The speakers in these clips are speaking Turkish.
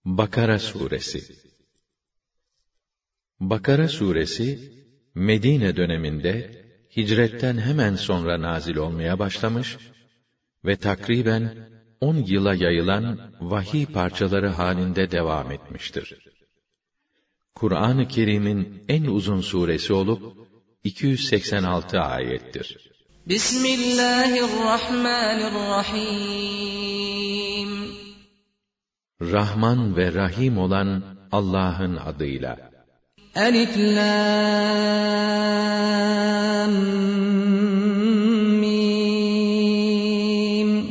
Bakara Suresi. Bakara Suresi, Medine döneminde, hicretten hemen sonra nazil olmaya başlamış ve takriben 10 yıla yayılan vahiy parçaları halinde devam etmiştir. Kur'an-ı Kerim'in en uzun suresi olup, 286 ayettir. Bismillahirrahmanirrahim. Rahman ve Rahim olan Allah'ın adıyla. Elif Lam Mim.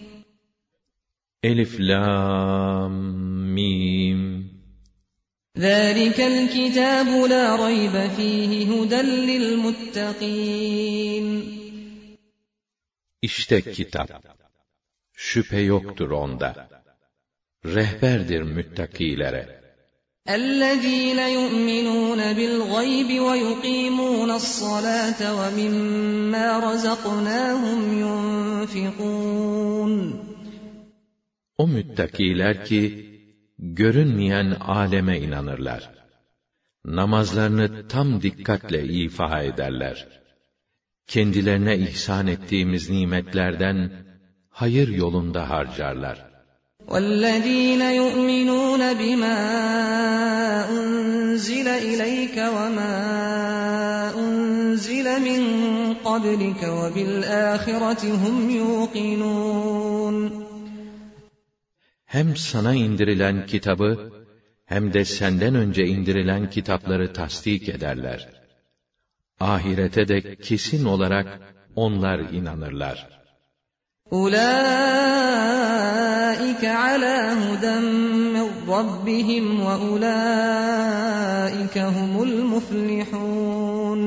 Elif Lam Mim. Zâlikel kitâbu lâ raybe fîhi huden lilmuttaqîn. İşte kitap. Şüphe yoktur onda. Rehberdir müttakilere. اَلَّذ۪ينَ يُؤْمِنُونَ بِالْغَيْبِ وَيُقِيمُونَ الصَّلَاةَ وَمِمَّا رَزَقْنَاهُمْ يُنْفِقُونَ. O müttakiler ki, görünmeyen aleme inanırlar. Namazlarını tam dikkatle ifa ederler. Kendilerine ihsan ettiğimiz nimetlerden hayır yolunda harcarlar. وَالَّذ۪ينَ يُؤْمِنُونَ بِمَا أُنْزِلَ إِلَيْكَ وَمَا أُنْزِلَ مِنْ قَبْلِكَ وَبِالْآخِرَةِ هُمْ يُوقِنُونَ. Hem sana indirilen kitabı, hem de senden önce indirilen kitapları tasdik ederler. Ahirete de kesin olarak onlar inanırlar. أُولَٰئِكَ عَلَى هُدًى مِّن رَّبِّهِمْ وَأُولَٰئِكَ هُمُ الْمُفْلِحُونَ.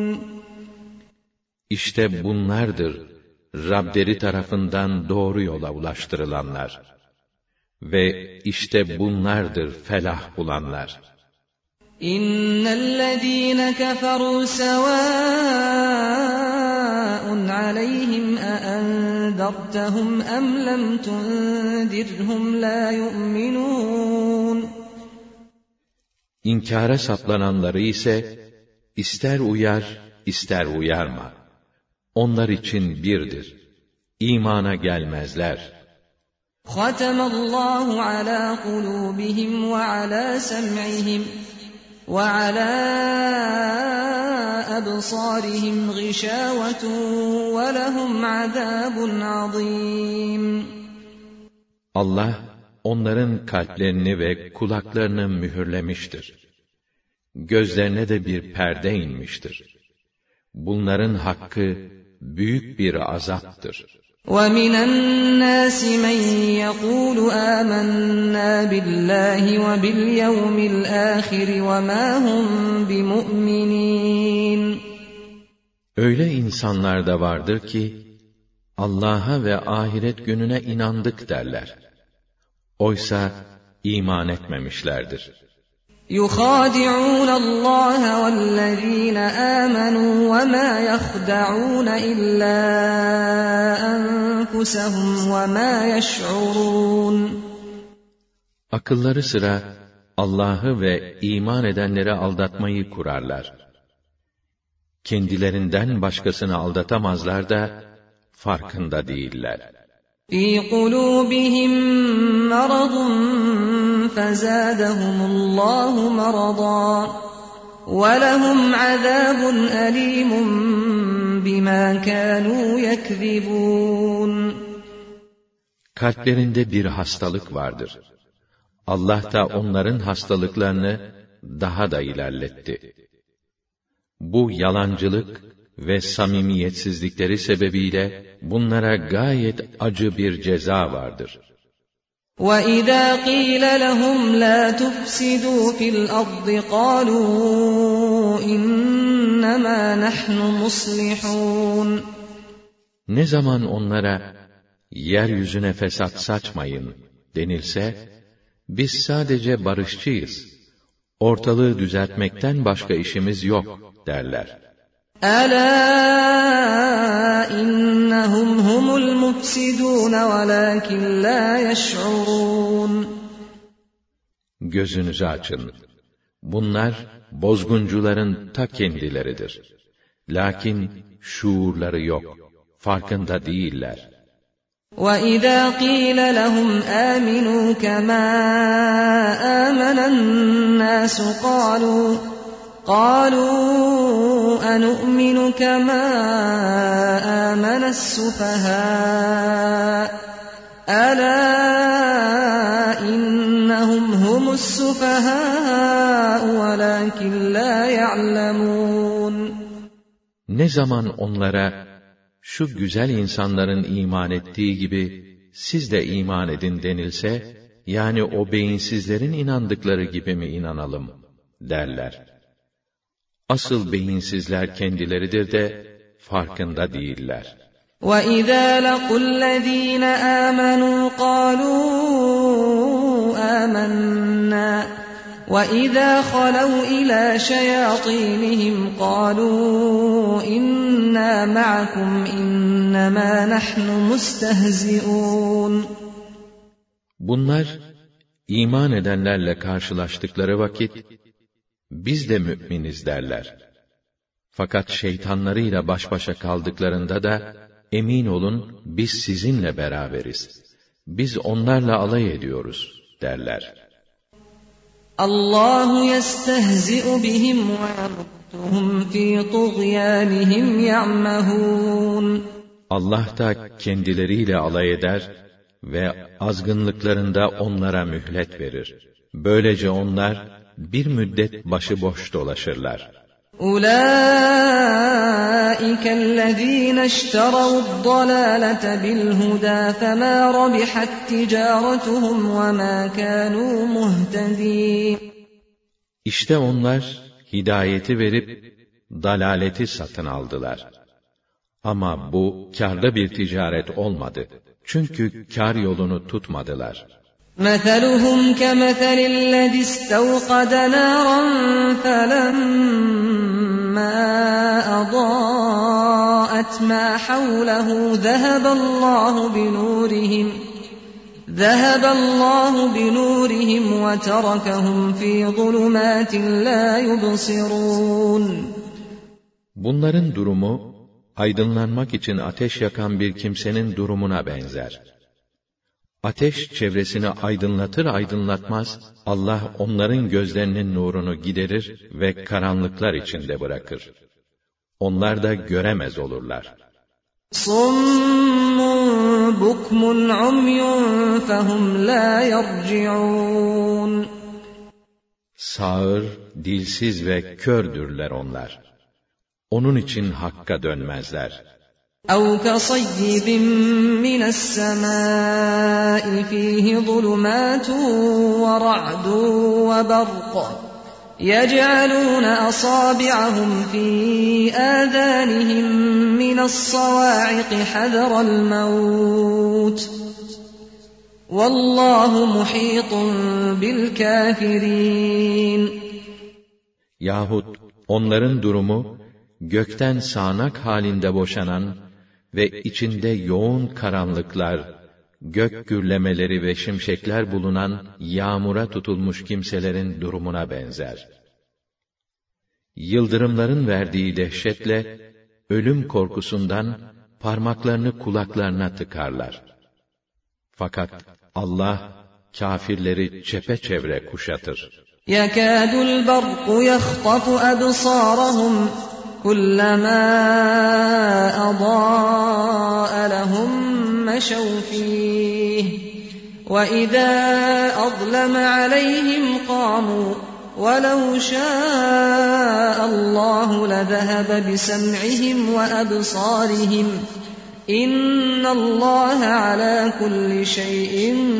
İşte bunlardır Rableri tarafından doğru yola ulaştırılanlar. Ve işte bunlardır felah bulanlar. İnnellezîne keferû sevâ'un aleyhim enzertehum em lem tunzirhum la yu'minûn. İnkâra saplananları ise, ister uyar, ister uyarma. Onlar için birdir. İmana gelmezler. خَتَمَ اللّٰهُ عَلَى قُلُوبِهِمْ وَعَلَى سَمْعِهِمْ وَعَلَى أَبْصَارِهِمْ غِشَاوَةٌ وَلَهُمْ عَذَابٌ عَظِيمٌ. Allah, onların kalplerini ve kulaklarını mühürlemiştir. Gözlerine de bir perde inmiştir. Bunların hakkı büyük bir azaptır. وَمِنَ النَّاسِ مَنْ يَقُولُ آمَنَّا بِاللّٰهِ وَبِالْيَوْمِ الْآخِرِ وَمَا هُمْ بِمُؤْمِنِينَ. Öyle insanlar da vardır ki, Allah'a ve ahiret gününe inandık derler. Oysa iman etmemişlerdir. يُخَادِعُونَ اللّٰهَ وَالَّذ۪ينَ آمَنُوا وَمَا يَخْدَعُونَ إِلَّا أَنفُسَهُمْ وَمَا يَشْعُرُونَ. Akılları sıra Allah'ı ve iman edenleri aldatmayı kurarlar. Kendilerinden başkasını aldatamazlar da farkında değiller. فِي قُلُوبِهِمْ مَرَضٌ فَزَادَهُمُ اللّٰهُ مَرَضًا وَلَهُمْ عَذَابٌ أَلِيمٌ بِمَا كَانُوا يَكْذِبُونَ. Kalplerinde bir hastalık vardır. Allah da onların hastalıklarını daha da ilerletti. Bu yalancılık ve samimiyetsizlikleri sebebiyle bunlara gayet acı bir ceza vardır. وَإِذَا قِيلَ لَهُمْ لَا تُفْسِدُوا فِي الْأَرْضِ قَالُوا إِنَّمَا نَحْنُ مُصْلِحُونَ. Ne zaman onlara, yeryüzüne fesat saçmayın denilse, biz sadece barışçıyız, ortalığı düzeltmekten başka işimiz yok derler. أَلَا إِنَّهُمْ هُمُ الْمُفْسِدُونَ وَلَكِنْ لَا يَشْعُرُونَ. gözünüzü açın. Bunlar, bozguncuların ta kendileridir. Lakin, şuurları yok, farkında değiller. وَإِذَا قِيلَ لَهُمْ آمِنُوا كَمَا آمَنَ النَّاسُ قَالُوا أَنُؤْمِنُ كَمَا آمَنَ السُّفَهَاءُ أَلَا إِنَّهُمْ هُمُ السُّفَهَاءُ وَلَكِنْ لَا يَعْلَمُونَ Ne zaman onlara, şu güzel insanların iman ettiği gibi, siz de iman edin denilse, yani o beyinsizlerin inandıkları gibi mi inanalım, derler. Asıl beyinsizler kendileridir de, farkında değiller. وَإِذَا لَقُوا الَّذ۪ينَ آمَنُوا قَالُوا آمَنَّا وَإِذَا خَلَوْا إِلَى شَيَاطِينِهِمْ قَالُوا إِنَّا مَعَكُمْ إِنَّمَا نَحْنُ مُسْتَهْزِئُونَ Bunlar, iman edenlerle karşılaştıkları vakit, biz de müminiz derler. Fakat şeytanlarıyla baş başa kaldıklarında da, emin olun biz sizinle beraberiz. Biz onlarla alay ediyoruz derler. Allahu yestehzi'u bihim ve yamudduhum fi tuğyanihim ya'mahun. Allah da kendileriyle alay eder ve azgınlıklarında onlara mühlet verir. Böylece onlar bir müddet başıboş dolaşırlar. أُولَٰئِكَ الَّذ۪ينَ اشْتَرَوُا الضَّلَالَةَ بِالْهُدَى فَمَا رَبِحَتْ تِجَارَتُهُمْ وَمَا كَانُوا مُهْتَد۪ينَ İşte onlar hidayeti verip dalaleti satın aldılar. Ama bu kârlı bir ticaret olmadı. Çünkü kâr yolunu tutmadılar. مَثَلُهُمْ كَمَثَلِ الَّذِي اسْتَوْقَدَ نَارًا فَلَمَّا أَضَاءَتْ مَا حَوْلَهُ ذَهَبَ اللّٰهُ بِنُورِهِمْ وَتَرَكَهُمْ فِي ظُلُمَاتٍ لَا يُبْصِرُونَ Bunların durumu, aydınlanmak için ateş yakan bir kimsenin durumuna benzer. Ateş çevresini aydınlatır aydınlatmaz, Allah onların gözlerinin nurunu giderir ve karanlıklar içinde bırakır. Onlar da göremez olurlar. صُمٌّ بُكْمٌ عُمْيٌ فَهُمْ لَا يَرْجِعُونَ Sağır, dilsiz ve kördürler onlar. Onun için hakka dönmezler. أَوْ كَصَيِّبٍ مِّنَ السَّمَاءِ فِيهِ ظُلُمَاتٌ وَرَعْدٌ وَبَرْقٌ يَجْعَلُونَ أَصَابِعَهُمْ فِي آذَانِهِم مِّنَ الصَّوَاعِقِ حَذَرَ الْمَوْتِ وَاللّٰهُ مُحِيطٌ بِالْكَافِرِينَ Yahut onların durumu, gökten sağanak halinde boşanan ve içinde yoğun karanlıklar, gök gürlemeleri ve şimşekler bulunan yağmura tutulmuş kimselerin durumuna benzer. Yıldırımların verdiği dehşetle, ölüm korkusundan parmaklarını kulaklarına tıkarlar. Fakat Allah, kâfirleri çepeçevre kuşatır. يَكَادُ الْبَرْقُ يَخْطَفُ أَبْصَارَهُمْ كُلَّمَا أَضَاءَ لَهُم مَّشَوْا فِيهِ وَإِذَا أَظْلَمَ عَلَيْهِمْ قَامُوا وَلَوْ شَاءَ اللّٰهُ لَذَهَبَ بِسَمْعِهِمْ وَأَبْصَارِهِمْ إِنَّ اللّٰهَ عَلَى كُلِّ شَيْءٍ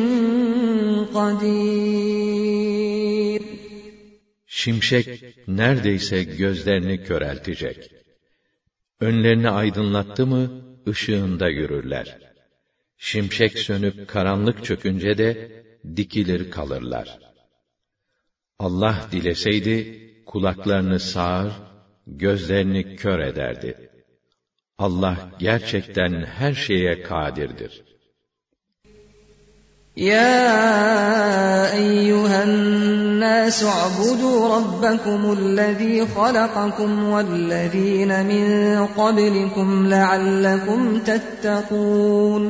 قَدِيرٌ Şimşek neredeyse gözlerini köreltecek. Önlerini aydınlattı mı, ışığında yürürler. Şimşek sönüp karanlık çökünce de dikilir kalırlar. Allah dileseydi, kulaklarını sağır, gözlerini kör ederdi. Allah gerçekten her şeye kadirdir. Ya eyyühen النَّاسُ اعْبُدُوا رَبَّكُمُ الَّذ۪ي خَلَقَكُمْ وَالَّذ۪ينَ مِنْ قَبْلِكُمْ لَعَلَّكُمْ تَتَّقُونَ.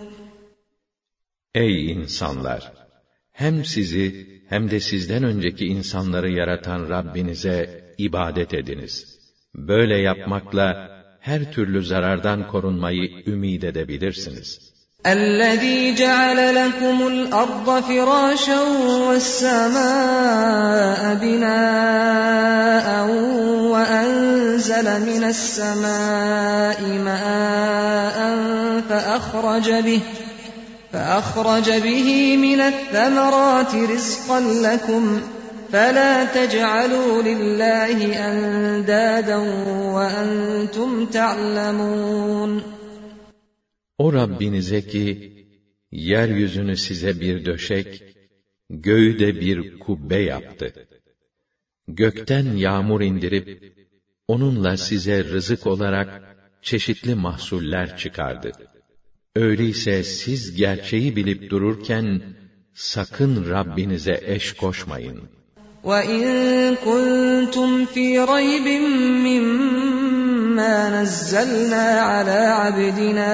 Ey insanlar! Hem sizi hem de sizden önceki insanları yaratan Rabbinize ibadet ediniz. Böyle yapmakla her türlü zarardan korunmayı ümid edebilirsiniz. الَّذ۪ي جَعَلَ لَكُمُ الْأَرْضَ فِرَاشًا وَالسَّمَاءَ بِنَاءً وَأَنزَلَ مِنَ السَّمَاءِ مَاءً فَأَخْرَجَ بِهِ مِنَ الثَّمَرَاتِ رِزْقًا لَكُمْ فَلَا تَجْعَلُوا لِلّٰهِ أَنْدَادًا وَأَنْتُمْ تَعْلَمُونَ. O Rabbinize ki, yeryüzünü size bir döşek, göğü de bir kubbe yaptı. Gökten yağmur indirip, onunla size rızık olarak çeşitli mahsuller çıkardı. Öyleyse siz gerçeği bilip dururken, sakın Rabbinize eş koşmayın. وَاِنْ كُنْتُمْ ف۪ي رَيْبٍ مِّمَّا نَزَّلْنَا عَلَى عَبْدِنَا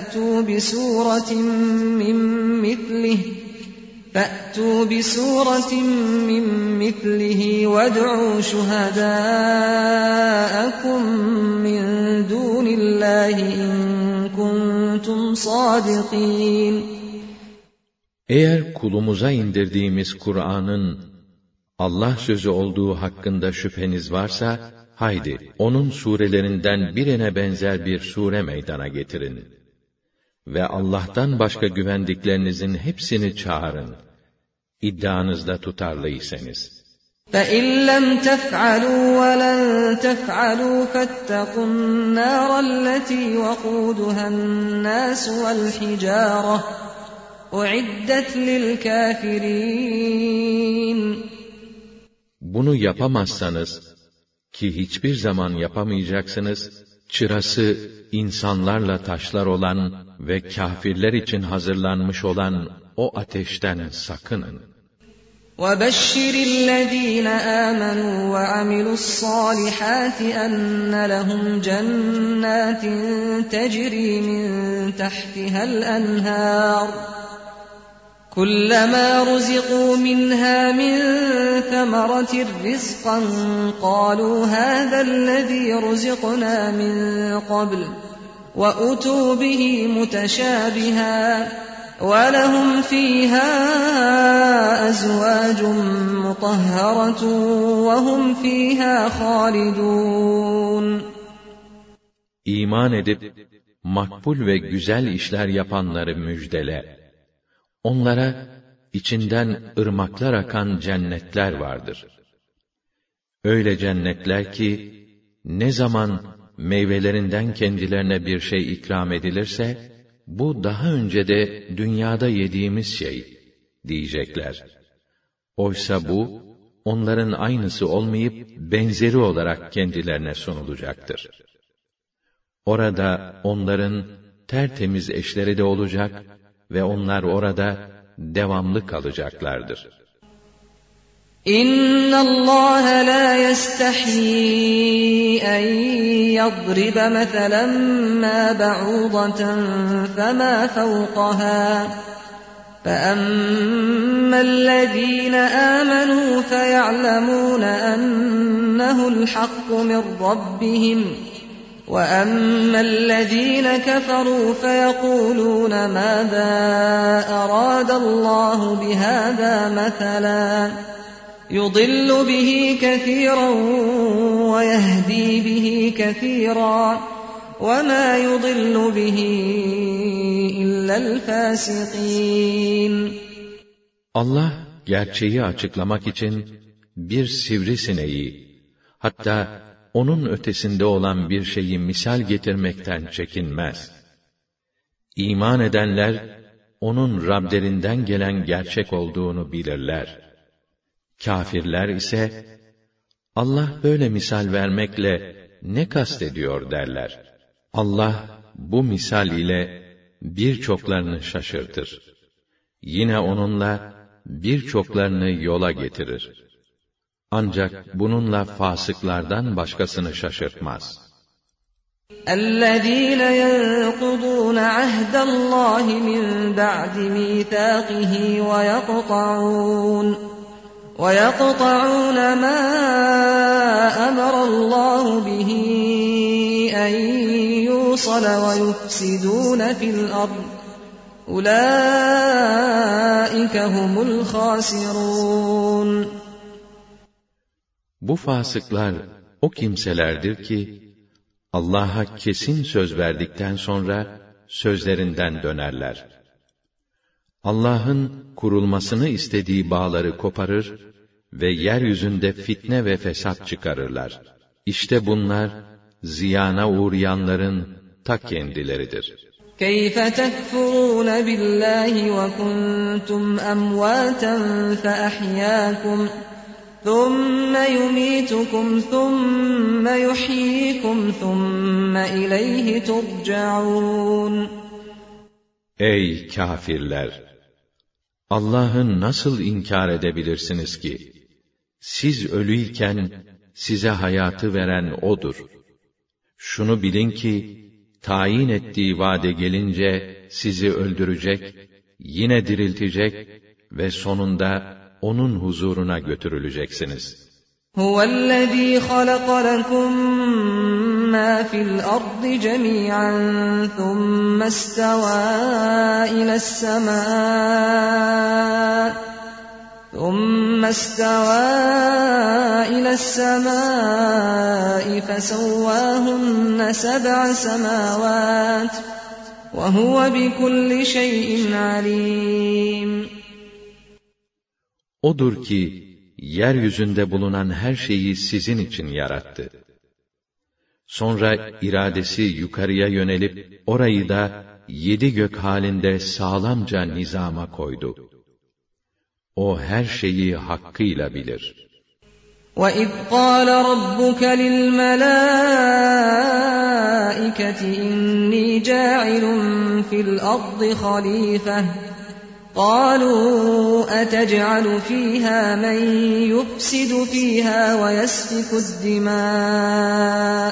فَأْتُوا بِسُورَةٍ مِّن مِّثْلِهِ وَادْعُوا شُهَدَاءَكُم مِّن دُونِ اللّٰهِ اِنْ كُنْتُمْ صَادِقِينَ. Eğer kulumuza indirdiğimiz Kur'an'ın Allah sözü olduğu hakkında şüpheniz varsa, haydi onun surelerinden birine benzer bir sure meydana getirin. Ve Allah'tan başka güvendiklerinizin hepsini çağırın. İddianızda tutarlıysanız. فَاِنْ لَمْ تَفْعَلُوا وَلَنْ تَفْعَلُوا فَاتَّقُوا النَّارَ الَّتِي وَقُودُهَا النَّاسُ وَالْحِجَارَةُ اُعِدَّتْ لِلْكَافِرِينَ. Bunu yapamazsanız, ki hiçbir zaman yapamayacaksınız, çırası insanlarla taşlar olan ve kâfirler için hazırlanmış olan o ateşten sakının. وَبَشِّرِ الَّذ۪ينَ آمَنُوا وَعَمِلُوا الصَّالِحَاتِ أَنَّ لَهُمْ جَنَّاتٍ تَجْرِي مِنْ تَحْتِهَا الْأَنْهَارُ كُلَّمَا رُزِقُوا مِنْهَا مِنْ ثَمَرَةٍ رِزْقًا قَالُوا هَذَا الَّذ۪ي رُزِقْنَا مِنْ قَبْلُ وَأُتُوا بِهِ مُتَشَابِهًا وَلَهُمْ فِيهَا أَزْوَاجٌ مُطَهَّرَةٌ وَهُمْ فِيهَا خَالِدُونَ. İman edip makbul ve güzel işler yapanları müjdele. Onlara içinden ırmaklar akan cennetler vardır. Öyle cennetler ki, ne zaman meyvelerinden kendilerine bir şey ikram edilirse, bu daha önce de dünyada yediğimiz şey diyecekler. Oysa bu, onların aynısı olmayıp, benzeri olarak kendilerine sunulacaktır. Orada onların tertemiz eşleri de olacak ve onlar orada devamlı kalacaklardır. اِنَّ اللّٰهَ لَا يَسْتَحْيِي اَنْ يَضْرِبَ مَثَلًا مَا بَعُوضَةً فَمَا فَوْقَهَا فَأَمَّا الَّذ۪ينَ آمَنُوا فَيَعْلَمُونَ أَنَّهُ الْحَقُّ مِنْ رَبِّهِمْ وَأَمَّا الَّذ۪ينَ كَفَرُوا فَيَقُولُونَ مَاذَا أَرَادَ اللّٰهُ بِهَذَا مَثَلًا يُضِلُّ بِهِ كَثِيرًا وَيَهْدِي بِهِ كَثِيرًا وَمَا يُضِلُّ بِهِ إِلَّا الْفَاسِقِينَ. Allah gerçeği açıklamak için bir sivrisineği, hatta onun ötesinde olan bir şeyi misal getirmekten çekinmez. İman edenler, onun Rablerinden gelen gerçek olduğunu bilirler. Kâfirler ise, Allah böyle misal vermekle ne kastediyor derler. Allah, bu misal ile birçoklarını şaşırtır. Yine onunla birçoklarını yola getirir. Ancak bununla fasıklardan başkasını şaşırtmaz. الذين ينقضون عهد الله من بعد ميثاقه ويقطعون ما أمر الله به أن يوصل ويفسدون في الأرض أولئك هم الخاسرون. Bu fasıklar o kimselerdir ki Allah'a kesin söz verdikten sonra sözlerinden dönerler. Allah'ın kurulmasını istediği bağları koparır ve yeryüzünde fitne ve fesat çıkarırlar. İşte bunlar ziyana uğrayanların ta kendileridir. كَيْفَ تَكْفُرُونَ بِاللّٰهِ وَكُنْتُمْ أَمْوَاتًا فَأَحْيَاكُمْ ثُمَّ يُمِيتُكُمْ ثُمَّ يُحْيِيكُمْ ثُمَّ إِلَيْهِ تُرْجَعُونَ. Ey kâfirler! Allah'ı nasıl inkar edebilirsiniz ki? Siz ölüyken size hayatı veren O'dur. Şunu bilin ki, tayin ettiği vade gelince sizi öldürecek, yine diriltecek ve sonunda onun huzuruna götürüleceksiniz. Huvellezî halaka lekum mâ fil ardı cemî'an thumme istevâ iles-semâ'i fesevvâhunne seb'a semâvât ve huve bikulli şeyin alîm. O'dur ki, yeryüzünde bulunan her şeyi sizin için yarattı. Sonra iradesi yukarıya yönelip, orayı da 7 gök halinde sağlamca nizama koydu. O her şeyi hakkıyla bilir. وَإِذْ قَالَ رَبُّكَ لِلْمَلَائِكَةِ إِنِّي جَاعِلٌ فِي الْأَرْضِ خَلِيفَةً قَالُوا أَتَجْعَلُ فِيهَا مَن يُفْسِدُ فِيهَا وَيَسْفِكُ الدِّمَاءَ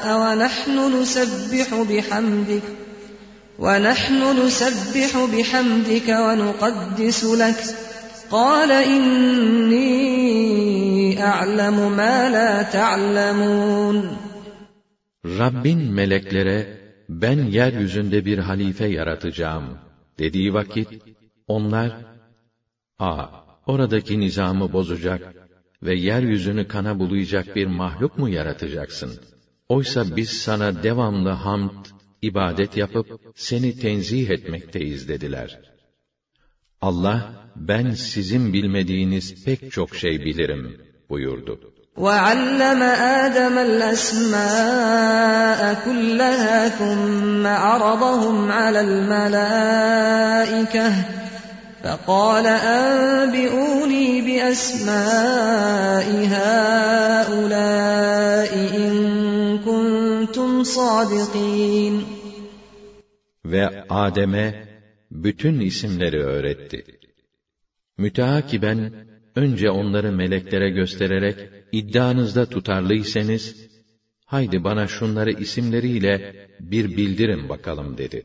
وَنَحْنُ نُسَبِّحُ بِحَمْدِكَ وَنُقَدِّسُ لَكَ قَالَ إِنِّي أَعْلَمُ مَا لَا تَعْلَمُونَ. Rabbin meleklere, ben yeryüzünde bir halife yaratacağım dediği vakit, onlar, oradaki nizamı bozacak ve yeryüzünü kana bulayacak bir mahluk mu yaratacaksın? Oysa biz sana devamlı hamd, ibadet yapıp seni tenzih etmekteyiz dediler. Allah, ben sizin bilmediğiniz pek çok şey bilirim buyurdu. وَعَلَّمَ آدَمَ الْأَسْمَاءَ كُلَّهَا ثُمَّ عَرَضَهُمْ عَلَى الْمَلَائِكَةِ فَقَالَ أَنْبِئُونِي بِأَسْمَاءِ هَؤُلَاءِ إِنْ كُنْتُمْ صَادِقِينَ. Ve Adem'e bütün isimleri öğretti. Müteakiben önce onları meleklere göstererek iddianızda tutarlıysanız, haydi bana şunları isimleriyle bir bildirin bakalım dedi.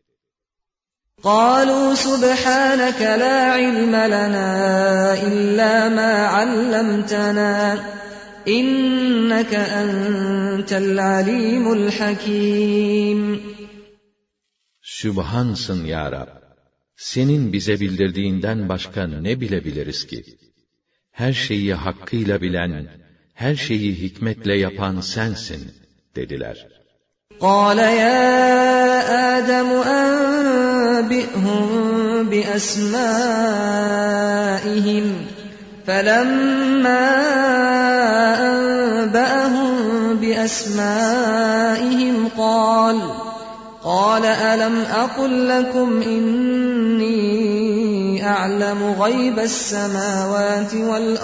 قَالُوا سُبْحَانَكَ لَا عِلْمَ لَنَا إِلَّا مَا عَلَّمْتَنَا إِنَّكَ أَنْتَ الْعَلِيمُ الْحَكِيمُ. Sübhansın ya Rab! Senin bize bildirdiğinden başka ne bilebiliriz ki? Her şeyi hakkıyla bilen, her şeyi hikmetle yapan sensin, dediler. قَالَ يَا آدَمُ أَنْبِئْهُمْ بِأَسْمَائِهِمْ فَلَمَّا أَنْبَأَهُمْ بِأَسْمَائِهِمْ قال أَلَمْ أَقُلْ لَكُمْ إِنِّي أَعْلَمُ غَيْبَ السَّمَاوَاتِ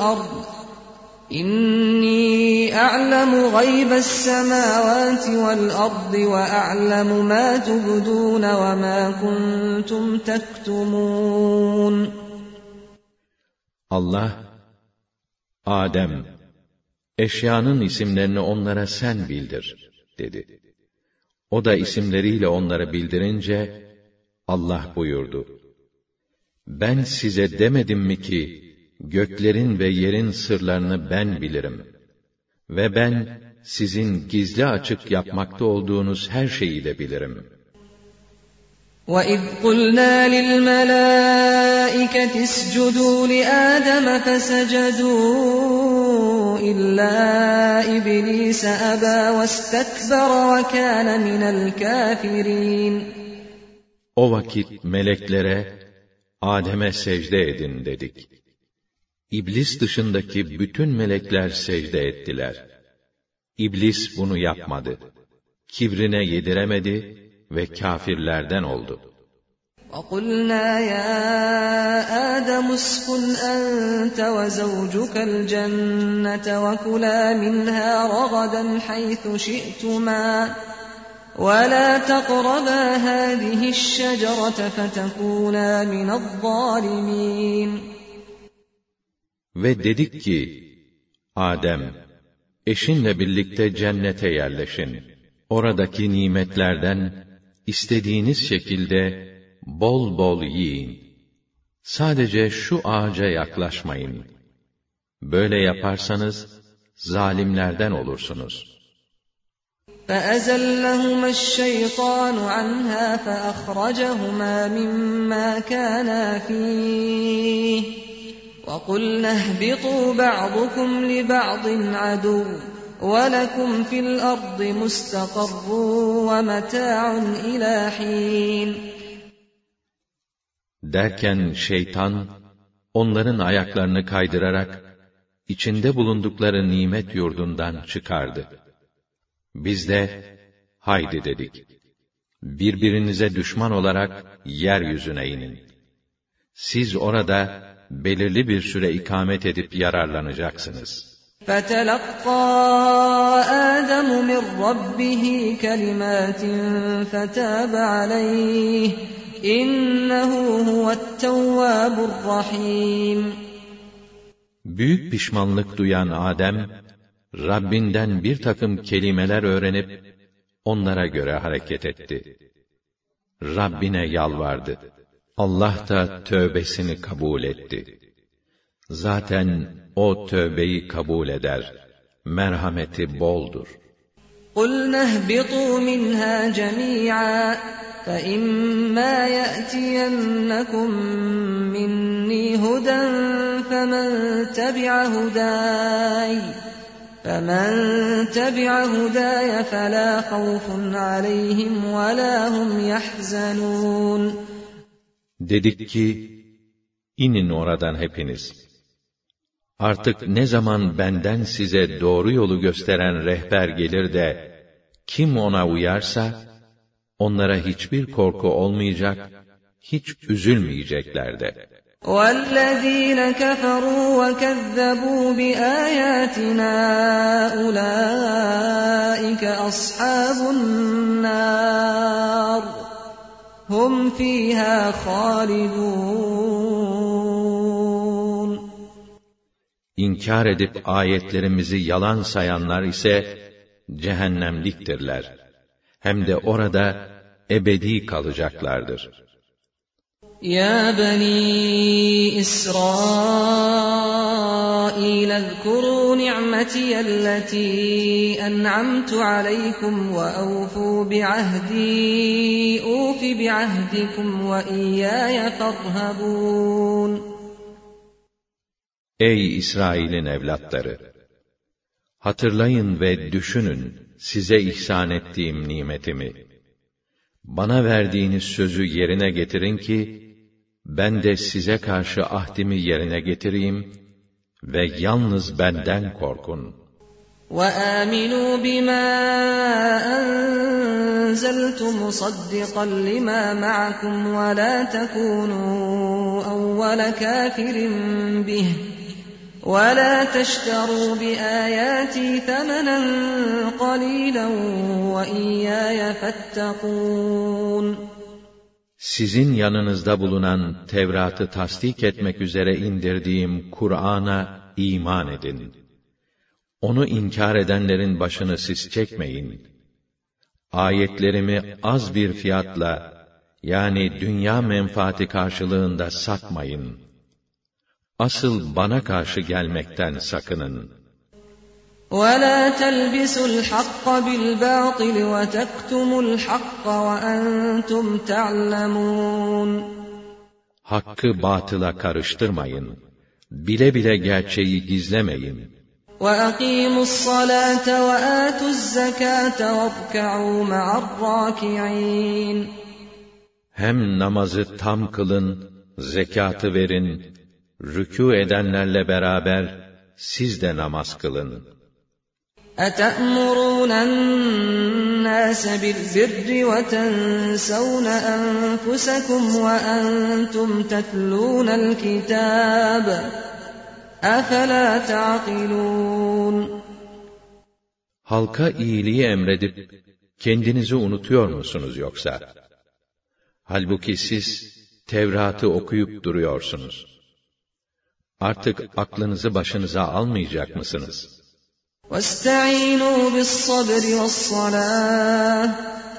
وَالْأَرْضِ وَأَعْلَمُ مَا تُبْدُونَ وَمَا كُنْتُمْ تَكْتُمُونَ. Allah, Adem, eşyanın isimlerini onlara sen bildir, dedi. O da isimleriyle onları bildirince, Allah buyurdu: Ben size demedim mi ki, göklerin ve yerin sırlarını ben bilirim. Ve ben, sizin gizli açık yapmakta olduğunuz her şeyi de bilirim. وَإِذْ قُلْنَا لِلْمَلَائِكَةِ اسْجُدُوا لِآدَمَ فَسَجَدُوا إِلَّا إِبْلِيسَ أَبَى وَاسْتَكْبَرَ وَكَانَ مِنَ الْكَافِرِينَ. O vakit meleklere, Adem'e secde edin dedik. İblis dışındaki bütün melekler secde ettiler. İblis bunu yapmadı. Kibrine yediremedi ve kâfirlerden oldu. وَقُلْنَا يَا آدَمُ اسْكُنْ أَنْتَ وَزَوْجُكَ الْجَنَّةَ وَكُلَا مِنْهَا رَغَدًا حَيْثُ شِئْتُمَا وَلَا تَقْرَبَا هَٰذِهِ الشَّجَرَةَ فَتَكُونَا مِنَ الظَّالِمِينَ. Ve dedik ki, Adem, eşinle birlikte cennete yerleşin. Oradaki nimetlerden istediğiniz şekilde bol bol yiyin. Sadece şu ağaca yaklaşmayın. Böyle yaparsanız zalimlerden olursunuz. فَأَزَلَّهُمَا الشَّيْطَانُ عَنْهَا فَأَخْرَجَهُمَا مِمَّا كَانَا فِيهِ وَقُلْنَا اهْبِطُوا بَعْضُكُمْ لِبَعْضٍ عَدُوٌّ وَلَكُمْ فِي الْأَرْضِ مُسْتَقَرٌّ وَمَتَاعٌ إِلَى حِينٍ. Derken şeytan, onların ayaklarını kaydırarak, içinde bulundukları nimet yurdundan çıkardı. Biz de, haydi dedik, birbirinize düşman olarak yeryüzüne inin. Siz orada belirli bir süre ikamet edip yararlanacaksınız. فَتَلَقَّى آدَمُ مِنْ رَبِّهِ كَلِمَاتٍ فَتَابَ عَلَيْهِ إِنَّهُ هُوَ التَّوَّابُ الرَّحِيمُ. Büyük pişmanlık duyan Adem, Rabbinden bir takım kelimeler öğrenip, onlara göre hareket etti. Rabbine yalvardı. Allah da tövbesini kabul etti. Zaten o tövbeyi kabul eder. Merhameti boldur. قُلْنَا اهْبِطُوا مِنْهَا جَمِيعًا فَإِمَّا يَأْتِيَنَّكُمْ مِنِّي هُدًى فَمَنْ تَبِعَ هُدَايَ فَلَا خَوْفٌ عَلَيْهِمْ وَلَا هُمْ يَحْزَنُونَ. Dedik ki, inin oradan hepiniz. Artık ne zaman benden size doğru yolu gösteren rehber gelir de, kim ona uyarsa, onlara hiçbir korku olmayacak, hiç üzülmeyecekler de. وَالَّذ۪ينَ كَفَرُوا وَكَذَّبُوا بِآيَاتِنَا أُولَٰئِكَ أَصْحَابُ النَّارِ هُمْ فِيهَا خَالِدُونَ. İnkar edip ayetlerimizi yalan sayanlar ise cehennemliktirler. Hem de orada ebedi kalacaklardır. يا بني إسرائيل اذكروا نعمتي التي أنعمت عليكم وأوفوا بعهدي أوف بعهدكم وإياي فارهبون. Ey İsrail'in evlatları! Hatırlayın ve düşünün size ihsan ettiğim nimetimi. Bana verdiğiniz sözü yerine getirin ki, ben de size karşı ahdimi yerine getireyim ve yalnız benden korkun. وَآمِنُوا بِمَا أَنزَلْتُ مُصَدِّقًا لِمَا مَعَكُمْ وَلَا تَكُونُوا أَوَّلَ كَافِرٍ بِهِ وَلَا تَشْتَرُوا بِآيَاتِي ثَمَنًا قَلِيلًا وَإِيَّايَ فَاتَّقُونِ. sizin yanınızda bulunan Tevrat'ı tasdik etmek üzere indirdiğim Kur'an'a iman edin. Onu inkar edenlerin başını siz çekmeyin. Ayetlerimi az bir fiyatla, yani dünya menfaati karşılığında satmayın. Asıl bana karşı gelmekten sakının. وَلَا تَلْبِسُوا الْحَقَّ بِالْبَاطِلِ وَتَكْتُمُوا الْحَقَّ وَأَنْتُمْ تَعْلَمُونَ Hakkı batıla karıştırmayın. Bile bile gerçeği gizlemeyin. وَأَقِيمُوا الصَّلَاةَ وَآتُوا الزَّكَاةَ وَارْكَعُوا مَعَ الرَّاكِعِينَ Hem namazı tam kılın, zekatı verin, rükû edenlerle beraber siz de namaz kılın. أَتَأْمُرُونَ النَّاسَ بِالْبِرِّ وَتَنْسَوْنَ أَنفُسَكُمْ وَأَنْتُمْ تَتْلُونَ الْكِتَابَ أَفَلَا تَعْقِلُونَ Halka iyiliği emredip kendinizi unutuyor musunuz yoksa? Halbuki siz Tevrat'ı okuyup duruyorsunuz. Artık aklınızı başınıza almayacak mısınız? وَاسْتَعِينُوا بِالصَّبْرِ وَالصَّلَاةِ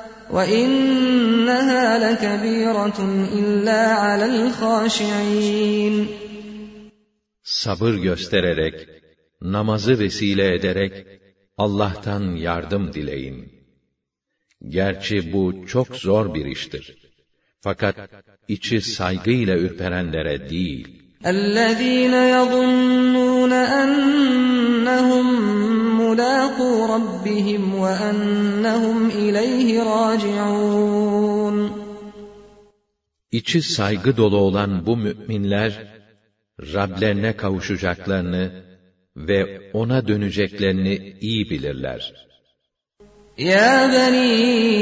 وَإِنَّهَا لَكَبِيرَةٌ إِلَّا عَلَى الْخَاشِعِينَ Sabır göstererek, namazı vesile ederek Allah'tan yardım dileyin. Gerçi bu çok zor bir iştir. Fakat içi saygıyla ürperenlere değil. الَّذ۪ينَ يَظُنُّونَ أَنَّهُمْ مُلَاقُوا رَبِّهِمْ وَأَنَّهُمْ إِلَيْهِ رَاجِعُونَ İçi saygı dolu olan bu müminler, Rablerine kavuşacaklarını ve ona döneceklerini iyi bilirler. يَا بَنِي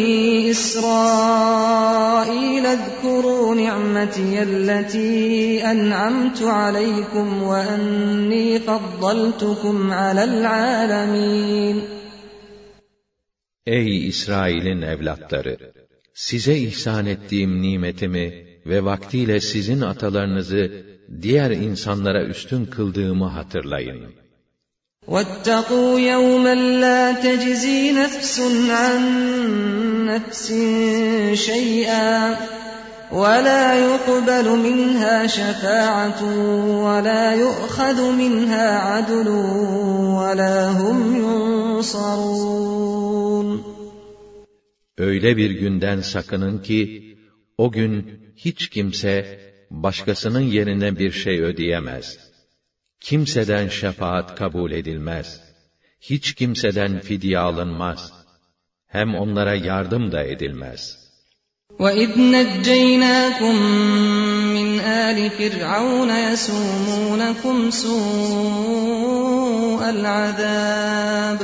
إِسْرَائِيلَ اذْكُرُوا نِعْمَتِيَ الَّتِي أَنْعَمْتُ عَلَيْكُمْ وَأَنِّي فَضَّلْتُكُمْ عَلَى الْعَالَمِينَ Ey İsrail'in evlatları! Size ihsan ettiğim nimetimi ve vaktiyle sizin atalarınızı diğer insanlara üstün kıldığımı hatırlayın. وَاتَّقُوا يَوْمًا لَا تَجْزِي نَفْسٌ عَنْ نَفْسٍ شَيْئًا وَلَا يُقْبَلُ مِنْهَا شَفَاعَةٌ وَلَا يُؤْخَذُ مِنْهَا عَدْلٌ وَلَا هُمْ يُنصَرُونَ Öyle bir günden sakının ki, o gün hiç kimse başkasının yerine bir şey ödeyemez. Kimseden şefaat kabul edilmez. Hiç kimseden fidye alınmaz. Hem onlara yardım da edilmez. وَإِذْ نَجَّيْنَاكُمْ مِنْ آلِ فِرْعَوْنَ يَسُومُونَكُمْ سُوءَ الْعَذَابِ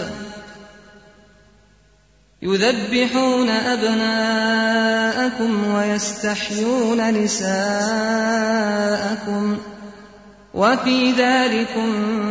يُذَبِّحُونَ أَبْنَاءَكُمْ وَيَسْتَحْيُونَ نِسَاءَكُمْ وَفِي ذَٰلِكُمْ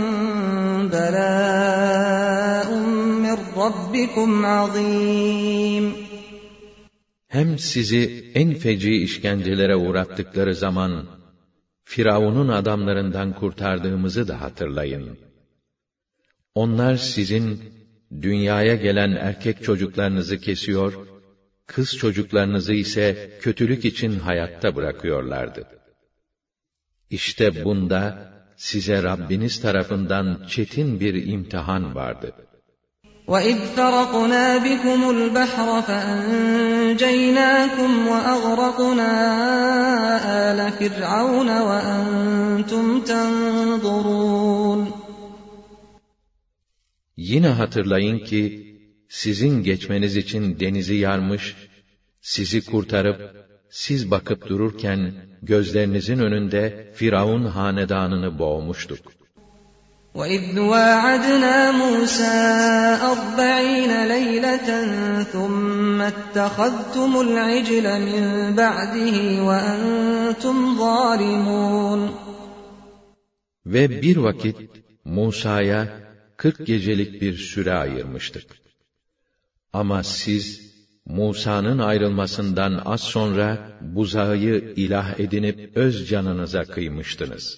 بَلَاءٌ مِّن رَّبِّكُمْ عَظِيمٌ Hem sizi en feci işkencelere uğrattıkları zaman, Firavun'un adamlarından kurtardığımızı da hatırlayın. Onlar sizin dünyaya gelen erkek çocuklarınızı kesiyor, kız çocuklarınızı ise kötülük için hayatta bırakıyorlardı. İşte bunda size Rabbiniz tarafından çetin bir imtihan vardı. وَإِذْ فَرَقْنَا بِكُمُ الْبَحْرَ فَأَنْجَيْنَاكُمْ وَأَغْرَقْنَا آلَ فِرْعَوْنَ وَأَنْتُمْ تَنْظُرُونَ Yine hatırlayın ki, sizin geçmeniz için denizi yarmış, sizi kurtarıp, siz bakıp dururken, gözlerinizin önünde Firavun hanedanını boğmuştuk. وَإِذْ وَاعَدْنَا مُوسَىٰ 40 لَيْلَةً ثُمَّ اتَّخَذْتُمُ الْعِجْلَ مِنْ بَعْدِهِ وَأَنْتُمْ ظَالِمُونَ Ve bir vakit Musa'ya 40 gecelik bir süre ayırmıştık. Ama siz Musa'nın ayrılmasından az sonra buzağı ilah edinip öz canınıza kıymıştınız.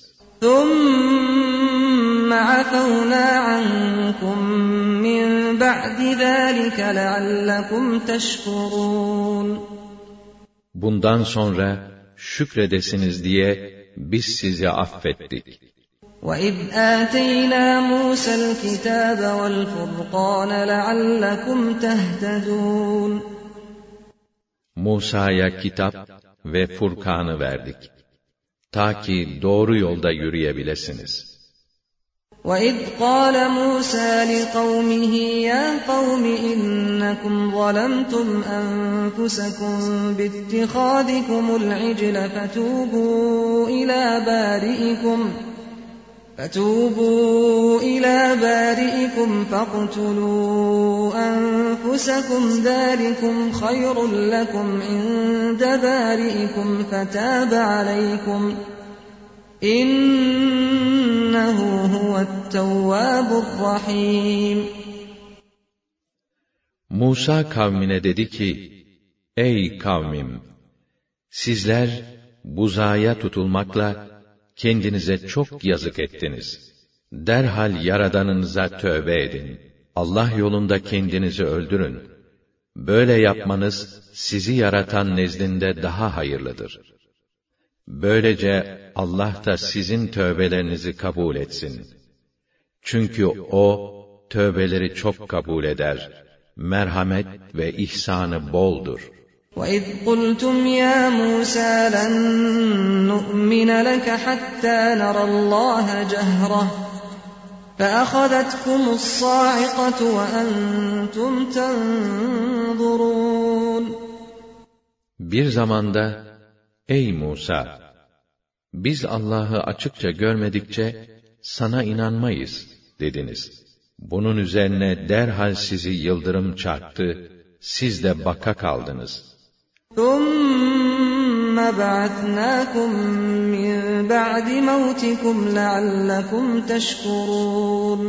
ثُمَّ عَفَوْنَا عَنْكُمْ مِنْ بَعْدِ ذَٰلِكَ لَعَلَّكُمْ تَشْكُرُونَ Bundan sonra şükredesiniz diye biz sizi affettik. وَإِذْ آتَيْنَا مُوسَى الْكِتَابَ وَالْفُرْقَانَ لَعَلَّكُمْ تَهْتَدُونَ Musa'ya kitap ve Furkan'ı verdik. Ta ki doğru yolda yürüyebilesiniz. وَإِذْ قَالَ مُوسَى لِقَوْمِهِ يَا قَوْمِ إِنَّكُمْ ظَلَمْتُمْ أَنفُسَكُمْ بِاتِّخَاذِكُمُ الْعِجْلَ فَتُوبُوا إِلَى بَارِئِكُمْ فَاقْتُلُوا أَنفُسَكُمْ ذَلِكُمْ خَيْرٌ لَكُمْ عِندَ بَارِئِكُمْ فَتَابَ عَلَيْكُمْ إِنَّهُ هُوَ التَّوَّابُ الرَّحِيمُ Musa kavmine dedi ki, ey kavmim! Sizler buzağa tutulmakla kendinize çok yazık ettiniz. Derhal Yaradanınıza tövbe edin. Allah yolunda kendinizi öldürün. Böyle yapmanız sizi yaratan nezdinde daha hayırlıdır. Böylece Allah da sizin tövbelerinizi kabul etsin. Çünkü O tövbeleri çok kabul eder. Merhamet ve ihsanı boldur. وَإِذْ قُلْتُمْ يَا مُوسَى لَن نُّؤْمِنَ لَكَ حَتَّى نَرَى اللَّهَ جَهْرَةً فَأَخَذَتْكُمُ الصَّاعِقَةُ وَأَنْتُمْ تَنْظُرُونَ Bir zamanda, ey Musa! Biz Allah'ı açıkça görmedikçe sana inanmayız dediniz. Bunun üzerine derhal sizi yıldırım çarptı, siz de baka kaldınız. ثُمَّ بَعَثْنَاكُمْ مِنْ بَعْدِ مَوْتِكُمْ لَعَلَّكُمْ تَشْكُرُونَ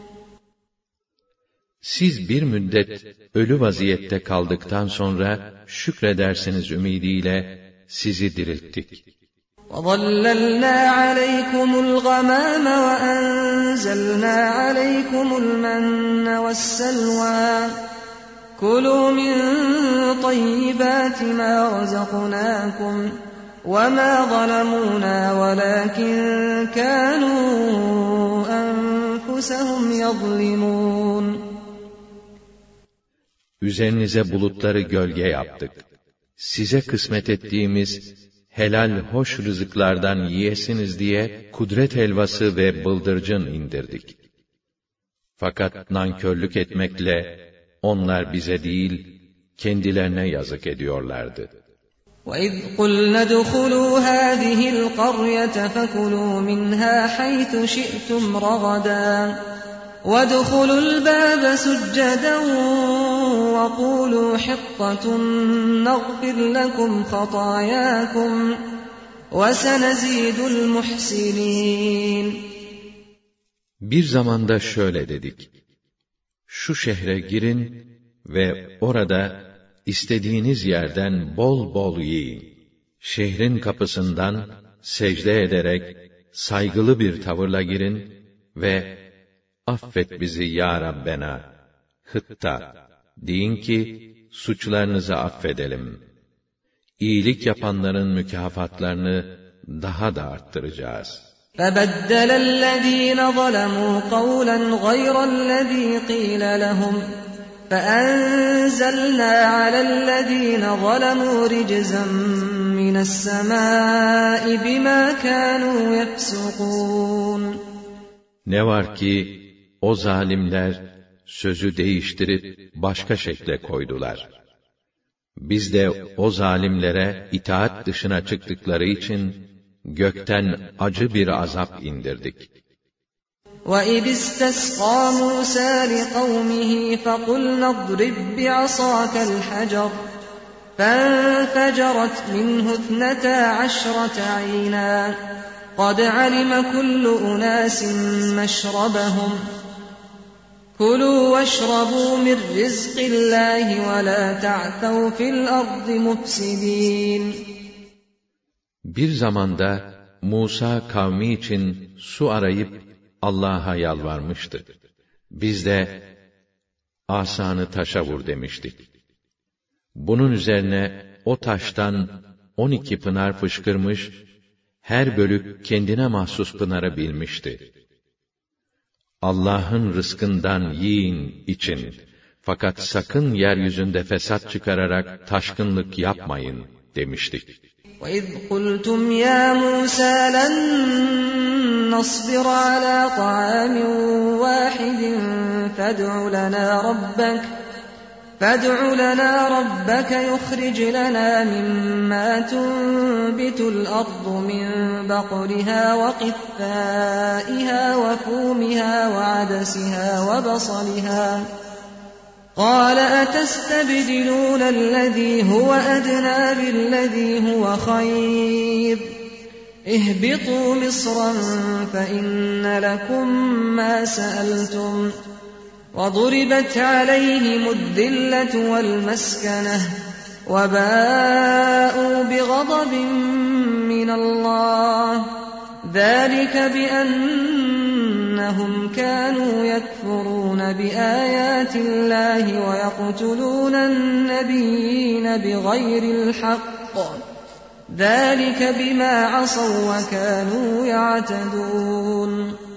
Siz bir müddet ölü vaziyette kaldıktan sonra şükredersiniz ümidiyle sizi dirilttik. وَظَلَّلْنَا عَلَيْكُمُ الْغَمَامَ وَأَنْزَلْنَا عَلَيْكُمُ الْمَنَّ وَالسَّلْوَىٰ كُلُوا مِن طَيِّبَاتِ مَا رَزَقْنَاكُمْ وَمَا ظَلَمُونَا وَلَكِن كَانُوا أَنفُسَهُمْ يَظْلِمُونَ Üzerinize bulutları gölge yaptık. Size kısmet ettiğimiz helal hoş rızıklardan yiyesiniz diye kudret helvası ve bıldırcın indirdik. Fakat nankörlük etmekle onlar bize değil, kendilerine yazık ediyorlardı. وَإِذْ قُلْنَا ادْخُلُوا هَٰذِهِ الْقَرْيَةَ فَكُلُوا مِنْهَا حَيْثُ شِئْتُمْ رَغَدًا وَادْخُلُوا الْبَابَ سُجَّدًا وَقُولُوا حِطَّةٌ نَغْفِرْ لَكُمْ خَطَايَاكُمْ وَسَنَزِيدُ الْمُحْسِنِينَ Bir zamanda şöyle dedik: şu şehre girin ve orada istediğiniz yerden bol bol yiyin. Şehrin kapısından secde ederek saygılı bir tavırla girin ve affet bizi ya Rabbena, hıtta deyin ki suçlarınızı affedelim. İyilik yapanların mükafatlarını daha da arttıracağız. فَبَدَّلَ الَّذ۪ينَ ظَلَمُوا قَوْلًا غَيْرَ الَّذ۪ي قِيلَ لَهُمْ فَأَنْزَلْنَا عَلَى الَّذ۪ينَ ظَلَمُوا رِجْزًا مِنَ السَّمَاءِ بِمَا كَانُوا يَفْسُقُونَ Ne var ki o zalimler sözü değiştirip başka şekle koydular. Biz de o zalimlere itaat dışına çıktıkları için gökten acı bir azap indirdik. وَإِذِ اسْتَسْقَىٰ مُوسَىٰ لِقَوْمِهِ فَقُلْنَا اضْرِب بِّعَصَاكَ الْحَجَرَ فَانفَجَرَتْ مِنْهُ 12 عَيْنًا قَدْ عَلِمَ كُلُّ أُنَاسٍ مَّشْرَبَهُمْ كُلُوا وَاشْرَبُوا مِنْ رِزْقِ اللّٰهِ وَلَا تَعْثَوْا فِي الْأَرْضِ مُفْسِدِينَ. Bir zamanda Musa kavmi için su arayıp Allah'a yalvarmıştı. Biz de asanı taşa vur demiştik. Bunun üzerine o taştan 12 pınar fışkırmış, her bölük kendine mahsus pınarı bilmişti. Allah'ın rızkından yiyin, için. Fakat sakın yeryüzünde fesat çıkararak taşkınlık yapmayın demiştik. وَإِذْ قُلْتُمْ يَا مُوسَى لَنْ نَصْبِرَ عَلَى طَعَامٍ وَاحِدٍ فَادْعُ لَنَا رَبَّكَ يُخْرِجْ لَنَا مِمَّا تُنْبِتُ الْأَرْضُ مِنْ بَقْلِهَا وَقِثَّائِهَا وَفُومِهَا وَعَدَسِهَا وَبَصَلِهَا قَالَ أَتَسْتَبْدِلُونَ الَّذِي هُوَ أَدْنَى بِالَّذِي هُوَ خَيْرٌ اهْبِطُوا مِصْرًا فَإِنَّ لَكُمْ مَا سَأَلْتُمْ وَضُرِبَتْ عَلَيْهِمُ الذِّلَّةُ وَالْمَسْكَنَةُ وَبَاءُوا بِغَضَبٍ مِّنَ اللَّهِ ذَلِكَ بِأَنَّهُمْ كَانُوا يَكْفُرُونَ بِآيَاتِ اللَّهِ وَيَقْتُلُونَ النَّبِيِّينَ بِغَيْرِ الْحَقِّ ذَلِكَ بِمَا عَصَوْا وَكَانُوا يَعْتَدُونَ.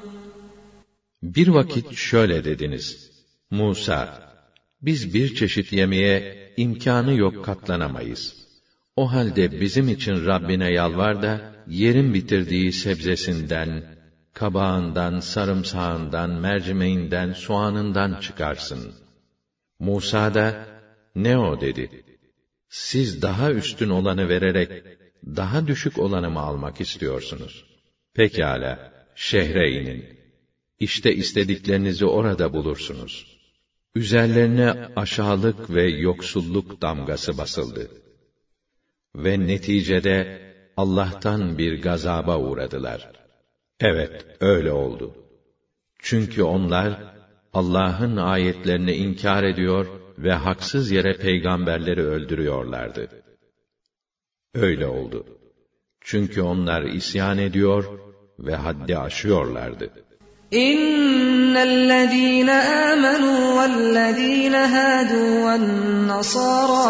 Bir vakit şöyle dediniz: Musa, biz bir çeşit yemeğe imkânı yok katlanamayız. O halde bizim için Rabbine yalvar da, yerin bitirdiği sebzesinden, kabağından, sarımsağından, mercimeğinden, soğanından çıkarsın. Musa da, ne o dedi. Siz daha üstün olanı vererek, daha düşük olanı mı almak istiyorsunuz? Pekâlâ, şehre inin. İşte istediklerinizi orada bulursunuz. Üzerlerine aşağılık ve yoksulluk damgası basıldı. Ve neticede Allah'tan bir gazaba uğradılar. Evet, öyle oldu. Çünkü onlar Allah'ın ayetlerini inkar ediyor ve haksız yere peygamberleri öldürüyorlardı. Öyle oldu. Çünkü onlar isyan ediyor ve haddi aşıyorlardı. İnnellezîne âmenû vellezîne hâdû vennasârâ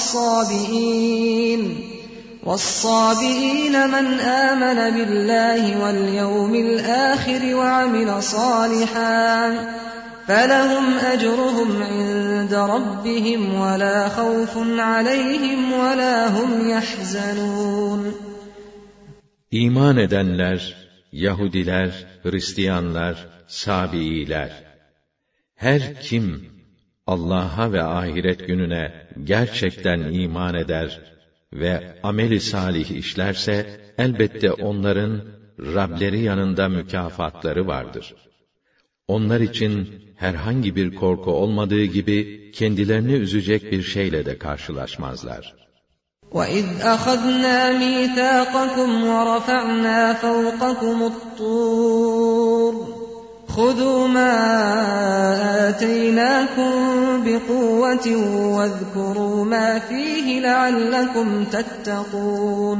وَالصَّابِئِينَ مَنْ آمَنَ بِاللَّهِ وَالْيَوْمِ الْآخِرِ وَعَمِلَ صَالِحًا فَلَهُمْ أَجْرُهُمْ عِندَ رَبِّهِمْ وَلَا خَوْفٌ عَلَيْهِمْ وَلَا هُمْ يَحْزَنُونَ. İman edenler, Yahudiler, Hristiyanlar, Sabiiler, her kim Allah'a ve ahiret gününe gerçekten iman eder ve ameli salih işlerse, elbette onların Rableri yanında mükafatları vardır. Onlar için herhangi bir korku olmadığı gibi, kendilerini üzecek bir şeyle de karşılaşmazlar. وَإِذْ أَخَذْنَا مِيثَاقَكُمْ وَرَفَعْنَا فَوْقَكُمُ الطُّورَ خُذُوا مَا آتَيْنَاكُمْ بِقُوَّةٍ وَاذْكُرُوا مَا فِيهِ لَعَلَّكُمْ تَتَّقُونَ.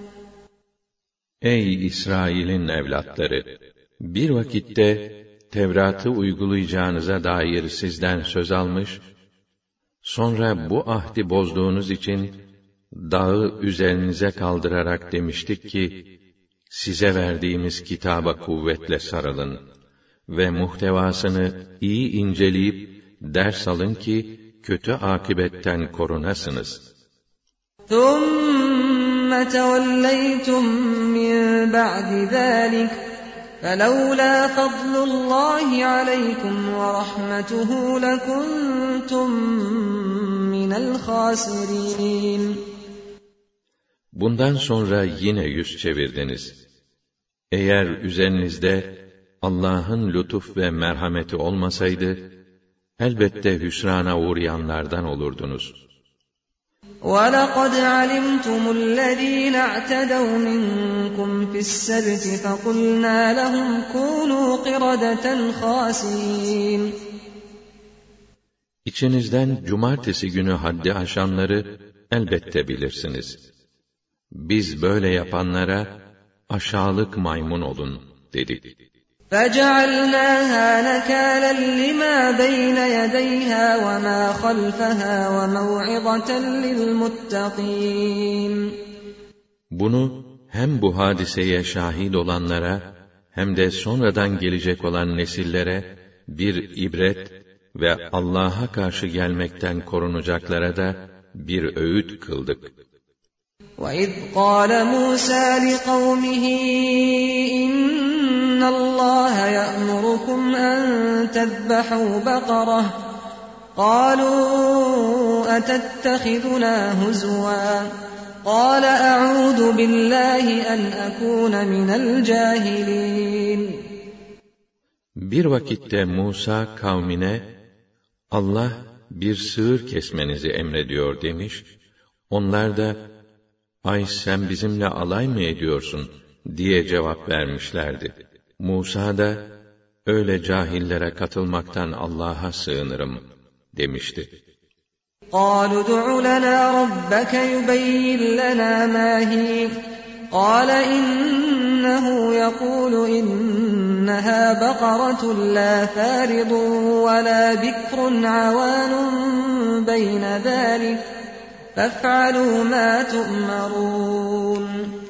Ey İsrail'in evlatları! Bir vakitte Tevrat'ı uygulayacağınıza dair sizden söz almış, sonra bu ahdi bozduğunuz için dağı üzerinize kaldırarak demiştik ki, size verdiğimiz kitaba kuvvetle sarılın ve muhtevasını iyi inceleyip ders alın ki kötü akıbetten korunasınız. ثُمَّ تَوَلَّيْتُمْ مِنْ بَعْدِ ذَلِكَ فَلَوْلَا فَضْلُ اللّٰهِ عَلَيْكُمْ وَرَحْمَتُهُ لَكُنْتُمْ مِنَ الْخَاسِرِينَ. Bundan sonra yine yüz çevirdiniz. Eğer üzerinizde Allah'ın lütuf ve merhameti olmasaydı, elbette hüsrana uğrayanlardan olurdunuz. وَلَقَدْ عَلِمْتُمُ الَّذ۪ينَ اَعْتَدَوْا مِنْكُمْ فِي السَّبْتِ فَقُلْنَا لَهُمْ كُونُوا قِرَدَةً خَاسِئِينَ. İçinizden cumartesi günü haddi aşanları elbette bilirsiniz. Biz böyle yapanlara aşağılık maymun olun dedik. فَجَعَلْنَاهَا نَكَالًا لِمَا بَيْنَ يَدَيْهَا وَمَا خَلْفَهَا وَمَوْعِظَةً لِلْمُتَّقِينَ Bunu hem bu hadiseye şahit olanlara hem de sonradan gelecek olan nesillere bir ibret ve Allah'a karşı gelmekten korunacaklara da bir öğüt kıldık. وَإِذْ قَالَ مُوسَى لِقَوْمِهِ إِنَّ اللَّهَ يَأْمُرُكُمْ أَن تَذْبَحُوا بَقَرَةً قَالُوا أَتَتَّخِذُنَا هُزُوًا قَالَ أَعُوذُ بِاللَّهِ أَنْ أَكُونَ مِنَ الْجَاهِلِينَ Bir vakitte Musa kavmine, Allah bir sığır kesmenizi emrediyor demiş, onlar da, ay sen bizimle alay mı ediyorsun diye cevap vermişlerdi. Musa da, öyle cahillere katılmaktan Allah'a sığınırım demişti. قَالُوا ادْعُ لَنَا رَبَّكَ يُبَيِّنْ لَنَا مَا هِيَ قَالَ إِنَّهُ يَقُولُ إِنَّهَا بَقَرَةٌ لَا فَارِضٌ وَلَا بِكْرٌ عَوَانٌ بَيْنَ ذَلِكَ فَافْعَلُوا مَا تُؤْمَرُونَ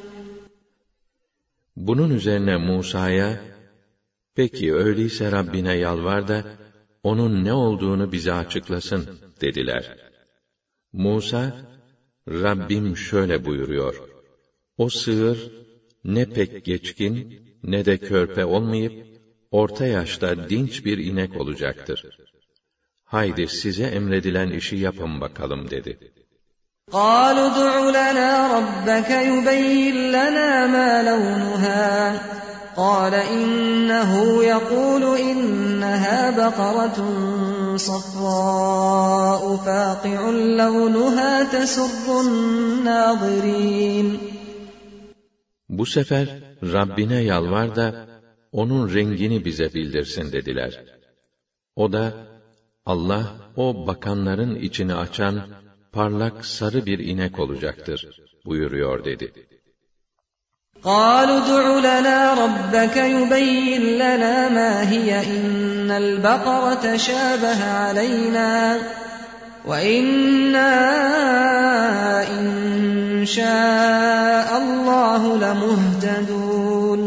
Bunun üzerine Musa'ya, peki öyleyse Rabbine yalvar da, onun ne olduğunu bize açıklasın dediler. Musa, Rabbim şöyle buyuruyor, o sığır, ne pek geçkin, ne de körpe olmayıp, orta yaşta dinç bir inek olacaktır. Haydi size emredilen işi yapın bakalım dedi. قَالُوا ادْعُ لَنَا رَبَّكَ يُبَيِّنْ لَنَا مَا لَوْنُهَا قَالَ إِنَّهُ يَقُولُ إِنَّهَا بَقَرَةٌ صَفْرَاءُ فَاقِعٌ لَوْنُهَا تَسُرُّ النَّاظِرِينَ Bu sefer Rabbine yalvar da, onun rengini bize bildirsin dediler. O da, Allah, o bakanların içini açan, parlak sarı bir inek olacaktır buyuruyor dedi. قَالُوا ادْعُ لَنَا رَبَّكَ يُبَيِّنْ لَنَا مَا هِيَ إِنَّ الْبَقَرَةَ شَابَهَ عَلَيْنَا وَإِنَّا إِنْ شَاءَ اللّٰهُ لَمُهْتَدُونَ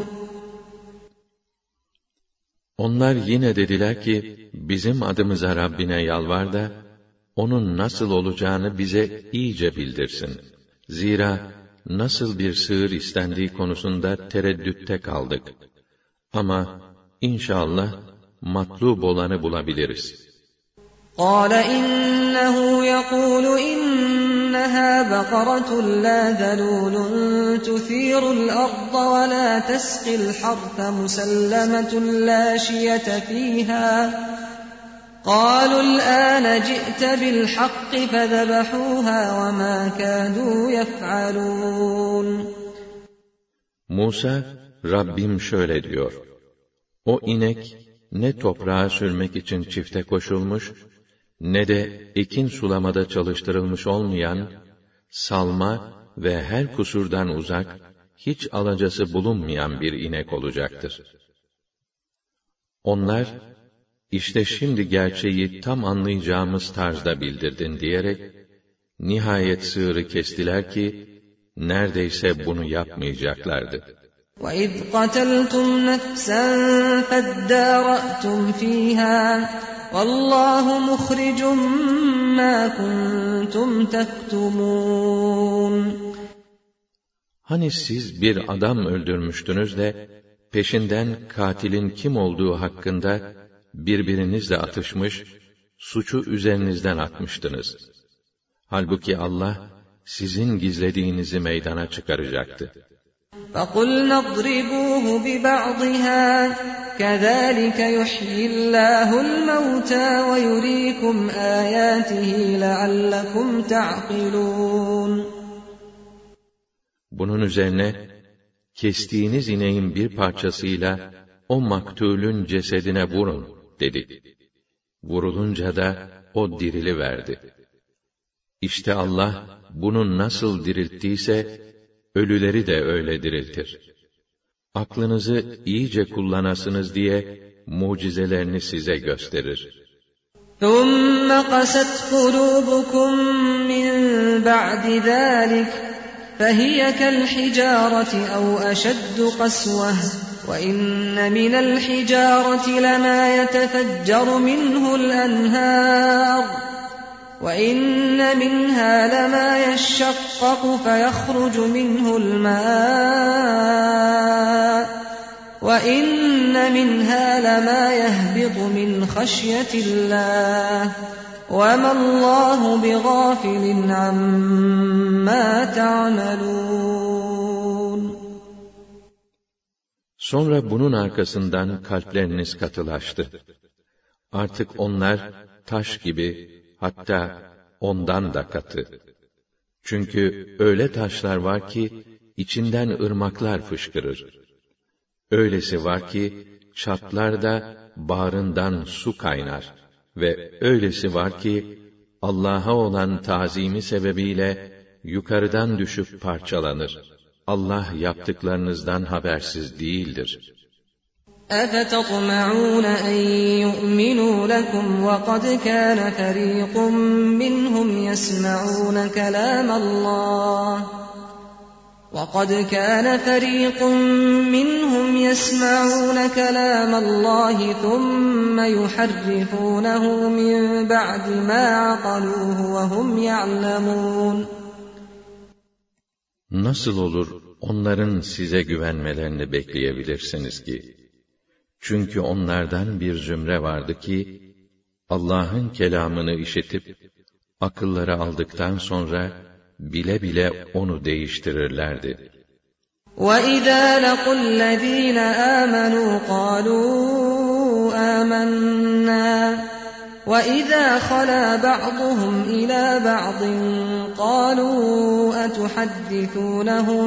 Onlar yine dediler ki, bizim adımıza Rabbine yalvar da, onun nasıl olacağını bize iyice bildirsin. Zira nasıl bir sığır istendiği konusunda tereddütte kaldık. Ama inşallah matlub olanı bulabiliriz. قَالَ إِنَّهُ يَقُولُ إِنَّهَا بَقَرَةٌ لَا ذَلُولٌ تُثِيرُ الْأَرْضَ وَلَا تَسْقِي الْحَرْثَ مُسَلَّمَةٌ لَا شِيَةَ فِيهَا قَالُوا الْآنَ جِئْتَ بِالْحَقِّ فَذَبَحُوهَا وَمَا كَادُوا يَفْعَلُونَ Musa, Rabbim şöyle diyor, o inek, ne toprağa sürmek için çifte koşulmuş, ne de ekin sulamada çalıştırılmış olmayan, salma ve her kusurdan uzak, hiç alacası bulunmayan bir inek olacaktır. Onlar, işte şimdi gerçeği tam anlayacağımız tarzda bildirdin diyerek, nihayet sığırı kestiler ki, neredeyse bunu yapmayacaklardı. وَإِذْ قَتَلْتُمْ نَفْسًا فَادَّارَأْتُمْ فِيهَا وَاللّٰهُ مُخْرِجٌ مَا كُنْتُمْ تَكْتُمُونَ Hani siz bir adam öldürmüştünüz de, peşinden katilin kim olduğu hakkında birbirinizle atışmış, suçu üzerinizden atmıştınız. Halbuki Allah, sizin gizlediğinizi meydana çıkaracaktı. فَقُلْنَا اضْرِبُوهُ بِبَعْضِهَا كَذَٰلِكَ يُحْيِي اللّٰهُ الْمَوْتَىٰ وَيُرِيكُمْ آيَاتِهِ لَعَلَّكُمْ تَعْقِلُونَ Bunun üzerine, kestiğiniz ineğin bir parçasıyla o maktulün cesedine vurun dedi. vurulunca da o diriliverdi. İşte Allah bunu nasıl dirilttiyse, ölüleri de öyle diriltir. Aklınızı iyice kullanasınız diye mucizelerini size gösterir. ثُمَّ قَسَتْ قُلُوبُكُم مِّن بَعْدِ ذَلِكَ فَهِيَ كَالْحِجَارَةِ أَوْ أَشَدُّ قَسْوَةً وَإِنَّ مِنَ الْحِجَارَةِ لَمَا يَتَفَجَّرُ مِنْهُ الْأَنْهَارُ وَإِنَّ مِنْهَا لَمَا يَشَّقَّقُ فَيَخْرُجُ مِنْهُ الْمَاءُ وَإِنَّ مِنْهَا لَمَا يَهْبِطُ مِنْ خَشْيَةِ اللَّهِ وَمَا اللَّهُ بِغَافِلٍ عَمَّا تَعْمَلُونَ. Sonra bunun arkasından kalpleriniz katılaştı. Artık onlar taş gibi, hatta ondan da katı. Çünkü öyle taşlar var ki içinden ırmaklar fışkırır. Öylesi var ki çatlar da bağrından su kaynar ve öylesi var ki Allah'a olan tazimi sebebiyle yukarıdan düşüp parçalanır. Allah yaptıklarınızdan habersiz değildir. أَفَتَطْمَعُونَ أَن يُؤْمِنُوا لَكُمْ وَقَدْ كَانَ فَرِيقٌ مِّنْهُمْ يَسْمَعُونَ كَلَامَ اللَّهِ ثُمَّ يُحَرِّفُونَهُ مِن بَعْدِ مَا عَقَلُوهُ وَهُمْ يَعْلَمُونَ. Nasıl olur onların size güvenmelerini bekleyebilirsiniz ki? Çünkü onlardan bir zümre vardı ki, Allah'ın kelamını işitip, akılları aldıktan sonra, bile bile onu değiştirirlerdi. وَإِذَا لَقُوا الَّذ۪ينَ آمَنُوا قَالُوا آمَنَّا وَإِذَا خَلَا بَعْضُهُمْ إِلَى بَعْضٍ قَالُوا أَتُحَدِّثُونَهُم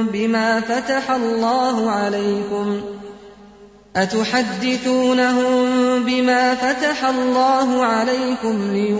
بِمَا فَتَحَ اللَّهُ عَلَيْكُمْ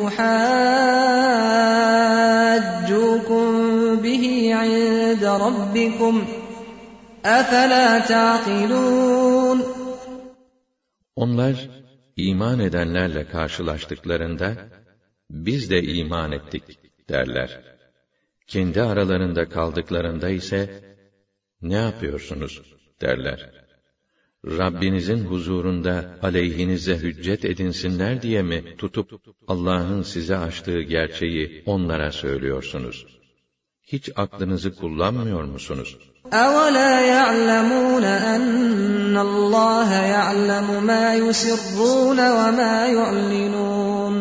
لِيُحَاجُّوكُم بِهِ عِندَ رَبِّكُمْ أَفَلَا تَعْقِلُونَ. Onlar iman edenlerle karşılaştıklarında biz de iman ettik derler. Kendi aralarında kaldıklarında ise ne yapıyorsunuz derler. Rabbinizin huzurunda aleyhinize hüccet edinsinler diye mi tutup Allah'ın size açtığı gerçeği onlara söylüyorsunuz? Hiç aklınızı kullanmıyor musunuz? أَوَلَا يَعْلَمُونَ أَنَّ اللَّهَ يَعْلَمُ مَا يُسِرُّونَ وَمَا يُعْلِنُونَ.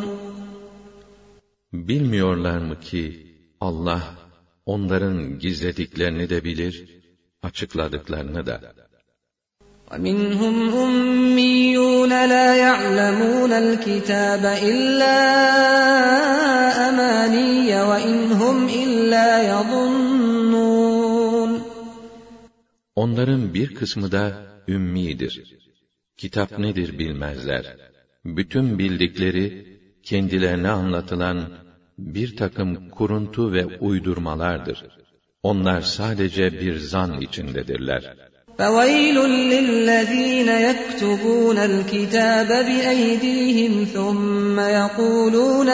Bilmiyorlar mı ki Allah onların gizlediklerini de bilir, açıkladıklarını da. وَمِنْهُمْ أُمِّيُّونَ لَا يَعْلَمُونَ الْكِتَابَ إِلَّا أَمَانِيَّ وَإِنْ هُمْ إِلَّا يَظُنُّونَ. Onların bir kısmı da ümmidir. Kitap nedir bilmezler. Bütün bildikleri, kendilerine anlatılan bir takım kuruntu ve uydurmalardır. Onlar sadece bir zan içindedirler. فَوَيْلٌ لِلَّذ۪ينَ يَكْتُبُونَ الْكِتَابَ بِأَيْدِيهِمْ ثُمَّ يَقُولُونَ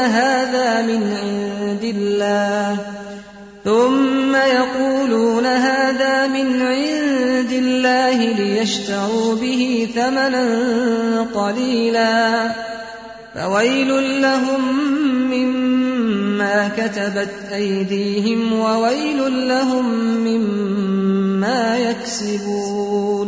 هَذَا مِنْ عِنْدِ اللّٰهِ لِيَشْتَرُوا بِهِ ثَمَنًا قَلِيلًا فَوَيْلٌ لَهُمْ مِمَّا كَتَبَتْ أَيْدِيهِمْ وَوَيْلٌ لَهُمْ مِمَّا يَكْسِبُونَ.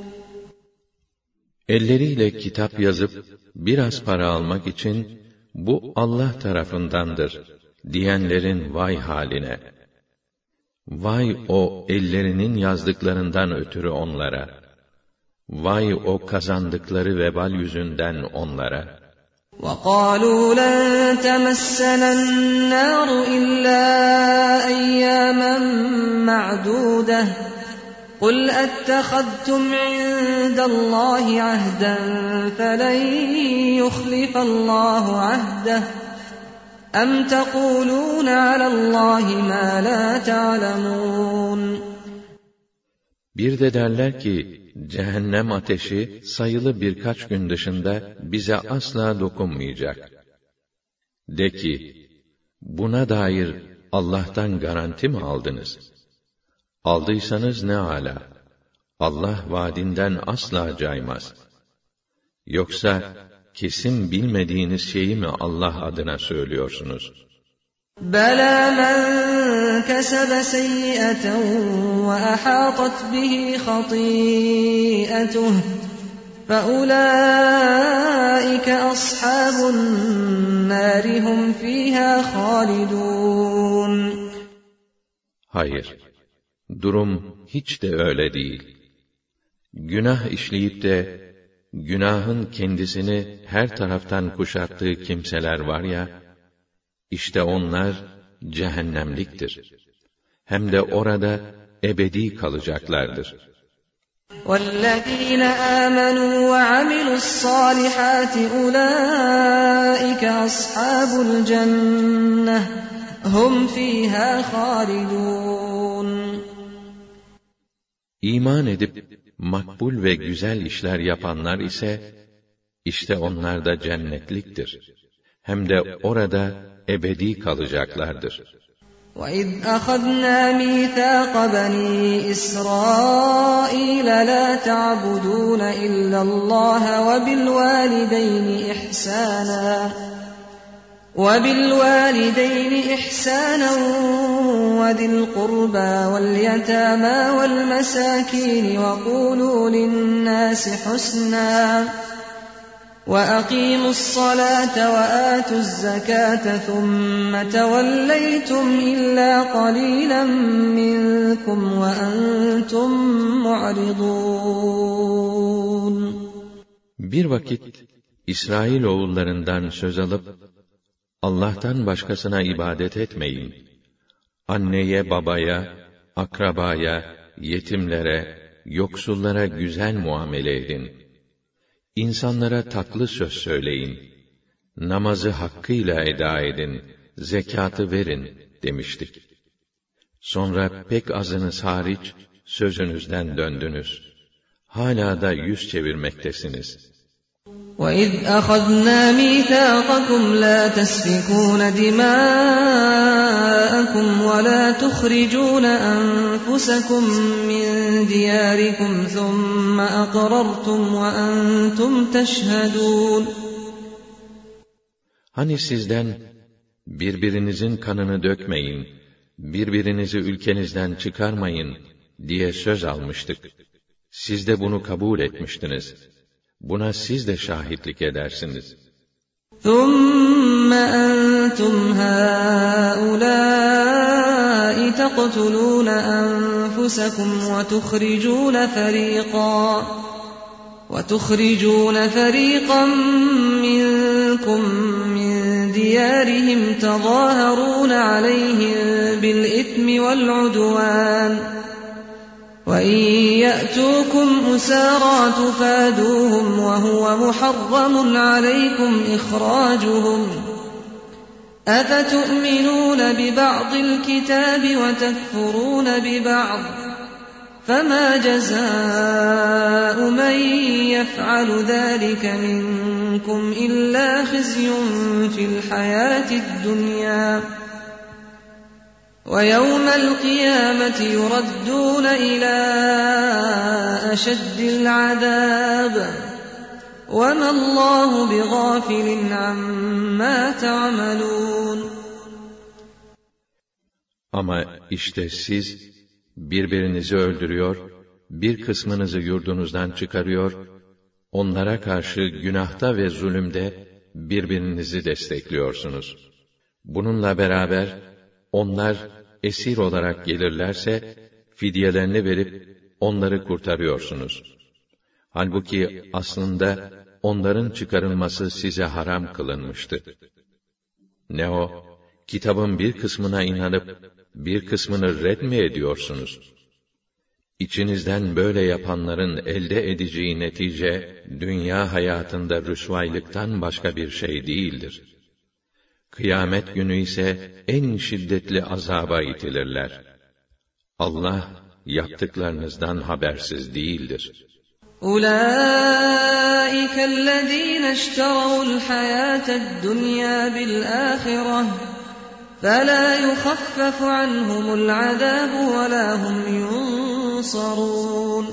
Elleriyle kitap yazıp biraz para almak için bu Allah tarafındandır diyenlerin vay haline. Vay o ellerinin yazdıklarından ötürü onlara. Vay o kazandıkları vebal yüzünden onlara. وَقَالُوا لَن تَمَسَّنَا النَّارُ إِلَّا أَيَّامًا مَّعْدُودَةً قُلْ أَتَّخَذْتُمْ عِندَ اللّٰهِ عَهْدًا فَلَنْ يُخْلِفَ اللّٰهُ عَهْدَهُ أَمْ تَقُولُونَ عَلَى اللّٰهِ مَا لَا تَعْلَمُونَ. Bir de derler ki, cehennem ateşi sayılı birkaç gün dışında bize asla dokunmayacak. De ki, buna dair Allah'tan garanti mi aldınız? Aldıysanız ne âlâ. Allah vaadinden asla caymaz. Yoksa kesin bilmediğiniz şeyi mi Allah adına söylüyorsunuz? بَلَى مَنْ كَسَبَ سَيِّئَةً وَأَحَاطَتْ بِهِ خَطِيئَتُهُ فَأُولَٰئِكَ أَصْحَابُ النَّارِ هُمْ فِيهَا خَالِدُونَ. Hayır, durum hiç de öyle değil. Günah işleyip de günahın kendisini her taraftan kuşattığı kimseler var ya, İşte onlar cehennemliktir. Hem de orada ebedi kalacaklardır. وَالَّذ۪ينَ آمَنُوا وَعَمِلُوا الصَّالِحَاتِ أُولَٰئِكَ أَصْحَابُ الْجَنَّةِ هُمْ فِيهَا خَالِدُونَ. İman edip makbul ve güzel işler yapanlar ise, işte onlar da cennetliktir. Hem de orada ebedi kalacaklardır. وَإِذْ أَخَذْنَا مِيثَاقَ بَنِي إِسْرَائِيلَ لَا تَعْبُدُونَ إِلَّا اللَّهَ وَبِالْوَالِدَيْنِ إِحْسَانًا وَذِي الْقُرْبَى وَالْيَتَامَى وَالْمَسَاكِينِ وَقُولُوا لِلنَّاسِ حُسْنًا وَأَقِيمُوا الصَّلَاةَ وَآتُوا الزَّكَاةَ ثُمَّ تَوَلَّيْتُمْ إِلَّا قَلِيلًا مِّنكُمْ وَأَنْتُمْ مُعْرِضُونَ. Bir vakit İsrailoğullarından söz alıp, Allah'tan başkasına ibadet etmeyin, anneye, babaya, akrabaya, yetimlere, yoksullara güzel muamele edin, İnsanlara tatlı söz söyleyin, namazı hakkıyla eda edin, zekatı verin demiştik. Sonra pek azınız hariç sözünüzden döndünüz. Hala da yüz çevirmektesiniz. وَإِذْ أَخَذْنَا مِيثَاقَكُمْ لَا تَسْفِكُونَ دِمَاءَكُمْ وَلَا تُخْرِجُونَ أَنفُسَكُمْ مِنْ دِيَارِكُمْ ثُمَّ أَقْرَرْتُمْ وَأَنْتُمْ تَشْهَدُونَ. Hani sizden birbirinizin kanını dökmeyin, birbirinizi ülkenizden çıkarmayın diye söz almıştık. Siz de bunu kabul etmiştiniz. Buna siz de şahitlik edersiniz. ثُمَّ أَنْتُمْ هَؤُلَاءِ تَقْتُلُونَ أَنفُسَكُمْ وَتُخْرِجُونَ فَرِيقًا مِّنكُم مِّن دِيَارِهِمْ تَظَاهَرُونَ عَلَيْهِم بِالْإِثْمِ وَالْعُدْوَانِ وَإِنْ يَأْتُوكُمْ أُسَارَىٰ تُفَادُوهُمْ وَهُوَ مُحَرَّمٌ عَلَيْكُمْ إِخْرَاجُهُمْ أَفَتُؤْمِنُونَ بِبَعْضِ الْكِتَابِ وَتَكْفُرُونَ بِبَعْضٍ فَمَا جَزَاءُ مَنْ يَفْعَلُ ذَلِكَ مِنْكُمْ إِلَّا خِزْيٌ فِي الْحَيَاةِ الدُّنْيَا وَيَوْمَ الْقِيَامَةِ يُرَدُّونَ إِلَى أَشَدِّ الْعَذَابِ وَمَا اللّٰهُ بِغَافِلٍ عَمَّا تَعْمَلُونَ. Ama işte siz birbirinizi öldürüyor, bir kısmınızı yurdunuzdan çıkarıyor, onlara karşı günahta ve zulümde birbirinizi destekliyorsunuz. Bununla beraber onlar esir olarak gelirlerse fidyelerini verip onları kurtarıyorsunuz. Halbuki aslında onların çıkarılması size haram kılınmıştı. Ne o, kitabın bir kısmına inanıp bir kısmını red mi ediyorsunuz? İçinizden böyle yapanların elde edeceği netice, dünya hayatında rüsvaylıktan başka bir şey değildir. Kıyamet günü ise en şiddetli azaba itilirler. Allah, yaptıklarınızdan habersiz değildir. أُولَٰئِكَ الَّذ۪ينَ اشْتَرَوُا الْحَيَاةَ الدُّنْيَا بِالْآخِرَةِ فَلَا يُخَفَّفُ عَنْهُمُ الْعَذَابُ وَلَا هُمْ يُنصَرُونَ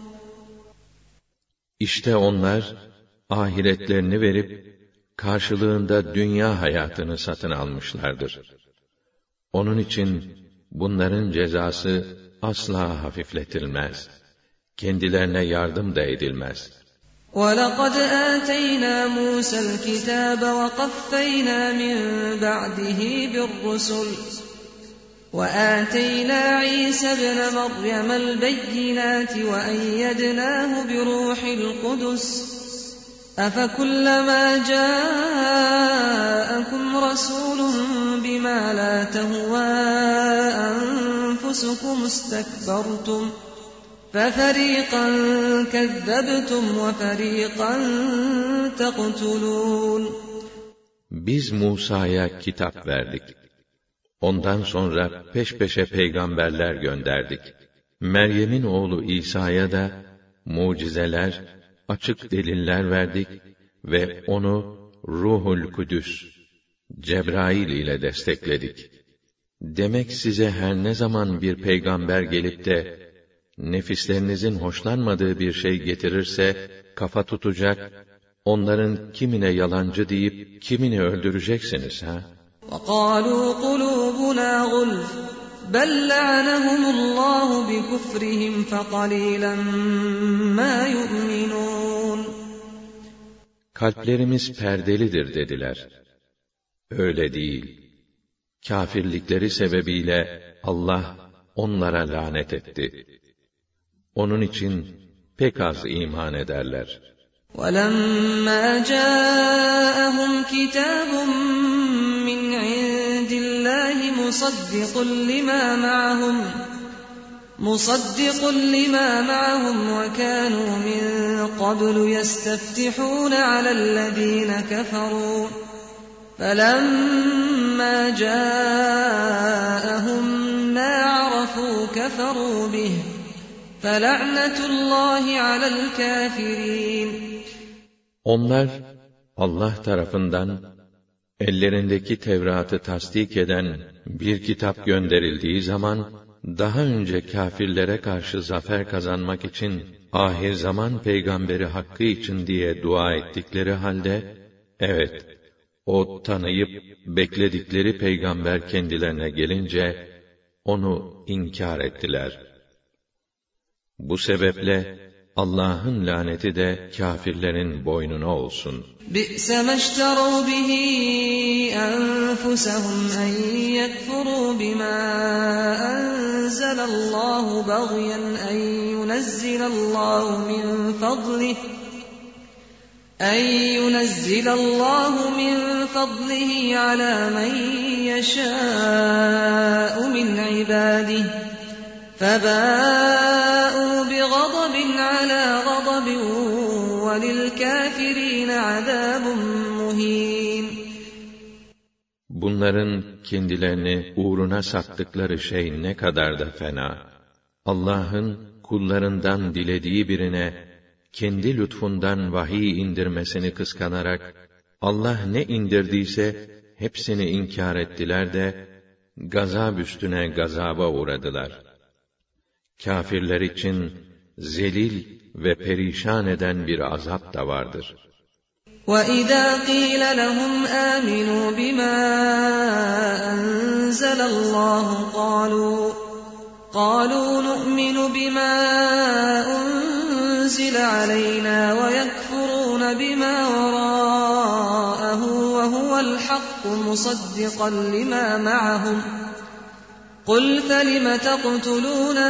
İşte onlar, ahiretlerini verip, karşılığında dünya hayatını satın almışlardır. Onun için, bunların cezası asla hafifletilmez. Kendilerine yardım da edilmez. وَلَقَدْ آتَيْنَا مُوسَى الْكِتَابَ وَقَفَّيْنَا مِنْ بَعْدِهِ بِالرُّسُلِ وَآتَيْنَا عِيسَى ابْنَ مَرْيَمَ الْبَيِّنَاتِ وَأَيَّدْنَاهُ بِرُوحِ الْقُدُسِ أَفَكُلَّمَا جَاءَكُمْ رَسُولٌ بِمَا لَا تَهْوَى أَنفُسُكُمُ اسْتَكْبَرْتُمْ فَفَرِيقًا كَذَّبْتُمْ وَفَرِيقًا تَقْتُلُونَ Biz Musa'ya kitap verdik. Ondan sonra peş peşe peygamberler gönderdik. Meryem'in oğlu İsa'ya da mucizeler, açık deliller verdik ve onu Ruhul Kudüs, Cebrail ile destekledik. Demek size her ne zaman bir peygamber gelip de nefislerinizin hoşlanmadığı bir şey getirirse kafa tutacak, onların kimine yalancı deyip kimini öldüreceksiniz ha? وَقَالُوا قُلُوبُنَا غُلْفٌ بَلْ لَعَنَهُمُ اللّٰهُ بِكُفْرِهِمْ فَقَلِيلًا مَا يُؤْمِنُونَ Kalplerimiz perdelidir dediler. Öyle değil. Kâfirlikleri sebebiyle Allah onlara lanet etti. Onun için pek az iman ederler. وَلَمَّا جَاءَهُمْ كِتَابٌ مِّنْ عِندِ اللَّهِ مُصَدِّقٌ لِمَا مَعَهُمْ وَكَانُوا مِنْ قَبْلُ يَسْتَفْتِحُونَ عَلَى الَّذِينَ كَفَرُوا فَلَمَّا جَاءَهُمْ مَا عَرَفُوا كَفَرُوا بِهِ فَلَعْنَةُ اللّٰهِ عَلَى الْكَافِرِينَ Onlar, Allah tarafından, ellerindeki Tevrat'ı tasdik eden bir kitap gönderildiği zaman, daha önce kâfirlere karşı zafer kazanmak için, ahir zaman peygamberi hakkı için diye dua ettikleri halde, evet, o tanıyıp bekledikleri peygamber kendilerine gelince, onu inkar ettiler. Bu sebeple, Allah'ın laneti de kâfirlerin boynuna olsun. بِئْسَ مَا اشْتَرَوْا بِهِ أَنفُسَهُمْ أَنْ يَكْفُرُوا بِمَا أَنزَلَ اللّٰهُ بَغْيًا أَنْ يُنَزِّلَ اللّٰهُ مِنْ فَضْلِهِ عَلَى مَنْ يَشَاءُ مِنْ عِبَادِهِ فَبَاءُوا بِغَضَبٍ عَلَى غَضَبٍ وَلِلْكَافِرِينَ عَذَابٌ مُهِينٌ Bunların kendilerini uğruna sattıkları şey ne kadar da fena. Allah'ın kullarından dilediği birine kendi lütfundan vahiy indirmesini kıskanarak Allah ne indirdiyse hepsini inkar ettiler de gazap üstüne gazaba uğradılar. Kâfirler için zelil ve perişan eden bir azap da vardır. وَإِذَا قِيلَ لَهُمْ آمِنُوا بِمَا أَنزَلَ اللّٰهُ قَالُوا نُؤْمِنُ بِمَا أُنزِلَ عَلَيْنَا وَيَكْفُرُونَ بِمَا وَرَاءَهُ وَهُوَ الْحَقُّ مُصَدِّقًا لِمَا مَعَهُمْ قُلْ فَلِمَ تَقْتُلُونَ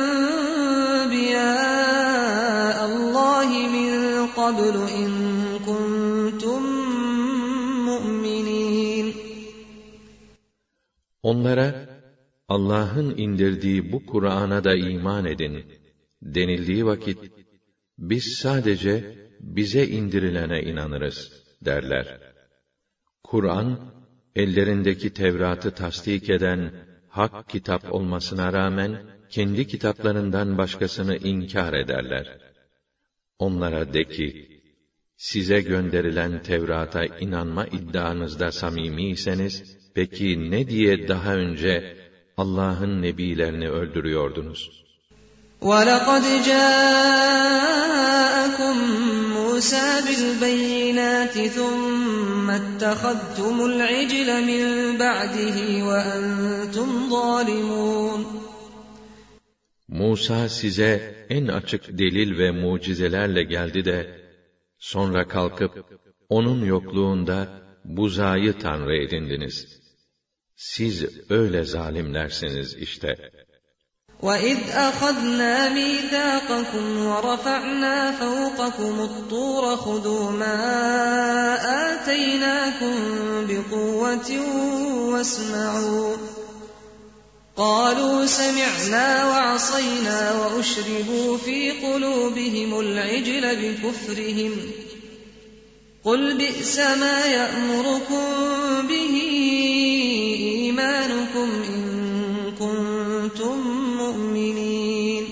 أَنْبِيَاءَ اللّٰهِ مِنْ قَبْلُ إِنْ كُنْتُمْ مُؤْمِنِينَ Onlara, Allah'ın indirdiği bu Kur'an'a da iman edin denildiği vakit, biz sadece bize indirilene inanırız derler. Kur'an, ellerindeki Tevrat'ı tasdik eden hak kitap olmasına rağmen, kendi kitaplarından başkasını inkar ederler. Onlara de ki, size gönderilen Tevrat'a inanma iddianızda samimiyseniz, peki ne diye daha önce Allah'ın nebilerini öldürüyordunuz? وَلَقَدْ جَاءَكُمْ مُوسَى بِالْبَيِّنَاتِ ثُمَّ اتَّخَذْتُمُ الْعِجْلَ مِنْ بَعْدِهِ وَأَنْتُمْ ظَالِمُونَ. Musa size en açık delil ve mucizelerle geldi de, sonra kalkıp, onun yokluğunda buzağı tanrı edindiniz. Siz öyle zalimlersiniz işte. وَإِذْ أَخَذْنَا مِيثَاقَكُمْ وَرَفَعْنَا فَوْقَكُمُ الطُّورَ خُذُوا مَا آتَيْنَاكُمْ بِقُوَّةٍ وَاسْمَعُوا قَالُوا سَمِعْنَا وَعَصَيْنَا وَأُشْرِبُوا فِي قُلُوبِهِمُ الْعِجْلَ بِكُفْرِهِمْ قُلْ بِئْسَ مَا يَأْمُرُكُمْ بِهِ إِيمَانُكُمْ إِن كُنتُم مُّؤْمِنِينَ.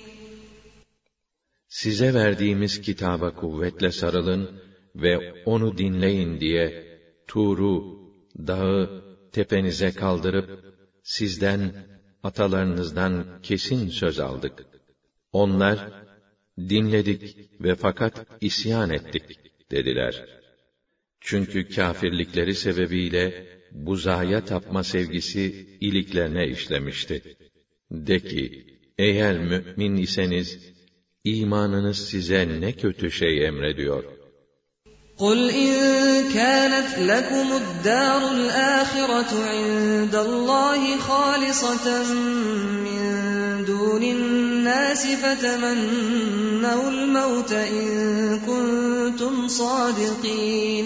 Size verdiğimiz kitaba kuvvetle sarılın ve onu dinleyin diye Tur'u, dağı tepenize kaldırıp sizden, atalarınızdan kesin söz aldık. Onlar, dinledik ve fakat isyan ettik dediler. Çünkü kâfirlikleri sebebiyle buzağa tapma sevgisi iliklerine işlemişti. De ki, eğer mümin iseniz, imanınız size ne kötü şey emrediyor. قُلْ إِنْ كَانَتْ لَكُمُ الدَّارُ الْآخِرَةُ عِنْدَ اللَّهِ خَالِصَةً مِّن دُونِ النَّاسِ فَتَمَنَّوُا الْمَوْتَ إِن كُنتُمْ صَادِقِينَ.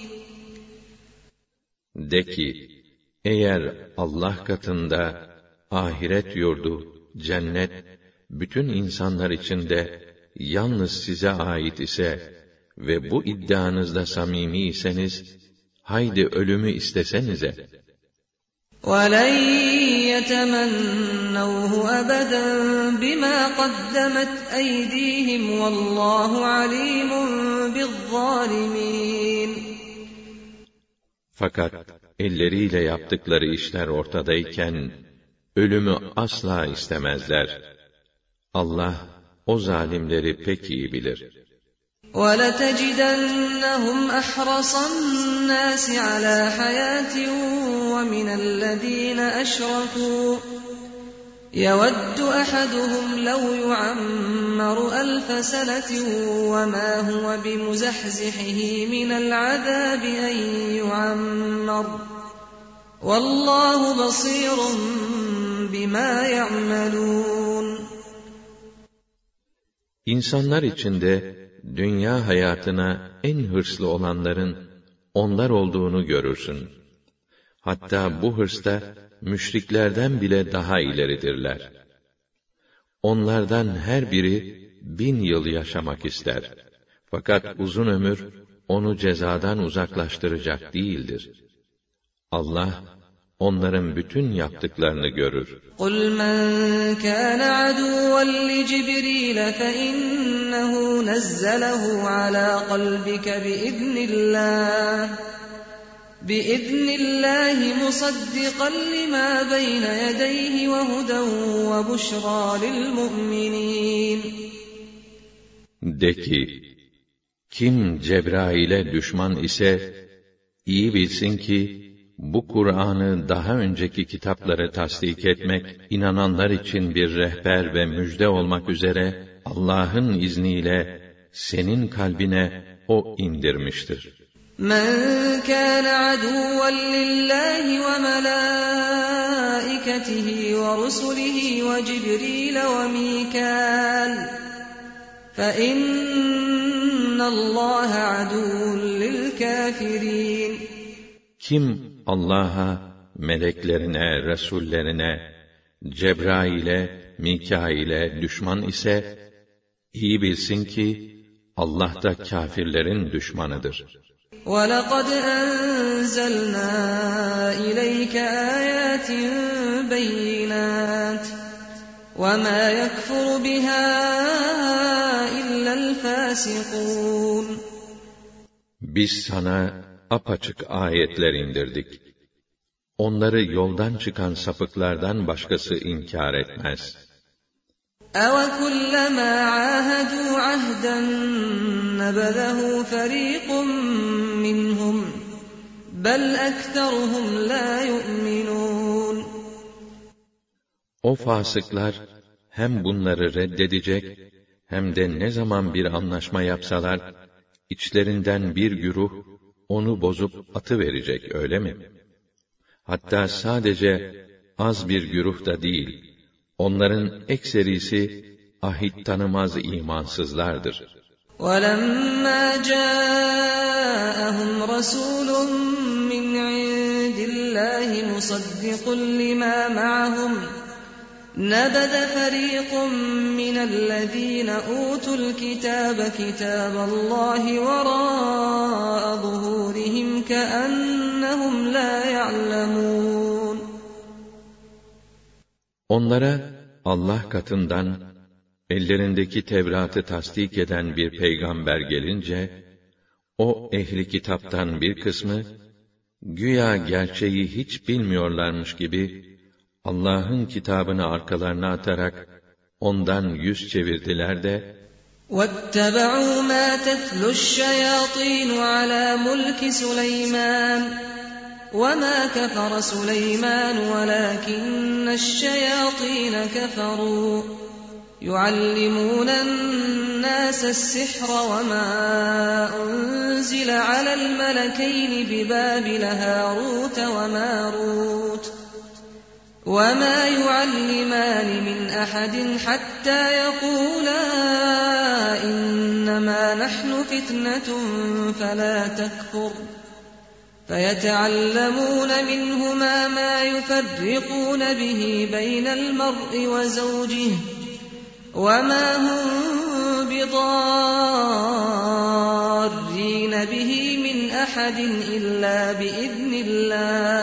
De ki, eğer Allah katında ahiret yurdu, cennet, bütün insanlar için de yalnız size ait ise ve bu iddianızda samimiyseniz, haydi ölümü istesenize. وَلَنْ يَتَمَنَّوْهُ أَبَدًا بِمَا قَدَّمَتْ أَيْدِيهِمْ وَاللّٰهُ عَلِيمٌ بِالظَّالِمِينَ. Fakat elleriyle yaptıkları işler ortadayken, ölümü asla istemezler. Allah, o zalimleri pek iyi bilir. وَلَتَجِدَنَّهُمْ أَحْرَصَ النَّاسِ عَلَى حَيَاةٍ وَمِنَ الَّذِينَ أَشْرَكُوا يَوَدُّ أَحَدُهُمْ لَوْ يُعَمَّرُ 1000 سَنَةٍ وَمَا هُوَ بِمُزَحْزِحِهِ مِنَ الْعَذَابِ أَن يُعَمَّرَ وَاللّٰهُ بَصِيرٌ بِمَا يَعْمَلُونَ. İnsanlar içinde dünya hayatına en hırslı olanların onlar olduğunu görürsün. Hatta bu hırsta müşriklerden bile daha ileridirler. Onlardan her biri 1000 yıl yaşamak ister. Fakat uzun ömür onu cezadan uzaklaştıracak değildir. Allah onların bütün yaptıklarını görür. قُلْ مَنْ كَانَ عَدُوًّا لِجِبْرِيلَ فَإِنَّهُ نَزَّلَهُ عَلَى قَلْبِكَ بِإِذْنِ اللَّهِ مُصَدِّقًا لِمَا بَيْنَ يَدَيْهِ وَهُدًى وَبُشْرَى لِلْمُؤْمِنِينَ. De ki, kim Cebrail'e düşman ise, iyi bilsin ki, bu Kur'an'ı daha önceki kitapları tasdik etmek, inananlar için bir rehber ve müjde olmak üzere, Allah'ın izniyle senin kalbine o indirmiştir. مَنْ كَانَ عَدُوًّا لِلَّهِ وَمَلَائِكَتِهِ وَرُسُلِهِ وَجِبْرِيلَ وَمِيكَالَ فَإِنَّ اللَّهَ عَدُوٌّ لِلْكَافِرِينَ. Kim Allah'a, meleklerine, resullerine, Cebrail'e, Mikail'e düşman ise, iyi bilsin ki, Allah da kâfirlerin düşmanıdır. وَلَقَدْ أَنزَلْنَا إِلَيْكَ آيَاتٍ بَيِّنَاتٍ وَمَا يَكْفُرُ بِهَا إِلَّا الْفَاسِقُونَ Biz sana apaçık ayetler indirdik. Onları yoldan çıkan sapıklardan başkası inkar etmez. أَوَكُلَّمَا عَاهَدُوا عَهْدًا نَبَذَهُ فَرِيقٌ مِّنْهُمْ بَلْ أَكْثَرُهُمْ لَا يُؤْمِنُونَ O fasıklar hem bunları reddedecek hem de ne zaman bir anlaşma yapsalar içlerinden bir güruh onu bozup atıverecek, öyle mi? Hatta sadece az bir güruh da değil, onların ekserisi ahit tanımaz imansızlardır. وَلَمَّا جَاءَهُمْ رَسُولٌ مِّنْ عِندِ اللَّهِ مُصَدِّقٌ لِّمَا مَعَهُمْ نَبَذَ فَرِيقٌ مِّنَ الَّذِينَ أُوتُوا الْكِتَابَ كِتَابَ اللَّهِ وَرَاءَ ظُهُورِهِمْ كَأَنَّهُمْ لَا يَعْلَمُونَ Onlara Allah katından ellerindeki Tevrat'ı tasdik eden bir peygamber gelince, o ehli kitaptan bir kısmı, güya gerçeği hiç bilmiyorlarmış gibi, Allah'ın kitabını arkalarına atarak, ondan yüz çevirdiler de, وَاتَّبَعُوا مَا تَتْلُو الشَّيَاطِينُ عَلَى مُلْكِ سُلَيْمَانَ وَمَا كَفَرَ سُلَيْمَانُ وَلَكِنَّ الشَّيَاطِينَ كَفَرُوا يُعَلِّمُونَ النَّاسَ السِّحْرَ وَمَا أُنزِلَ عَلَى الْمَلَكَيْنِ بِبَابِلَ هَارُوتَ وَمَارُوتَ وَمَا يُعَلِّمَانِ مِنْ أَحَدٍ حَتَّى يَقُولَا إِنَّمَا نَحْنُ فِتْنَةٌ فَلَا تَكْفُرْ فَيَتَعَلَّمُونَ مِنْهُمَا مَا يُفَرِّقُونَ بِهِ بَيْنَ الْمَرْءِ وَزَوْجِهِ وَمَا هُمْ بِضَارِّينَ بِهِ مِنْ أَحَدٍ إِلَّا بِإِذْنِ اللَّهِ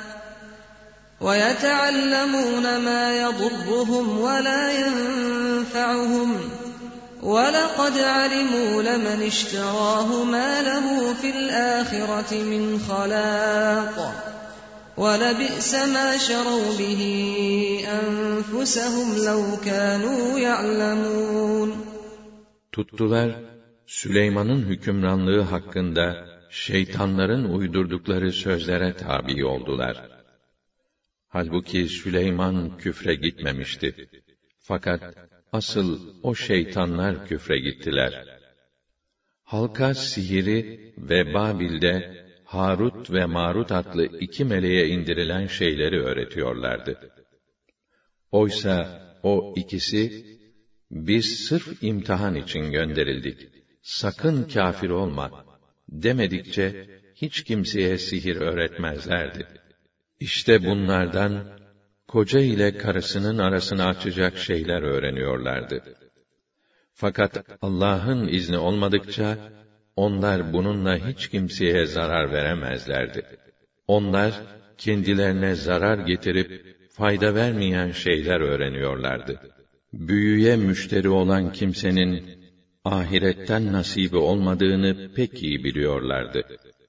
وَيَتَعَلَّمُونَ مَا يَضُرُّهُمْ وَلَا يَنفَعُهُمْ وَلَقَدْ عَلِمُوا لَمَنِ اشْتَرَاهُ مَا لَهُ فِي الْآخِرَةِ مِنْ خَلَاقٍ وَلَبِئْسَ مَا شَرَوْا بِهِ أَنفُسَهُمْ لَوْ كَانُوا يَعْلَمُونَ Tuttular, Süleyman'ın hükümranlığı hakkında şeytanların uydurdukları sözlere tabi oldular. Halbuki Süleyman küfre gitmemişti. Fakat asıl o şeytanlar küfre gittiler. Halka sihiri ve Babil'de Harut ve Marut adlı iki meleğe indirilen şeyleri öğretiyorlardı. Oysa o ikisi, biz sırf imtihan için gönderildik, sakın kâfir olma demedikçe hiç kimseye sihir öğretmezlerdi. İşte bunlardan, koca ile karısının arasını açacak şeyler öğreniyorlardı. Fakat Allah'ın izni olmadıkça, onlar bununla hiç kimseye zarar veremezlerdi. Onlar, kendilerine zarar getirip, fayda vermeyen şeyler öğreniyorlardı. Büyüye müşteri olan kimsenin, ahiretten nasibi olmadığını pek iyi biliyorlardı.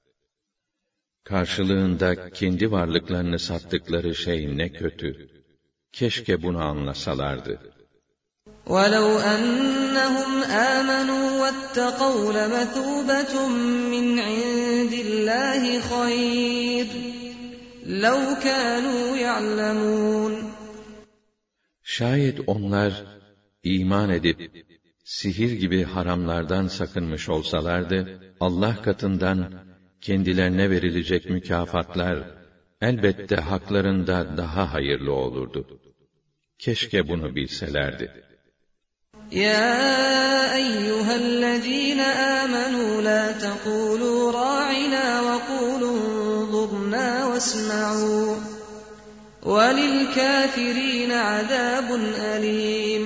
Karşılığında kendi varlıklarını sattıkları şey ne kötü. Keşke bunu anlasalardı. وَلَوْ أَنَّهُمْ آمَنُوا وَاتَّقَوْا لَمَثُوبَةٌ مِّنْ عِندِ اللَّهِ خَيْرٌ لَوْ كَانُوا يَعْلَمُونَ Şayet onlar iman edip sihir gibi haramlardan sakınmış olsalardı, Allah katından kendilerine verilecek mükafatlar elbette haklarında daha hayırlı olurdu. Keşke bunu bilselerdi. يَا أَيُّهَا الَّذِينَ آمَنُوا لَا تَقُولُوا رَاعِنَا وَقُولُوا انظُرْنَا وَاسْمَعُوا وَلِلْكَافِرِينَ عَذَابٌ أَلِيمٌ.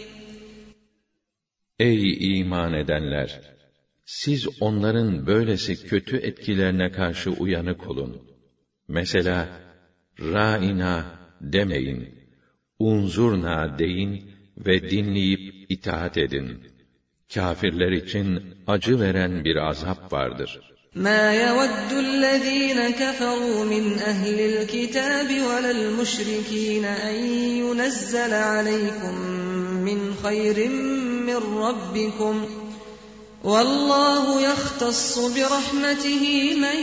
Ey iman edenler! Siz onların böylesi kötü etkilerine karşı uyanık olun. Mesela, râina demeyin, unzurna deyin ve dinleyip itaat edin. Kâfirler için acı veren bir azap vardır. مَا يَوَدُّ الَّذ۪ينَ كَفَرُوا مِنْ أَهْلِ الْكِتَابِ وَلَا الْمُشْرِكِينَ أَنْ يُنَزَّلَ عَلَيْكُمْ مِنْ خَيْرٍ مِّنْ رَبِّكُمْ وَاللّٰهُ يَخْتَصُّ بِرَحْمَتِهِ مَنْ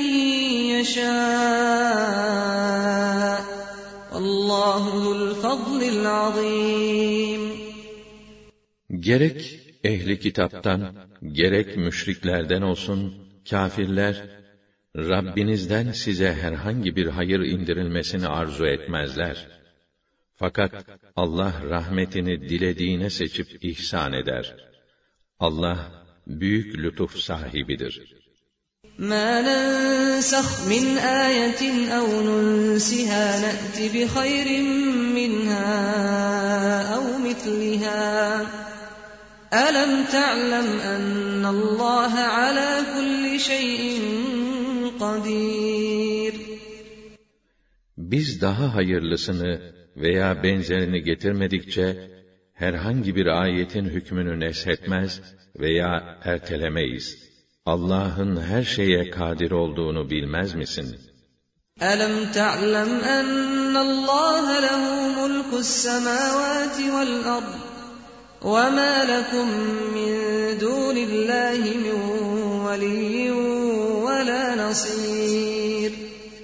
يَشَاءُ وَاللّٰهُ ذُو الْفَضْلِ الْعَظِيمِ. Gerek ehli kitaptan, gerek müşriklerden olsun, kâfirler, Rabbinizden size herhangi bir hayır indirilmesini arzu etmezler. Fakat Allah rahmetini dilediğine seçip ihsan eder. Allah büyük lütuf sahibidir. مَا نَنْسَخْ مِنْ آيَةٍ أَوْ نُنْسِهَا نَأْتِ بِخَيْرٍ مِّنْهَا أَوْ مِثْلِهَا أَلَمْ تَعْلَمْ أَنَّ اللّٰهَ عَلَى كُلِّ شَيْءٍ قَدِيرٌ. Biz daha hayırlısını veya benzerini getirmedikçe, herhangi bir ayetin hükmünü neshetmez veya ertelemeyiz. Allah'ın her şeye kadir olduğunu bilmez misin? أَلَمْ تَعْلَمْ أَنَّ اللّٰهَ لَهُ مُلْكُ السَّمَاوَاتِ وَالْأَرْضِ وَمَا لَكُمْ مِنْ دُونِ اللّٰهِ مِنْ وَلِيٍّ وَلَا نَصِيرٍ.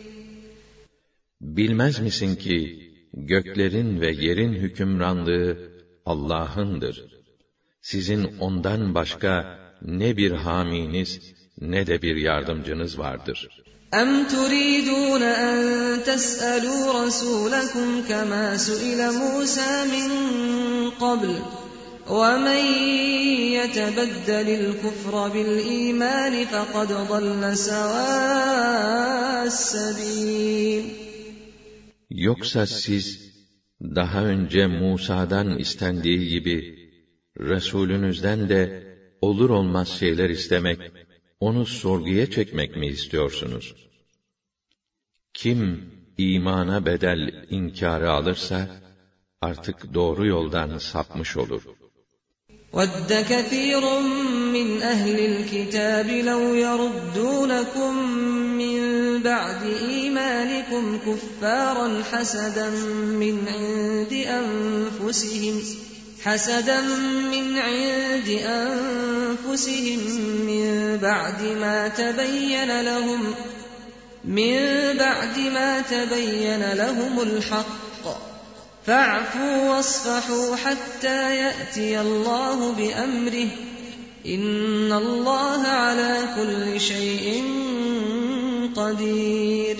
Bilmez misin ki, göklerin ve yerin hükümranlığı Allah'ındır. Sizin ondan başka ne bir haminiz ne de bir yardımcınız vardır. أَمْ تُرِيدُونَ أَنْ تَسْأَلُوا رَسُولَكُمْ كَمَا سُئِلَ مُوسَى مِنْ قَبْلُ وَمَنْ يَتَبَدَّلِ الْكُفْرَ بِالْإِيمَانِ فَقَدْ ضَلَّ سَوَاءَ السَّبِيلِ. Yoksa siz, daha önce Musa'dan istendiği gibi, Resulünüzden de olur olmaz şeyler istemek, onu sorguya çekmek mi istiyorsunuz? Kim imana bedel inkarı alırsa, artık doğru yoldan sapmış olur. وَدَّ كَثِيرٌ مِّنْ أَهْلِ الْكِتَابِ لَوْ يَرُدُّونَكُمْ مِّنْ بَعْدِ إِيمَانِكُمْ كُفَّارًا حَسَدًا مِّنْ عِندِ أَنفُسِهِمْ مِّن بَعْدِ مَا تَبَيَّنَ لَهُمُ الْحَقُّ فَاعْفُوا وَاصْفَحُوا حَتَّى يَأْتِيَ اللّٰهُ بِأَمْرِهِ إِنَّ اللّٰهَ عَلَى كُلِّ شَيْءٍ قَدِيرٌ.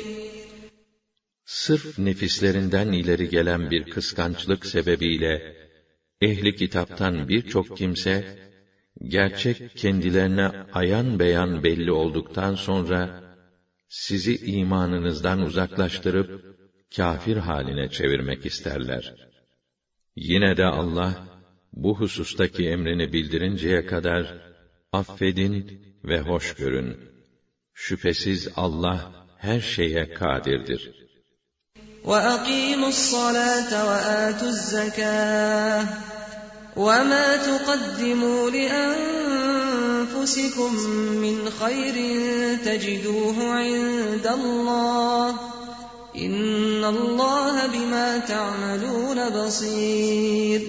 Sırf nefislerinden ileri gelen bir kıskançlık sebebiyle, ehli kitaptan birçok kimse, gerçek kendilerine ayan beyan belli olduktan sonra, sizi imanınızdan uzaklaştırıp, kâfir haline çevirmek isterler. Yine de Allah, bu husustaki emrini bildirinceye kadar, affedin ve hoş görün. Şüphesiz Allah, her şeye kadirdir. وَأَقِيمُوا الصَّلَاةَ وَآتُوا الزَّكَاةَ وَمَا تُقَدِّمُوا لِأَنفُسِكُم مِّنْ خَيْرٍ تَجِدُوهُ عِندَ اللّٰهِ إِنَّ اللّٰهَ بِمَا تَعْمَلُونَ بَصِيرٌ.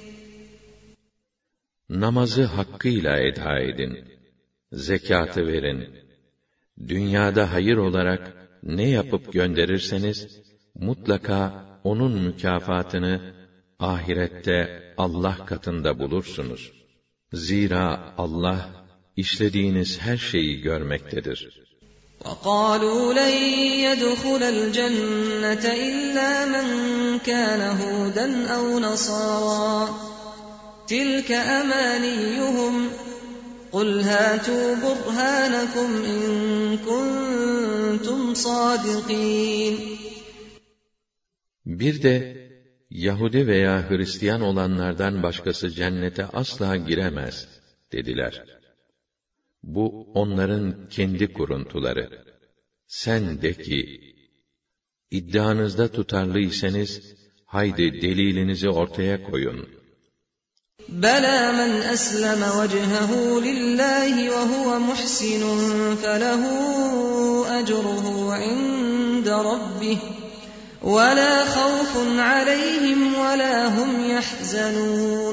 Namazı hakkıyla eda edin. Zekatı verin. Dünyada hayır olarak ne yapıp gönderirseniz, mutlaka onun mükafatını ahirette Allah katında bulursunuz. Zira Allah işlediğiniz her şeyi görmektedir. وَقَالُوا لَنْ يَدْخُلَ الْجَنَّةَ إِلَّا مَنْ كَانَ هُودًا أَوْ نَصَارَى تِلْكَ أَمَانِيُّهُمْ قُلْ هَاتُوا بُرْهَانَكُمْ إِنْ كُنْتُمْ صَادِقِينَ. Bir de Yahudi veya Hristiyan olanlardan başkası cennete asla giremez dediler. Bu onların kendi kuruntuları. Sen de ki, iddianızda tutarlıysanız, haydi delilinizi ortaya koyun. بَلَى مَنْ أَسْلَمَ وَجْهَهُ لِلَّهِ وَهُوَ مُحْسِنٌ فَلَهُ أَجْرُهُ عِندَ رَبِّهِ وَلَا خَوْفٌ عَلَيْهِمْ وَلَا هُمْ يَحْزَنُونَ.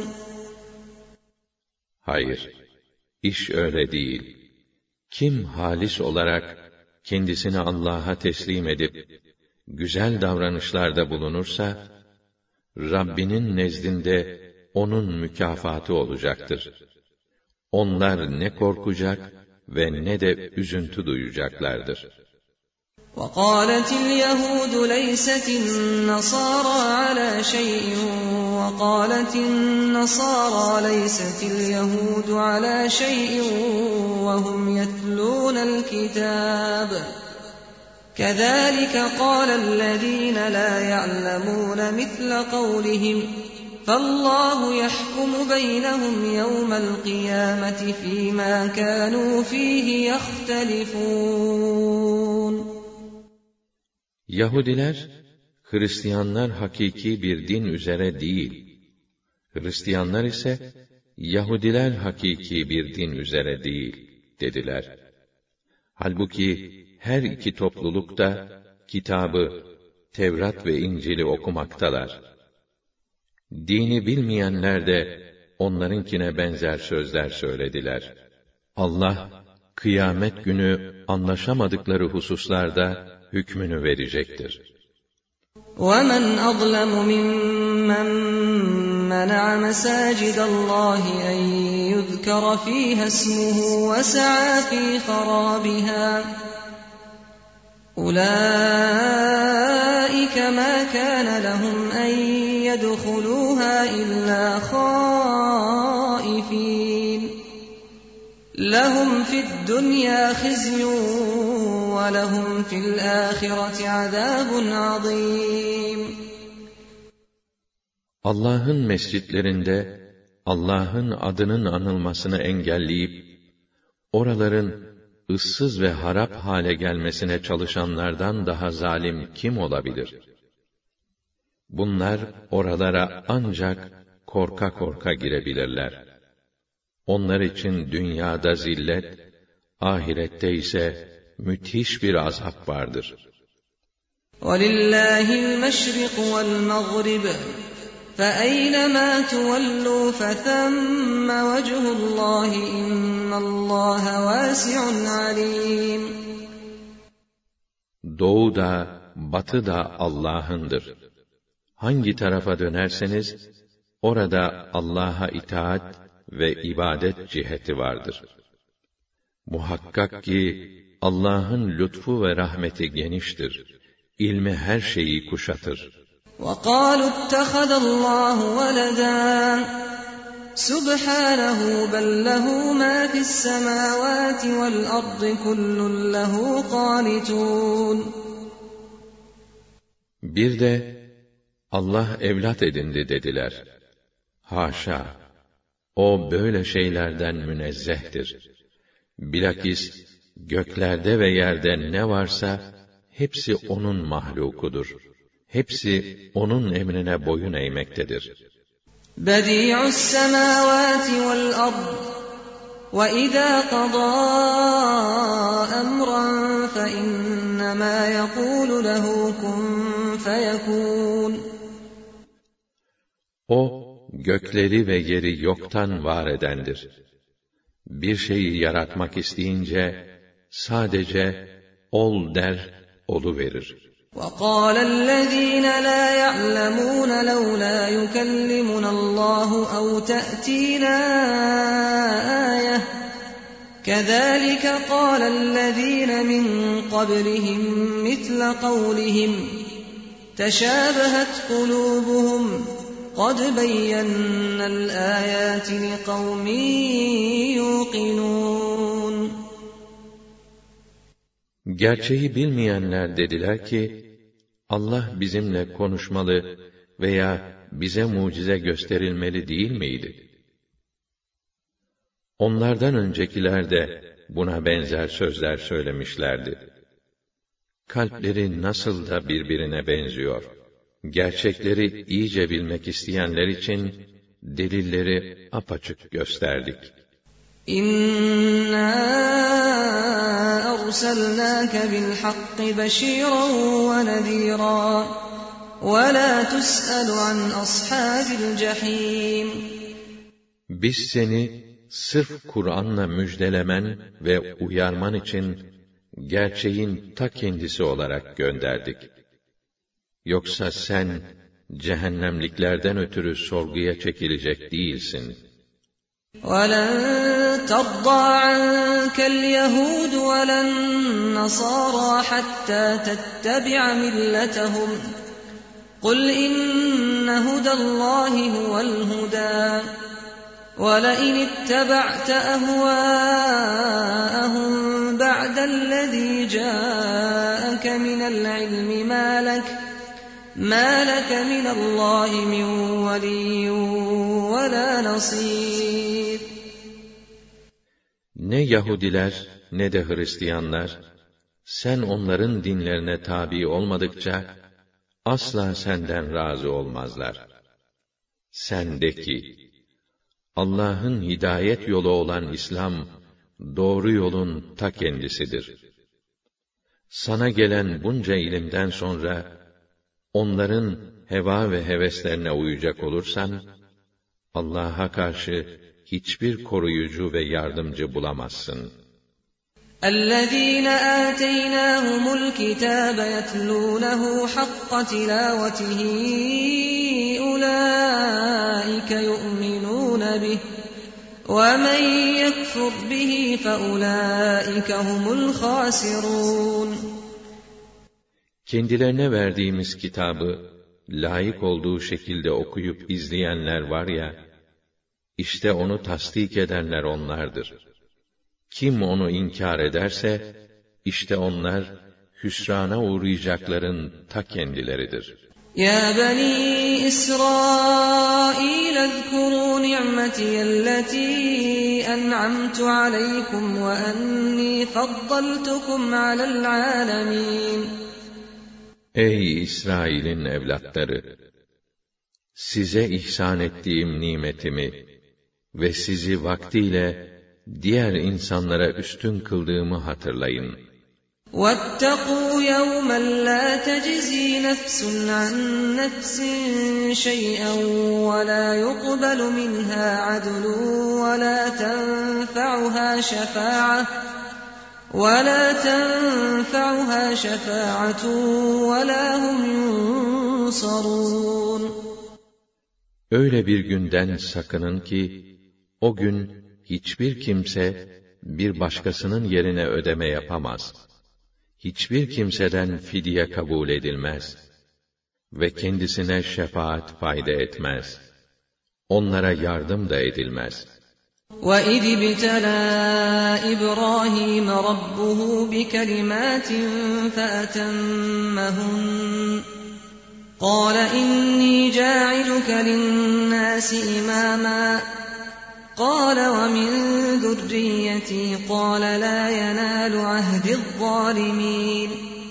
Hayır, iş öyle değil. Kim halis olarak kendisini Allah'a teslim edip güzel davranışlarda bulunursa, Rabbinin nezdinde onun mükafatı olacaktır. Onlar ne korkacak ve ne de üzüntü duyacaklardır. وَقَالَتِ الْيَهُودُ لَيْسَتِ النَّصَارَى عَلَى شَيْءٍ وَقَالَتِ النَّصَارَى لَيْسَتِ الْيَهُودُ عَلَى شَيْءٍ وَهُمْ يَتْلُونَ الْكِتَابَ كَذَلِكَ قَالَ الَّذِينَ لَا يَعْلَمُونَ مِثْلَ قَوْلِهِمْ فَاللَّهُ يَحْكُمُ بَيْنَهُمْ يَوْمَ الْقِيَامَةِ فِيمَا كَانُوا فِيهِ يَخْتَلِفُونَ. Yahudiler, Hristiyanlar hakiki bir din üzere değil. Hristiyanlar ise, Yahudiler hakiki bir din üzere değil, dediler. Halbuki, her iki topluluk da, kitabı, Tevrat ve İncil'i okumaktalar. Dini bilmeyenler de, onlarınkine benzer sözler söylediler. Allah, kıyamet günü anlaşamadıkları hususlarda, hükmünü verecektir. وَمَنْ أَظْلَمُ مِمَّنْ مَنَعَ مَسَاجِدَ اللَّهِ أَنْ يُذْكَرَ فِيهَا اسْمُهُ وَسَعَى فِي خَرَابِهَا أُولَئِكَ مَا كَانَ لَهُمْ أَنْ يَدْخُلُوهَا إِلَّا خَائِفِينَ لَهُمْ فِي الدُّنْيَا خِزْيٌ وَلَهُمْ فِي الْآخِرَةِ عَذَابٌ عَظِيمٌ. Allah'ın mescitlerinde Allah'ın adının anılmasını engelleyip oraların ıssız ve harap hale gelmesine çalışanlardan daha zalim kim olabilir? Bunlar oralara ancak korka korka girebilirler. Onlar için dünyada zillet, ahirette ise müthiş bir azap vardır. وَلِلَّهِ الْمَشْرِقُ وَالْمَغْرِبُ فَأَيْنَمَا تُوَلُّوا فَثَمَّ وَجْهُ اللّٰهِ إِنَّ اللّٰهَ وَاسِعٌ عَلِيمٌ. Doğu da, batı da Allah'ındır. Hangi tarafa dönerseniz, orada Allah'a itaat ve ibadet ciheti vardır. Muhakkak ki, Allah'ın lütfu ve rahmeti geniştir. İlmi her şeyi kuşatır. وَقَالُوا اتَّخَذَ اللّٰهُ وَلَدًا سُبْحَانَهُ بَلْ لَهُ مَا فِي السَّمَاوَاتِ وَالْأَرْضِ كُلٌّ لَهُ قَانِتُونَ. Bir de, Allah evlat edindi dediler. Haşa! O böyle şeylerden münezzehtir. Bilakis, göklerde ve yerde ne varsa, hepsi onun mahlukudur. Hepsi onun emrine boyun eğmektedir. بَدِيعُ السَّمَاوَاتِ وَالْأَرْضِ وَإِذَا قَضَى أَمْرًا فَإِنَّمَا يَقُولُ لَهُ كُن فَيَكُونُ. O, gökleri ve yeri yoktan var edendir. Bir şeyi yaratmak isteyince, sadece ol der, oluverir. وَقَالَ الَّذ۪ينَ لَا يَعْلَمُونَ لَوْلَا يُكَلِّمُنَا اللّٰهُ أَوْ تَأْتِينَا آيَةٌ كَذَٰلِكَ قَالَ الَّذ۪ينَ مِنْ قَبْلِهِمْ مِثْلَ قَوْلِهِمْ تَشَابَهَتْ قُلُوبُهُمْ قَدْ بَيَّنَّا الْآيَاتِ لِقَوْمٍ يُوقِنُونَ. Gerçeği bilmeyenler dediler ki, Allah bizimle konuşmalı veya bize mucize gösterilmeli değil miydi? Onlardan öncekiler de buna benzer sözler söylemişlerdi. Kalpleri nasıl da birbirine benziyor. Gerçekleri iyice bilmek isteyenler için delilleri apaçık gösterdik. İnna erselnâke bil hakki beşîran ve nezîrâ ve lâ tus'alu an ashâbil cehîm. Biz seni sırf Kur'an'la müjdelemen ve uyarman için gerçeğin ta kendisi olarak gönderdik. Yoksa sen cehennemliklerden ötürü sorguya çekilecek değilsin. وَلَنْ تَرْضَىٰ عَنْكَ الْيَهُودُ وَلَا النَّصَارَىٰ حَتَّىٰ تَتَّبِعَ مِلَّتَهُمْ قُلْ إِنَّ هُدَى اللَّهِ هُوَ الْهُدَىٰ وَلَئِنِ اتَّبَعْتَ أَهْوَاءَهُمْ بَعْدَ الَّذِي جَاءَكَ مِنَ الْعِلْمِ مَا لَكَ مِنَ اللَّهِ مِنْ وَلِيٍّ وَلَا نَصِيرٍ. Ne Yahudiler ne de Hristiyanlar, sen onların dinlerine tabi olmadıkça asla senden razı olmazlar. Sen de ki, Allah'ın hidayet yolu olan İslam, doğru yolun ta kendisidir. Sana gelen bunca ilimden sonra, onların heva ve heveslerine uyacak olursan, Allah'a karşı hiçbir koruyucu ve yardımcı bulamazsın. اَلَّذ۪ينَ آتَيْنَاهُمُ الْكِتَابَ يَتْلُونَهُ حَقَّ تِلَاوَتِهِ أُولَٰئِكَ يُؤْمِنُونَ بِهِ وَمَنْ يَكْفُرْ بِهِ فَأُولَٰئِكَ هُمُ الْخَاسِرُونَ. Kendilerine verdiğimiz kitabı, layık olduğu şekilde okuyup izleyenler var ya, işte onu tasdik edenler onlardır. Kim onu inkar ederse, işte onlar, hüsrana uğrayacakların ta kendileridir. Ya bani İsrail ezkurû ni'metiyellezî en'amtu aleykum ve ennî faddaltukum alel âlemîn. Ey İsrail'in evlatları! Size ihsan ettiğim nimetimi ve sizi vaktiyle diğer insanlara üstün kıldığımı hatırlayın. وَاتَّقُوا يَوْمًا لَا تَجْزِي نَفْسٌ عَنْ نَفْسٍ شَيْئًا وَلَا يُقْبَلُ مِنْهَا عَدْلٌ وَلَا تَنْفَعُهَا شَفَاعَةٌ وَلَا هُمْ يُنصَرُونَ. Öyle bir günden sakının ki, o gün hiçbir kimse bir başkasının yerine ödeme yapamaz. Hiçbir kimseden fidye kabul edilmez ve kendisine şefaat fayda etmez. Onlara yardım da edilmez. وَإِذِ ابْتَلَى إِبْرَاهِيمَ رَبُّهُ بِكَلِمَاتٍ فَأَتَمَّهُنَّ قَالَ إِنِّي جَاعِلُكَ لِلنَّاسِ إِمَامًا قَالَ وَمِنْ ذُرِّيَّتِي قَالَ لَا يَنَالُ عَهْدِ الظَّالِمِينَ.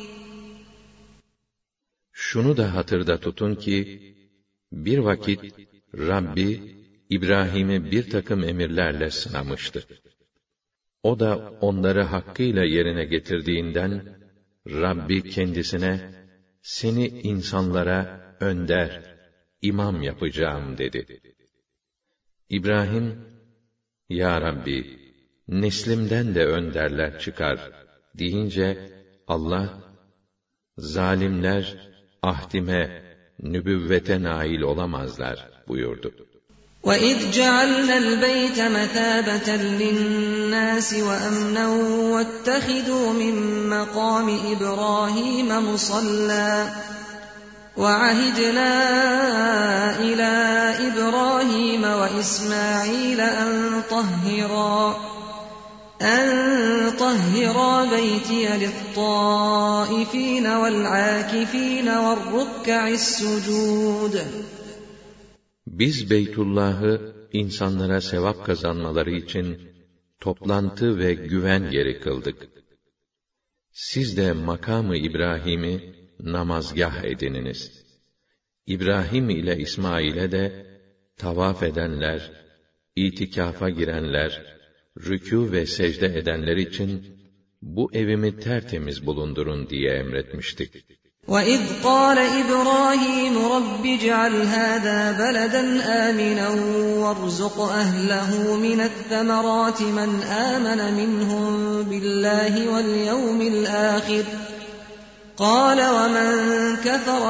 Şunu da hatırda tutun ki, bir vakit Rabbi, İbrahim'i bir takım emirlerle sınamıştı. O da onları hakkıyla yerine getirdiğinden, Rabbi kendisine, seni insanlara önder, imam yapacağım dedi. İbrahim, Ya Rabbi, neslimden de önderler çıkar deyince, Allah, zalimler ahdime, nübüvvete nail olamazlar buyurdu. وَإِذْ جَعَلْنَا الْبَيْتَ مَثَابَةً لِلنَّاسِ وَأَمْنًا وَاتَّخِذُوا مِن مَّقَامِ إِبْرَاهِيمَ مُصَلًّى وَعَهِدْنَا إِلَىٰ إِبْرَاهِيمَ وَإِسْمَاعِيلَ أَن أن طهرا بيتي للطائفين والعاكفين والركع السجود. Biz Beytullah'ı insanlara sevap kazanmaları için toplantı ve güven yeri kıldık. Siz de makamı İbrahim'i namazgah edininiz. İbrahim ile İsmail'e de tavaf edenler, itikafa girenler, rükû ve secde edenler için bu evimi tertemiz bulundurun diye emretmiştik. وَإِذْ قَالَ إِبْرَاهِيمُ رَبِّ اجْعَلْ هَذَا بَلَدًا آمِنًا وَارْزُقْ أَهْلَهُ مِنَ الثَّمَرَاتِ مَنْ آمَنَ مِنْهُمْ بِاللَّهِ وَالْيَوْمِ الْآخِرِ قَالَ وَمَنْ كَفَرَ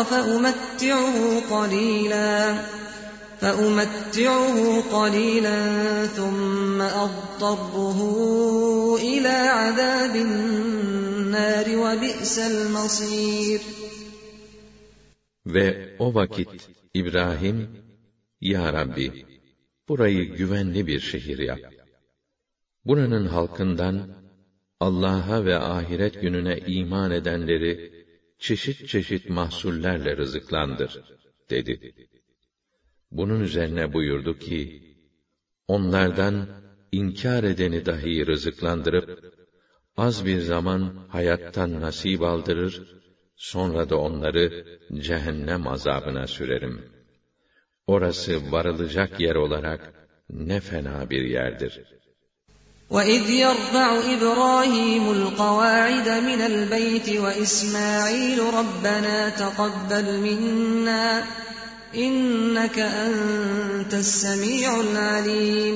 فَأُمَتِّعُهُ قَلِيلًا ثُمَّ أَضْطَرُّهُ إِلَى عَذَابِ النَّارِ وَبِئْسَ الْمَصِيرُ. Ve o vakit İbrahim, Ya Rabbi, burayı güvenli bir şehir yap. Buranın halkından Allah'a ve ahiret gününe iman edenleri çeşit çeşit mahsullerle rızıklandır, dedi. Bunun üzerine buyurdu ki, onlardan inkar edeni dahi rızıklandırıp, az bir zaman hayattan nasip aldırır, sonra da onları cehennem azabına sürerim. Orası varılacak yer olarak ne fena bir yerdir. وَإِذْ يَرْفَعُ إِبْرَاهِيمُ الْقَوَاعِدَ مِنَ الْبَيْتِ وَإِسْمَاعِيلُ رَبَّنَا تَقَبَّلْ مِنَّا إِنَّكَ أَنْتَ السَّمِيعُ الْعَلِيمُ.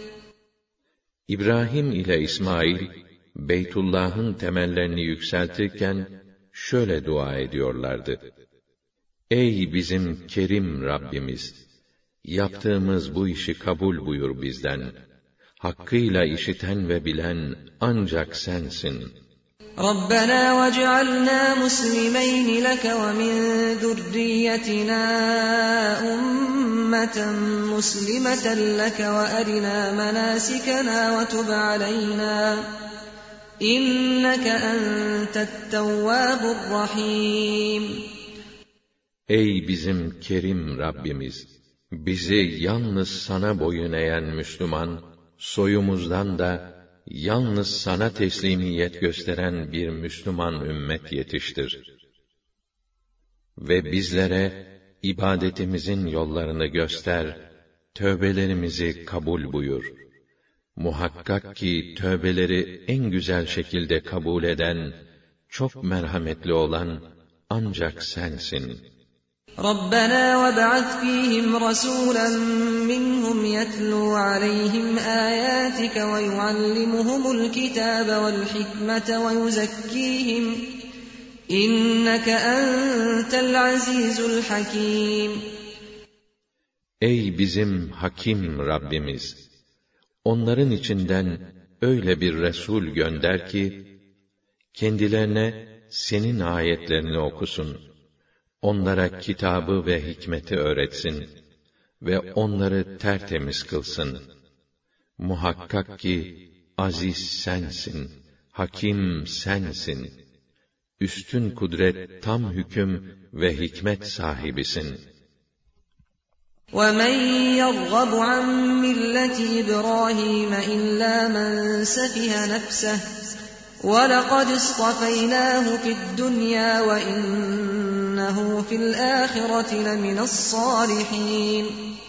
İbrahim ile İsmail, Beytullah'ın temellerini yükseltirken şöyle dua ediyorlardı. Ey bizim kerim Rabbimiz! Yaptığımız bu işi kabul buyur bizden. Hakkıyla işiten ve bilen ancak sensin. رَبَّنَا وَاجْعَلْنَا مُسْلِمَيْنِ لَكَ وَمِنْ ذُرِّيَّتِنَا أُمَّةً مُسْلِمَةً لَكَ وَأَرِنَا مَنَاسِكَنَا وَتُبْ عَلَيْنَا إِنَّكَ أَنْتَ التَّوَّابُ الرَّحِيمُ. Ey bizim kerim Rabbimiz! Bizi yalnız sana boyun eğen Müslüman, soyumuzdan da yalnız sana teslimiyet gösteren bir Müslüman ümmet yetiştir. Ve bizlere ibadetimizin yollarını göster, tövbelerimizi kabul buyur. Muhakkak ki tövbeleri en güzel şekilde kabul eden, çok merhametli olan ancak sensin. رَبَّنَا وَابْعَثْ فِيهِمْ رَسُولًا مِّنْهُمْ يَتْلُو عَلَيْهِمْ آيَاتِكَ وَيُعَلِّمُهُمُ الْكِتَابَ وَالْحِكْمَةَ وَيُزَكِّيهِمْ إِنَّكَ أَنْتَ الْعَزِيزُ الْحَكِيمُ. Ey bizim hakim Rabbimiz! Onların içinden öyle bir Resul gönder ki, kendilerine senin ayetlerini okusun. Onlara kitabı ve hikmeti öğretsin ve onları tertemiz kılsın. Muhakkak ki aziz sensin, hakim sensin. Üstün kudret, tam hüküm ve hikmet sahibisin. وَمَنْ يَرْغَبُ عَنْ مِلَّةِ إِبْرَاهِيمَ إِلَّا مَنْ سَفِهَ نَفْسَهُ وَلَقَدِ اصْطَفَيْنَاهُ فِي الدُّنْيَا وَإِنَّهُ فِي الْآخِرَةِ لَمِنَ الصَّالِحِينَ.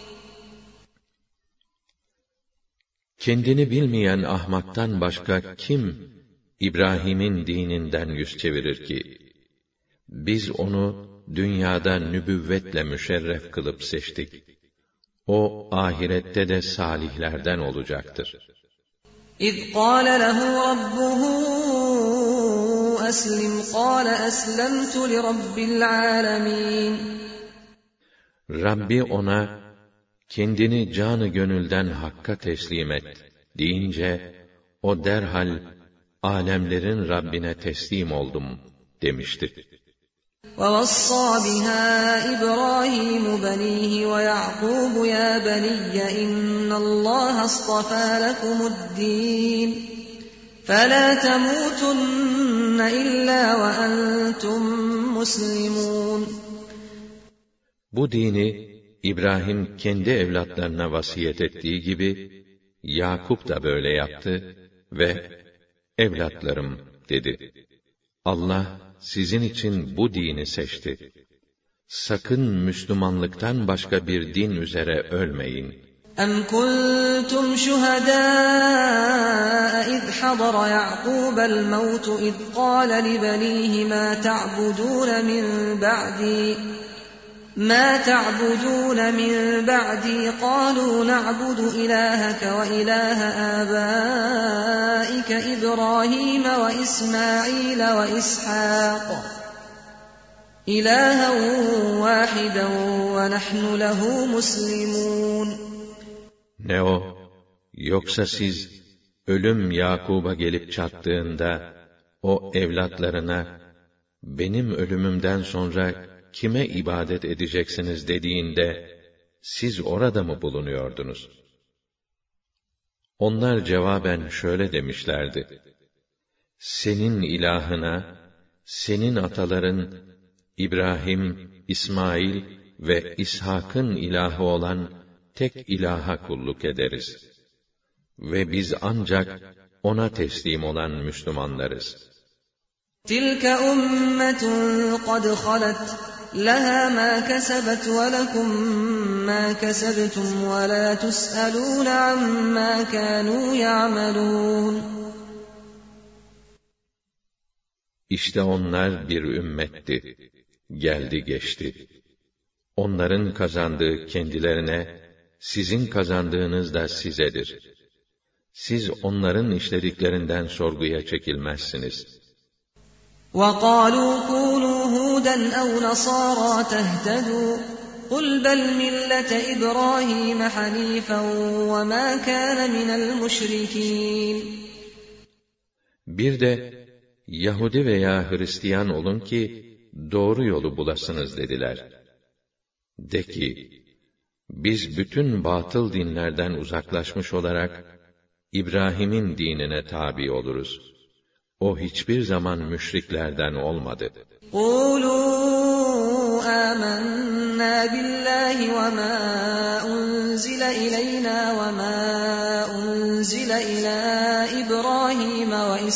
Kendini bilmeyen ahmaktan başka kim İbrahim'in dininden yüz çevirir ki? Biz onu dünyada nübüvvetle müşerref kılıp seçtik. O ahirette de salihlerden olacaktır. إِذْ قَالَ لَهُ رَبُّهُ أَسْلِمْ قَالَ أَسْلَمْتُ لِرَبِّ الْعَالَمِينَ. Rabbi ona, kendini canı gönülden Hakk'a teslim et deyince, o derhal, alemlerin Rabbine teslim oldum demişti. وَوَصَّى بِهَا إِبْرَاهِيمُ بَنِيهِ وَيَعْقُوبُ يَا بَنِيَّ إِنَّ اللَّهَ اصْطَفَى لَكُمُ الدِّينَ فَلَا تَمُوتُنَّ إِلَّا وَأَنْتُمْ مُسْلِمُونَ. Bu dini İbrahim kendi evlatlarına vasiyet ettiği gibi Yakup da böyle yaptı ve evlatlarım dedi. Allah sizin için bu dini seçti. Sakın Müslümanlıktan başka bir din üzere ölmeyin. أَمْ كُنْتُمْ شُهَدَاءَ إِذْ حَضَرَ يَعْقُوبَ الْمَوْتُ إِذْ قَالَ لِبَنِيهِ مَا تَعْبُدُونَ مِنْ بَعْدِي قَالُوا نَعْبُدُ إِلَٰهَكَ وَإِلَٰهَ آبَائِكَ إِبْرَاهِيمَ وَإِسْمَاعِيلَ وَإِسْحَاقَ إِلَٰهًا وَاحِدًا وَنَحْنُ لَهُ مُسْلِمُونَ. Ne o? Yoksa siz ölüm Yakub'a gelip çattığında o evlatlarına benim ölümümden sonra kime ibadet edeceksiniz dediğinde siz orada mı bulunuyordunuz? Onlar cevaben şöyle demişlerdi: senin ilahına, senin ataların İbrahim, İsmail ve İshak'ın ilahı olan tek ilaha kulluk ederiz. Ve biz ancak ona teslim olan Müslümanlarız. تِلْكَ أُمَّةٌ قَدْ خَلَتْ لَهَا مَا كَسَبَتْ وَلَكُمْ مَا كَسَبْتُمْ وَلَا تُسْأَلُونَ عَمَّا كَانُوا يَعْمَلُونَ. İşte onlar bir ümmetti. Geldi geçti. Onların kazandığı kendilerine, sizin kazandığınız da sizedir. Siz onların işlediklerinden sorguya çekilmezsiniz. وَقَالُوا كُونُوا هُودًا أَوْ نَصَارَىٰ تَهْتَدُوا قُلْ بَلْ مِلَّةَ إِبْرَاهِيمَ حَنِيفًا وَمَا كَانَ مِنَ الْمُشْرِكِينَ. Bir de Yahudi veya Hristiyan olun ki doğru yolu bulasınız dediler. De ki, biz bütün batıl dinlerden uzaklaşmış olarak İbrahim'in dinine tabi oluruz. O hiçbir zaman müşriklerden olmadı. قُولُوا آمَنَّا بِاللّٰهِ وَمَا أُنْزِلَ إِلَيْنَا وَمَا أُنْزِلَ إِلَى إِبْرَاهِيمَ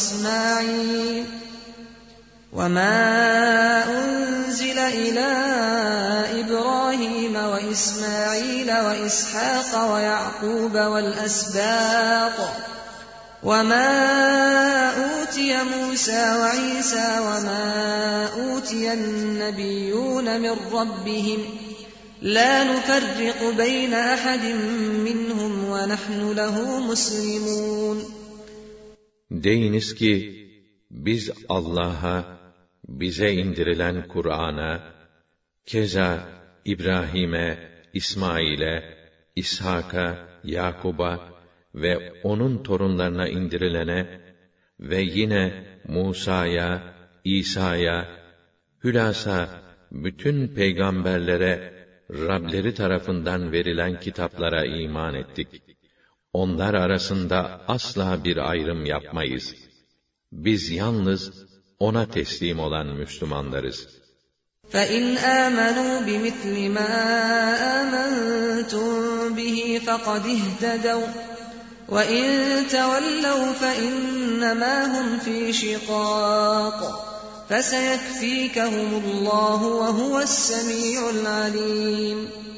وَإِسْمَاعِيلَ وَإِسْحَاقَ وَيَعْقُوبَ وَالْأَسْبَاطِ وَمَا أُوتِيَ مُوسَى وَعِيسَى وَمَا أُوتِيَ النَّبِيُّونَ مِنْ رَبِّهِمْ لَا نُفَرِّقُ بَيْنَ أَحَدٍ مِّنْهُمْ وَنَحْنُ لَهُ مُسْلِمُونَ. Deyiniz ki, biz Allah'a, bize indirilen Kur'an'a, keza İbrahim'e, İsmail'e, İshak'a, Yakub'a ve onun torunlarına indirilene ve yine Musa'ya, İsa'ya, hülasa bütün peygamberlere Rableri tarafından verilen kitaplara iman ettik. Onlar arasında asla bir ayrım yapmayız. Biz yalnız ona teslim olan Müslümanlarız. فَإِنْ آمَنُوا بِمِثْلِ مَا آمَنْتُمْ بِهِ فَقَدِ اهْتَدَوْا وَإِنْ تَوَلَّوْا فَإِنَّمَا هُمْ فِي شِقَاقٍ فَسَيَكْفِيكَهُمُ اللّٰهُ وَهُوَ السَّمِيعُ الْعَلِيمُ.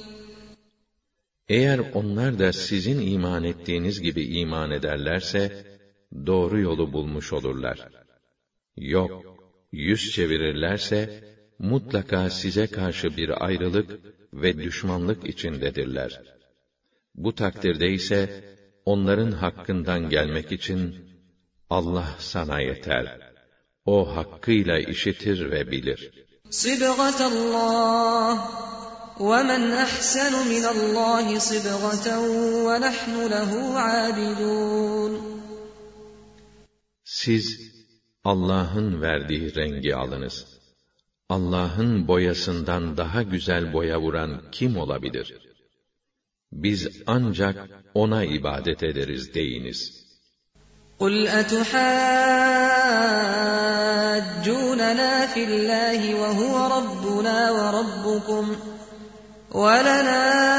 Eğer onlar da sizin iman ettiğiniz gibi iman ederlerse, doğru yolu bulmuş olurlar. Yok, yüz çevirirlerse, mutlaka size karşı bir ayrılık ve düşmanlık içindedirler. Bu takdirde ise, onların hakkından gelmek için, Allah sana yeter. O hakkıyla işitir ve bilir. Sıbgatallah ve men ahsenu minallahi sıbgaten ve nahnu lehu abidun. Siz Allah'ın verdiği rengi alınız. Allah'ın boyasından daha güzel boya vuran kim olabilir? Biz ancak ona ibadet ederiz deyiniz. قُلْ أَتُحَاجُّونَنَا فِي اللّٰهِ وَهُوَ رَبُّنَا وَرَبُّكُمْ وَلَنَا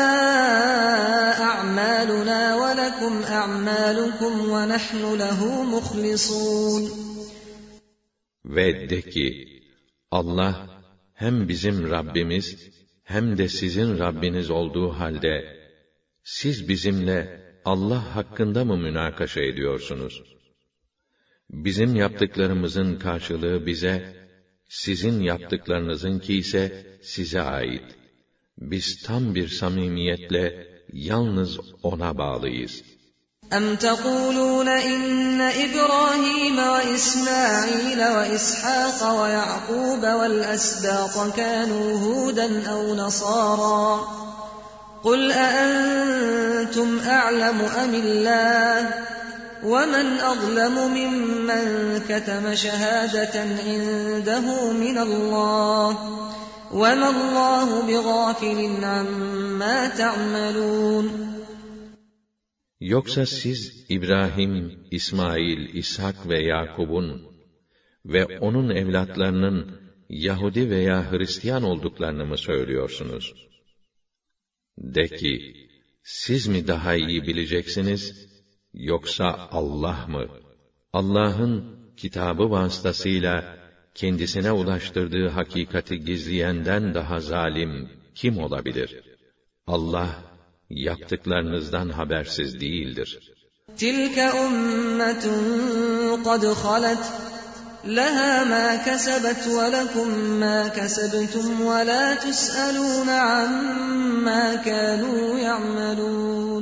أَعْمَالُنَا وَلَكُمْ أَعْمَالُكُمْ وَنَحْنُ لَهُ مُخْلِصُونَ. Ve de ki, Allah hem bizim Rabbimiz hem de sizin Rabbiniz olduğu halde, siz bizimle Allah hakkında mı münakaşa ediyorsunuz? Bizim yaptıklarımızın karşılığı bize, sizin yaptıklarınızınki ise size ait. Biz tam bir samimiyetle yalnız O'na bağlıyız. أَمْ تَقُولُونَ إِنَّ إِبْرَاهِيمَ وَإِسْمَاعِيلَ وَإِسْحَاقَ وَيَعْقُوبَ وَالْأَسْبَاطَ كَانُوا هُودًا أَوْ نَصَارَىٰ قُلْ أَأَنْتُمْ أَعْلَمُ أَمِ اللَّهُ وَمَنْ أَظْلَمُ مِمَّنْ كَتَمَ شَهَادَةً عِندَهُ مِنَ اللَّهِ وَمَا اللَّهُ بِغَافِلٍ عَمَّا تَعْمَلُونَ. Yoksa siz İbrahim, İsmail, İshak ve Yakub'un ve onun evlatlarının Yahudi veya Hristiyan olduklarını mı söylüyorsunuz? De ki, siz mi daha iyi bileceksiniz, yoksa Allah mı? Allah'ın kitabı vasıtasıyla kendisine ulaştırdığı hakikati gizleyenden daha zalim kim olabilir? Allah, yaptıklarınızdan habersiz değildir. تِلْكَ أُمَّةٌ قَدْ خَلَتْ لَهَا مَا كَسَبَتْ وَلَكُمْ مَا كَسَبْتُمْ وَلَا تُسْأَلُونَ عَمَّا كَانُوا يَعْمَلُونَ.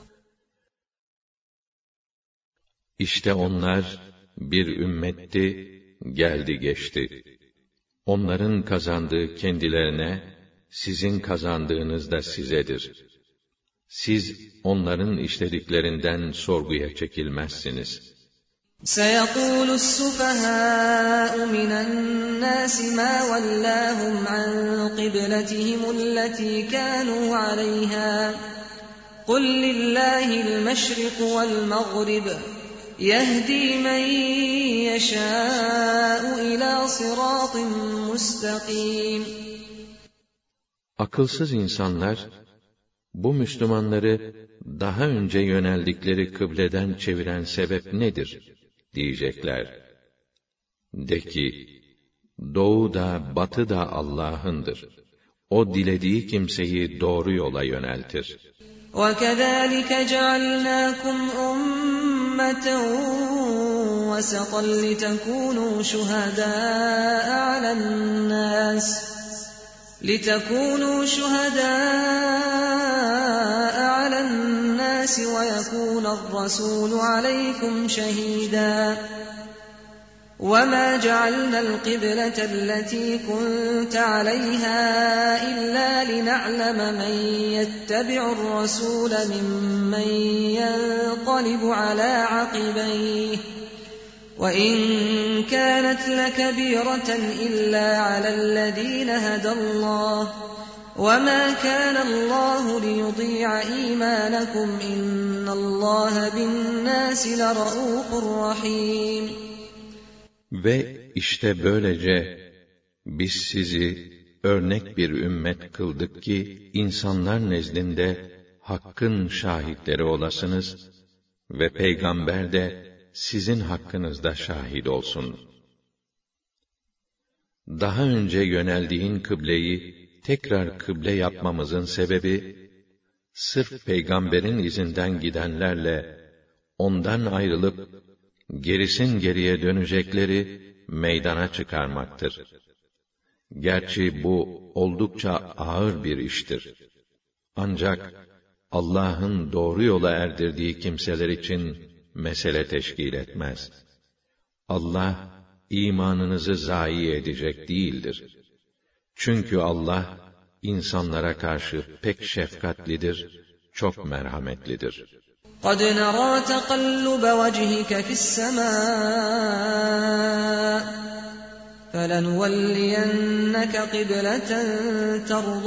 İşte onlar bir ümmetti, geldi geçti. Onların kazandığı kendilerine, sizin kazandığınız da sizedir. Siz onların işlediklerinden sorguya çekilmezsiniz. سَيَقُولُ السُّفَهَاءُ مِنَ النَّاسِ مَا وَلَّاهُمْ عَنْ قِبْلَتِهِمُ الَّتِي كَانُوا عَلَيْهَا قُلْ لِلَّهِ الْمَشْرِقُ وَالْمَغْرِبُ يَهْدِي مَنْ يَشَاءُ إِلَى صِرَاطٍ مُسْتَقِيمٍ. Akılsız insanlar, bu Müslümanları daha önce yöneldikleri kıbleden çeviren sebep nedir? Diyecekler. De ki, doğu da batı da Allah'ındır. O dilediği kimseyi doğru yola yöneltir. وَكَذَٰلِكَ جَعَلْنَاكُمْ أُمَّةً وَسَطًا لِتَكُونُوا شُهَدَاءَ عَلَى النَّاسِ وَيَكُونَ الرَّسُولُ عَلَيْكُمْ شَهِيدًا. وَمَا جَعَلْنَا الْقِبْلَةَ الَّتِي كُنْتَ عَلَيْهَا إِلَّا لِنَعْلَمَ مَنْ يَتَّبِعُ الرَّسُولَ مِمَّنْ يَنْقَلِبُ عَلَى عَقِبَيْهِ وَإِنْ كَانَتْ لَكَبِيرَةً إِلَّا عَلَى الَّذِينَ هَدَى اللَّهُ وَمَا كَانَ اللَّهُ لِيُضِيعَ إِيمَانَكُمْ إِنَّ اللَّهَ بِالنَّاسِ لَرَءُوفٌ رَحِيمٌ. Ve işte böylece biz sizi örnek bir ümmet kıldık ki insanlar nezdinde hakkın şahitleri olasınız ve peygamber de sizin hakkınızda şahit olsun. Daha önce yöneldiğin kıbleyi tekrar kıble yapmamızın sebebi, sırf peygamberin izinden gidenlerle ondan ayrılıp gerisin geriye dönecekleri meydana çıkarmaktır. Gerçi bu oldukça ağır bir iştir. Ancak Allah'ın doğru yola erdirdiği kimseler için mesele teşkil etmez. Allah imanınızı zayi edecek değildir. Çünkü Allah insanlara karşı pek şefkatlidir, çok merhametlidir. قَدْ نَرَى تَقَلُّبَ وَجْهِكَ فِي السَّمَاءِ فَلَنُوَلِّيَنَّكَ قِبْلَةً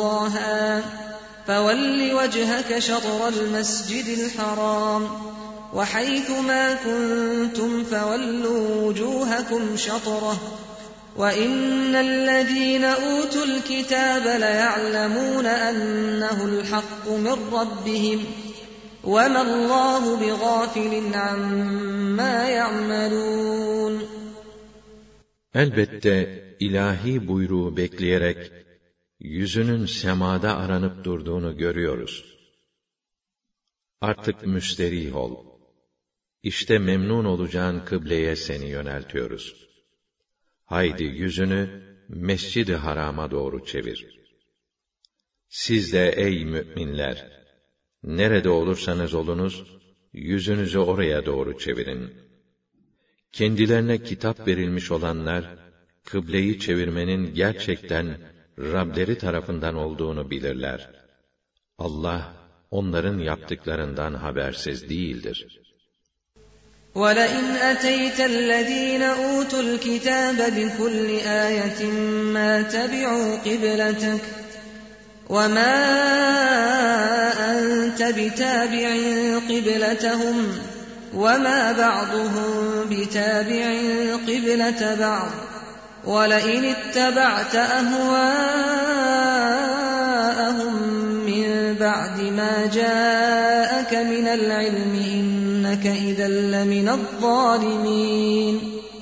تَرْضَاهَا فَوَلِّ وَجْهَكَ شَطْرَ الْمَسْجِدِ الْحَرَامِ وَحَيْثُ مَا كُنْتُمْ فَوَلُّوا وُجُوهَكُمْ شَطْرَهُ وَإِنَّ الَّذِينَ أُوتُوا الْكِتَابَ لَيَعْلَمُونَ أَنَّهُ الْحَقُّ مِنْ رَبِّهِمْ وَمَا اللّٰهُ بِغَافِلٍ عَمَّا يَعْمَلُونَ. Elbette ilahi buyruğu bekleyerek yüzünün semada aranıp durduğunu görüyoruz. Artık müsterih ol. İşte memnun olacağın kıbleye seni yöneltiyoruz. Haydi yüzünü Mescid-i Haram'a doğru çevir. Siz de ey müminler, nerede olursanız olunuz, yüzünüzü oraya doğru çevirin. Kendilerine kitap verilmiş olanlar, kıbleyi çevirmenin gerçekten Rableri tarafından olduğunu bilirler. Allah, onların yaptıklarından habersiz değildir. وَلَئِنْ أَتَيْتَ الَّذ۪ينَ أُوتُوا الْكِتَابَ بِكُلِّ آيَةٍ مَا تَبِعُوا قِبْلَتَكَ وَمَا أَنْتَ بِتَابِعٍ قِبْلَتَهُمْ وَمَا بَعْضُهُمْ بِتَابِعٍ قِبْلَةَ بَعْضٍ وَلَئِنِ اتَّبَعْتَ أَهْوَاءَهُمْ مِنْ بَعْدِ مَا جَاءَكَ مِنَ الْعِلْمِ إِنَّكَ إِذًا لَمِنَ الظَّالِمِينَ.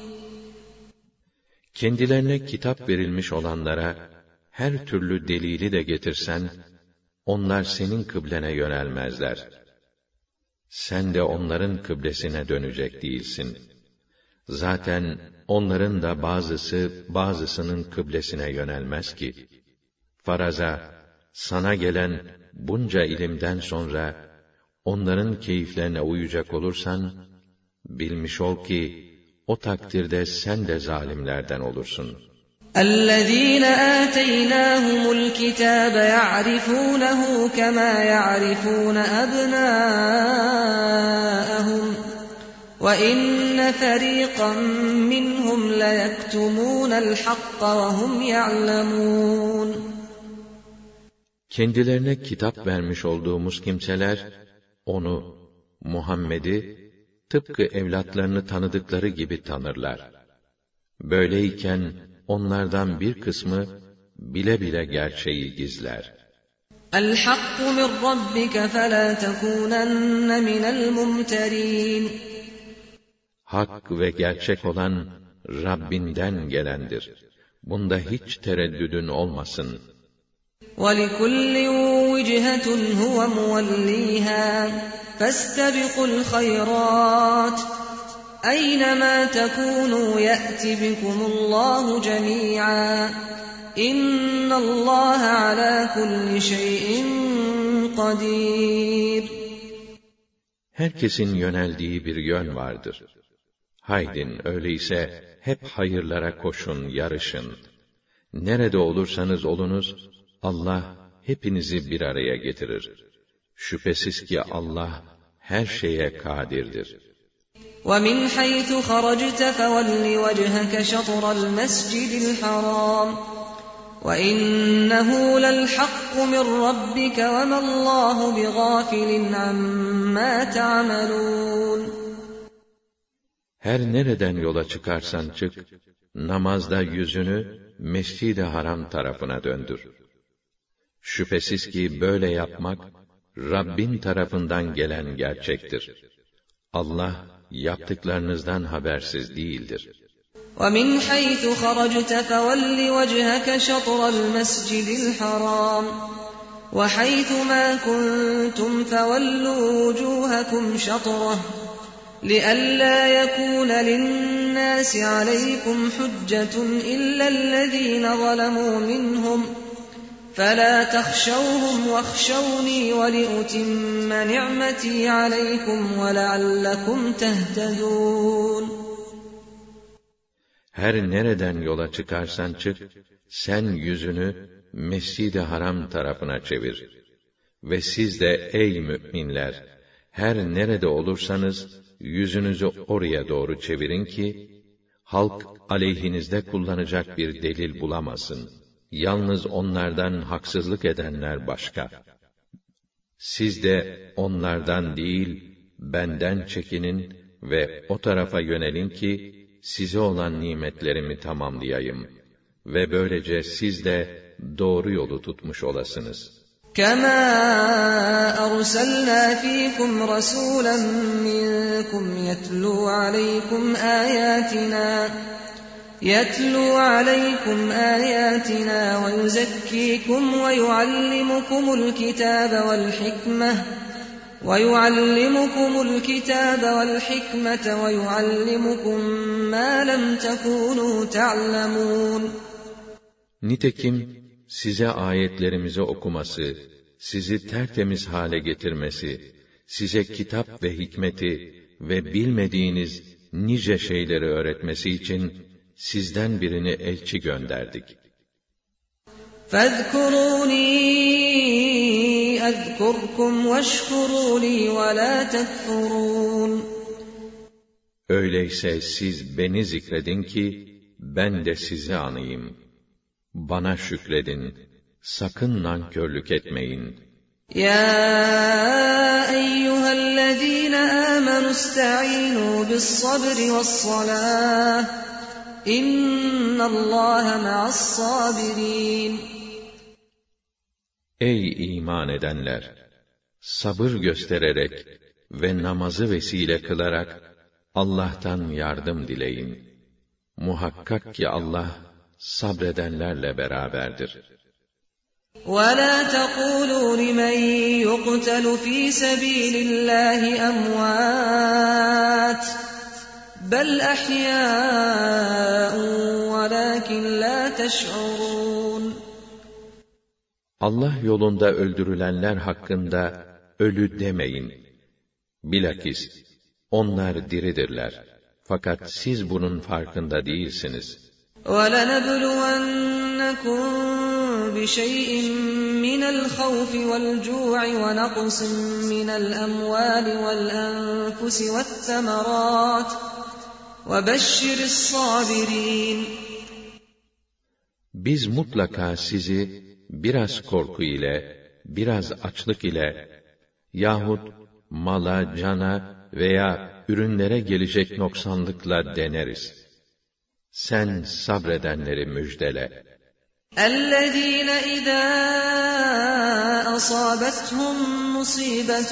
Kendilerine kitap verilmiş olanlara her türlü delili de getirsen, onlar senin kıblene yönelmezler. Sen de onların kıblesine dönecek değilsin. Zaten onların da bazısı bazısının kıblesine yönelmez ki. Faraza, sana gelen bunca ilimden sonra onların keyiflerine uyacak olursan, bilmiş ol ki o takdirde sen de zalimlerden olursun. اَلَّذ۪ينَ آتَيْنَاهُمُ الْكِتَابَ يَعْرِفُونَهُ كَمَا يَعْرِفُونَ أَبْنَاءَهُمْ وَإِنَّ فَر۪يقًا مِّنْهُمْ لَيَكْتُمُونَ الْحَقَّ وَهُمْ يَعْلَمُونَ. Kendilerine kitap vermiş olduğumuz kimseler, onu, Muhammed'i, tıpkı evlatlarını tanıdıkları gibi tanırlar. Böyleyken, onlardan bir kısmı, bile bile gerçeği gizler. الْحَقُّ مِنْ رَبِّكَ فَلَا تَكُونَنَّ مِنَ الْمُمْتَرِينَ. Hak ve gerçek olan, Rabbinden gelendir. Bunda hiç tereddüdün olmasın. وَلِكُلٍّ وِجْهَةٌ هُوَ مُوَلِّيهَا فَاسْتَبِقُوا الْخَيْرَاتِ اَيْنَمَا تَكُونُوا يَأْتِ بِكُمُ اللّٰهُ جَمِيعًا اِنَّ اللّٰهَ عَلَى كُلِّ شَيْءٍ قَدِيرٌ. Herkesin yöneldiği bir yön vardır. Haydin öyleyse hep hayırlara koşun, yarışın. Nerede olursanız olunuz, Allah hepinizi bir araya getirir. Şüphesiz ki Allah her şeye kadirdir. وَمِنْ حَيْثُ خَرَجْتَ فَوَلِّ وَجْهَكَ شَطْرَ الْمَسْجِدِ الْحَرَامِ وَإِنَّهُ لَلْحَقُّ مِنْ رَبِّكَ وَمَا اللّٰهُ بِغَافِلٍ عَمَّا تَعْمَلُونَ. Her nereden yola çıkarsan çık, namazda yüzünü Mescid-i Haram tarafına döndür. Şüphesiz ki böyle yapmak, Rabbin tarafından gelen gerçektir. Allah, yaptıklarınızdan habersiz değildir. وَمِنْ حَيْثُ خَرَجْتَ فَوَلِّ وَجْهَكَ شَطْرَ الْمَسْجِدِ الْحَرَامِ وَحَيْثُ مَا كُنْتُمْ فَوَلُّوا وُجُوهَكُمْ شَطْرَهُ لِئَلَّا يَكُونَ لِلنَّاسِ عَلَيْكُمْ حُجَّةٌ إِلَّا الَّذِينَ ظَلَمُوا مِنْهُمْ فَلَا تَخْشَوْهُمْ وَاخْشَوْنِي وَلِأُتِمَّ نِعْمَتِي عَلَيْكُمْ وَلَعَلَّكُمْ تَهْتَدُونَ. Her nereden yola çıkarsan çık, sen yüzünü Mescid-i Haram tarafına çevir. Ve siz de ey müminler, her nerede olursanız, yüzünüzü oraya doğru çevirin ki, halk aleyhinizde kullanacak bir delil bulamasın. Yalnız onlardan haksızlık edenler başka. Siz de onlardan değil, benden çekinin ve o tarafa yönelin ki, size olan nimetlerimi tamamlayayım ve böylece siz de doğru yolu tutmuş olasınız. كَمَا أَرْسَلْنَا فِيكُمْ رَسُولًا مِّنكُمْ يَتْلُو عَلَيْكُمْ آيَاتِنَا وَيُزَكِّيكُمْ وَيُعَلِّمُكُمُ الْكِتَابَ وَالْحِكْمَةَ وَيُعَلِّمُكُم مَّا لَمْ تَكُونُوا تَعْلَمُونَ. Nitekim size ayetlerimizi okuması, sizi tertemiz hale getirmesi, size kitap ve hikmeti ve bilmediğiniz nice şeyleri öğretmesi için sizden birini elçi gönderdik. فَاذْكُرُونِي أَذْكُرْكُمْ وَاشْكُرُوا لِي وَلَا تَكْفُرُونَ. Öyleyse siz beni zikredin ki ben de sizi anayım. Bana şükredin, sakın nankörlük etmeyin. يَا أَيُّهَا الَّذ۪ينَ آمَنُوا اسْتَعِينُوا بِالصَّبْرِ وَالصَّلَاةِ اِنَّ اللّٰهَ مَعَ الصَّابِرِينَ. Ey iman edenler! Sabır göstererek ve namazı vesile kılarak Allah'tan yardım dileyin. Muhakkak ki Allah sabredenlerle beraberdir. وَلَا تَقُولُوا لِمَنْ يُقْتَلُ فِي سَبِيلِ اللّٰهِ أَمْوَاتٌ بَلْ أَحْيَاءٌ وَلَكِنْ لَا تَشْعُرُونَ. Allah yolunda öldürülenler hakkında ölü demeyin. Bilakis onlar diridirler. Fakat siz bunun farkında değilsiniz. وَلَنَبْلُوَنَّكُمْ بِشَيْءٍ مِّنَ الْخَوْفِ وَالْجُوعِ وَنَقْصٍ مِّنَ الْأَمْوَالِ وَالْأَنفُسِ وَالثَّمَرَاتِ وَبَشِّرِ الصَّابِرِينَ. Biz mutlaka sizi biraz korku ile, biraz açlık ile yahut mala, cana veya ürünlere gelecek noksanlıkla deneriz. Sen sabredenleri müjdele. اَلَّذ۪ينَ اِذَا أَصَابَتْهُمْ مُصِيبَةٌ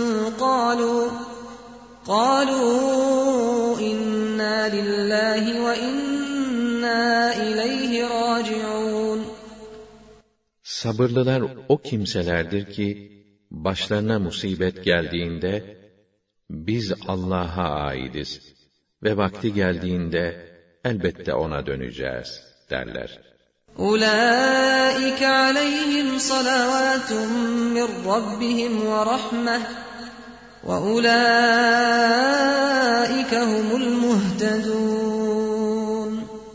قَالُوا اِنَّا لِلّٰهِ وَاِنَّا اِلَيْهِ رَاجِعُونَ. Sabırlılar o kimselerdir ki, başlarına musibet geldiğinde, biz Allah'a aidiz ve vakti geldiğinde, elbette ona döneceğiz derler. أُولَٰئِكَ عَلَيْهِمْ صَلَوَاتٌ مِّن رَّبِّهِمْ وَرَحْمَةٌ وَأُولَٰئِكَ هُمُ الْمُهْتَدُونَ.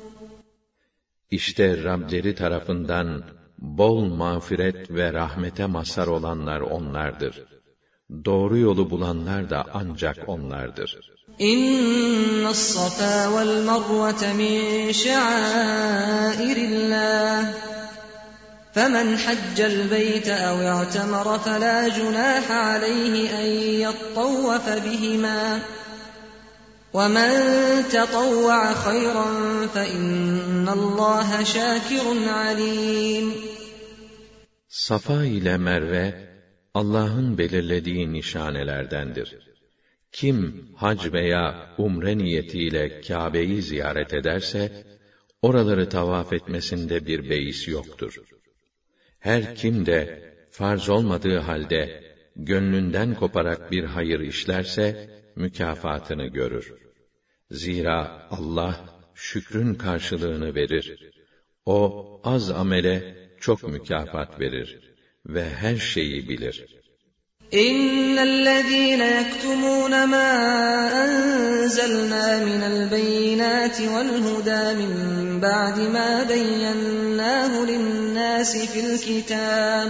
İşte Rableri tarafından bol mağfiret ve rahmete mazhar olanlar onlardır. Doğru yolu bulanlar da ancak onlardır. إِنَّ الصَّفَا وَالْمَرْوَةَ مِنْ شَعَائِرِ اللّٰهِ فَمَنْ حَجَّ الْبَيْتَ أَوْ اعْتَمَرَ فَلَا جُنَاحَ عَلَيْهِ أَنْ يَطَّوَّفَ بِهِمَا وَمَنْ تَطَوَّعَ خَيْرًا فَإِنَّ اللّٰهَ شَاكِرٌ عَلِيمٌ. Safa ile Merve, Allah'ın belirlediği nişanelerdendir. Kim hac veya umre niyetiyle Kâbe'yi ziyaret ederse, oraları tavaf etmesinde bir beis yoktur. Her kim de farz olmadığı halde gönlünden koparak bir hayır işlerse mükafatını görür. Zira Allah şükrün karşılığını verir. O az amele çok mükafat verir ve her şeyi bilir. إِنَّ الَّذ۪ينَ يَكْتُمُونَ مَا أَنزَلْنَا مِنَ الْبَيِّنَاتِ وَالْهُدَى مِنْ بَعْدِ مَا بَيَّنَّاهُ لِلنَّاسِ فِي الْكِتَابِ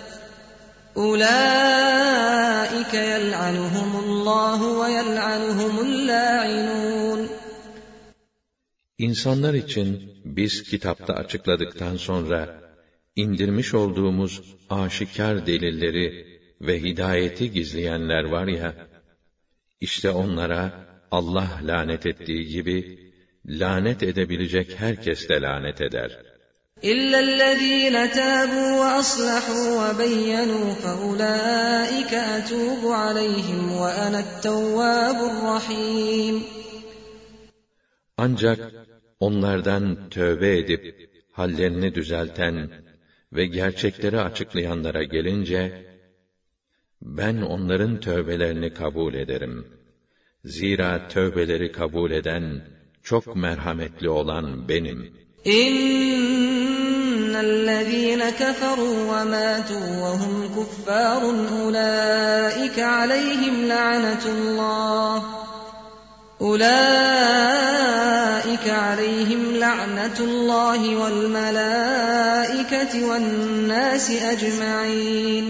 أُولَٰئِكَ يَلْعَنُهُمُ اللّٰهُ وَيَلْعَنُهُمُ اللَّاعِنُونَ. İnsanlar için biz kitapta açıkladıktan sonra indirmiş olduğumuz aşikar delilleri ve hidayeti gizleyenler var ya, İşte onlara Allah lanet ettiği gibi, lanet edebilecek herkes de lanet eder. إِلَّا الَّذ۪ينَ تَابُوا وَأَصْلَحُوا وَبَيَّنُوا فَأُولَٰئِكَ أَتُوبُ عَلَيْهِمْ وَأَنَا التَّوَّابُ الرَّحِيمُ. Ancak onlardan tövbe edip hallerini düzelten ve gerçekleri açıklayanlara gelince, ben onların tövbelerini kabul ederim. Zira tövbeleri kabul eden, çok merhametli olan benim. İnnellezîne keferû ve mâtû ve hum kuffârun ulâike aleyhim la'netullâhi vel melâiketi ven nâsi ecmaîn.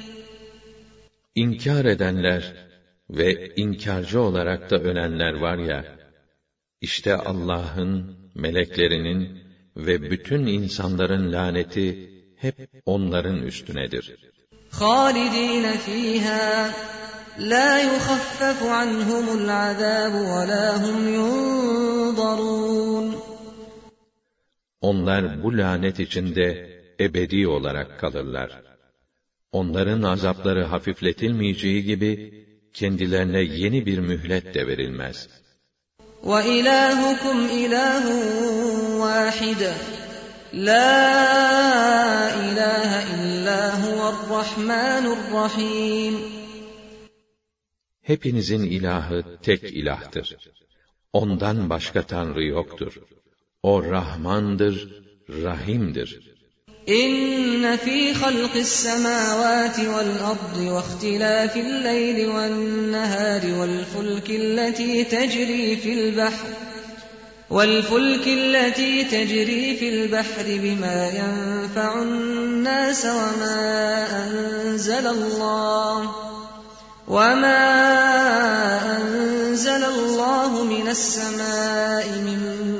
İnkar edenler ve inkarcı olarak da ölenler var ya, işte Allah'ın, meleklerinin ve bütün insanların laneti hep onların üstünedir. خَالِد۪ينَ ف۪يهَا لَا يُخَفَّفُ عَنْهُمُ الْعَذَابُ وَلَا هُمْ يُنْظَرُونَ. Onlar bu lanet içinde ebedi olarak kalırlar. Onların azapları hafifletilmeyeceği gibi, kendilerine yeni bir mühlet de verilmez. وَإِلَٰهُكُمْ إِلَٰهٌ وَاحِدٌ لَا إِلَٰهَ إِلَّا هُوَ الرَّحْمَٰنُ الرَّحِيمُ. Hepinizin ilahı tek ilahtır. Ondan başka Tanrı yoktur. O Rahmandır, Rahim'dir. İnne fî halqis semâvâti vel ardı ve ihtilâfil leyli ven nehâri vel fulkilleti tecrî fil bahri bimâ yenfe'un nâse ve mâ enzelallâhu minessemâi min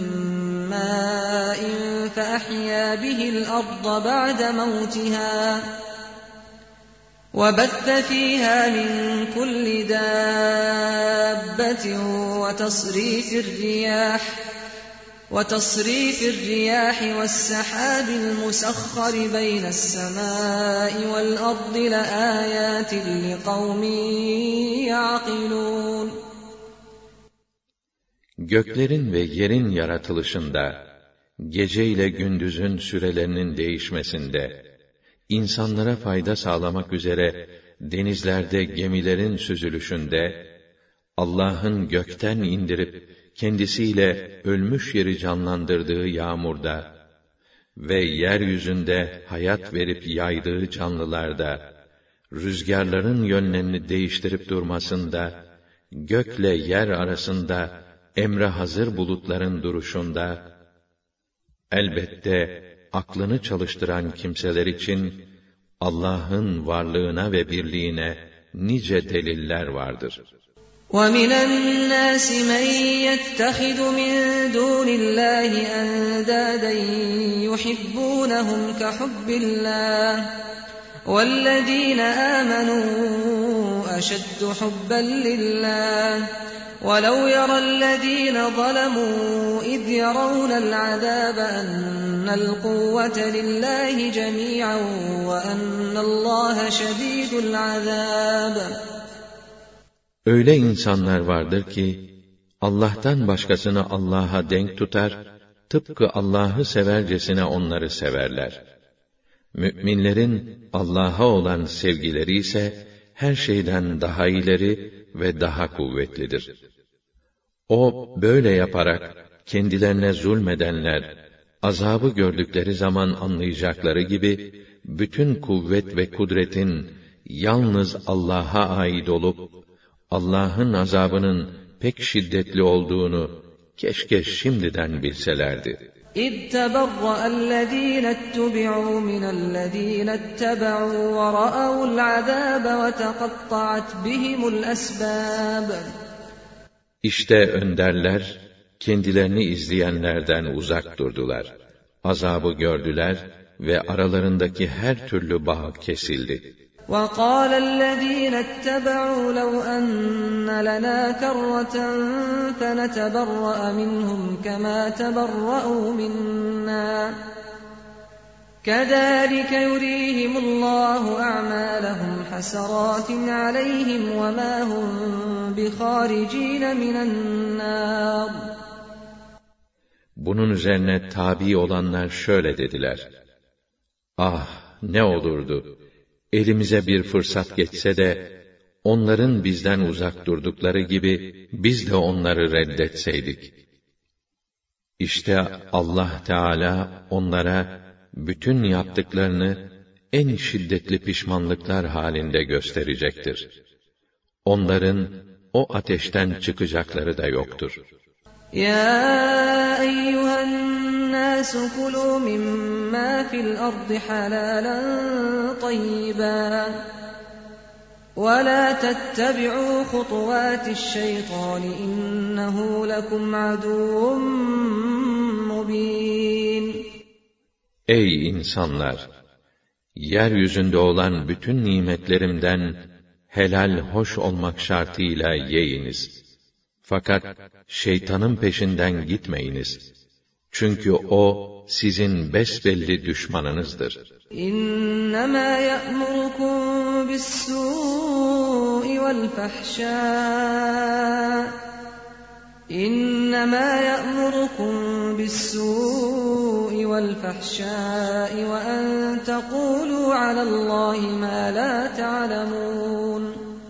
mâin فَأَحْيَا بِهِ الْأَرْضَ بَعْدَ مَوْتِهَا وَبَثَّ فِيهَا مِنْ كُلِّ دَابَّةٍ وَتَصْرِيفِ الرِّيَاحِ وَالسَّحَابِ الْمُسَخَّرِ بَيْنَ السَّمَاءِ وَالْأَرْضِ لَآيَاتٍ لِقَوْمٍ يَعْقِلُونَ. Göklerin ve yerin yaratılışında, gece ile gündüzün sürelerinin değişmesinde, insanlara fayda sağlamak üzere denizlerde gemilerin süzülüşünde, Allah'ın gökten indirip kendisiyle ölmüş yeri canlandırdığı yağmurda ve yeryüzünde hayat verip yaydığı canlılarda, rüzgarların yönlerini değiştirip durmasında, gökle yer arasında emre hazır bulutların duruşunda, elbette aklını çalıştıran kimseler için Allah'ın varlığına ve birliğine nice deliller vardır. وَمِنَ النَّاسِ مَن يَتَّخِذُ مِن دُونِ اللّٰهِ أَندَادًا يُحِبُّونَهُمْ كَحُبِّ اللّٰهِ وَالَّذ۪ينَ آمَنُوا أَشَدُّ حُبًّا لِلّٰهِ وَلَوْ يَرَى الَّذ۪ينَ ظَلَمُوا إِذْ يَرَوْنَ الْعَذَابَ أَنَّ الْقُوَّةَ لِلّٰهِ جَمِيعًا وَأَنَّ اللّٰهَ شَد۪يدُ الْعَذَابِ. Öyle insanlar vardır ki, Allah'tan başkasını Allah'a denk tutar, tıpkı Allah'ı severcesine onları severler. Mü'minlerin Allah'a olan sevgileri ise, her şeyden daha ileri ve daha kuvvetlidir. O, böyle yaparak, kendilerine zulmedenler, azabı gördükleri zaman anlayacakları gibi, bütün kuvvet ve kudretin, yalnız Allah'a ait olup, Allah'ın azabının pek şiddetli olduğunu keşke şimdiden bilselerdi. اِذْ تَبَرَّأَ الَّذ۪ينَ اتُّبِعُوا مِنَ الَّذ۪ينَ اتَّبَعُوا وَرَأَوُا الْعَذَابَ وَتَقَطَّعَتْ بِهِمُ الْأَسْبَابُ. İşte önderler, kendilerini izleyenlerden uzak durdular. Azabı gördüler ve aralarındaki her türlü bağ kesildi. وَقَالَ الَّذِينَ اتَّبَعُوا لَوْ أَنَّ لَنَا كَرَّةً فَنَتَبَرَّأَ مِنْهُمْ كَمَا تَبَرَّؤُوا مِنَّا كَذَلِكَ يُرِيهِمُ اللَّهُ أَعْمَالَهُمْ حَسَرَاتٍ عَلَيْهِمْ وَمَا هُمْ بِخَارِجِينَ مِنَ النَّارِ. Bunun üzerine tabi olanlar şöyle dediler: Ah, ne olurdu! Elimize bir fırsat geçse de, onların bizden uzak durdukları gibi, biz de onları reddetseydik. İşte Allah Teala onlara, bütün yaptıklarını, en şiddetli pişmanlıklar halinde gösterecektir. Onların, o ateşten çıkacakları da yoktur. يا أيها الناس كلوا مما في الأرض حلالا طيبا ولا تتبعوا خطوات الشيطان إنه لكم عدو مبين. Ey insanlar! Yeryüzünde olan bütün nimetlerimden helal hoş olmak şartıyla yiyiniz. Fakat şeytanın peşinden gitmeyiniz. Çünkü o sizin besbelli düşmanınızdır. İnnemâ ye'murukum bis-sû'i vel-fahşâ. İnnemâ ye'murukum bis-sû'i vel-fahşâ'i ve en tekûlû alallâhi mâ lâ te'alemûn.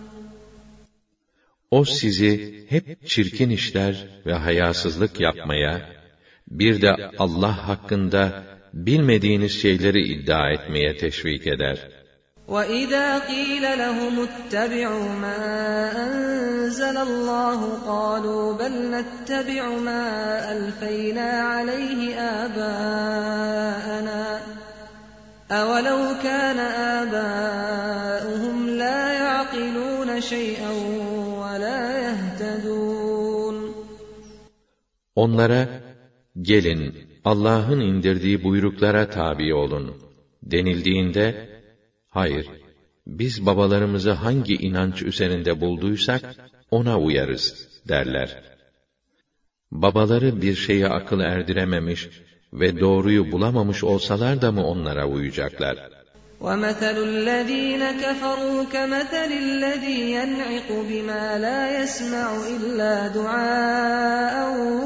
O sizi hep çirkin işler ve hayasızlık yapmaya, bir de Allah hakkında bilmediğiniz şeyleri iddia etmeye teşvik eder. وَإِذَا قِيلَ لَهُمُ اتَّبِعُوا مَا أَنزَلَ اللَّهُ قَالُوا بَلْ نَتَّبِعُ مَا أَلْفَيْنَا عَلَيْهِ آبَاءَنَا أَوَلَوْ كَانَ آبَاؤُهُمْ لَا يَعْقِلُونَ شَيْئًا وَلَا يَهْتَدُونَ. Onlara, gelin Allah'ın indirdiği buyruklara tabi olun denildiğinde, hayır, biz babalarımızı hangi inanç üzerinde bulduysak, ona uyarız derler. Babaları bir şeye akıl erdirememiş ve doğruyu bulamamış olsalar da mı onlara uyacaklar? وَمَثَلُ الَّذ۪ينَ كَفَرُوا كَمَثَلِ الَّذ۪ي يَنْعِقُ بِمَا لَا يَسْمَعُ إِلَّا دُعَاءً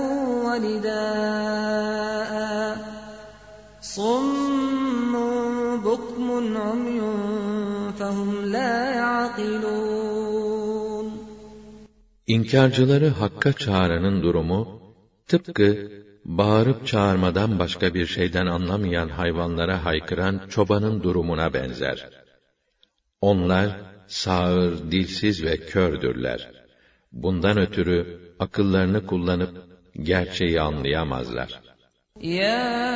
وَنِدَاءً صُمٌّ بُكْمٌ عُمْيٌ فَهُمْ لَا يَعْقِلُونَ. İnkarcıları Hakk'a çağıranın durumu, tıpkı bağırıp çağırmadan başka bir şeyden anlamayan hayvanlara haykıran çobanın durumuna benzer. Onlar sağır, dilsiz ve kördürler. Bundan ötürü akıllarını kullanıp gerçeği anlayamazlar. Ya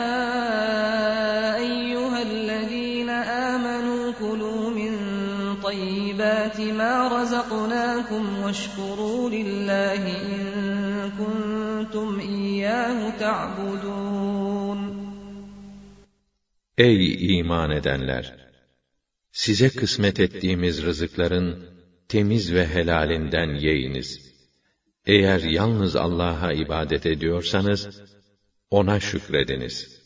eyyühellezîne âmenû kulû min tayyibâti mâ razaknâkum veşkurû lillâhi in kuntum iyyâhu ta'budûn. Ey iman edenler! Size kısmet ettiğimiz rızıkların temiz ve helalinden yiyiniz. Eğer yalnız Allah'a ibadet ediyorsanız, ona şükrediniz.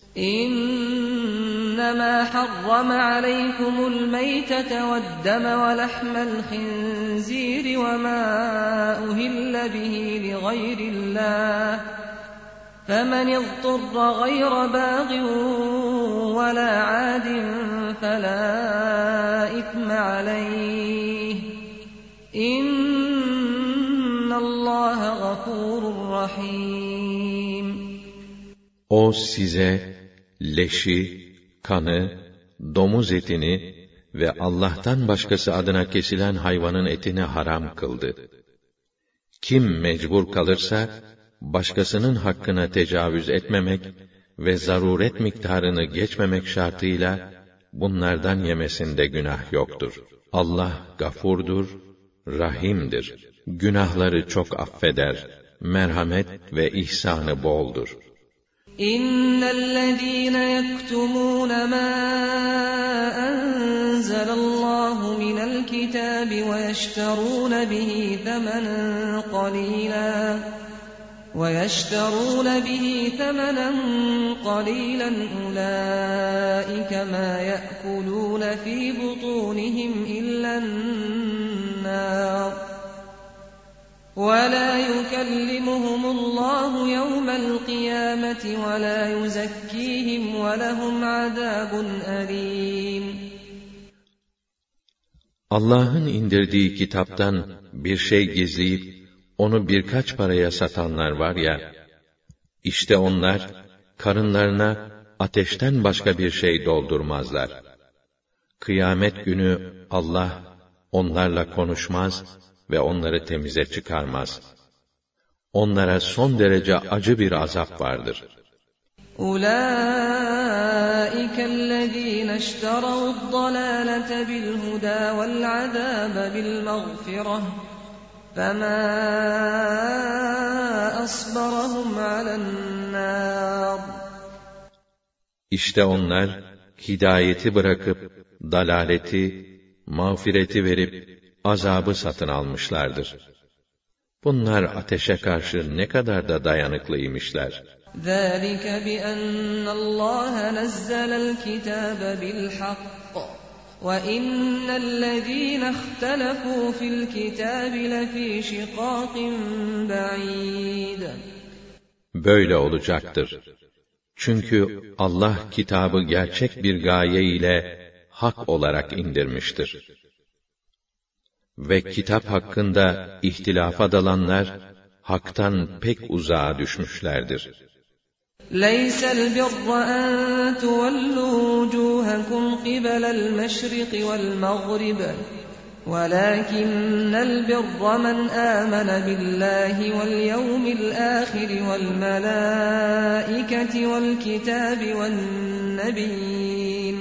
İnnemâ harrama aleykumul meytete ve'd-deme ve lahmel khinzîri ve mâ uhille bihi li gayrillâh. فَمَنِ اضْطُرَّ غَيْرَ بَاغٍ وَلَا عَادٍ فَلَا إِثْمَ عَلَيْهِ إِنَّ اللّٰهَ غَفُورٌ رَحِيمٌ. O size leşi, kanı, domuz etini ve Allah'tan başkası adına kesilen hayvanın etini haram kıldı. Kim mecbur kalırsa, başkasının hakkına tecavüz etmemek ve zaruret miktarını geçmemek şartıyla, bunlardan yemesinde günah yoktur. Allah gafurdur, rahimdir. Günahları çok affeder, merhamet ve ihsanı boldur. İnnellezîne yektumûne mâ enzelallahu min الكتاب ويشترون به ثمنا قليلا أولئك ما يأكلون في بطونهم إلا النار ولا يكلمهم الله يوم القيامة ولا يزكيهم ولهم عذاب أليم. Allah'ın indirdiği kitaptan bir şey gizleyip onu birkaç paraya satanlar var ya, işte onlar karınlarına ateşten başka bir şey doldurmazlar. Kıyamet günü Allah onlarla konuşmaz ve onları temize çıkarmaz. Onlara son derece acı bir azap vardır. أُولَٰئِكَ الَّذ۪ينَ اشْتَرَوُا الضَّلَالَةَ بِالْهُدَى وَالْعَذَابَ بِالْمَغْفِرَةِ فَمَا أَصْبَرَهُمْ عَلَى النَّارِ. İşte onlar hidayeti bırakıp dalaleti, mağfireti verip azabı satın almışlardır. Bunlar ateşe karşı ne kadar da dayanıklıymışlar. ذَٰلِكَ بِأَنَّ اللّٰهَ نَزَّلَ الْكِتَابَ بِالْحَقِّ وَإِنَّ الَّذ۪ينَ اخْتَلَفُوا فِي الْكِتَابِ لَف۪ي شِقَاقٍ بَعِيدٍ. Böyle olacaktır. Çünkü Allah kitabı gerçek bir gaye ile hak olarak indirmiştir. Ve kitap hakkında ihtilafa dalanlar, haktan pek uzağa düşmüşlerdir. لَيْسَ الْبِرَّ أَن تُوَلُّوا وُجُوهَكُمْ قِبَلَ الْمَشْرِقِ وَالْمَغْرِبِ وَلَكِنَّ الْبِرَّ مَنْ آمَنَ بِاللَّهِ وَالْيَوْمِ الْآخِرِ وَالْمَلَائِكَةِ وَالْكِتَابِ وَالنَّبِيِّينَ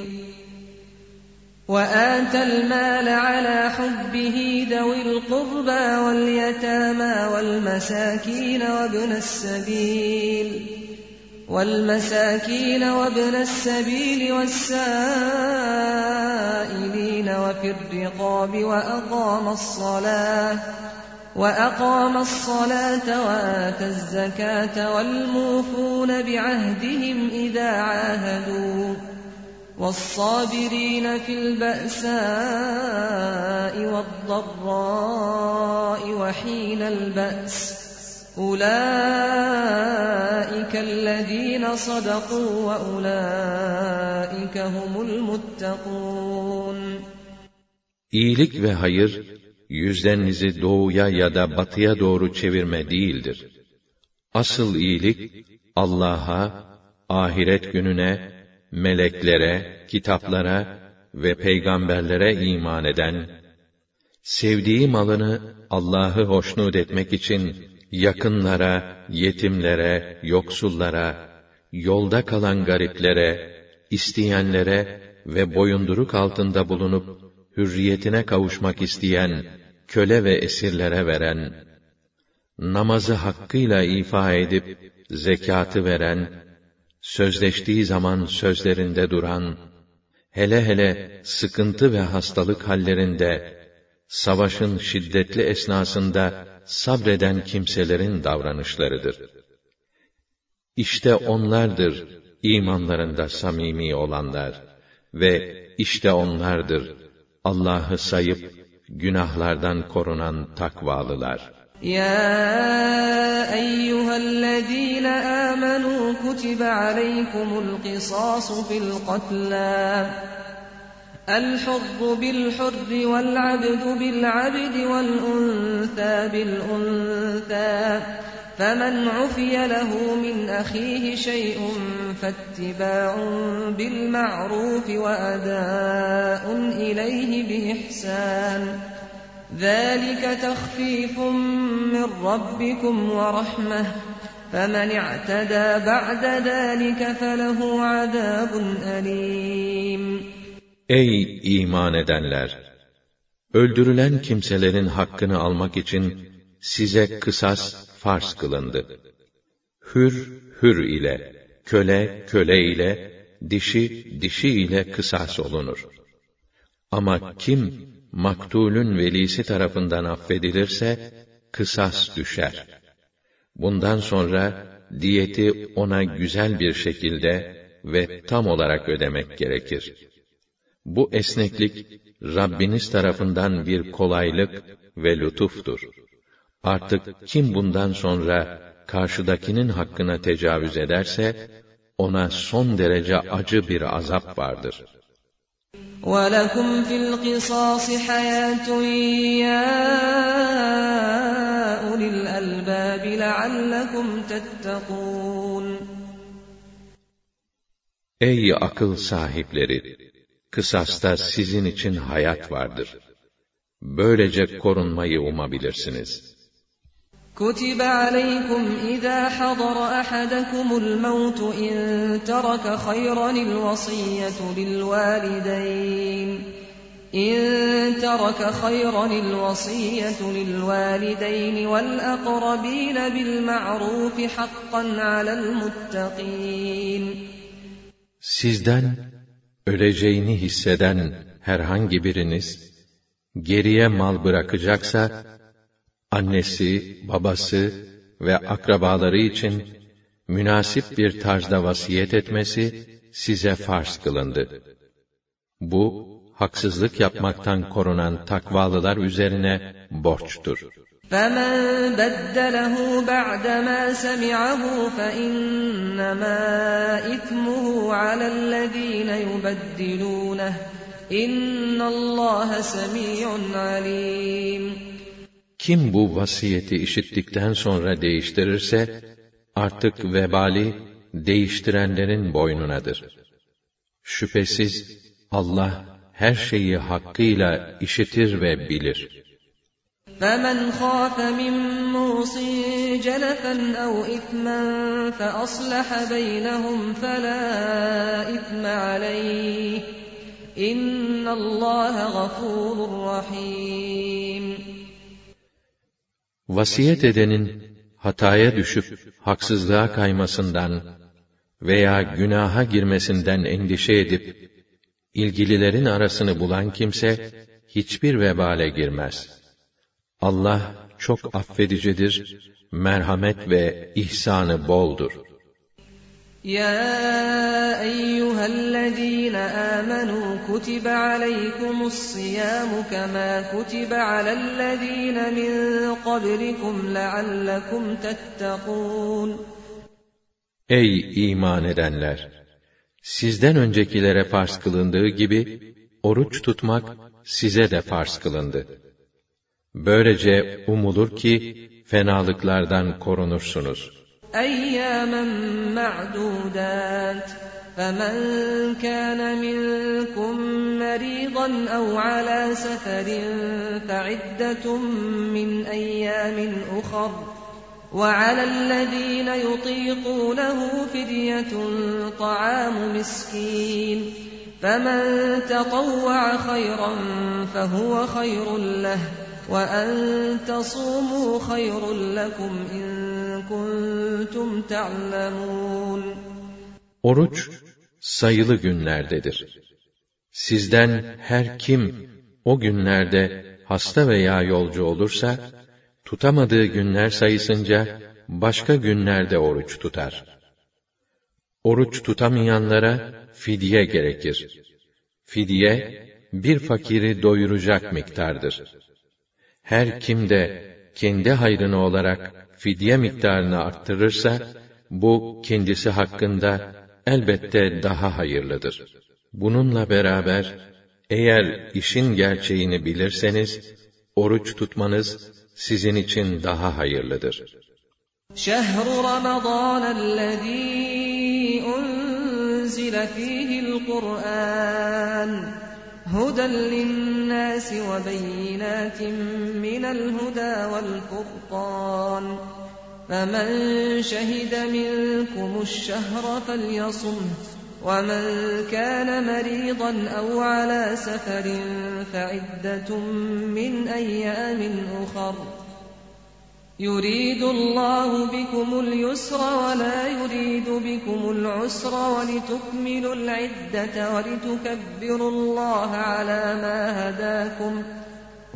وَآتَى الْمَالَ عَلَى حُبِّهِ ذَوِي الْقُرْبَى وَالْيَتَامَى وَابْنَ السَّبِيلِ وَالسَّائِلِينَ وَفِي الرِّقَابِ وَأَقَامَ الصَّلَاةَ وَآتَى الزَّكَاةَ وَالْمُوفُونَ بِعَهْدِهِمْ إِذَا عَاهَدُوا وَالصَّابِرِينَ فِي الْبَأْسَاءِ وَالضَّرَّاءِ وَحِينَ الْبَأْسِ أُولَٰئِكَ الَّذ۪ينَ صَدَقُوا وَأُولَٰئِكَ هُمُ الْمُتَّقُونَ. İyilik ve hayır, yüzlerinizi doğuya ya da batıya doğru çevirme değildir. Asıl iyilik, Allah'a, ahiret gününe, meleklere, kitaplara ve peygamberlere iman eden, sevdiği malını Allah'ı hoşnut etmek için yakınlara, yetimlere, yoksullara, yolda kalan gariplere, isteyenlere ve boyunduruk altında bulunup hürriyetine kavuşmak isteyen köle ve esirlere veren, namazı hakkıyla ifa edip zekatı veren, sözleştiği zaman sözlerinde duran, hele hele sıkıntı ve hastalık hallerinde, savaşın şiddetli esnasında sabreden kimselerin davranışlarıdır. İşte onlardır imanlarında samimi olanlar ve işte onlardır Allah'ı sayıp günahlardan korunan takvalılar. يا أيها الذين آمنوا كتب عليكم القصاص في القتلى الحر بالحر والعبد بالعبد والأنثى بالأنثى فمن عفي له من أخيه شيء فاتباع بالمعروف وأداء إليه بإحسان ذلك تخفيف من ربكم ورحمة فمن اعتدى بعد ذلك فله عذاب أليم. Ey iman edenler! Öldürülen kimselerin hakkını almak için size kısas farz kılındı. Hür, hür ile, köle, köle ile, dişi, dişi ile kısas olunur. Ama kim maktulün velisi tarafından affedilirse, kısas düşer. Bundan sonra, diyeti ona güzel bir şekilde ve tam olarak ödemek gerekir. Bu esneklik, Rabbiniz tarafından bir kolaylık ve lütuftur. Artık kim bundan sonra, karşıdakinin hakkına tecavüz ederse, ona son derece acı bir azap vardır. وَلَكُمْ فِي الْقِصَاصِ حَيَاةٌ يَا أُولِي الْأَلْبَابِ لَعَلَّكُمْ تَتَّقُونَ Ey akıl sahipleri! Kısasta sizin için hayat vardır. Böylece korunmayı umabilirsiniz. كُتِبَ عَلَيْكُمْ إِذَا حَضَرَ أَحَدَكُمُ الْمَوْتُ إِن تَرَكَ خَيْرًا الْوَصِيَّةُ لِلْوَالِدَيْنِ وَالْأَقْرَبِينَ بِالْمَعْرُوفِ حَقًّا عَلَى الْمُتَّقِينَ Sizden öleceğini hisseden herhangi biriniz geriye mal bırakacaksa, annesi, babası ve akrabaları için münasip bir tarzda vasiyet etmesi size farz kılındı. Bu, haksızlık yapmaktan korunan takvalılar üzerine borçtur. فَمَنْ بَدَّلَهُ بَعْدَمَا سَمِعَهُ فَإِنَّمَا إِثْمُهُ عَلَى الَّذِينَ يُبَدِّلُونَهُ إِنَّ اللّٰهَ سَمِيعٌ عَلِيمٌ Kim bu vasiyeti işittikten sonra değiştirirse, artık vebali değiştirenlerin boynunadır. Şüphesiz Allah her şeyi hakkıyla işitir ve bilir. فَمَنْ خَافَ مِنْ مُوصٍ جَنَفًا أَوْ إِثْمًا فَأَصْلَحَ بَيْنَهُمْ فَلَا إِثْمَ عَلَيْهِ إِنَّ اللّٰهَ غَفُورٌ رَحِيمٌ Vasiyet edenin hataya düşüp haksızlığa kaymasından veya günaha girmesinden endişe edip ilgililerin arasını bulan kimse hiçbir vebale girmez. Allah çok affedicidir, merhamet ve ihsanı boldur. يا أيها الذين آمنوا كتب عليكم الصيام كما كتب على الذين من قبلكم لعلكم تتقون Ey iman edenler! Sizden öncekilere farz kılındığı gibi, oruç tutmak size de farz kılındı. Böylece umulur ki, fenalıklardan korunursunuz. أَيَّامًا مَّعْدُودَاتٍ فَمَنْ كَانَ مِنكُم مَّرِيضًا أَوْ عَلَى سَفَرٍ فَعِدَّةٌ مِّنْ أَيَّامٍ أُخَرَ وَعَلَى الَّذِينَ يُطِيقُونَهُ فِدْيَةٌ طَعَامُ مِسْكِينٍ فَمَنْ تَطَوَّعَ خَيْرًا فَهُوَ خَيْرٌ لَهُ وَأَنْ تَصُومُوا خَيْرٌ لَكُمْ إِنْ كُنْتُمْ تَعْلَمُونَ Oruç sayılı günlerdedir. Sizden her kim o günlerde hasta veya yolcu olursa, tutamadığı günler sayısınca başka günlerde oruç tutar. Oruç tutamayanlara fidye gerekir. Fidye, bir fakiri doyuracak miktardır. Her kim de kendi hayrına olarak fidye miktarını arttırırsa, bu kendisi hakkında elbette daha hayırlıdır. Bununla beraber, eğer işin gerçeğini bilirseniz, oruç tutmanız sizin için daha hayırlıdır. شَهْرُ رَمَضَانَ الَّذ۪ي أُنْزِلَ ف۪يهِ الْقُرْآنِ هُدًى لِلنَّاسِ وَبَيِّنَاتٍ مِّنَ الْهُدَى وَالْفُرْقَانِ فَمَنْ شَهِدَ مِنْكُمُ الشَّهْرَ فَلْيَصُمْهُ وَمَنْ كَانَ مَرِيضًا أَوْ عَلَى سَفَرٍ فَعِدَّةٌ مِّنْ أَيَّامٍ أُخَرَ يُرِيدُ اللَّهُ بِكُمُ الْيُسْرَ وَلَا يُرِيدُ بِكُمُ الْعُسْرَ وَلِتُكْمِلُوا الْعِدَّةَ وَلِتُكَبِّرُوا اللَّهَ عَلَى مَا هَدَاكُمْ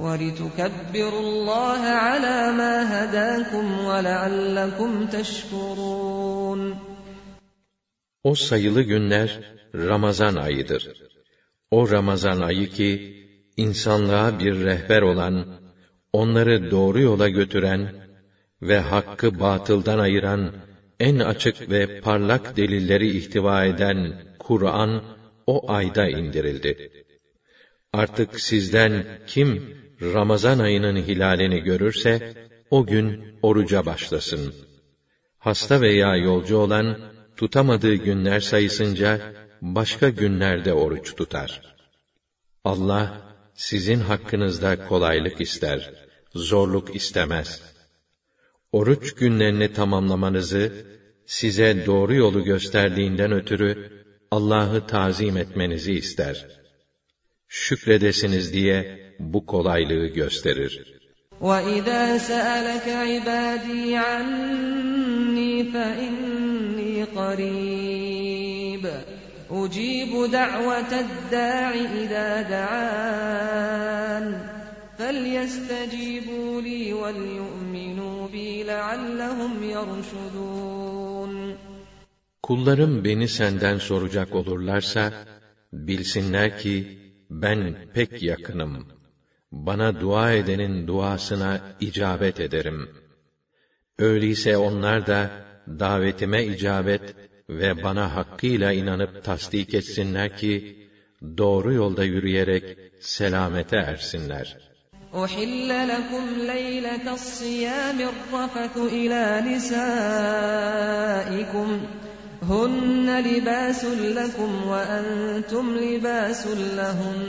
وَلِتُكَبِّرُوا اللّٰهَ عَلَى مَا هَدَاكُمْ وَلَعَلَّكُمْ تَشْكُرُونَ. O sayılı günler Ramazan ayıdır. O Ramazan ayı ki, insanlığa bir rehber olan, onları doğru yola götüren ve hakkı batıldan ayıran, en açık ve parlak delilleri ihtiva eden Kur'an, o ayda indirildi. Artık sizden kim Ramazan ayının hilalini görürse, o gün oruca başlasın. Hasta veya yolcu olan, tutamadığı günler sayısınca, başka günlerde oruç tutar. Allah, sizin hakkınızda kolaylık ister, zorluk istemez. Oruç günlerini tamamlamanızı, size doğru yolu gösterdiğinden ötürü, Allah'ı tazim etmenizi ister. Şükredesiniz diye bu kolaylığı gösterir. وَإِذَا سَأَلَكَ عِبَادِي عَنِّي فَإِنِّي قَرِيبٌ أُجِيبُ دَعْوَةَ الدَّاعِ إِذَا دَعَانِ فَلْيَسْتَجِيبُوا لِي وَلْيُؤْمِنُوا بِي لَعَلَّهُمْ يَرْشُدُونَ. Kullarım beni senden soracak olurlarsa, bilsinler ki ben pek yakınım. Bana dua edenin duasına icabet ederim. Öyleyse onlar da davetime icabet ve bana hakkıyla inanıp tasdik etsinler ki, doğru yolda yürüyerek selamete ersinler. أُحِلَّ لَكُمْ لَيْلَةَ الصِّيَامِ الرَّفَثُ إِلَى نِسَائِكُمْ هُنَّ لِبَاسٌ لَكُمْ وَأَنْتُمْ لِبَاسٌ لَهُنَّ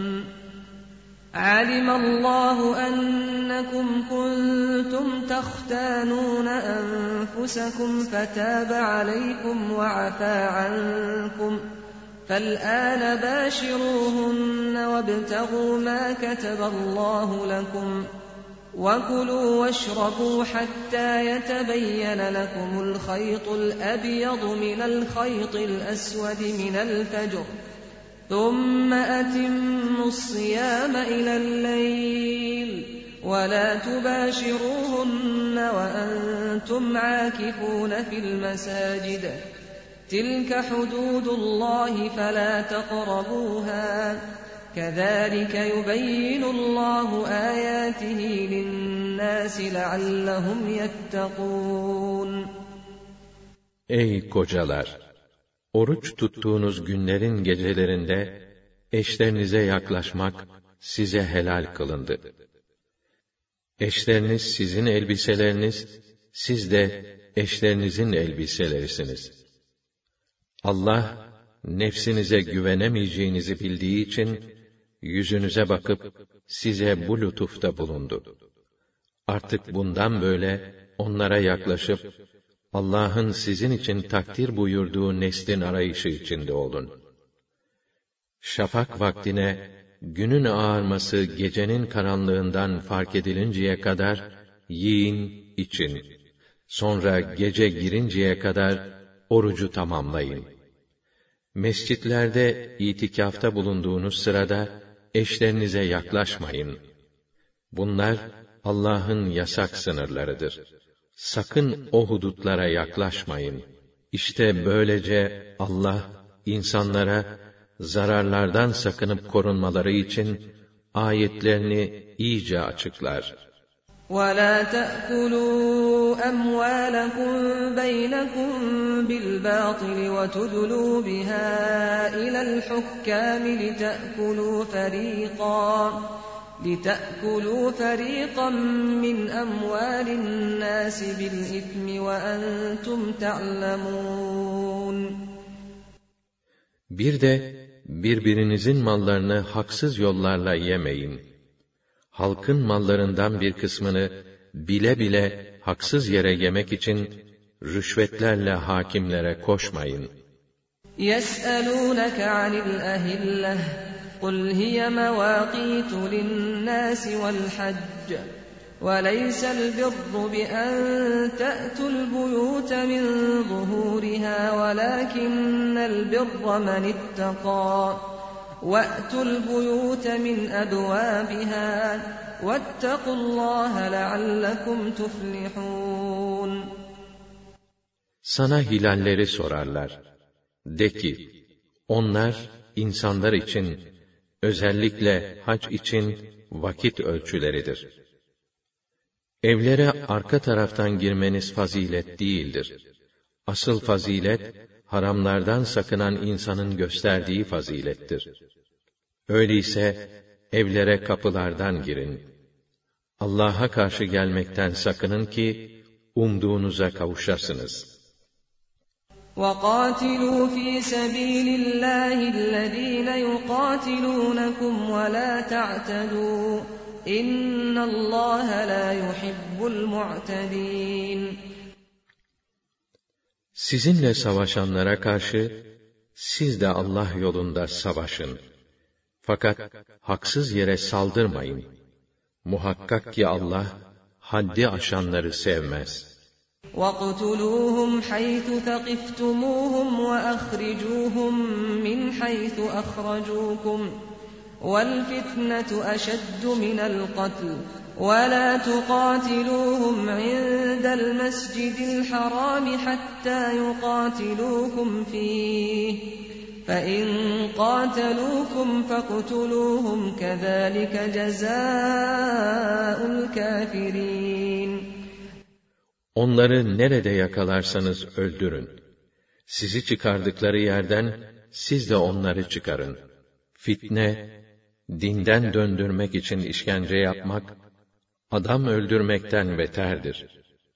عَلِمَ اللَّهُ أَنَّكُمْ كُنْتُمْ تَخْتَانُونَ أَنفُسَكُمْ فَتَابَ عَلَيْكُمْ وَعَفَا عَنْكُمْ فَالْآنَ بَاشِرُوهُنَّ وَابْتَغُوا مَا كَتَبَ اللَّهُ لَكُمْ وَكُلُوا وَاشْرَبُوا حَتَّى يَتَبَيَّنَ لَكُمُ الْخَيْطُ الْأَبْيَضُ مِنَ الْخَيْطِ الْأَسْوَدِ مِنَ الْفَجْرِ ثُمَّ أَتِمُّوا الصِّيَامَ إِلَى اللَّيْلِ وَلَا تُبَاشِرُوهُنَّ وَأَنْتُمْ عَاكِفُونَ فِي الْمَسَاجِدِ تِلْكَ حُدُودُ اللَّهِ فَلَا تَقْرَبُوهَا كَذَٰلِكَ يُبَيِّنُ اللَّهُ آيَاتِهِ لِلنَّاسِ لَعَلَّهُمْ يَتَّقُونَ. Ey kocalar! Oruç tuttuğunuz günlerin gecelerinde, eşlerinize yaklaşmak size helal kılındı. Eşleriniz sizin elbiseleriniz, siz de eşlerinizin elbiselerisiniz. Allah, nefsinize güvenemeyeceğinizi bildiği için, yüzünüze bakıp size bu lütufta bulundu. Artık bundan böyle onlara yaklaşıp, Allah'ın sizin için takdir buyurduğu neslin arayışı içinde olun. Şafak vaktine, günün ağarması gecenin karanlığından fark edilinceye kadar, yiyin, için. Sonra gece girinceye kadar, orucu tamamlayın. Mescitlerde itikafta bulunduğunuz sırada, eşlerinize yaklaşmayın. Bunlar, Allah'ın yasak sınırlarıdır. Sakın o hudutlara yaklaşmayın. İşte böylece Allah, insanlara, zararlardan sakınıp korunmaları için, ayetlerini iyice açıklar. وَلَا تَأْكُلُوا أَمْوَالَكُمْ بَيْنَكُمْ بِالْبَاطِلِ وَتُدْلُوا بِهَا إِلَى الْحُكَّامِ لِتَأْكُلُوا فَرِيقًا مِّنْ أَمْوَالِ النَّاسِ بِالْإِثْمِ وَأَنْتُمْ تَعْلَمُونَ. Bir de birbirinizin mallarını haksız yollarla yemeyin. Halkın mallarından bir kısmını bile bile haksız yere yemek için rüşvetlerle hakimlere koşmayın. يَسْأَلُونَكَ عَنِ الْأَهِلَّةِ قُلْ هِيَ مَوَاقِيتُ لِلنَّاسِ وَالْحَجِّ وَلَيْسَ الْبِرُّ بِأَن تَأْتُوا الْبُيُوتَ مِنْ ظُهُورِهَا وَلَكِنَّ الْبِرَّ مَنِ اتَّقَى وَأْتُوا الْبُيُوتَ مِنْ أَبْوَابِهَا وَاتَّقُوا اللّٰهَ لَعَلَّكُمْ تُفْلِحُونَ. Sana hilalleri sorarlar. De ki, onlar insanlar için, özellikle hac için vakit ölçüleridir. Evlere arka taraftan girmeniz fazilet değildir. Asıl fazilet, haramlardan sakınan insanın gösterdiği fazilettir. Öyleyse, evlere kapılardan girin. Allah'a karşı gelmekten sakının ki, umduğunuza kavuşasınız. وَقَاتِلُوا فِي سَبِيلِ اللّٰهِ الَّذ۪ينَ يُقَاتِلُونَكُمْ وَلَا تَعْتَدُوا اِنَّ اللّٰهَ لَا يُحِبُّ الْمُعْتَد۪ينَ. Sizinle savaşanlara karşı, siz de Allah yolunda savaşın. Fakat haksız yere saldırmayın. Muhakkak ki Allah, haddi aşanları sevmez. وَاقْتُلُوهُمْ حَيْثُ ثَقِفْتُمُوهُمْ وَأَخْرِجُوهُمْ مِنْ حَيْثُ أَخْرَجُوكُمْ وَالْفِتْنَةُ أَشَدُّ مِنَ الْقَتْلِ وَلَا تُقَاتِلُوهُمْ عِندَ الْمَسْجِدِ الْحَرَامِ حَتَّى يُقَاتِلُوكُمْ فِيهِ فَإِنْ قَاتَلُوكُمْ فَاقْتُلُوهُمْ كَذَلِكَ جَزَاءُ الْكَافِرِينَ. Onları nerede yakalarsanız öldürün. Sizi çıkardıkları yerden siz de onları çıkarın. Fitne, dinden döndürmek için işkence yapmak, adam öldürmekten beterdir.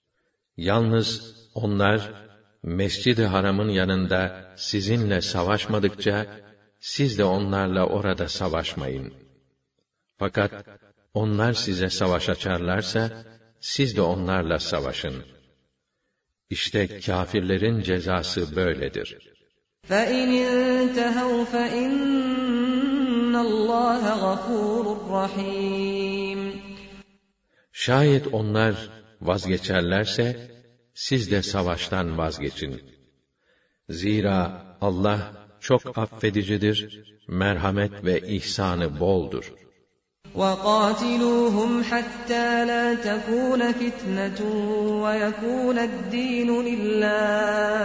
Yalnız onlar, Mescid-i Haram'ın yanında sizinle savaşmadıkça, siz de onlarla orada savaşmayın. Fakat, onlar size savaş açarlarsa, siz de onlarla savaşın. İşte kâfirlerin cezası böyledir. فَاِنْ اِنْتَهَوْا فَاِنَّ اللّٰهَ غَفُورٌ رَحِيمٌ. Şayet onlar vazgeçerlerse, siz de savaştan vazgeçin. Zira Allah çok affedicidir, merhamet ve ihsanı boldur. وَقَاتِلُوهُمْ حَتَّى لَا تَكُونَ فِتْنَةٌ وَيَكُونَ الدِّينُ لِلّٰهِ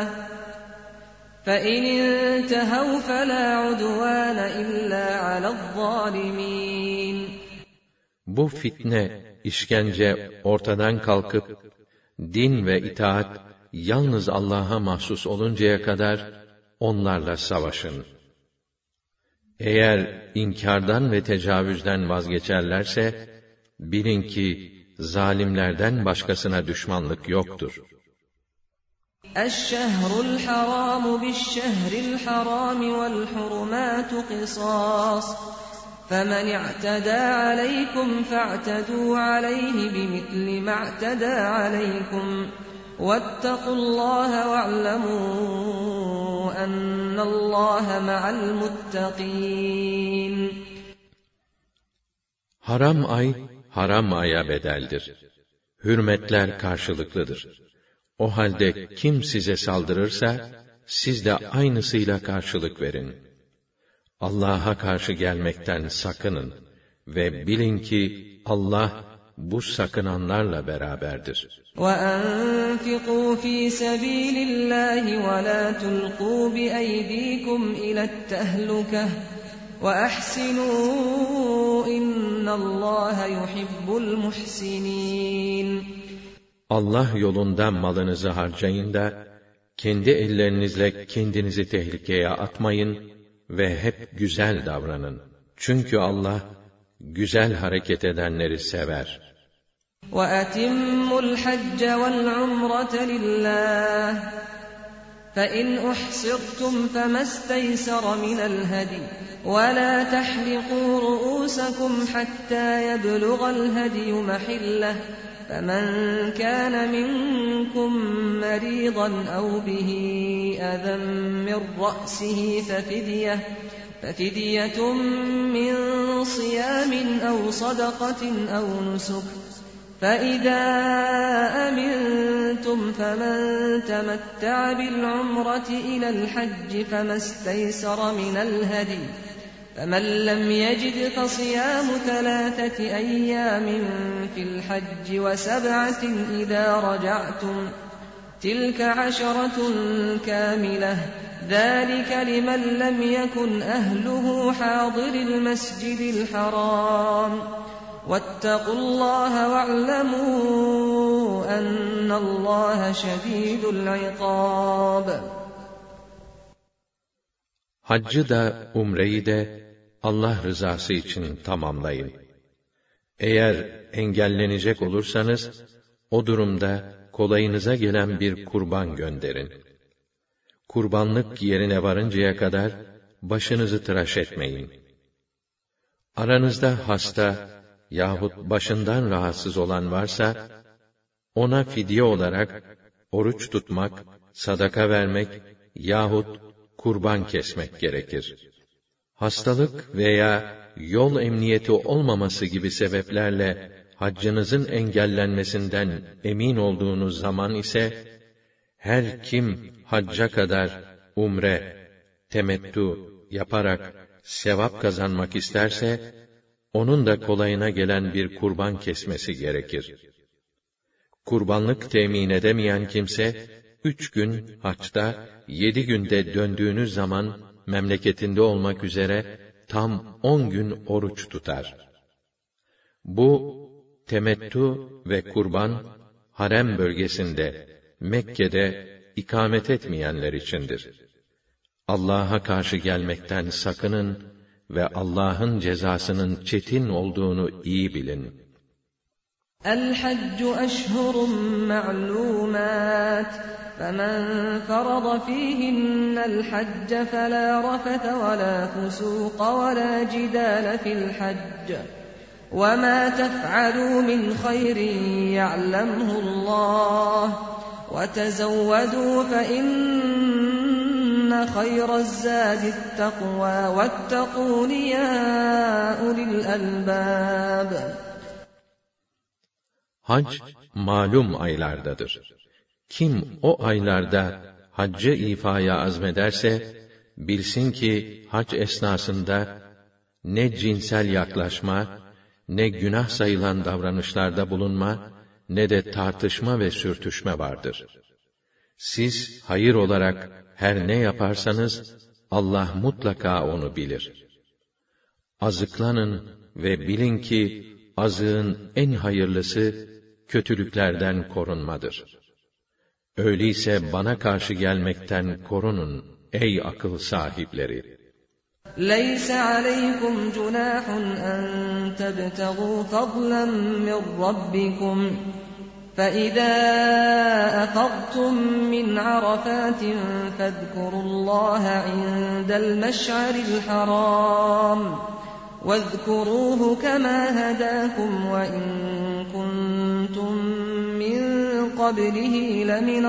فَاِنْ اِنْتَهَوْا فَلَا عُدْوَانَ إِلَّا عَلَى الظَّالِمِينَ. Bu fitne, işkence ortadan kalkıp, din ve itaat yalnız Allah'a mahsus oluncaya kadar onlarla savaşın. Eğer inkardan ve tecavüzden vazgeçerlerse, bilin ki zalimlerden başkasına düşmanlık yoktur. الشهر الحرام بالشهر الحرام والحرمات قصاص فمن اعتدى عليكم فاعتدوا عليه بمثل ما اعتدى عليكم واتقوا الله واعلموا أن الله مع المتقين. Haram ay, haram aya bedeldir. Hürmetler karşılıklıdır. O halde kim size saldırırsa, siz de aynısıyla karşılık verin. Allah'a karşı gelmekten sakının ve bilin ki Allah bu sakınanlarla beraberdir. وَأَنْفِقُوا فِي سَبِيلِ اللّٰهِ وَلَا تُلْقُوا بِأَيْدِيكُمْ إِلَى التَّهْلُكَةِ وَأَحْسِنُوا إِنَّ اللّٰهَ يُحِبُّ الْمُحْسِنِينَ. Allah yolunda malınızı harcayın da, kendi ellerinizle kendinizi tehlikeye atmayın ve hep güzel davranın. Çünkü Allah, güzel hareket edenleri sever. وَأَتِمُّوا الْحَجَّ وَالْعُمْرَةَ لِلّٰهِ فَإِنْ أُحْصِرْتُمْ فَمَا اسْتَيْسَرَ مِنَ الْهَدْيِ وَلَا تَحْلِقُوا رُءُوسَكُمْ حَتَّى يَبْلُغَ الْهَدْيُ مَحِلَّهُ فَمَنْ كَانَ مِنْكُمْ مَرِيضًا أَوْ بِهِ أَذًى مِّن رَّأْسِهِ فَفِدْيَةٌ مِّن صِيَامٍ أَوْ صَدَقَةٍ أَوْ نُسُكٍ فَإِذَا أَمِنْتُمْ فَمَنْ تَمَتَّعَ بِالْعُمْرَةِ إِلَى الْحَجِّ فَمَا اسْتَيْسَرَ مِنَ الْهَدْيِ فَمَنْ لَمْ يَجِدْ فَصِيَامُ 3 أَيَّامٍ فِي الْحَجِّ وَسَبْعَةٍ إِذَا رَجَعْتُمْ تِلْكَ 10 كَامِلَةٌ ذَلِكَ لِمَنْ لَمْ يَكُنْ أَهْلُهُ حَاضِرِ الْمَسْجِدِ الْحَرَامِ وَاتَّقُوا اللّٰهَ وَاعْلَمُوا أَنَّ اللّٰهَ شَدِيدُ الْعِقَابِ. Haccı da, umreyi de Allah rızası için tamamlayın. Eğer engellenecek olursanız, o durumda kolayınıza gelen bir kurban gönderin. Kurbanlık yerine varıncaya kadar başınızı tıraş etmeyin. Aranızda hasta yahut başından rahatsız olan varsa, ona fidye olarak oruç tutmak, sadaka vermek yahut kurban kesmek gerekir. Hastalık veya yol emniyeti olmaması gibi sebeplerle haccınızın engellenmesinden emin olduğunuz zaman ise, her kim hacca kadar umre, temettü yaparak sevap kazanmak isterse, onun da kolayına gelen bir kurban kesmesi gerekir. Kurbanlık temin edemeyen kimse, 3 gün haçta, 7 günde döndüğünüz zaman, memleketinde olmak üzere, tam 10 gün oruç tutar. Bu, temettü ve kurban, harem bölgesinde, Mekke'de ikamet etmeyenler içindir. Allah'a karşı gelmekten sakının ve Allah'ın cezasının çetin olduğunu iyi bilin. El-Haccu eşhurun ma'lumat. فَمَنْ فَرَضَ فِيهِنَّ الْحَجَّ فَلَا رَفَثَ وَلَا فُسُوقَ وَلَا جِدَالَ فِي الْحَجِّ وَمَا تَفْعَلُوا مِنْ خَيْرٍ يَعْلَمْهُ اللّٰهُ وَتَزَوَّدُوا فَإِنَّ خَيْرَ الزَّادِ التَّقْوَى وَاتَّقُونِ يَا أُولِي الْأَلْبَابِ. Hac, malum aylardadır. Kim o aylarda haccı ifaya azmederse, bilsin ki hac esnasında ne cinsel yaklaşma, ne günah sayılan davranışlarda bulunma, ne de tartışma ve sürtüşme vardır. Siz hayır olarak her ne yaparsanız, Allah mutlaka onu bilir. Azıklanın ve bilin ki, azığın en hayırlısı, kötülüklerden korunmadır. Öyleyse bana karşı gelmekten korunun ey akıl sahipleri. لَيْسَ عَلَيْكُمْ جُنَاحٌ أَن تَبْتَغُوا فَضْلًا مِّن رَّبِّكُمْ فَإِذَا أَفَضْتُم مِّنْ عَرَفَاتٍ فَاذْكُرُوا اللَّهَ عِندَ الْمَشْعَرِ الْحَرَامِ وَاذْكُرُوهُ كَمَا هَدَاكُمْ وَإِن كُنتُم مِّن قَبْلِهِ لَمِنَ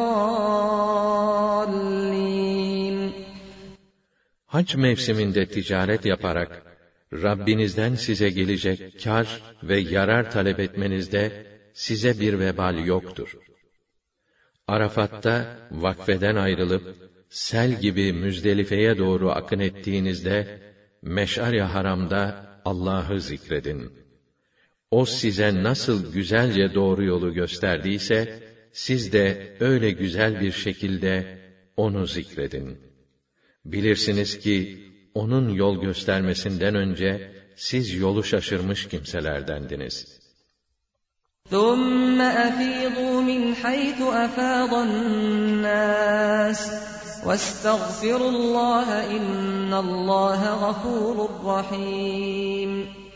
الضَّالِّينَ. Hac mevsiminde ticaret yaparak, Rabbinizden size gelecek kar ve yarar talep etmenizde, size bir vebal yoktur. Arafat'ta, vakfeden ayrılıp, sel gibi Müzdelife'ye doğru akın ettiğinizde, Meş'ar-i Haram'da Allah'ı zikredin. O size nasıl güzelce doğru yolu gösterdiyse, siz de öyle güzel bir şekilde onu zikredin. Bilirsiniz ki, onun yol göstermesinden önce, siz yolu şaşırmış kimselerdendiniz. ثُمَّ أَفِيضُوا مِنْ حَيْثُ أَفَاضَ النَّاسُ وَاسْتَغْفِرُوا اللّٰهَ إِنَّ اللّٰهَ غَفُورٌ رَحِيمٌ.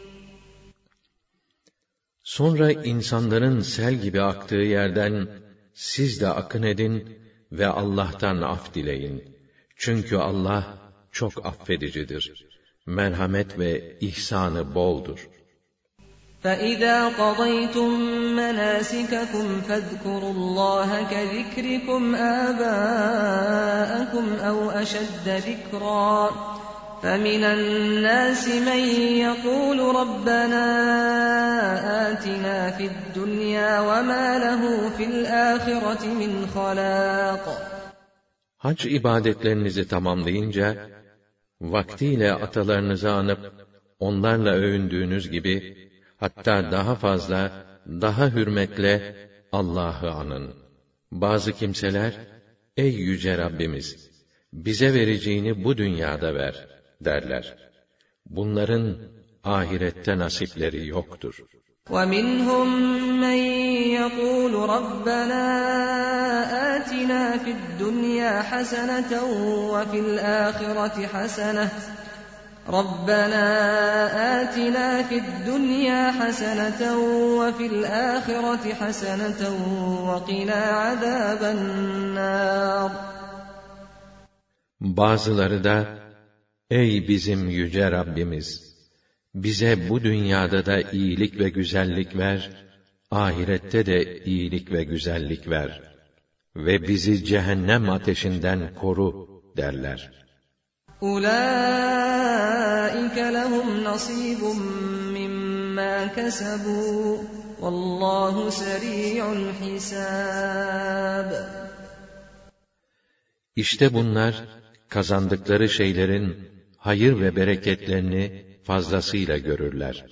Sonra insanların sel gibi aktığı yerden, siz de akın edin ve Allah'tan af dileyin. Çünkü Allah çok affedicidir. Merhamet ve ihsanı boldur. فَإِذَا قَضَيْتُم مَّنَاسِكَكُمْ فَاذْكُرُوا اللَّهَ كَذِكْرِكُمْ آبَاءَكُمْ أَوْ أَشَدَّ ذِكْرًا فَمِنَ النَّاسِ مَن يَقُولُ رَبَّنَا آتِنَا فِي الدُّنْيَا وَمَا لَهُ فِي الْآخِرَةِ مِنْ خَلَاقٍ. Hac ibadetlerinizi tamamlayınca, vaktiyle atalarınızı anıp onlarla övündüğünüz gibi, hatta daha fazla, daha hürmetle Allah'ı anın. Bazı kimseler, ey yüce Rabbimiz, bize vereceğini bu dünyada ver derler. Bunların ahirette nasipleri yoktur. وَمِنْهُمْ مَنْ يَقُولُ رَبَّنَا آتِنَا فِي الدُّنْيَا حَسَنَةً وَفِي الْآخِرَةِ حَسَنَةً رَبَّنَا آتِنَا فِي الدُّنْيَا حَسَنَةً وَفِي الْآخِرَةِ حَسَنَةً وَقِنَا عَذَابَ النَّارِ. Bazıları da, ey bizim yüce Rabbimiz! Bize bu dünyada da iyilik ve güzellik ver, ahirette de iyilik ve güzellik ver ve bizi cehennem ateşinden koru derler. أُولَٰئِكَ لَهُمْ نَصِيبٌ مِّمَّا كَسَبُوا وَاللّٰهُ سَرِيعُ الْحِسَابِ. İşte bunlar, kazandıkları şeylerin hayır ve bereketlerini fazlasıyla görürler.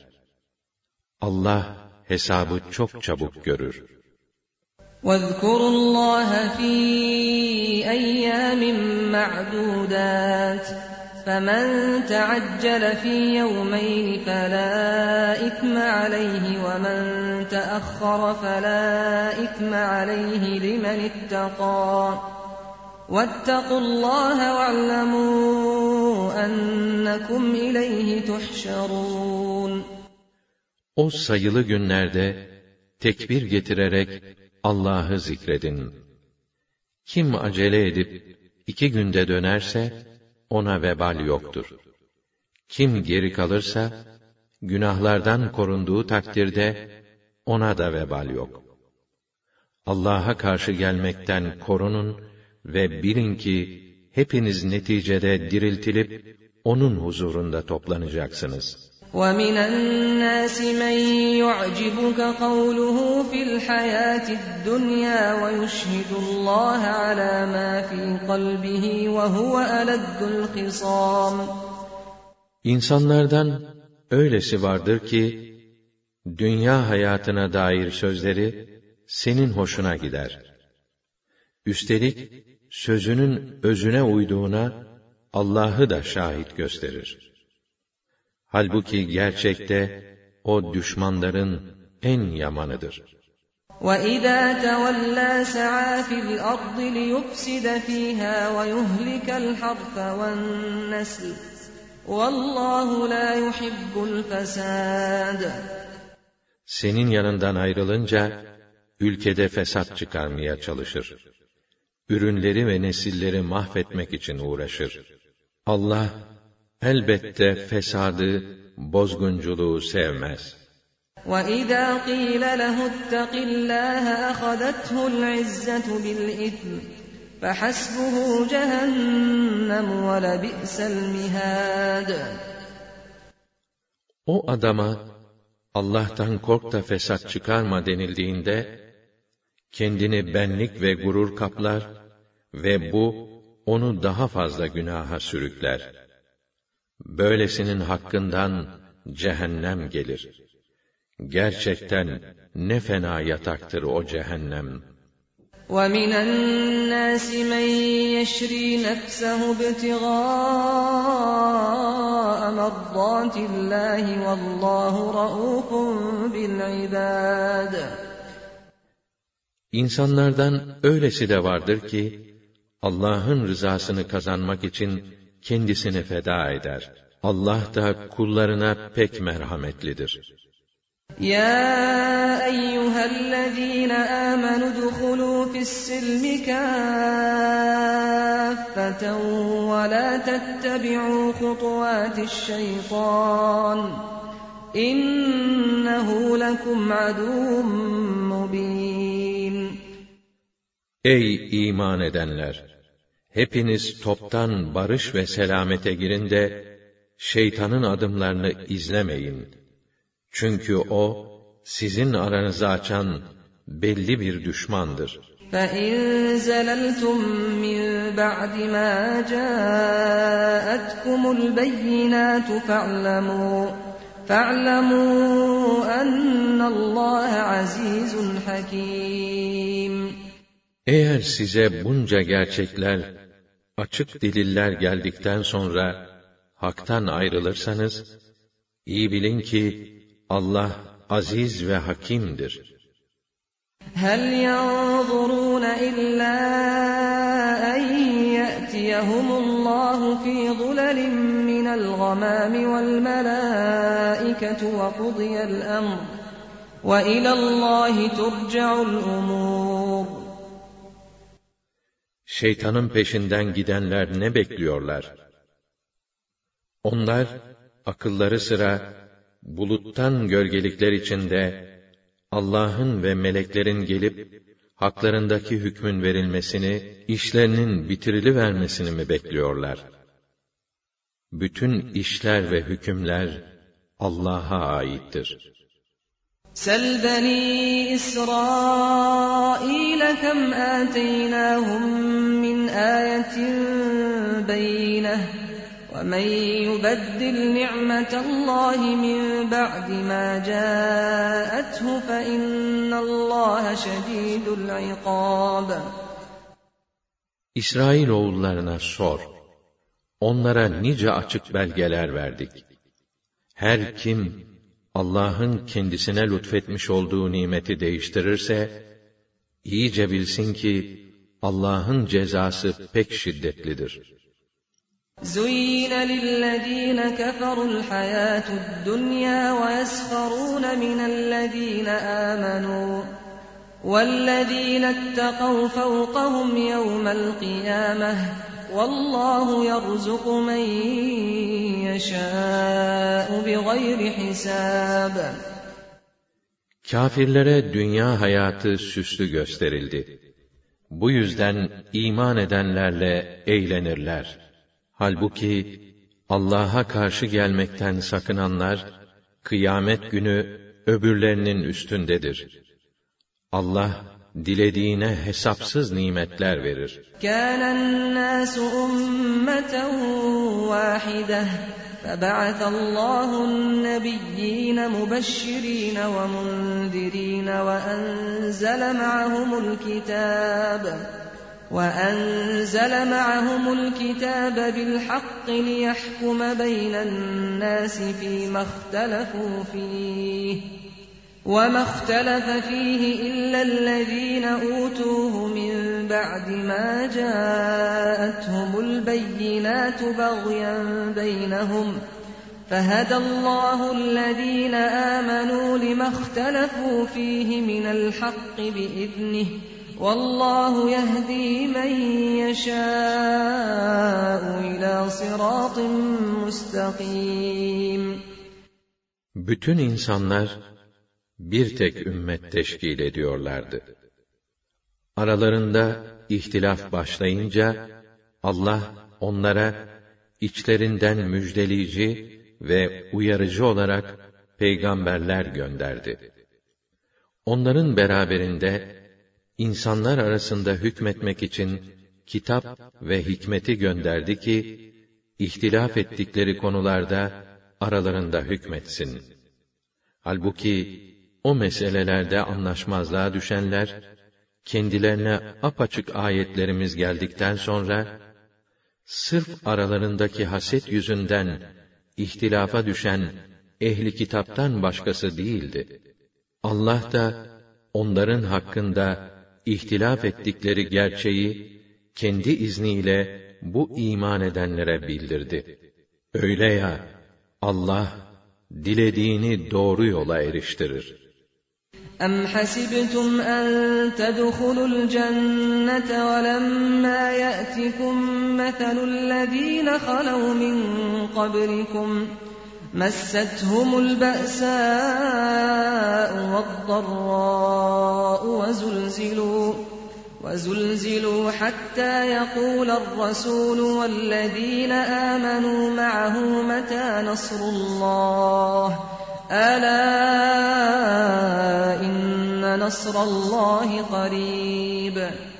Allah hesabı çok çabuk görür. وَاذْكُرُوا اللّٰهَ فِي أَيَّامٍ مَّعْدُودَاتٍ فَمَنْ تَعَجَّلَ فِي يَوْمَيْنِ فَلَا إِثْمَ عَلَيْهِ وَمَنْ تَأَخَّرَ فَلَا إِثْمَ عَلَيْهِ لِمَنِ اتَّقَى وَاتَّقُوا اللّٰهَ وَاعْلَمُوا أَنَّكُمْ إِلَيْهِ تُحْشَرُونَ. O sayılı günlerde tekbir getirerek Allah'ı zikredin. Kim acele edip 2 günde dönerse ona vebal yoktur. Kim geri kalırsa günahlardan korunduğu takdirde ona da vebal yok. Allah'a karşı gelmekten korunun ve bilin ki hepiniz neticede diriltilip onun huzurunda toplanacaksınız. وَمِنَ النَّاسِ مَنْ يُعْجِبُكَ قَوْلُهُ فِي الْحَيَاةِ الدُّنْيَا وَيُشْهِدُ اللّٰهَ عَلَى مَا فِي قَلْبِهِ وَهُوَ أَلَدُّ الْخِصَامِ. İnsanlardan öylesi vardır ki, dünya hayatına dair sözleri senin hoşuna gider. Üstelik, sözünün özüne uyduğuna Allah'ı da şahit gösterir. Halbuki gerçekte o düşmanların en yamanıdır. وَإِذَا تَوَلَّى سَعَى فِي الْأَرْضِ لِيُفْسِدَ فِيهَا وَيُهْلِكَ الْحَرْثَ وَالنَّسْلَ وَاللّٰهُ لَا يُحِبُّ الْفَسَادَ. Senin yanından ayrılınca, ülkede fesat çıkarmaya çalışır. Ürünleri ve nesilleri mahvetmek için uğraşır. Allah, elbette fesadı, bozgunculuğu sevmez. وَإِذَا قِيلَ لَهُ اتَّقِ اللّٰهَ أَخَذَتْهُ الْعِزَّةُ بِالْإِثْمِ فَحَسْبُهُ جَهَنَّمُ وَلَبِئْسَ الْمِهَادُ. O adama, Allah'tan kork da fesat çıkarma denildiğinde, kendini benlik ve gurur kaplar ve bu, onu daha fazla günaha sürükler. Böylesinin hakkından cehennem gelir. Gerçekten ne fena yataktır o cehennem. وَمِنَ النَّاسِ مَنْ يَشْرِي نَفْسَهُ ابْتِغَاءَ مَرْضَاتِ اللّٰهِ وَاللّٰهُ رَءُوفٌ بِالْعِبَادِ. İnsanlardan öylesi de vardır ki, Allah'ın rızasını kazanmak için kendisini feda eder. Allah da kullarına pek merhametlidir. يَا أَيُّهَا الَّذ۪ينَ آمَنُوا ادْخُلُوا فِي السِّلْمِ كَافَّةً وَلَا تَتَّبِعُوا خُطُوَاتِ الشَّيْطَانِ إِنَّهُ لَكُمْ عَدُوٌّ مُّبِينٌ. Ey iman edenler! Hepiniz toptan barış ve selamete girin de, şeytanın adımlarını izlemeyin. Çünkü o, sizin aranızı açan belli bir düşmandır. فَإِنْ زَلَلْتُمْ مِنْ بَعْدِ مَا جَاءَتْكُمُ الْبَيِّنَاتُ فَاعْلَمُوا أَنَّ اللّٰهَ عَز۪يزٌ حَك۪يمٌ. Eğer size bunca gerçekler, açık deliller geldikten sonra haktan ayrılırsanız, iyi bilin ki Allah aziz ve hakimdir. هَلْ يَنْظُرُونَ إِلَّا أَنْ يَأْتِيَهُمُ اللّٰهُ فِي ظُلَلٍ مِّنَ الْغَمَامِ وَالْمَلَائِكَةُ وَقُضِيَ الْأَمْرُ وَإِلَى اللّٰهِ تُرْجَعُ الْأُمُورُ. Şeytanın peşinden gidenler ne bekliyorlar? Onlar, akılları sıra, buluttan gölgelikler içinde, Allah'ın ve meleklerin gelip, haklarındaki hükmün verilmesini, işlerinin bitirilivermesini mi bekliyorlar? Bütün işler ve hükümler, Allah'a aittir. سَلْ بَنِي إِسْرَائِيلَ كَمْ آتَيْنَاهُمْ مِنْ آيَةٍ بَيِّنَةٍ وَمَنْ يُبَدِّلْ نِعْمَةَ اللّٰهِ مِنْ بَعْدِ مَا جَاءَتْهُ فَإِنَّ اللّٰهَ شَد۪يدُ الْعِقَابِ. İsrailoğullarına sor. Onlara nice açık belgeler verdik. Her kim Allah'ın kendisine lütfetmiş olduğu nimeti değiştirirse, iyice bilsin ki Allah'ın cezası pek şiddetlidir. زُيِّنَ لِلَّذ۪ينَ كَفَرُوا الْحَيَاةُ الدُّنْيَا وَيَسْخَرُونَ مِنَ الَّذ۪ينَ آمَنُوا وَالَّذ۪ينَ اتَّقَوْا فَوْقَهُمْ يَوْمَ الْقِيَامَةِ وَاللّٰهُ يَرْزُقُ مَنْ يَشَاءُ بِغَيْرِ حِسَابٍ. Kâfirlere dünya hayatı süslü gösterildi. Bu yüzden iman edenlerle eğlenirler. Halbuki Allah'a karşı gelmekten sakınanlar, kıyamet günü öbürlerinin üstündedir. Allah, dilediğine hesapsız nimetler verir. كَانَ النَّاسُ أُمَّةً وَاحِدَةً فَبَعَثَ اللّٰهُ النَّبِيِّينَ مُبَشِّرِينَ وَمُنذِرِينَ وَأَنزَلَ مَعَهُمُ الْكِتَابَ بِالْحَقِّ لِيَحْكُمَ بَيْنَ النَّاسِ فِيمَا اخْتَلَفُوا فِيهِ وَمَا اخْتَلَفَ فِيهِ إِلَّا الَّذ۪ينَ أُوتُوهُ مِنْ بَعْدِ مَا جَاءَتْهُمُ الْبَيِّنَاتُ بَغْيًا بَيْنَهُمْ فَهَدَى اللّٰهُ الَّذ۪ينَ آمَنُوا لِمَا اخْتَلَفُوا فِيهِ مِنَ الْحَقِّ بِإِذْنِهِ وَاللّٰهُ يَهْدِي مَنْ يَشَاءُ إِلَى صِرَاطٍ مُسْتَقِيمٍ. Bütün insanlar bir tek ümmet teşkil ediyorlardı. Aralarında ihtilaf başlayınca Allah onlara içlerinden müjdeleyici ve uyarıcı olarak peygamberler gönderdi. Onların beraberinde insanlar arasında hükmetmek için kitap ve hikmeti gönderdi ki ihtilaf ettikleri konularda aralarında hükmetsin. Halbuki o meselelerde anlaşmazlığa düşenler, kendilerine apaçık ayetlerimiz geldikten sonra, sırf aralarındaki haset yüzünden ihtilafa düşen ehli kitaptan başkası değildi. Allah da onların hakkında ihtilaf ettikleri gerçeği kendi izniyle bu iman edenlere bildirdi. Öyle ya, Allah dilediğini doğru yola eriştirir. أَمْ حَسِبْتُمْ أَنْ تَدْخُلُوا الْجَنَّةَ وَلَمَّا يَأْتِكُمْ مَثَلُ الَّذ۪ينَ خَلَوْا مِنْ قَبْلِكُمْ مَسَّتْهُمُ الْبَأْسَاءُ وَالضَّرَّاءُ وَزُلْزِلُوا حَتَّى يَقُولَ الرَّسُولُ وَالَّذ۪ينَ آمَنُوا مَعَهُ مَتَى نَصْرُ اللّٰهِ أَلَا إِنَّ نَصْرَ اللّٰهِ قَرِيبٌ.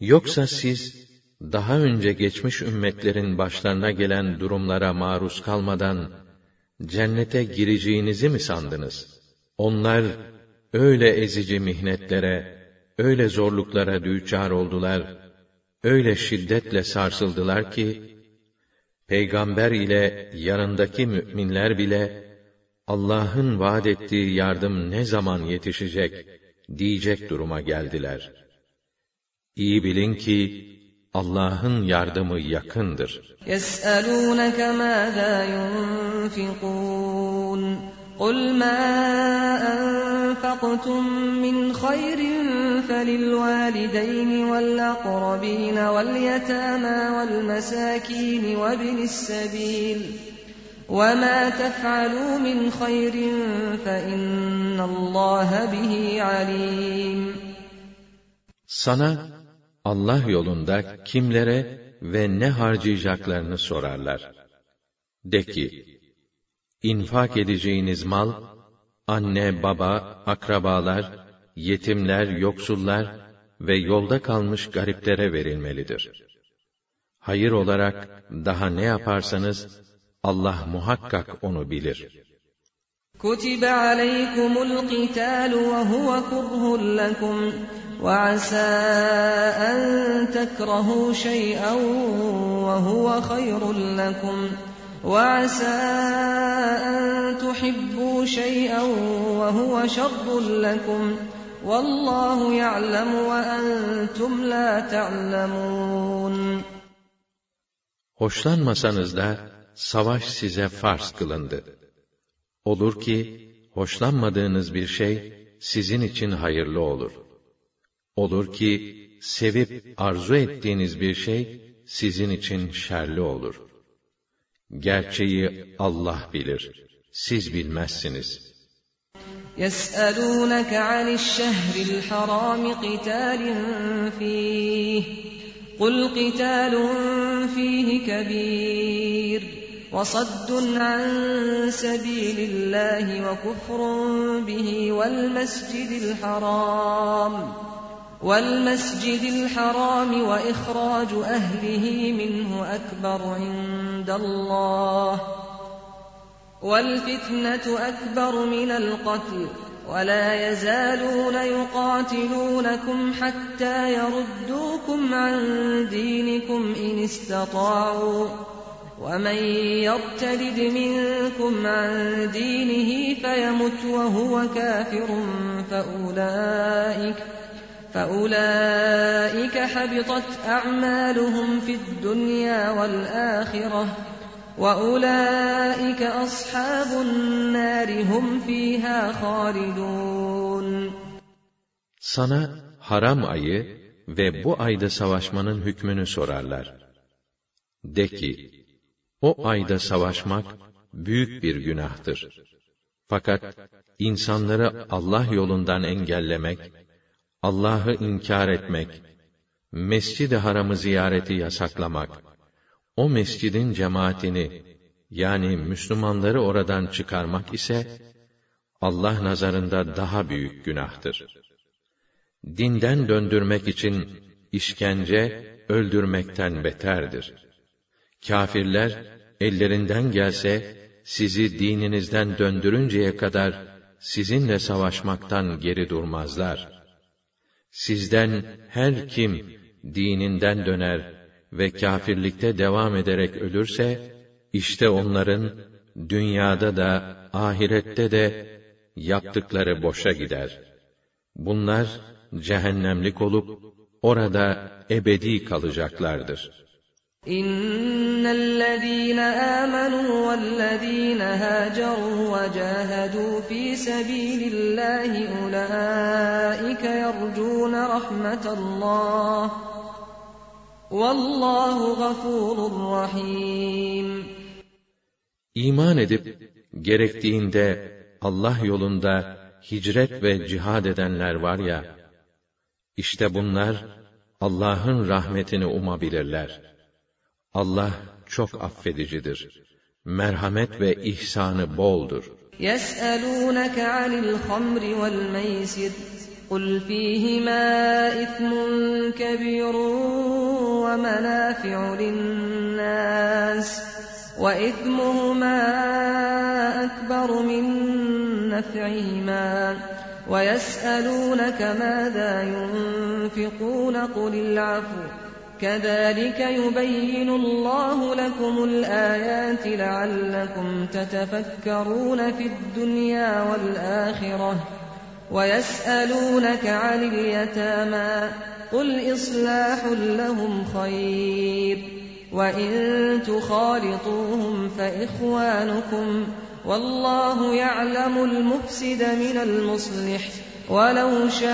Yoksa siz, daha önce geçmiş ümmetlerin başlarına gelen durumlara maruz kalmadan, cennete gireceğinizi mi sandınız? Onlar, öyle ezici mihnetlere, öyle zorluklara düçar oldular, öyle şiddetle sarsıldılar ki, Peygamber ile yanındaki müminler bile, Allah'ın vaad ettiği yardım ne zaman yetişecek, diyecek duruma geldiler. İyi bilin ki, Allah'ın yardımı yakındır. يَسْأَلُونَكَ مَاذَا يُنْفِقُونَ قُلْ مَا أَنفَقْتُم مِّنْ خَيْرٍ فَلِلْوَالِدَيْنِ وَالْأَقْرَبِينَ وَالْيَتَامَى وَالْمَسَاكِينِ وَابْنِ السَّبِيلِ وَمَا تَفْعَلُوا مِنْ خَيْرٍ فَإِنَّ اللّٰهَ بِهِ عَلِيمٌ. Sana Allah yolunda kimlere ve ne harcayacaklarını sorarlar. De ki, infak edeceğiniz mal, anne, baba, akrabalar, yetimler, yoksullar ve yolda kalmış gariplere verilmelidir. Hayır olarak daha ne yaparsanız, Allah muhakkak onu bilir. كُتِبَ عَلَيْكُمُ الْقِتَالُ وَهُوَ كُرْهٌ لَكُمْ وَعَسَىٰ أَن تَكْرَهُوا شَيْئًا وَهُوَ خَيْرٌ لَكُمْ وَعَسَىٰ أَن تُحِبُّوا شَيْئًا وَهُوَ شَرٌّ لَكُمْ وَاللّٰهُ يَعْلَمُ وَأَنْتُمْ لَا تَعْلَمُونَ. Hoşlanmasanız da savaş size farz kılındı. Olur ki, hoşlanmadığınız bir şey sizin için hayırlı olur. Olur ki, sevip arzu ettiğiniz bir şey sizin için şerli olur. Gerçeği Allah bilir, siz bilmezsiniz. يَسْأَلُونَكَ عَنِ الشَّهْرِ الْحَرَامِ قِتَالٍ فِيهِ قُلْ قِتَالٌ فِيهِ كَبِيرٌ وَصَدٌّ عَن سَبِيلِ اللّٰهِ وَكُفْرٌ بِهِ وَالْمَسْجِدِ الْحَرَامِ وَإِخْرَاجُ أَهْلِهِ مِنْهُ أَكْبَرُ عِندَ اللّٰهِ وَالْفِتْنَةُ أَكْبَرُ مِنَ الْقَتْلِ وَلَا يَزَالُونَ يُقَاتِلُونَكُمْ حَتَّى يَرُدُّوكُمْ عَنْ دِينِكُمْ إِنِ اسْتَطَاعُوا وَمَنْ يَرْتَدِدْ مِنْكُمْ عَنْ دِينِهِ فَيَمُتْ وَهُوَ كَافِرٌ فَأُولَٰئِكَ حَبِطَتْ أَعْمَالُهُمْ فِي الدُّنْيَا وَالْآخِرَةِ وَأُولَٰئِكَ أَصْحَابُ النَّارِ هُمْ فِيهَا خَالِدُونَ. Sana haram ayı ve bu ayda savaşmanın hükmünü sorarlar. De ki, o ayda savaşmak büyük bir günahtır. Fakat insanları Allah yolundan engellemek, Allah'ı inkar etmek, Mescid-i Haram'ı ziyareti yasaklamak, o mescidin cemaatini, yani Müslümanları oradan çıkarmak ise, Allah nazarında daha büyük günahtır. Dinden döndürmek için işkence, öldürmekten beterdir. Kâfirler, ellerinden gelse, sizi dininizden döndürünceye kadar, sizinle savaşmaktan geri durmazlar. Sizden her kim, dininden döner ve kâfirlikte devam ederek ölürse, işte onların, dünyada da, ahirette de, yaptıkları boşa gider. Bunlar, cehennemlik olup, orada ebedi kalacaklardır. إِنَّ الَّذِينَ آمَنُوا وَالَّذِينَ هَاجَرُوا وَجَاهَدُوا فِي سَبِيلِ اللّٰهِ أُولَٰئِكَ يَرْجُونَ رَحْمَةَ اللّٰهِ وَاللّٰهُ غَفُورٌ رَحِيمٌ. İman edip, gerektiğinde Allah yolunda hicret ve cihad edenler var ya, işte bunlar, Allah'ın rahmetini umabilirler. Allah çok affedicidir. Merhamet ve ihsanı boldur. يَسْأَلُونَكَ عَنِ الْخَمْرِ وَالْمَيْسِرِ قُلْ فِيهِمَا إِثْمٌ كَبِيرٌ وَمَنَافِعُ لِلنَّاسِ وَإِثْمُهُمَا أَكْبَرُ مِنْ نَفْعِهِمَا وَيَسْأَلُونَكَ مَاذَا يُنْفِقُونَ قُلِ الْعَفْوَ كَذَلِكَ يُبَيِّنُ اللَّهُ لَكُمُ الْآيَاتِ لَعَلَّكُمْ تَتَفَكَّرُونَ فِي الدُّنْيَا وَالْآخِرَةِ وَيَسْأَلُونَكَ عَنِ الْيَتَامَى قُلْ إِصْلَاحٌ لَهُمْ خَيْرٌ وَإِن تُخَالِطُوهُمْ فَإِخْوَانُكُمْ وَاللَّهُ يَعْلَمُ الْمُفْسِدَ مِنَ الْمُصْلِحِ وَلَوْ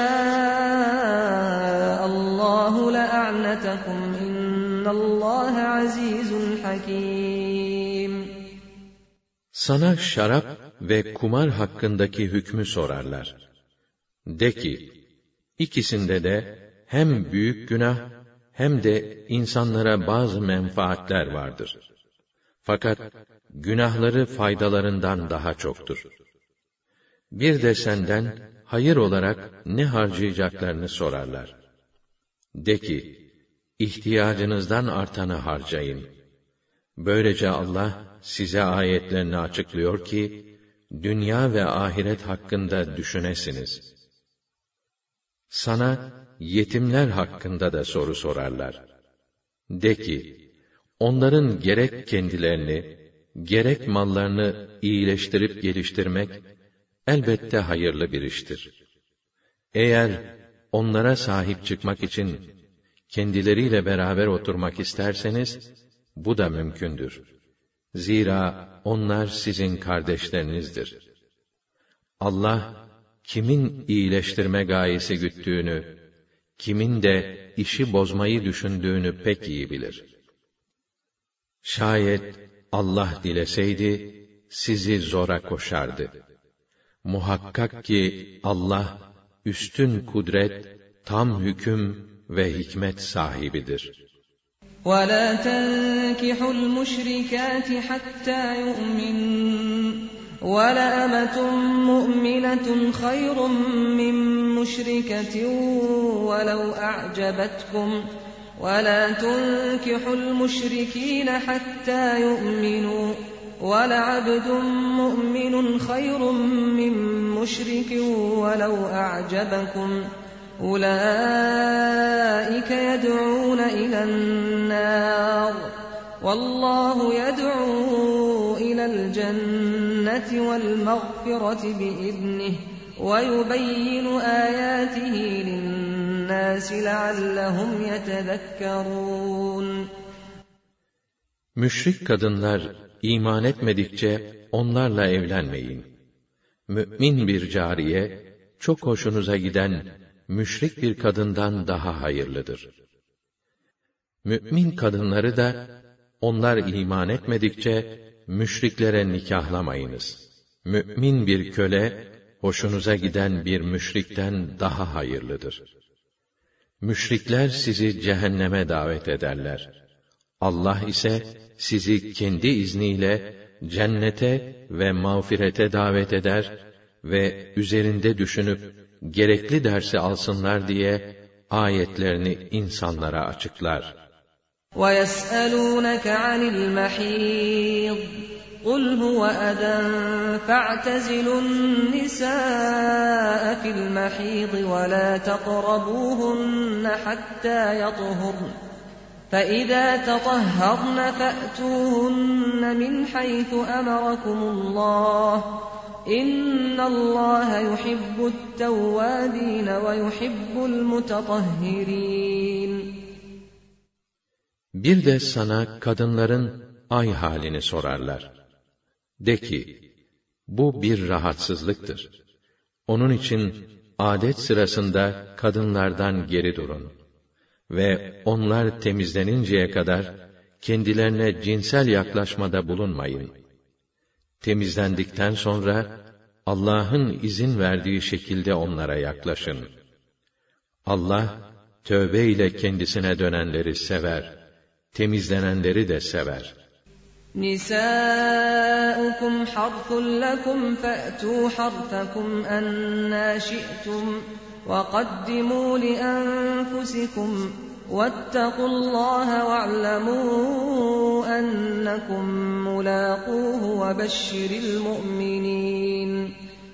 شَاءَ اللَّهُ لَأَعْنَتَكُمْ إِنَّ اللَّهَ عَزِيزٌ حَكِيمٌ. Sana şarap ve kumar hakkındaki hükmü sorarlar. De ki, ikisinde de hem büyük günah hem de insanlara bazı menfaatler vardır. Fakat günahları faydalarından daha çoktur. Bir de senden hayır olarak ne harcayacaklarını sorarlar. De ki, ihtiyacınızdan artanı harcayın. Böylece Allah size ayetlerini açıklıyor ki, dünya ve ahiret hakkında düşünesiniz. Sana yetimler hakkında da soru sorarlar. De ki, onların gerek kendilerini, gerek mallarını iyileştirip geliştirmek, elbette hayırlı bir iştir. Eğer onlara sahip çıkmak için kendileriyle beraber oturmak isterseniz, bu da mümkündür. Zira onlar sizin kardeşlerinizdir. Allah, kimin iyileştirme gayesi güttüğünü, kimin de işi bozmayı düşündüğünü pek iyi bilir. Şayet Allah dileseydi, sizi zora koşardı. Muhakkak ki Allah, üstün kudret, tam hüküm ve hikmet sahibidir. وَلَا تَنكِحُوا الْمُشْرِكَاتِ حَتَّى يُؤْمِنُوا وَلَأَمَةٌ مُؤْمِنَةٌ خَيْرٌ مِّن مُّشْرِكَةٍ وَلَوْ أَعْجَبَتْكُمْ وَلَا تُنكِحُوا الْمُشْرِكِينَ حَتَّى يُؤْمِنُوا وَلَعَبْدٌ مُؤْمِنٌ خَيْرٌ مِّن مُّشْرِكٍ وَلَوْ أَعْجَبَكُمْ أُولَٰئِكَ يَدْعُونَ إِلَى النَّارِ وَاللَّهُ يَدْعُو إِلَى الْجَنَّةِ وَالْمَغْفِرَةِ بِإِذْنِهِ وَيُبَيِّنُ آيَاتِهِ لِلنَّاسِ لَعَلَّهُمْ يَتَذَكَّرُونَ. Müşrik kadınlar iman etmedikçe onlarla evlenmeyin. Mü'min bir cariye, çok hoşunuza giden müşrik bir kadından daha hayırlıdır. Mü'min kadınları da, onlar iman etmedikçe müşriklere nikahlamayınız. Mü'min bir köle, hoşunuza giden bir müşrikten daha hayırlıdır. Müşrikler sizi cehenneme davet ederler. Allah ise sizi kendi izniyle cennete ve mağfirete davet eder ve üzerinde düşünüp gerekli dersi alsınlar diye ayetlerini insanlara açıklar. وَيَسْأَلُونَكَ عَنِ الْمَحِيضِ قُلْ هُوَ أَذًى فَاعْتَزِلُوا النِّسَاءَ فِي الْمَحِيضِ وَلَا تَقْرَبُوهُنَّ حَتَّى يَطْهُرْنَ فَإِذَا تَطَهَّرْنَ فَأْتُوهُنَّ مِنْ حَيْثُ أَمَرَكُمُ اللَّهُ إِنَّ اللَّهَ يُحِبُّ التَّوَّابِينَ وَيُحِبُّ الْمُتَطَهِّرِينَ. Bir de sana kadınların ay halini sorarlar. De ki, bu bir rahatsızlıktır. Onun için adet sırasında kadınlardan geri durun. Ve onlar temizleninceye kadar kendilerine cinsel yaklaşmada bulunmayın. Temizlendikten sonra Allah'ın izin verdiği şekilde onlara yaklaşın. Allah tövbe ile kendisine dönenleri sever, temizlenenleri de sever. نِسَاؤُكُمْ حَرْثٌ لَكُمْ فَأْتُوا حَرْثَكُمْ أَنَّىٰ شِئْتُمْ وَقَدِّمُوا لِأَنفُسِكُمْ وَاتَّقُوا اللّٰهَ وَاعْلَمُوا أَنَّكُمْ مُلَاقُوهُ وَبَشِّرِ الْمُؤْمِنِينَ.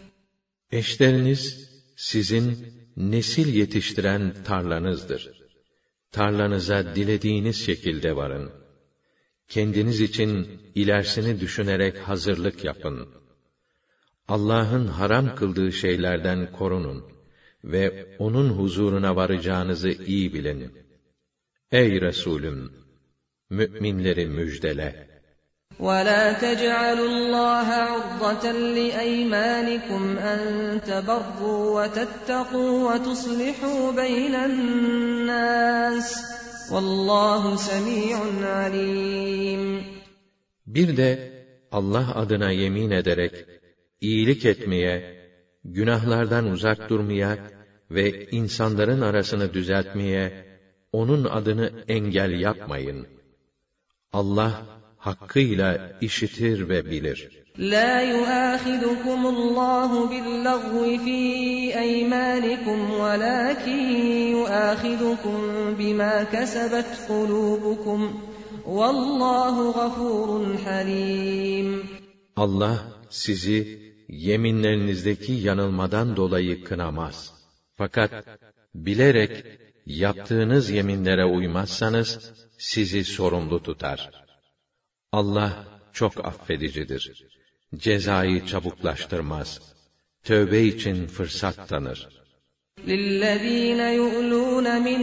Eşleriniz sizin nesil yetiştiren tarlanızdır. Tarlanıza dilediğiniz şekilde varın. Kendiniz için ilerisini düşünerek hazırlık yapın. Allah'ın haram kıldığı şeylerden korunun ve onun huzuruna varacağınızı iyi bilin. Ey Resulüm! Mü'minleri müjdele. وَلَا تَجْعَلُوا اللّٰهَ عُرْضَةً لِأَيْمَانِكُمْ أَن تَبَرُّوا وَتَتَّقُوا وَتُصْلِحُوا بَيْنَ النَّاسِ وَاللّٰهُ سَمِيعٌ عَلِيمٌ. Bir de Allah adına yemin ederek iyilik etmeye, günahlardan uzak durmaya ve insanların arasını düzeltmeye onun adını engel yapmayın. Allah hakkıyla işitir ve bilir. لَا يُؤَاخِذُكُمُ اللّٰهُ بِاللَّغْوِ فِي أَيْمَانِكُمْ وَلَٰكِنْ يُؤَاخِذُكُمْ بِمَا كَسَبَتْ قُلُوبُكُمْ وَاللّٰهُ غَفُورٌ حَلِيمٌ. Allah sizi yeminlerinizdeki yanılmadan dolayı kınamaz. Fakat bilerek yaptığınız yeminlere uymazsanız sizi sorumlu tutar. Allah çok affedicidir. Cezayı çabuklaştırmaz. Tövbe için fırsat tanır. لِلَّذ۪ينَ يُؤْلُونَ مِنْ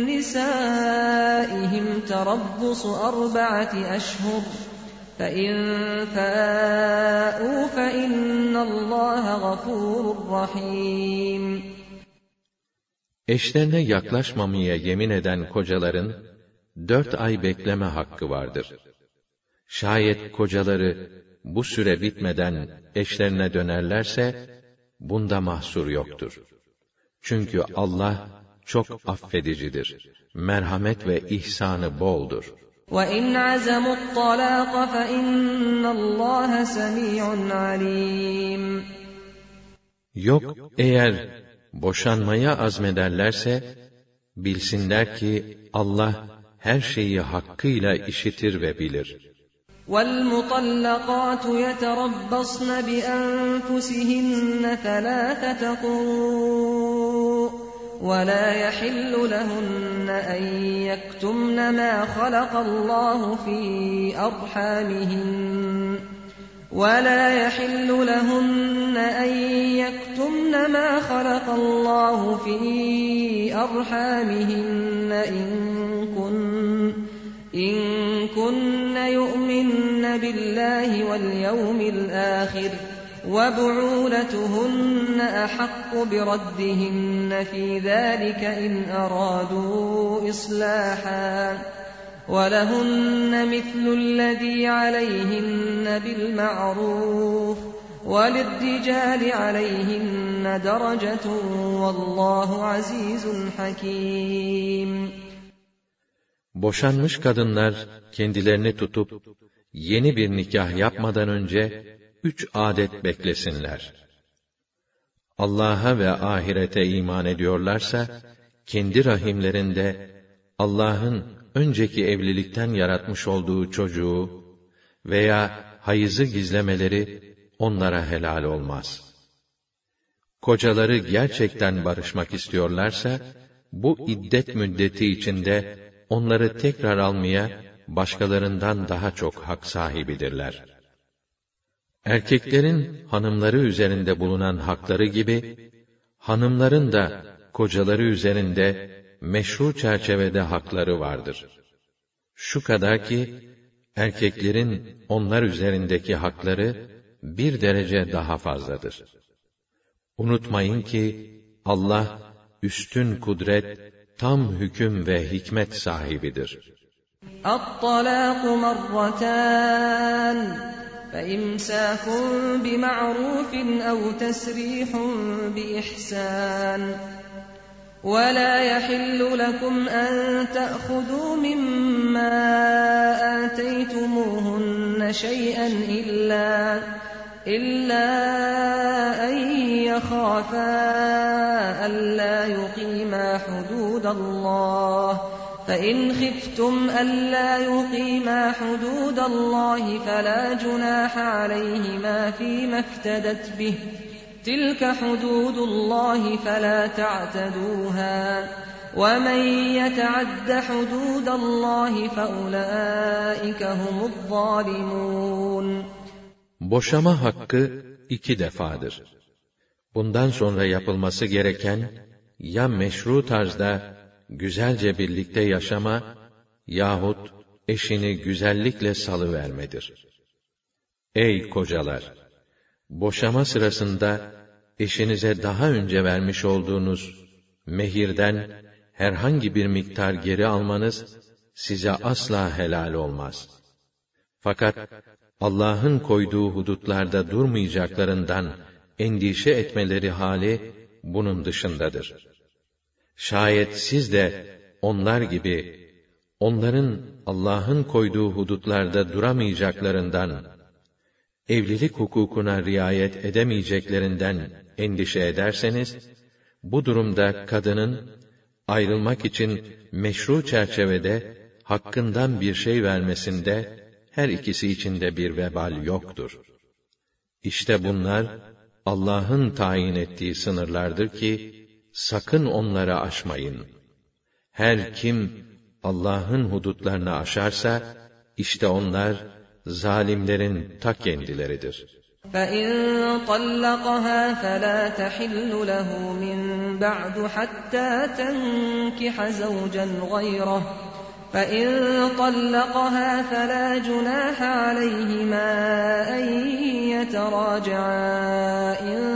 نِسَائِهِمْ تَرَبُّصُ 4 أَشْهُرٍ فَاِنْ فَاءُوا فَاِنَّ اللّٰهَ غَفُورٌ رَحِيمٌ. Eşlerine yaklaşmamaya yemin eden kocaların 4 ay bekleme hakkı vardır. Şayet kocaları bu süre bitmeden eşlerine dönerlerse bunda mahsur yoktur. Çünkü Allah çok affedicidir. Merhamet ve ihsanı boldur. وَاِنْ عَزَمُوا الطَّلَاقَ فَاِنَّ اللّٰهَ سَمِيعٌ عَلِيمٌ. Yok, eğer boşanmaya azmederlerse, bilsinler ki Allah her şeyi hakkıyla işitir ve bilir. وَالْمُطَلَّقَاتُ يَتَرَبَّصْنَ بِأَنفُسِهِنَّ 3 قُرُوءٍ وَلَا يَحِلُّ لَهُنَّ أَن يَكْتُمْنَ مَا خَلَقَ اللّٰهُ فِي أَرْحَامِهِنَّ إِن كُنَّ يُؤْمِنَّ بِاللّٰهِ وَالْيَوْمِ الْآخِرِ وَبُعُولَتُهُنَّ أَحَقُّ بِرَدِّهِنَّ فِي ذَٰلِكَ إِنْ أَرَادُوا إِصْلَاحًا وَلَهُنَّ مِثْلُ الَّذ۪ي عَلَيْهِنَّ بِالْمَعْرُوفِ وَلِلرِّجَالِ عَلَيْهِنَّ دَرَجَةٌ وَاللّٰهُ عَز۪يزٌ حَك۪يمٌ. Boşanmış kadınlar kendilerini tutup yeni bir nikah yapmadan önce 3 adet beklesinler. Allah'a ve ahirete iman ediyorlarsa, kendi rahimlerinde Allah'ın önceki evlilikten yaratmış olduğu çocuğu veya hayızı gizlemeleri onlara helal olmaz. Kocaları gerçekten barışmak istiyorlarsa, bu iddet müddeti içinde onları tekrar almaya başkalarından daha çok hak sahibidirler. Erkeklerin hanımları üzerinde bulunan hakları gibi, hanımların da kocaları üzerinde meşru çerçevede hakları vardır. Şu kadar ki, erkeklerin onlar üzerindeki hakları bir derece daha fazladır. Unutmayın ki, Allah üstün kudret, tam hüküm ve hikmet sahibidir. الطَّلَاقُ مَرَّتَانِ فَإِمْسَاكٌ بِمَعْرُوفٍ أَوْ تَسْرِيحٌ بِإِحْسَانٍ وَلَا يَحِلُّ لَكُمْ أَن تَأْخُذُوا مِمَّا آتَيْتُمُوهُنَّ شَيْئًا إلا أن يخافا ألا يقيما حدود الله فإن خفتم ألا يقيما حدود الله فلا جناح عليهما فيما افتدت به تلك حدود الله فلا تعتدوها ومن يتعد حدود الله فأولئك هم الظالمون. Boşama hakkı 2 defadır. Bundan sonra yapılması gereken ya meşru tarzda güzelce birlikte yaşama yahut eşini güzellikle salıvermedir. Ey kocalar! Boşama sırasında eşinize daha önce vermiş olduğunuz mehirden herhangi bir miktar geri almanız size asla helal olmaz. Fakat Allah'ın koyduğu hudutlarda durmayacaklarından endişe etmeleri hali bunun dışındadır. Şayet siz de onlar gibi onların Allah'ın koyduğu hudutlarda duramayacaklarından, evlilik hukukuna riayet edemeyeceklerinden endişe ederseniz, bu durumda kadının ayrılmak için meşru çerçevede hakkından bir şey vermesinde her ikisi için de bir vebal yoktur. İşte bunlar Allah'ın tayin ettiği sınırlardır ki sakın onları aşmayın. Her kim Allah'ın hudutlarını aşarsa işte onlar zalimlerin ta kendileridir. فَإِنْ طَلَّقَهَا فَلَا تَحِلُّ لَهُ مِنْ بَعْدُ حَتَّى تَنْكِحَ زَوْجًا غَيْرَهُ فَإِنْ طَلَّقَهَا فَلَا جُنَاحَ عَلَيْهِمَا أَنْ يَتَرَاجَعَا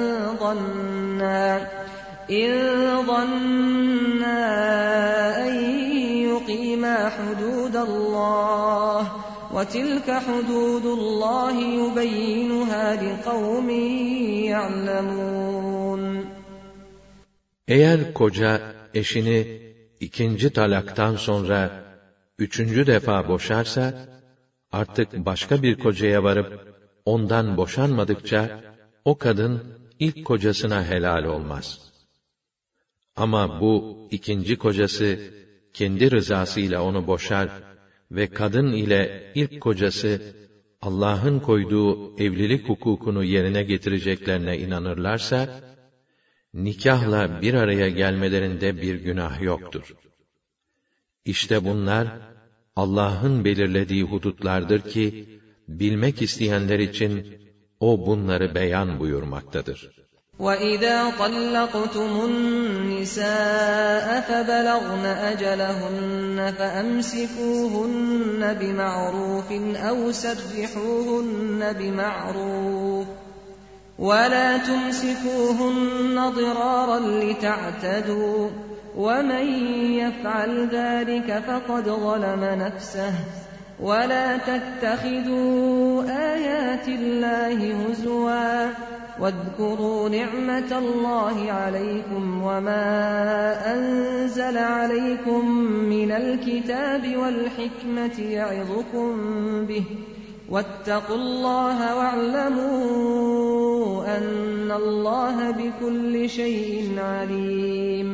إِنْ ظَنَّا أَنْ يُقِيمَا حُدُودَ اللّٰهِ وَتِلْكَ حُدُودُ اللّٰهِ يُبَيِّنُهَا لِقَوْمٍ يَعْلَمُونَ. Eğer koca eşini 2. talaktan sonra 3. defa boşarsa, artık başka bir kocaya varıp ondan boşanmadıkça o kadın ilk kocasına helal olmaz. Ama bu 2. kocası kendi rızasıyla onu boşar ve kadın ile ilk kocası Allah'ın koyduğu evlilik hukukunu yerine getireceklerine inanırlarsa, nikahla bir araya gelmelerinde bir günah yoktur. İşte bunlar Allah'ın belirlediği hudutlardır ki bilmek isteyenler için o bunları beyan buyurmaktadır. وَإِذَا طَلَّقْتُمُ النِّسَاءَ فَبَلَغْنَ أَجَلَهُنَّ فَأَمْسِكُوهُنَّ بِمَعْرُوفٍ أَوْ سَرِّحُوهُنَّ بِمَعْرُوفٍ وَلَا تُمْسِكُوهُنَّ ضِرَارًا لِتَعْتَدُوا وَمَنْ يَفْعَلْ ذَلِكَ فَقَدْ ظَلَمَ نَفْسَهُ وَلَا تَتَّخِذُوا آيَاتِ اللَّهِ هُزُوًا وَاذْكُرُوا نِعْمَةَ اللَّهِ عَلَيْكُمْ وَمَا أَنزَلَ عَلَيْكُمْ مِنَ الْكِتَابِ وَالْحِكْمَةِ يَعِظُكُمْ بِهِ وَاتَّقُوا اللَّهَ وَاعْلَمُوا أَنَّ اللَّهَ بِكُلِّ شَيْءٍ عَلِيمٌ.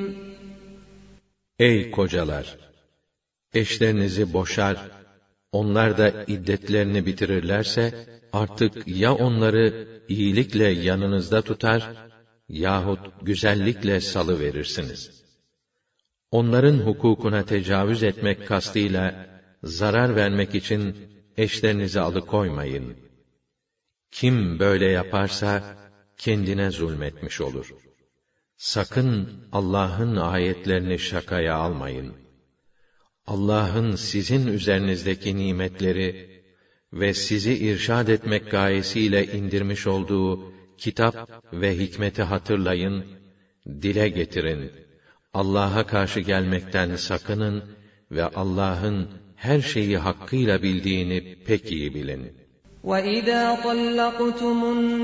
Ey kocalar! Eşlerinizi boşar, onlar da iddetlerini bitirirlerse, artık ya onları iyilikle yanınızda tutar, yahut güzellikle salıverirsiniz. Onların hukukuna tecavüz etmek kastıyla, zarar vermek için eşlerinizi alıkoymayın. Kim böyle yaparsa, kendine zulmetmiş olur. Sakın Allah'ın ayetlerini şakaya almayın. Allah'ın sizin üzerinizdeki nimetleri ve sizi irşad etmek gayesiyle indirmiş olduğu kitap ve hikmeti hatırlayın, dile getirin. Allah'a karşı gelmekten sakının ve Allah'ın her şeyi hakkıyla bildiğini pek iyi bilin. وَإِذَا طَلَّقْتُمُ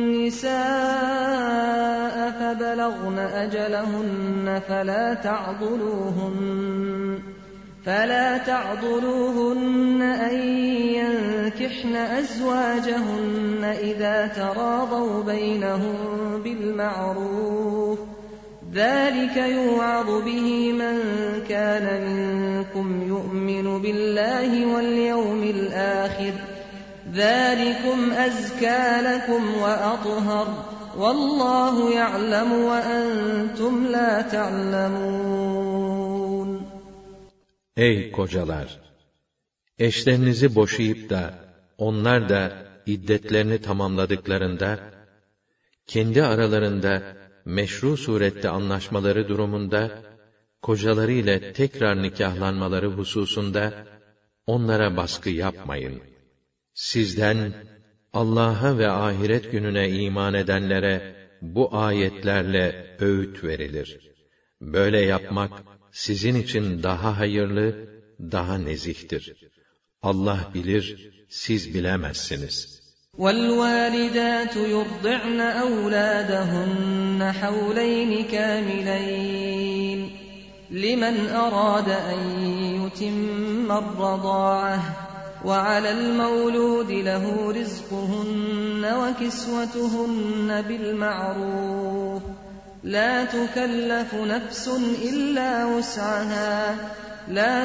النِّسَاءَ فَبَلَغْنَ أَجَلَهُنَّ فَلَا تَعْضُلُوهُنَّ أَن يَنكِحْنَ أَزْوَاجَهُنَّ إِذَا تَرَاضَوْا بَيْنَهُم بِالْمَعْرُوفِ ۗ ذَلِكَ يُوعَظُ بِهِ مَن كَانَ مِنكُمْ يُؤْمِنُ بِاللَّهِ وَالْيَوْمِ الْآخِرِ ۗ ذَلِكُمْ أَزْكَىٰ لَكُمْ وَأَطْهَرُ ۗ وَاللّٰهُ يَعْلَمُ وَأَنتُمْ لَا تَعْلَمُونَ. Ey kocalar! Eşlerinizi boşayıp da, onlar da iddetlerini tamamladıklarında, kendi aralarında meşru surette anlaşmaları durumunda, kocaları ile tekrar nikahlanmaları hususunda, onlara baskı yapmayın. Sizden, Allah'a ve ahiret gününe iman edenlere, bu ayetlerle öğüt verilir. Böyle yapmak, sizin için daha hayırlı, daha nezihtir. Allah bilir, siz bilemezsiniz. وَالْوَالِدَاتُ يُرْضِعْنَ أَوْلَادَهُنَّ حَوْلَيْنِ كَامِلَيْنِ لِمَنْ أَرَادَ أَنْ يُتِمَّ الرَّضَاعَةَ وَعَلَى الْمَوْلُودِ لَهُ رِزْقُهُنَّ وَكِسْوَتُهُنَّ بِالْمَعْرُوفِ ۚ لَا تُكَلَّفُ نَفْسٌ إِلَّا وُسْعَهَا ۚ لَا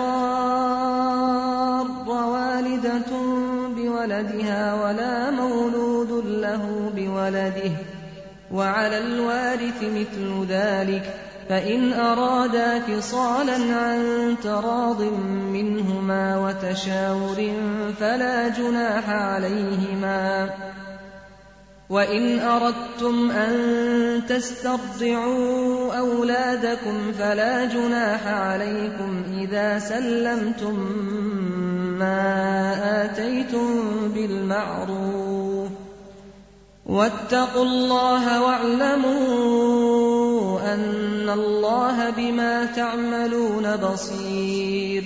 تُضَارَّ وَالِدَةٌ بِوَلَدِهَا وَلَا مَوْلُودٌ لَهُ بِوَلَدِهِ ۚ وَعَلَى الْوَارِثِ مِثْلُ ذَلِكَ ۚ فَإِنْ أَرَادَا فِصَالًا عَن تَرَاضٍ مِّنْهُمَا وَتَشَاوُرٍ فَلَا جُنَاحَ عَلَيْهِمَا ۗ وَإِنْ أَرَدتُّمْ أَن تَسْتَرْضِعُوا أَوْلَادَكُمْ فَلَا جُنَاحَ عَلَيْكُمْ إِذَا سَلَّمْتُم مَّا آتَيْتُم بِالْمَعْرُوفِ ۗ وَاتَّقُوا اللَّهَ وَاعْلَمُوا أَنَّ اللَّهَ بِمَا تَعْمَلُونَ بَصِيرٌ.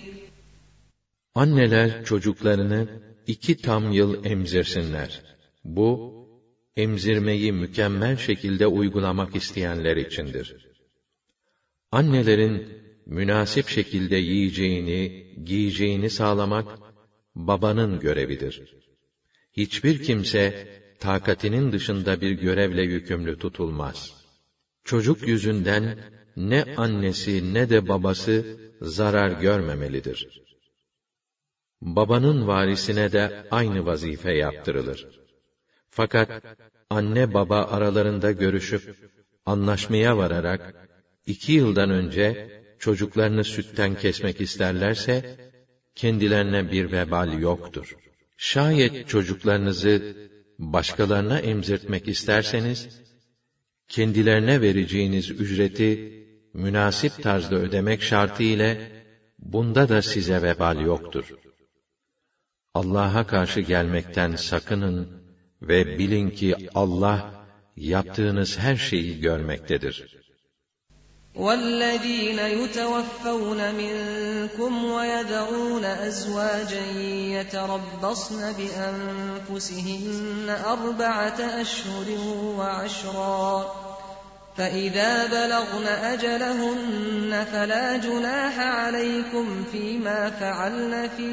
Anneler çocuklarını 2 tam yıl emzirsinler. Bu, emzirmeyi mükemmel şekilde uygulamak isteyenler içindir. Annelerin münasip şekilde yiyeceğini, giyeceğini sağlamak, babanın görevidir. Hiçbir kimse, takatinin dışında bir görevle yükümlü tutulmaz. Çocuk yüzünden, ne annesi ne de babası, zarar görmemelidir. Babanın varisine de aynı vazife yaptırılır. Fakat anne baba aralarında görüşüp anlaşmaya vararak 2 yıldan önce çocuklarını sütten kesmek isterlerse kendilerine bir vebal yoktur. Şayet çocuklarınızı başkalarına emzirtmek isterseniz kendilerine vereceğiniz ücreti münasip tarzda ödemek şartı ile bunda da size vebal yoktur. Allah'a karşı gelmekten sakının ve bilin ki Allah yaptığınız her şeyi görmektedir. وَالَّذ۪ينَ يُتَوَفَّوْنَ مِنْكُمْ وَيَذَرُونَ أَزْوَاجًا يَتَرَبَّصْنَ بِأَنفُسِهِنَّ 4 أَشْهُرٍ وَعَشْرًا ۖ فَإِذَا بَلَغْنَ أَجَلَهُنَّ فَلَا جُنَاحَ عَلَيْكُمْ فِيمَا فَعَلْنَ فِي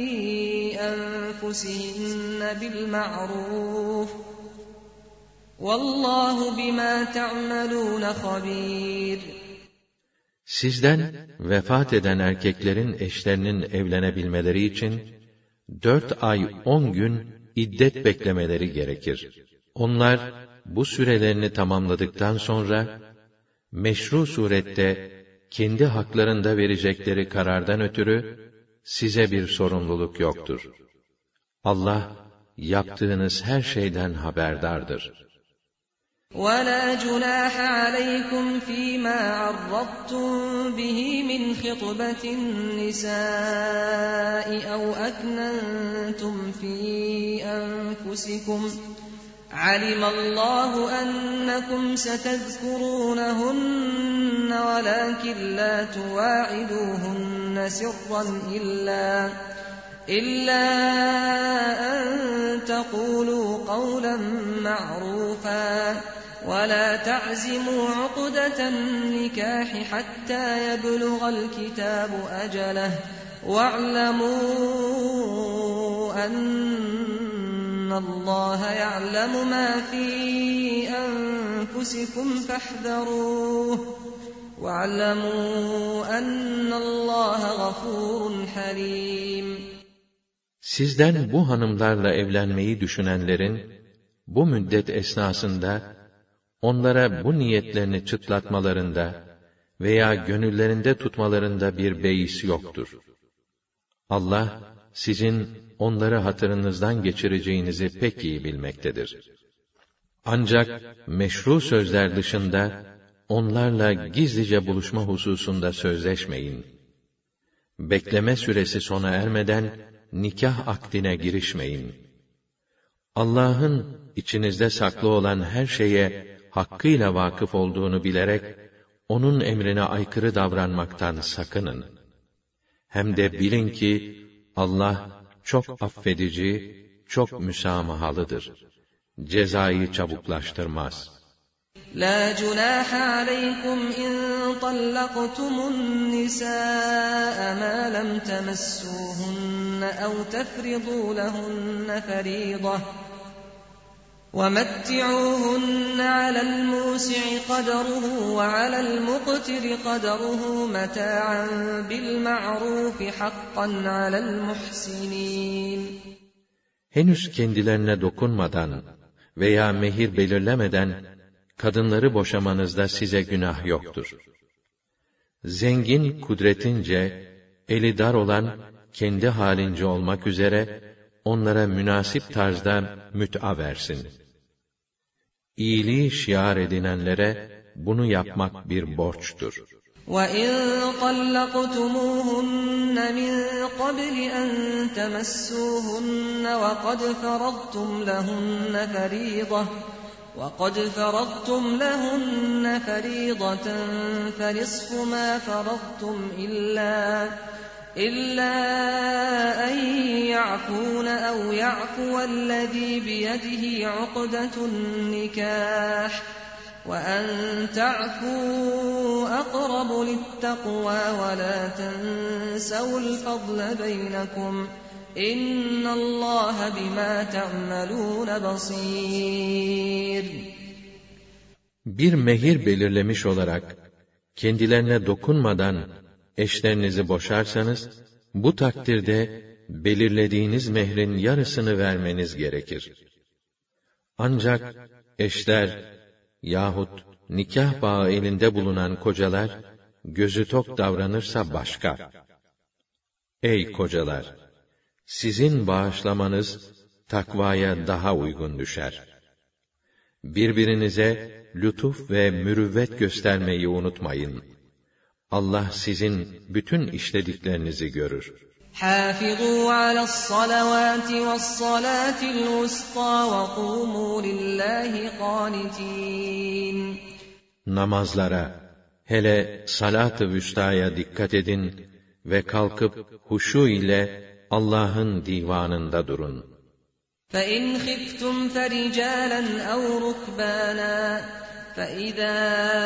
أَنفُسِهِنَّ بِالْمَعْرُوفِ ۗ وَاللّٰهُ بِمَا تَعْمَلُونَ خَبِيرٌ. Sizden vefat eden erkeklerin eşlerinin evlenebilmeleri için 4 ay 10 gün iddet beklemeleri gerekir. Onlar bu sürelerini tamamladıktan sonra meşru surette kendi haklarında verecekleri karardan ötürü size bir sorumluluk yoktur. Allah yaptığınız her şeyden haberdardır. وَلَا جُنَاحَ عَلَيْكُمْ فِي مَا عَرَّضْتُم بِهِ مِنْ خِطْبَةِ النِّسَاءِ أَوْ أَكْنَنتُمْ فِي أَنفُسِكُمْ ۚ عَلِمَ اللَّهُ أَنَّكُمْ سَتَذْكُرُونَهُنَّ وَلَٰكِن لَّا تُوَاعِدُوهُنَّ سِرًّا إِلَّا أَن تَقُولُوا قَوْلًا مَّعْرُوفًا ۚ وَلَا تَعْزِمُوا عُقْدَةَ النِّكَاحِ حَتَّى يَبْلُغَ الْكِتَابُ أَجَلَهُ وَاعْلَمُوا أَنَّ اللَّهَ يَعْلَمُ مَا فِي أَنفُسِكُمْ فَاحْذَرُوهُ وَاعْلَمُوا أَنَّ اللَّهَ غَفُورٌ حَلِيمٌ. Sizden bu hanımlarla evlenmeyi düşünenlerin, bu müddet esnasında, onlara bu niyetlerini çıtlatmalarında veya gönüllerinde tutmalarında bir beis yoktur. Allah, sizin onları hatırınızdan geçireceğinizi pek iyi bilmektedir. Ancak meşru sözler dışında, onlarla gizlice buluşma hususunda sözleşmeyin. Bekleme süresi sona ermeden, nikah akdine girişmeyin. Allah'ın içinizde saklı olan her şeye hakkıyla vakıf olduğunu bilerek, onun emrine aykırı davranmaktan sakının. Hem de bilin ki, Allah çok affedici, çok müsamahalıdır. Cezayı çabuklaştırmaz. لَا جُنَاحَ عَلَيْكُمْ إِن طَلَّقْتُمُ النِّسَاءَ مَا لَمْ تَمَسُّوهُنَّ أَوْ تَفْرِضُوا لَهُنَّ فَرِيضَةً وَمَتِّعُوهُنَّ عَلَى الْمُوسِعِ قَدَرُهُ وَعَلَى الْمُقْتِرِ قَدَرُهُ مَتَاعًا بِالْمَعْرُوفِ حَقًّا عَلَى الْمُحْسِنِينَ. Henüz kendilerine dokunmadan veya mehir belirlemeden, kadınları boşamanızda size günah yoktur. Zengin kudretince, eli dar olan, kendi halince olmak üzere, onlara münasip tarzda müt'a versin. İyiliği şiar edinenlere, bunu yapmak bir borçtur. وَإِن طَلَّقْتُمُوهُنَّ مِن قَبْلِ أَن تَمَسُّوهُنَّ وَقَدْ فَرَضْتُمْ لَهُنَّ فَرِيضَةً فَنِصْفُ مَا فَرَضْتُمْ إِلَّا أَن يَعْفُونَ أَوْ يَعْفُوَ الَّذِي بِيَدِهِ عُقْدَةُ النِّكَاحِ وَأَن تَعْفُوا أَقْرَبُ لِلتَّقْوَى وَلَا تَنسَوُا الْفَضْلَ بَيْنَكُمْ إِنَّ اللَّهَ بِمَا تَعْمَلُونَ بَصِيرٌ. Bir mehir belirlemiş olarak, kendilerine dokunmadan eşlerinizi boşarsanız, bu takdirde belirlediğiniz mehrin yarısını vermeniz gerekir. Ancak eşler yahut nikah bağı elinde bulunan kocalar, gözü tok davranırsa başka. Ey kocalar! Sizin bağışlamanız, takvaya daha uygun düşer. Birbirinize lütuf ve mürüvvet göstermeyi unutmayın. Allah sizin bütün işlediklerinizi görür. حَافِظُوا عَلَى الصَّلَوَاتِ وَالصَّلَاةِ الْوُسْطَى وَقُومُوا لِلَّهِ قَانِتِينَ. Namazlara, hele salat-ı vüstaya dikkat edin ve kalkıp huşu ile Allah'ın divanında durun. فَإِنْ خِفْتُمْ فَرِجَالًا أَوْ رُكْبَانًا فَإِذَا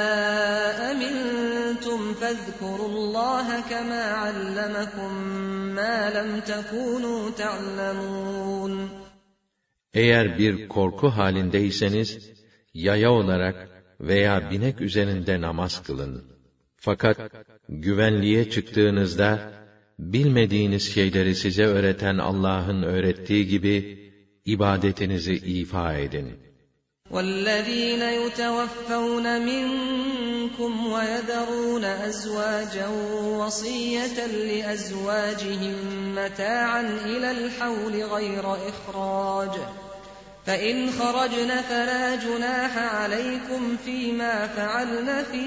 أَمِنْتُمْ فَاذْكُرُوا اللَّهَ كَمَا عَلَّمَكُمْ مَا لَمْ تَكُونُوا تَعْلَمُونَ. Eğer bir korku halindeyseniz, yaya olarak veya binek üzerinde namaz kılın. Fakat güvenliğe çıktığınızda, bilmediğiniz şeyleri size öğreten Allah'ın öğrettiği gibi, ibadetinizi ifa edin. وَالَّذ۪ينَ يُتَوَفَّوْنَ مِنْكُمْ وَيَذَرُونَ أَزْوَاجًا وَصِيَّةً لِأَزْوَاجِهِمْ مَتَاعًا إِلَى الْحَوْلِ غَيْرَ إِخْرَاجٍ فَإِنْ خَرَجْنَ فَلَا جُنَاحَ عَلَيْكُمْ فِيمَا فَعَلْنَ فِي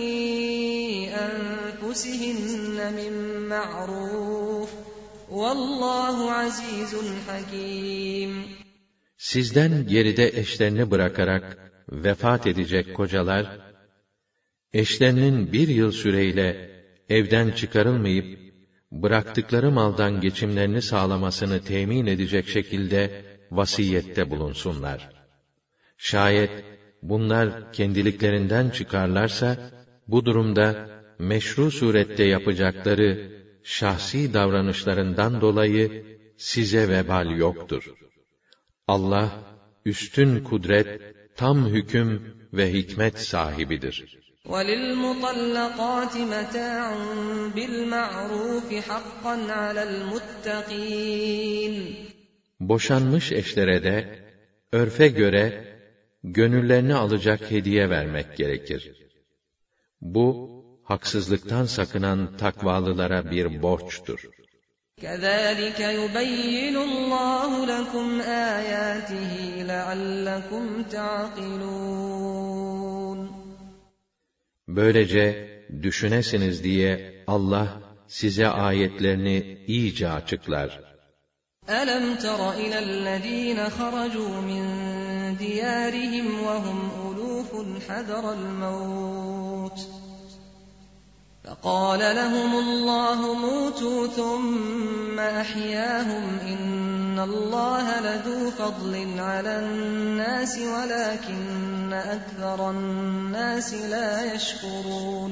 أَنفُسِهِنَّ مِنْ مَعْرُوفٍ وَاللّٰهُ عَز۪يزٌ حَك۪يمٌ. Sizden geride eşlerini bırakarak vefat edecek kocalar, eşlerinin bir yıl süreyle evden çıkarılmayıp, bıraktıkları maldan geçimlerini sağlamasını temin edecek şekilde vasiyette bulunsunlar. Şayet bunlar kendiliklerinden çıkarlarsa, bu durumda meşru surette yapacakları şahsi davranışlarından dolayı size vebal yoktur. Allah üstün kudret, tam hüküm ve hikmet sahibidir. وَلِلْمُطَلَّقَاتِ مَتَاعٌ بِالْمَعْرُوفِ حَقًّا عَلَى الْمُتَّقِينَ. Boşanmış eşlere de örfe göre gönüllerini alacak hediye vermek gerekir. Bu haksızlıktan sakınan takvalılara bir borçtur. كَذَٰلِكَ يُبَيِّنُ اللّٰهُ لَكُمْ آيَاتِهِ لَعَلَّكُمْ تَعْقِلُونَ. Böylece düşünesiniz diye Allah size ayetlerini iyice açıklar. أَلَمْ تَرَ إِلَى الَّذ۪ينَ خَرَجُوا مِنْ دِيَارِهِمْ وَهُمْ أُلُوفٌ حَذَرَ الْمَوْتِ فَقَالَ لَهُمُ اللّٰهُ مُوتُوا ثُمَّ أَحْيَاهُمْ إِنَّ اللّٰهَ لَذُو فَضْلٍ عَلَى النَّاسِ وَلَكِنَّ أَكْثَرَ النَّاسِ لَا يَشْكُرُونَ.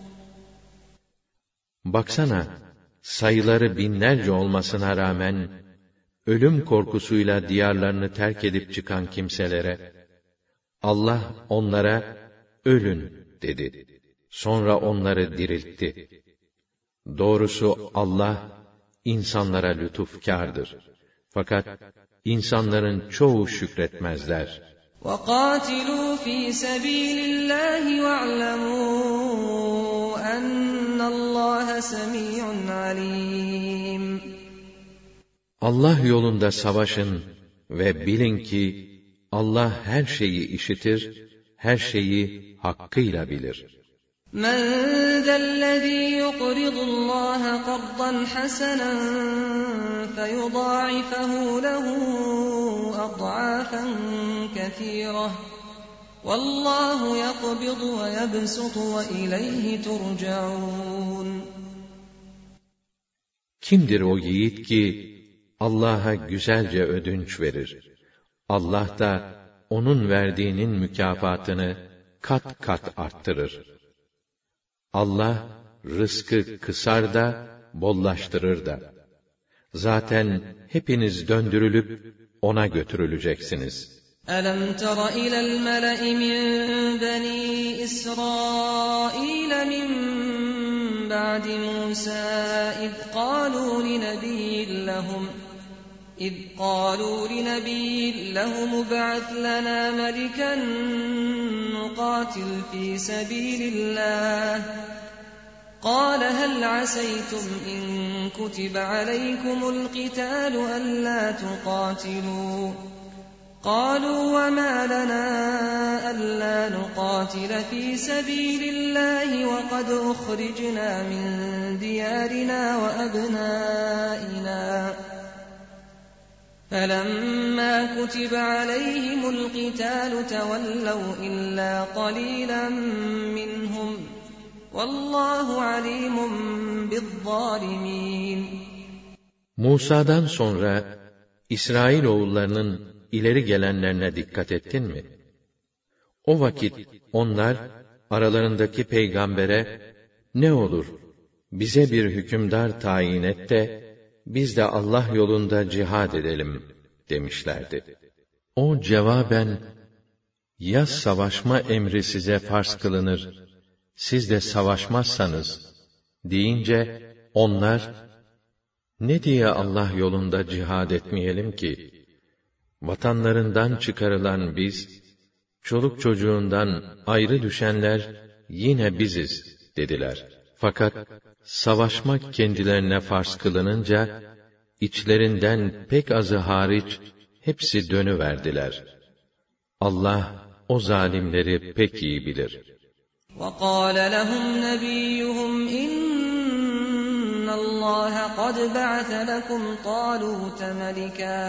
Baksana, sayıları binlerce olmasına rağmen, ölüm korkusuyla diyarlarını terk edip çıkan kimselere, Allah onlara, ölün dedi. Sonra onları diriltti. Doğrusu Allah, insanlara lütufkârdır. Fakat insanların çoğu şükretmezler. وَقَاتِلُوا فِي سَب۪يلِ اللّٰهِ وَاعْلَمُوا أَنَّ اللّٰهَ سَمِيعٌ عَلِيمٌ. Allah yolunda savaşın ve bilin ki Allah her şeyi işitir, her şeyi hakkıyla bilir. مَنْ ذَا الَّذ۪ي يُقْرِضُ اللّٰهَ قَرْضًا حَسَنًا فَيُضَاعِفَهُ لَهُ أَضْعَافًا كَثِيرَةً وَاللّٰهُ يَقْبِضُ وَيَبْسُطُ وَإِلَيْهِ تُرْجَعُونَ. Kimdir o yiğit ki Allah'a güzelce ödünç verir? Allah da onun verdiğinin mükafatını kat kat arttırır. Allah rızkı kısar da bollaştırır da. Zaten hepiniz döndürülüp ona götürüleceksiniz. أَلَمْ تَرَ إِلَى الْمَلَإِ مِنْ بَنِي إِسْرَائِيلَ مِنْ بَعْدِ مُوسَى إِذْ قَالُوا لِنَبِيٍّ لَهُمُ ابْعَثْ لَنَا مَلِكًا نُقَاتِلْ فِي سَبِيلِ اللّٰهِ قَالَ هَلْ عَسَيْتُمْ إِن كُتِبَ عَلَيْكُمُ الْقِتَالُ أَلَّا تُقَاتِلُوا قَالُوا وَمَا لَنَا أَلَّا نُقَاتِلَ فِي سَبِيلِ اللّٰهِ وَقَدْ أُخْرِجْنَا مِنْ دِيَارِنَا وَأَبْنَائِنَا فَلَمَّا كُتِبَ عَلَيْهِمُ الْقِتَالُ تَوَلَّوْا إِلَّا قَلِيلًا مِّنْهُمْ وَاللّٰهُ عَلِيمٌ بِالظَّالِمِينَ. Musa'dan sonra İsrailoğullarının ileri gelenlerine dikkat ettin mi? O vakit onlar aralarındaki peygambere ne olur bize bir hükümdar tayin et de biz de Allah yolunda cihad edelim demişlerdi. O cevaben ya savaşma emri size farz kılınır, siz de savaşmazsanız deyince onlar ne diye Allah yolunda cihad etmeyelim ki? Vatanlarından çıkarılan biz, çoluk çocuğundan ayrı düşenler yine biziz dediler. Fakat savaşmak kendilerine farz kılınınca, içlerinden pek azı hariç hepsi dönüverdiler. Allah o zalimleri pek iyi bilir. وَقَالَ لَهُمْ نَبِيُّهُمْ إِنَّ اللّٰهَ قَدْ بَعَثَ لَكُمْ طَالُوتَ مَلِكًا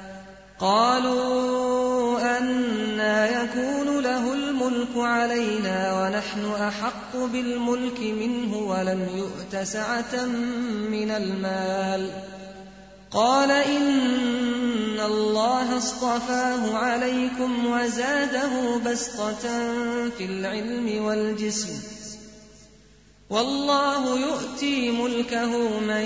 قَالُوا أَنَّىٰ يَكُونُ لَهُ الْمُلْكُ عَلَيْنَا وَنَحْنُ أَحَقُّ بِالْمُلْكِ مِنْهُ وَلَمْ يُؤْتَ سَعَةً مِنَ الْمَالِ قال إن الله اصطفاه عليكم وزاده بسطة في العلم والجسم والله يؤتي ملكه من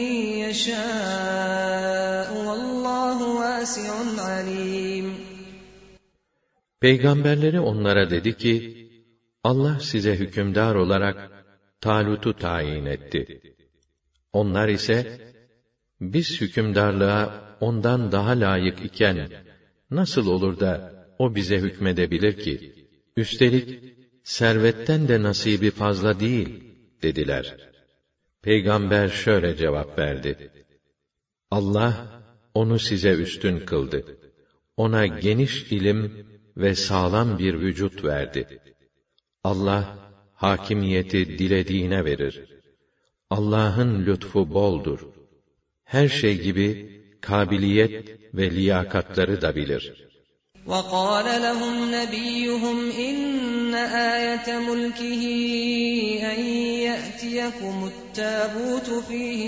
يشاء والله واسع عليم. Peygamberleri onlara dedi ki, Allah size hükümdar olarak Talut'u tayin etti. Onlar ise, biz hükümdarlığa ondan daha layık iken, nasıl olur da o bize hükmedebilir ki? Üstelik, servetten de nasibi fazla değil, dediler. Peygamber şöyle cevap verdi: Allah, onu size üstün kıldı. Ona geniş ilim ve sağlam bir vücut verdi. Allah, hakimiyeti dilediğine verir. Allah'ın lütfu boldur. Her şey gibi kabiliyet ve liyakatları da bilir. وَقَالَ لَهُمْ نَبِيُّهُمْ إِنَّ آيَةَ مُلْكِهِ أَنْ يَأْتِيَكُمُ التَّابُوتُ فِيهِ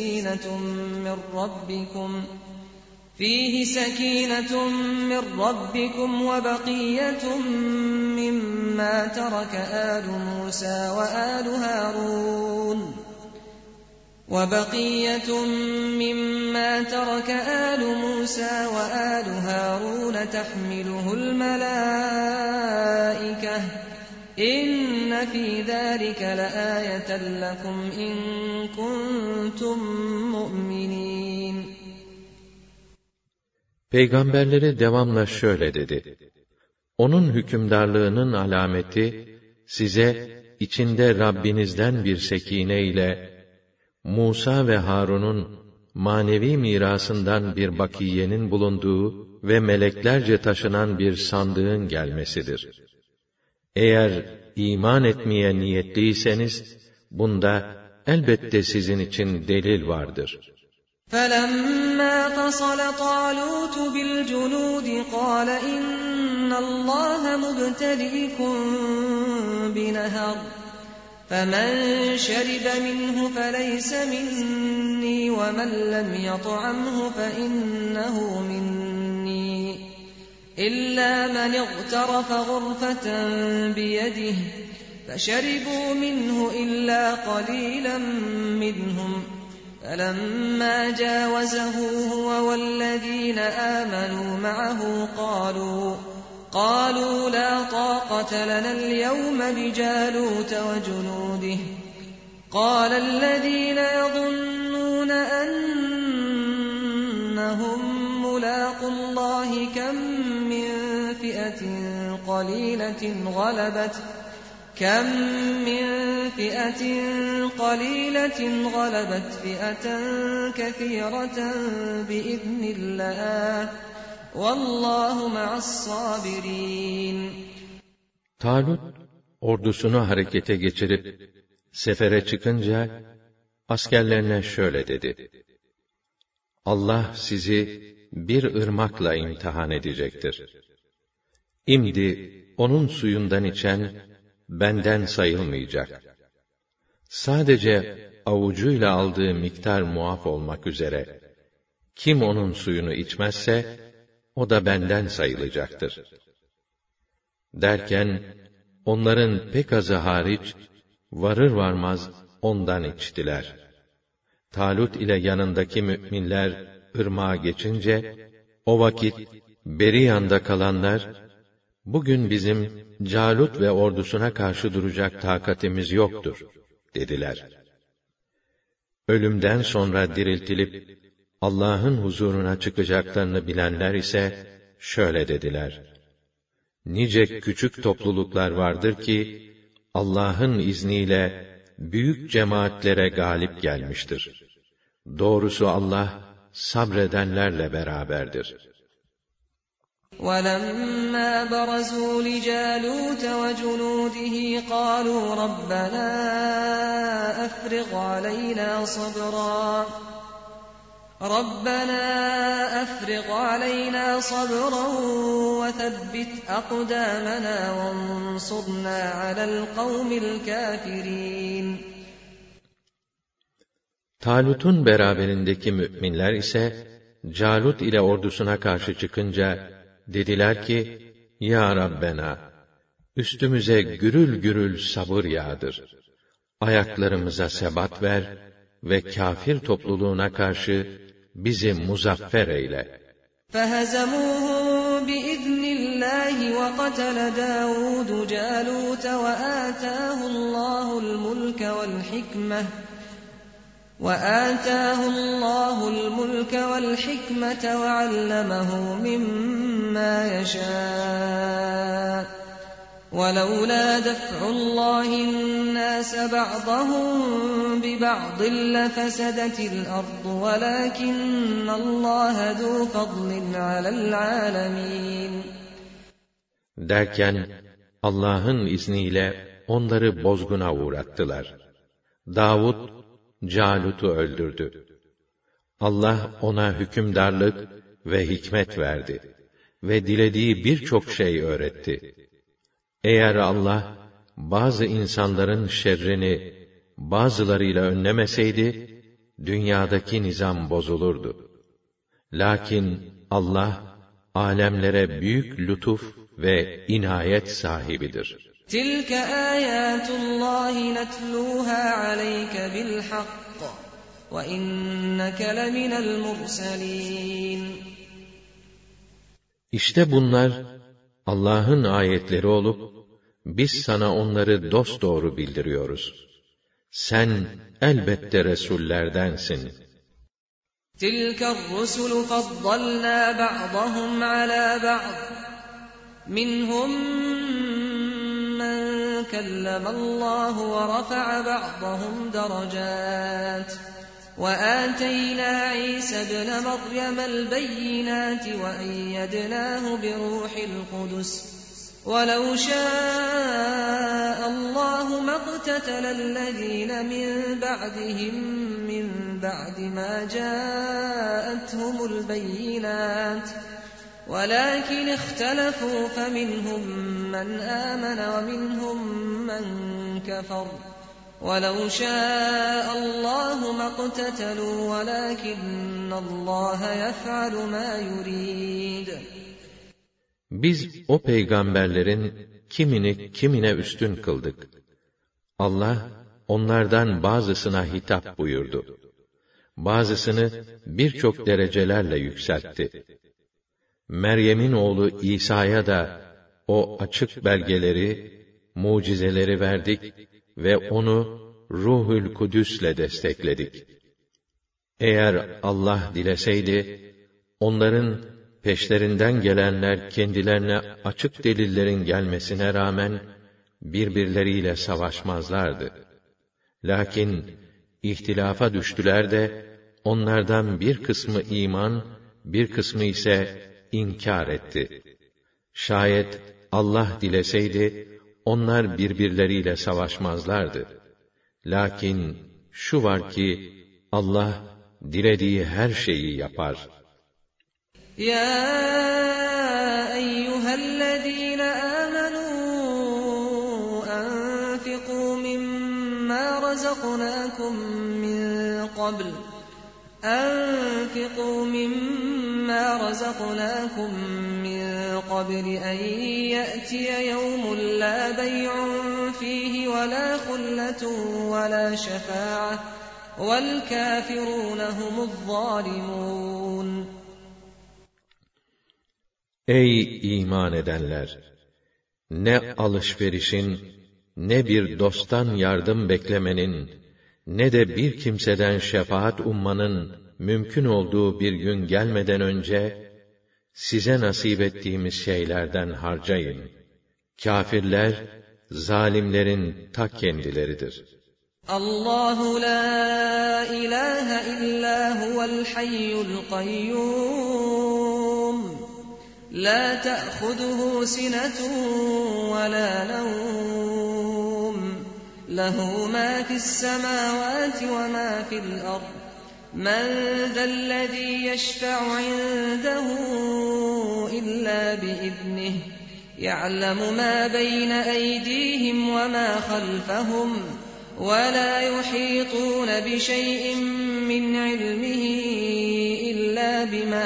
سَكِينَةٌ مِّن رَّبِّكُمْ وَبَقِيَّةٌ مِّمَّا تَرَكَ آلُ مُوسَىٰ وَآلُ هَارُونَ تَحْمِلُهُ الْمَلَائِكَةُ إِنَّ فِي ذَٰلِكَ لَآيَةً لَكُمْ إِن كُنتُم مُّؤْمِنِينَ. Peygamberleri devamla şöyle dedi: Onun hükümdarlığının alameti, size içinde Rabbinizden bir sekine ile Musa ve Harun'un manevi mirasından bir bakiyenin bulunduğu ve meleklerce taşınan bir sandığın gelmesidir. Eğer iman etmeye niyetliyseniz, bunda elbette sizin için delil vardır. فَلَمَّا فَصَلَ طَالُوتُ بِالْجُنُودِ قَالَ إِنَّ اللَّهَ مُبْتَلِيكُم بِنَهَرٍ فَمَن شَرِبَ مِنْهُ فَلَيْسَ مِنِّي وَمَن لَّمْ يَطْعَمْهُ فَإِنَّهُ مِنِّي إِلَّا مَنِ اغْتَرَفَ غُرْفَةً بِيَدِهِ فَشَرِبُوا مِنْهُ إِلَّا قَلِيلًا مِّنْهُمْ فَلَمَّا جَاوَزَهُ هُوَ وَالَّذِينَ آمَنُوا مَعَهُ قالوا لا طاقة لنا اليوم بجالوت وجنوده قال الذين يظنون أنهم ملاقو الله كم من فئة قليلة غلبت فئة كثيرة بإذن الله وَاللّٰهُ مَعَ الصَّابِرِينَ. Talut, ordusunu harekete geçirip, sefere çıkınca, askerlerine şöyle dedi: Allah sizi bir ırmakla imtihan edecektir. İmdi, onun suyundan içen, benden sayılmayacak. Sadece avucuyla aldığı miktar muaf olmak üzere, kim onun suyunu içmezse, o da benden sayılacaktır. Derken, onların pek azı hariç, varır varmaz ondan içtiler. Talut ile yanındaki müminler ırmağa geçince, o vakit beri yanda kalanlar, bugün bizim Calut ve ordusuna karşı duracak takatimiz yoktur, dediler. Ölümden sonra diriltilip, Allah'ın huzuruna çıkacaklarını bilenler ise şöyle dediler: Nice küçük topluluklar vardır ki Allah'ın izniyle büyük cemaatlere galip gelmiştir. Doğrusu Allah sabredenlerle beraberdir. وَلَمَّا بَرَزُوا لِجَالُوتَ وَجُنُودِهِ قَالُوا رَبَّنَا أَفْرِغْ عَلَيْنَا صَبْرًا وَثَبِّتْ أَقْدَامَنَا وَانصُرْنَا عَلَى الْقَوْمِ الْكَافِرِينَ. Talut'un beraberindeki müminler ise Calut ile ordusuna karşı çıkınca dediler ki: Ya Rabbena, üstümüze gürül gürül sabır yağdır. Ayaklarımıza sebat ver ve kâfir topluluğuna karşı bizi muzaffer eyle. فَهَزَمُوهُمْ بِإِذْنِ اللّٰهِ وَقَتَلَ دَاوُودُ جَالُوتَ وَآتَاهُ اللّٰهُ الْمُلْكَ وَالْحِكْمَةَ وَعَلَّمَهُ مِمَّا يَشَاءُ وَلَوْلَا دَفْعُ اللّٰهِ النَّاسَ بَعْضَهُم بِبَعْضٍ لَفَسَدَتِ الْأَرْضُ وَلَٰكِنَّ اللّٰهَ ذُو فَضْلٍ عَلَى الْعَالَمِينَ. Derken Allah'ın izniyle onları bozguna uğrattılar. Davud Calut'u öldürdü. Allah ona hükümdarlık ve hikmet verdi ve dilediği birçok şey öğretti. Eğer Allah bazı insanların şerrini bazılarıyla önlemeseydi, dünyadaki nizam bozulurdu. Lakin Allah alemlere büyük lütuf ve inayet sahibidir. تِلْكَ آيَاتُ اللّٰهِ نَتْلُوهَا عَلَيْكَ بِالْحَقِّ وَإِنَّكَ لَمِنَ الْمُرْسَلِينَ. İşte bunlar Allah'ın ayetleri olup, biz sana onları dosdoğru bildiriyoruz. Sen elbette Resullerdensin. تِلْكَ الرُّسُلُ فَضَّلْنَا بَعْضَهُمْ عَلَى بَعْضٍ مِّنْهُمْ مَنْ كَلَّمَ اللّٰهُ وَرَفَعَ بَعْضَهُمْ دَرَجَاتٍ وَآتَيْنَا عِيسَى ابْنَ مَرْيَمَ الْبَيِّنَاتِ وَأَيَّدْنَاهُ بِرُوحِ الْقُدُسِ وَلَوْ شَاءَ اللّٰهُ مَا اقْتَتَلَ الَّذِينَ مِنْ بَعْدِهِمْ مِنْ بَعْدِ مَا جَاءَتْهُمُ الْبَيِّنَاتُ وَلَٰكِنِ اخْتَلَفُوا فَمِنْهُمْ مَنْ آمَنَ وَمِنْهُمْ مَنْ كَفَرَ وَلَوْ شَاءَ اللّٰهُ مَا اقْتَتَلُوا وَلَٰكِنَّ اللّٰهَ يَفْعَلُ مَا يُرِيدُ. Biz o peygamberlerin kimine üstün kıldık. Allah onlardan bazısına hitap buyurdu. Bazısını birçok derecelerle yükseltti. Meryem'in oğlu İsa'ya da o açık belgeleri, mucizeleri verdik ve onu Ruhul Kudüs'le destekledik. Eğer Allah dileseydi, onların peşlerinden gelenler kendilerine açık delillerin gelmesine rağmen birbirleriyle savaşmazlardı. Lakin ihtilafa düştüler de onlardan bir kısmı iman, bir kısmı ise inkar etti. Şayet Allah dileseydi onlar birbirleriyle savaşmazlardı. Lakin şu var ki Allah dilediği her şeyi yapar. يَا أَيُّهَا الَّذِينَ آمَنُوا أَنفِقُوا مِمَّا رَزَقْنَاكُم مِّن قَبْلِ أَن يَأْتِيَ يَوْمٌ لَّا بَيْعٌ فِيهِ وَلَا خُلَّةٌ وَلَا شَفَاعَةٌ وَالْكَافِرُونَ هُمُ الظَّالِمُونَ. Ey iman edenler! Ne alışverişin, ne bir dosttan yardım beklemenin, ne de bir kimseden şefaat ummanın mümkün olduğu bir gün gelmeden önce, size nasip ettiğimiz şeylerden harcayın. Kâfirler, zalimlerin ta kendileridir. Allahu la ilahe illa huvel hayyul kayyum. لا تأخذه سنة ولا نوم له ما في السماوات وما في الأرض من ذا الذي يشفع عنده إلا بإذنه يعلم ما بين أيديهم وما خلفهم وَلَا يُحِيطُونَ بِشَيْءٍ مِّنْ عِلْمِهِ إِلَّا بِمَا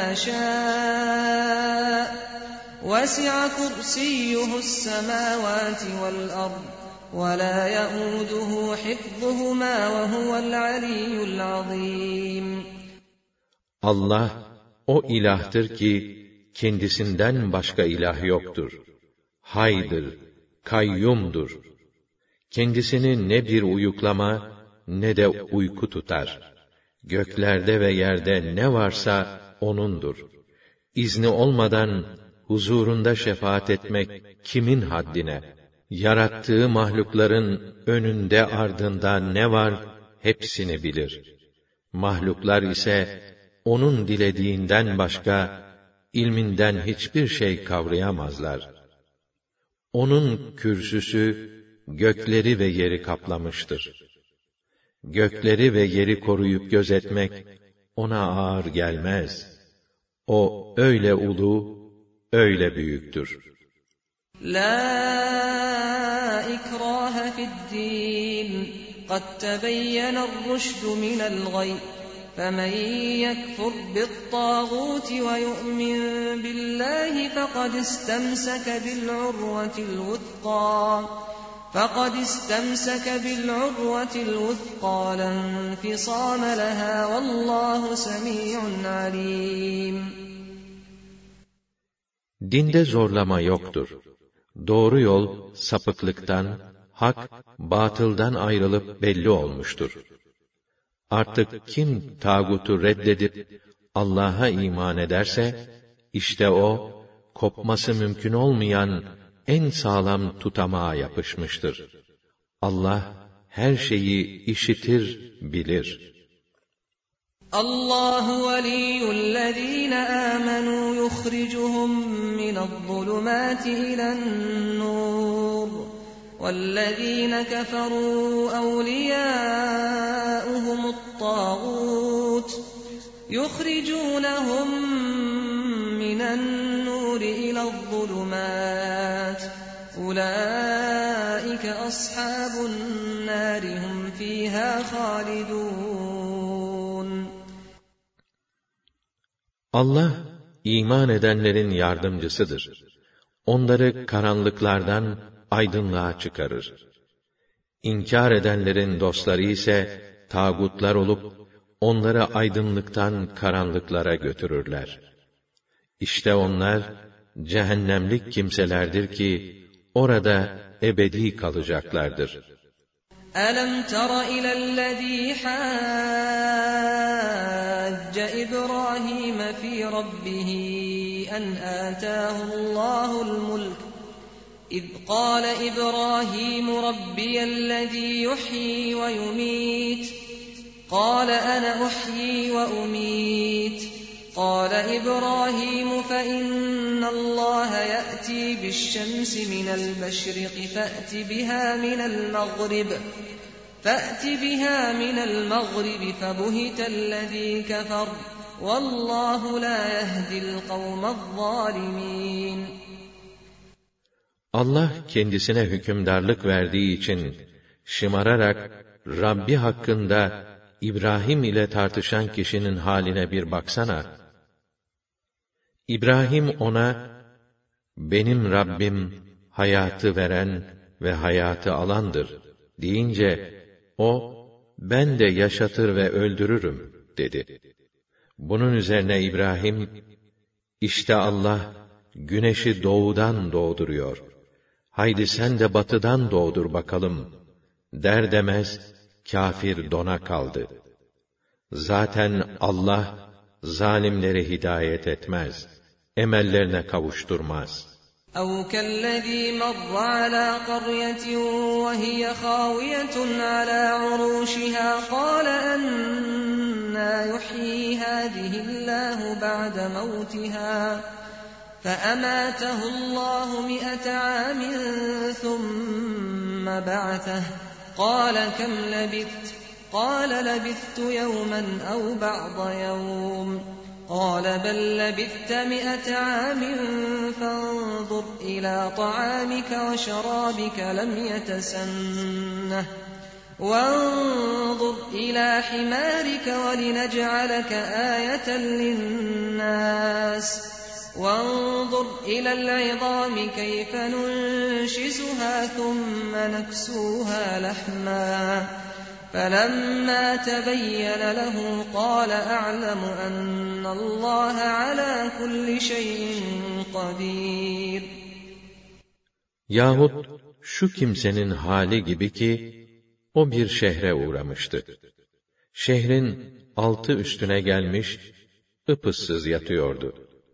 شَاءَ وَسِعَ كُرْسِيُّهُ السَّمَاوَاتِ وَالْأَرْضَ وَلَا يَئُودُهُ حِفْظُهُمَا وَهُوَ الْعَلِيُّ الْعَظِيمُ. Allah o ilahtır ki kendisinden başka ilah yoktur. Haydır, kayyumdur. Kendisini ne bir uyuklama ne de uyku tutar. Göklerde ve yerde ne varsa O'nundur. İzni olmadan huzurunda şefaat etmek kimin haddine? Yarattığı mahlukların önünde ardında ne var hepsini bilir. Mahluklar ise O'nun dilediğinden başka ilminden hiçbir şey kavrayamazlar. O'nun kürsüsü gökleri ve yeri kaplamıştır. Gökleri ve yeri koruyup gözetmek O'na ağır gelmez. O öyle ulu, öyle büyüktür. La ikrahe fi'd-din. Kad tebeyyen'er rüşdü minel gay. فَمَنْ يَكْفُرْ بِالطَّاغُوتِ وَيُؤْمِنْ بِاللَّهِ فَقَدِ اسْتَمْسَكَ بِالْعُرْوَةِ الْوُثْقَى لَا انْفِصَامَ لَهَا وَاللّٰهُ سَمِيعٌ عَلِيمٌ. Dinde zorlama yoktur. Doğru yol sapıklıktan, hak batıldan ayrılıp belli olmuştur. Artık kim tağutu reddedip Allah'a iman ederse, işte o, kopması mümkün olmayan en sağlam tutamağa yapışmıştır. Allah her şeyi işitir, bilir. Allahu veliyyullezîne âmenû yukhricuhum mine'z-zulumâti ilen-nur. وَالَّذ۪ينَ كَفَرُوا أَوْلِيَاؤُهُمُ الطَّاغُوتُ يُخْرِجُونَهُمْ مِنَ النُّورِ إِلَى الظُّلُمَاتِ أُولَٰئِكَ أَصْحَابُ النَّارِ هُمْ فِيهَا خَالِدُونَ. Allah, iman edenlerin yardımcısıdır. Onları karanlıklardan aydınlığa çıkarır. İnkar edenlerin dostları ise tağutlar olup onları aydınlıktan karanlıklara götürürler. İşte onlar cehennemlik kimselerdir ki orada ebedi kalacaklardır. Alam tara ilellezî hâcce İbrahim fî rabbihi en âtâhullâhu'l mulk. إذ قال إبراهيم ربي الذي يحيي ويميت قال أنا أحيي وأميت قال إبراهيم فإن الله يأتي بالشمس من المشرق فأت بها من المغرب فبهت الذي كفر والله لا يهدي القوم الظالمين. Allah kendisine hükümdarlık verdiği için şımararak Rabbi hakkında İbrahim ile tartışan kişinin haline bir baksana. İbrahim ona, benim Rabbim hayatı veren ve hayatı alandır deyince, o, ben de yaşatır ve öldürürüm dedi. Bunun üzerine İbrahim, işte Allah güneşi doğudan doğduruyor. Haydi sen de batıdan doğdur bakalım, der demez, kâfir dona kaldı. Zaten Allah, zalimleri hidayet etmez, emellerine kavuşturmaz. اَوْ كَالَّذ۪ي مَرَّ عَلَى قَرْيَةٍ وَهِيَ خَاوِيَةٌ عَلَى عُرُوشِهَا قَالَ أَنَّىٰ يُحْيِي هَٰذِهِ اللّٰهُ بَعْدَ مَوْتِهَا فَأَمَاتَهُ اللّٰهُ 100 عَامٍ ثُمَّ بَعَثَهُ قَالَ كَمْ لَبِثْتَ قَالَ لَبِثْتُ يَوْمًا أَوْ بَعْضَ يَوْمٍ قَالَ بَل لَّبِثْتَ 100 عَامٍ فَانظُرْ إِلَىٰ طَعَامِكَ وَشَرَابِكَ لَمْ يَتَسَنَّهْ وانظر إلى حمارك ولنجعلك آية للناس وانظر إلى العظام كيف ننشزها ثم نكسوها لحما فلما تبين له قال أعلم أن الله على كل شيء قدير. Yahut şu kimsenin hali gibi ki, o bir şehre uğramıştı. Şehrin altı üstüne gelmiş, ıpıssız yatıyordu.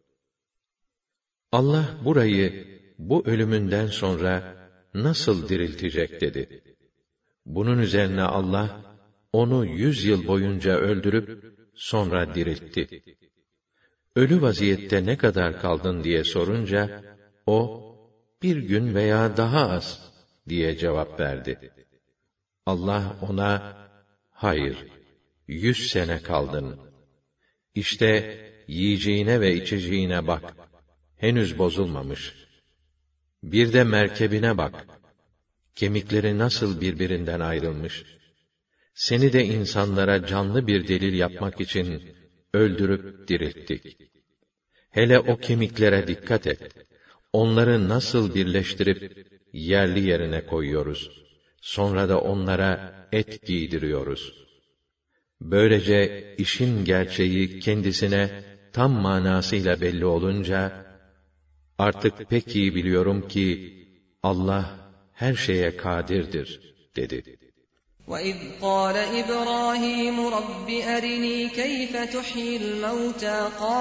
Allah burayı, bu ölümünden sonra nasıl diriltecek dedi. Bunun üzerine Allah, onu 100 yıl boyunca öldürüp, sonra diriltti. Ölü vaziyette ne kadar kaldın diye sorunca, o, 1 gün veya daha az diye cevap verdi. Allah ona, hayır, 100 sene kaldın. İşte yiyeceğine ve içeceğine bak, henüz bozulmamış. Bir de merkebine bak, kemikleri nasıl birbirinden ayrılmış. Seni de insanlara canlı bir delil yapmak için öldürüp dirilttik. Hele o kemiklere dikkat et. Onları nasıl birleştirip yerli yerine koyuyoruz. Sonra da onlara et giydiriyoruz. Böylece işin gerçeği kendisine tam manasıyla belli olunca, artık pek iyi biliyorum ki Allah her şeye kadirdir dedi. وَإِذْ قَالَ إِبْرَاهِيمُ رَبِّ أَرِنِي كَيْفَ تُحْيِي الْمَوْتَى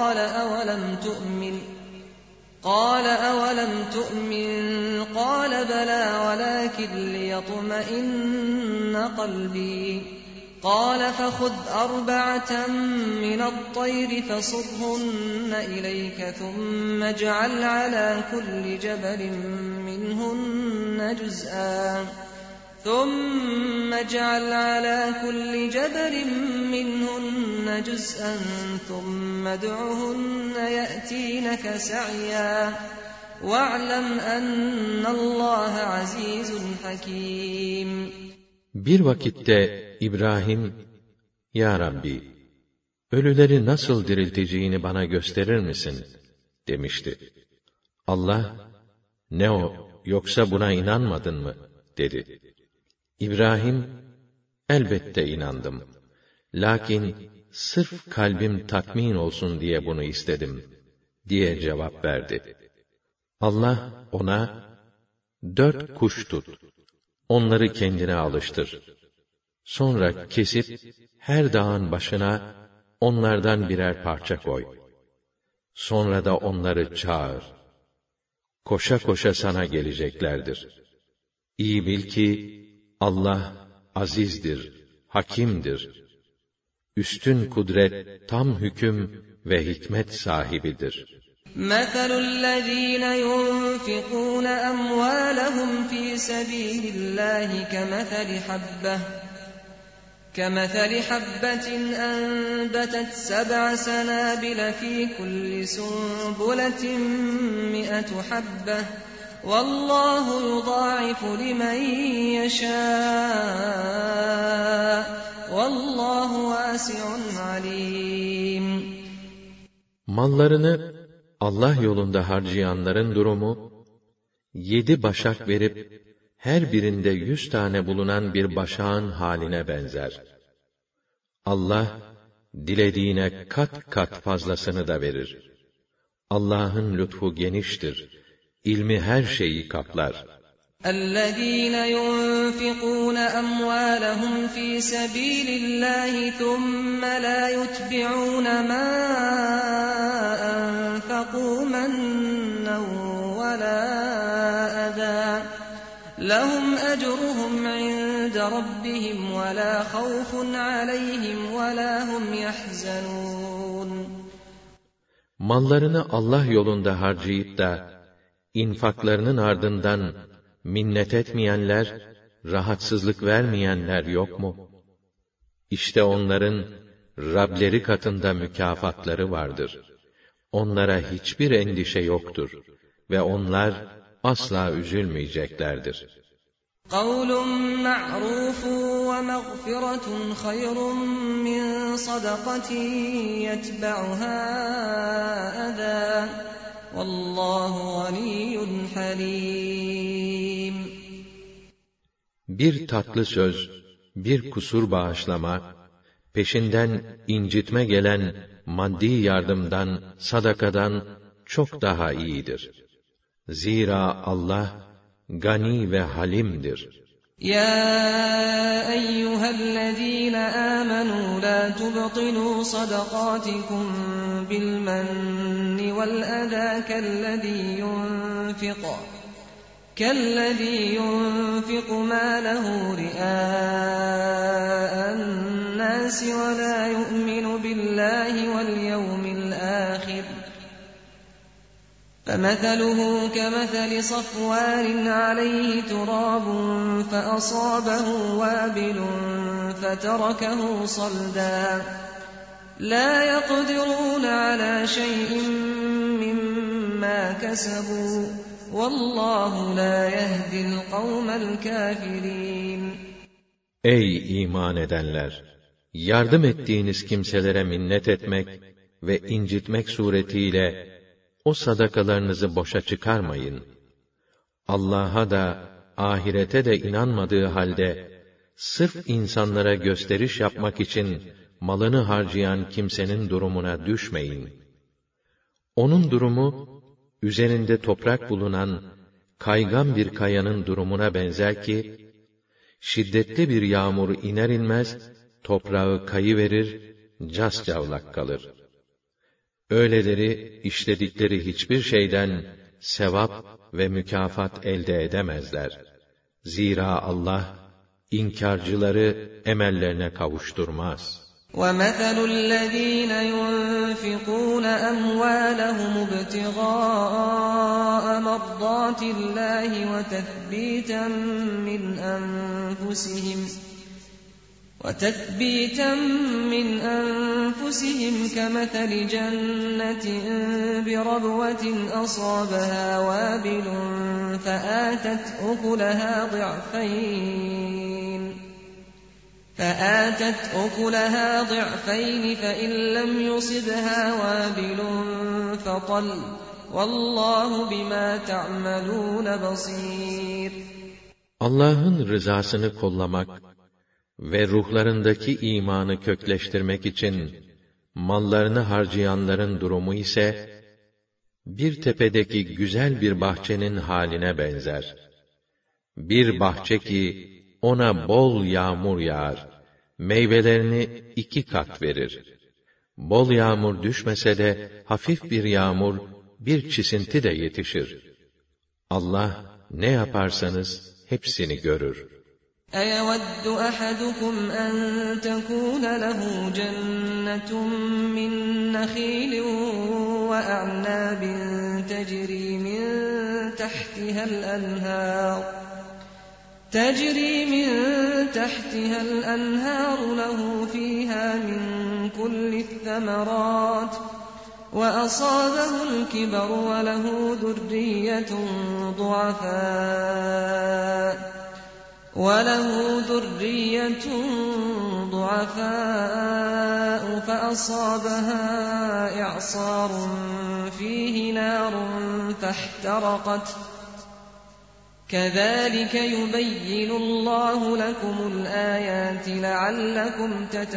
قَالَ أَوَلَمْ تُؤْمِنْ قَالَ بَلَى وَلَكِنْ لِيَطْمَئِنَّ قَلْبِي قَالَ فَخُذْ 4 مِنَ الطَّيْرِ فَصُرْهُنَّ إِلَيْكَ ثُمَّ اجْعَلْ عَلَى كُلِّ جَبَلٍ مِّنْهُنَّ جُزْءًا ثُمَّ ادْعُهُنَّ يَأْتِينَكَ سَعْيًا وَاعْلَمْ أَنَّ اللّٰهَ عَزِيزٌ حَكِيمٌ. Bir vakitte İbrahim, Ya Rabbi, ölüleri nasıl dirilteceğini bana gösterir misin? Demişti. Allah, ne o, yoksa buna inanmadın mı? Dedi. İbrahim, elbette inandım. Lakin sırf kalbim tatmin olsun diye bunu istedim, diye cevap verdi. Allah ona, 4 kuş tut, onları kendine alıştır. Sonra kesip, her dağın başına, onlardan birer parça koy. Sonra da onları çağır. Koşa koşa sana geleceklerdir. İyi bil ki, Allah azizdir, hakimdir. Üstün kudret, tam hüküm ve hikmet sahibidir. مَثَلُ الَّذ۪ينَ يُنْفِقُونَ أَمْوَالَهُمْ ف۪ي سَب۪يلِ اللّٰهِ كَمَثَلِ حَبَّةٍ أَنْبَتَتْ 7 سَنَابِلَ ف۪ي كُلِّ سُنْبُلَةٍ 100 حَبَّةٍ وَاللّٰهُ يُضَاعِفُ لِمَنْ يَشَاءُ وَاللّٰهُ وَاسِعٌ عَلِيمٌ. Mallarını Allah yolunda harcayanların durumu, 7 başak verip, her birinde 100 tane bulunan bir başağın haline benzer. Allah, dilediğine kat kat fazlasını da verir. Allah'ın lütfu geniştir. İlmi her şeyi kaplar. الَّذ۪ينَ يُنْفِقُونَ أَمْوَالَهُمْ ف۪ي سَب۪يلِ اللّٰهِ ثُمَّ لَا يُتْبِعُونَ مَا أَنْفَقُوا مَنًّا وَلَا أَذًى لَهُمْ أَجْرُهُمْ عِنْدَ رَبِّهِمْ وَلَا خَوْفٌ عَلَيْهِمْ وَلَا هُمْ يَحْزَنُونَ. Mallarını Allah yolunda harcayıp da, infaklarının ardından minnet etmeyenler, rahatsızlık vermeyenler yok mu? İşte onların Rableri katında mükafatları vardır. Onlara hiçbir endişe yoktur ve onlar asla üzülmeyeceklerdir. قَوْلٌ مَّعْرُوفٌ وَمَغْفِرَةٌ خَيْرٌ مِّن صَدَقَةٍ يَتْبَعُهَا أَذًى وَاللّٰهُ غَنِيٌّ حَلِيمٌ. Bir tatlı söz, bir kusur bağışlama, peşinden incitme gelen maddi yardımdan, sadakadan çok daha iyidir. Zira Allah gani ve halimdir. يا أيها الذين آمنوا لا تبطلوا صدقاتكم بالمن والأذى كالذي ينفق ماله رئاء الناس ولا يؤمن بالله واليوم الآخر فمثله كمثل صفوان عليه تراب فأصابه وابل فتركه صلدا لا يقدرون على شيء مما كسبوا والله لا يهدي القوم الكافرين. Ey iman edenler! Yardım ettiğiniz kimselere minnet etmek ve incitmek suretiyle o sadakalarınızı boşa çıkarmayın. Allah'a da, ahirete de inanmadığı halde, sırf insanlara gösteriş yapmak için malını harcayan kimsenin durumuna düşmeyin. Onun durumu, üzerinde toprak bulunan kaygan bir kayanın durumuna benzer ki, şiddetli bir yağmur iner inmez, toprağı kayıverir, cascavlak kalır. Öyleleri, işledikleri hiçbir şeyden sevap ve mükafat elde edemezler. Zira Allah, inkarcıları emellerine kavuşturmaz. وَمَثَلُ الَّذ۪ينَ يُنْفِقُونَ أَمْوَالَهُمُ ابْتِغَاءَ مَرْضَاتِ اللّٰهِ وتثبيتا من أنفسهم كمثل جنة بربوة أصابها وابل فآتت أكلها ضعفين فإن لم يصبها وابل فطل والله بما تعملون بصير. Allah'ın rızasını kollamak ve ruhlarındaki imanı kökleştirmek için mallarını harcayanların durumu ise, bir tepedeki güzel bir bahçenin haline benzer. Bir bahçe ki, ona bol yağmur yağar, meyvelerini 2 kat verir. Bol yağmur düşmese de, hafif bir yağmur, bir çisinti de yetişir. Allah, ne yaparsanız, hepsini görür. أَيَوَدُّ أَحَدُكُمْ أَن تَكُونَ لَهُ جَنَّةٌ مِّن نَّخِيلٍ وَأَعْنَابٍ تَجْرِي مِن تَحْتِهَا الْأَنْهَارُ لَهُ فِيهَا مِن كُلِّ الثَّمَرَاتِ وَأَصَابَهُ الْكِبَرُ وَلَهُ ذُرِّيَّةٌ ضُعَفَاءُ فَأَصَابَهَا إِعْصَارٌ فِيهِ نَارٌ فَاحْتَرَقَتْ كَذَٰلِكَ يُبَيِّنُ اللّٰهُ لَكُمُ الْآيَاتِ لَعَلَّكُمْ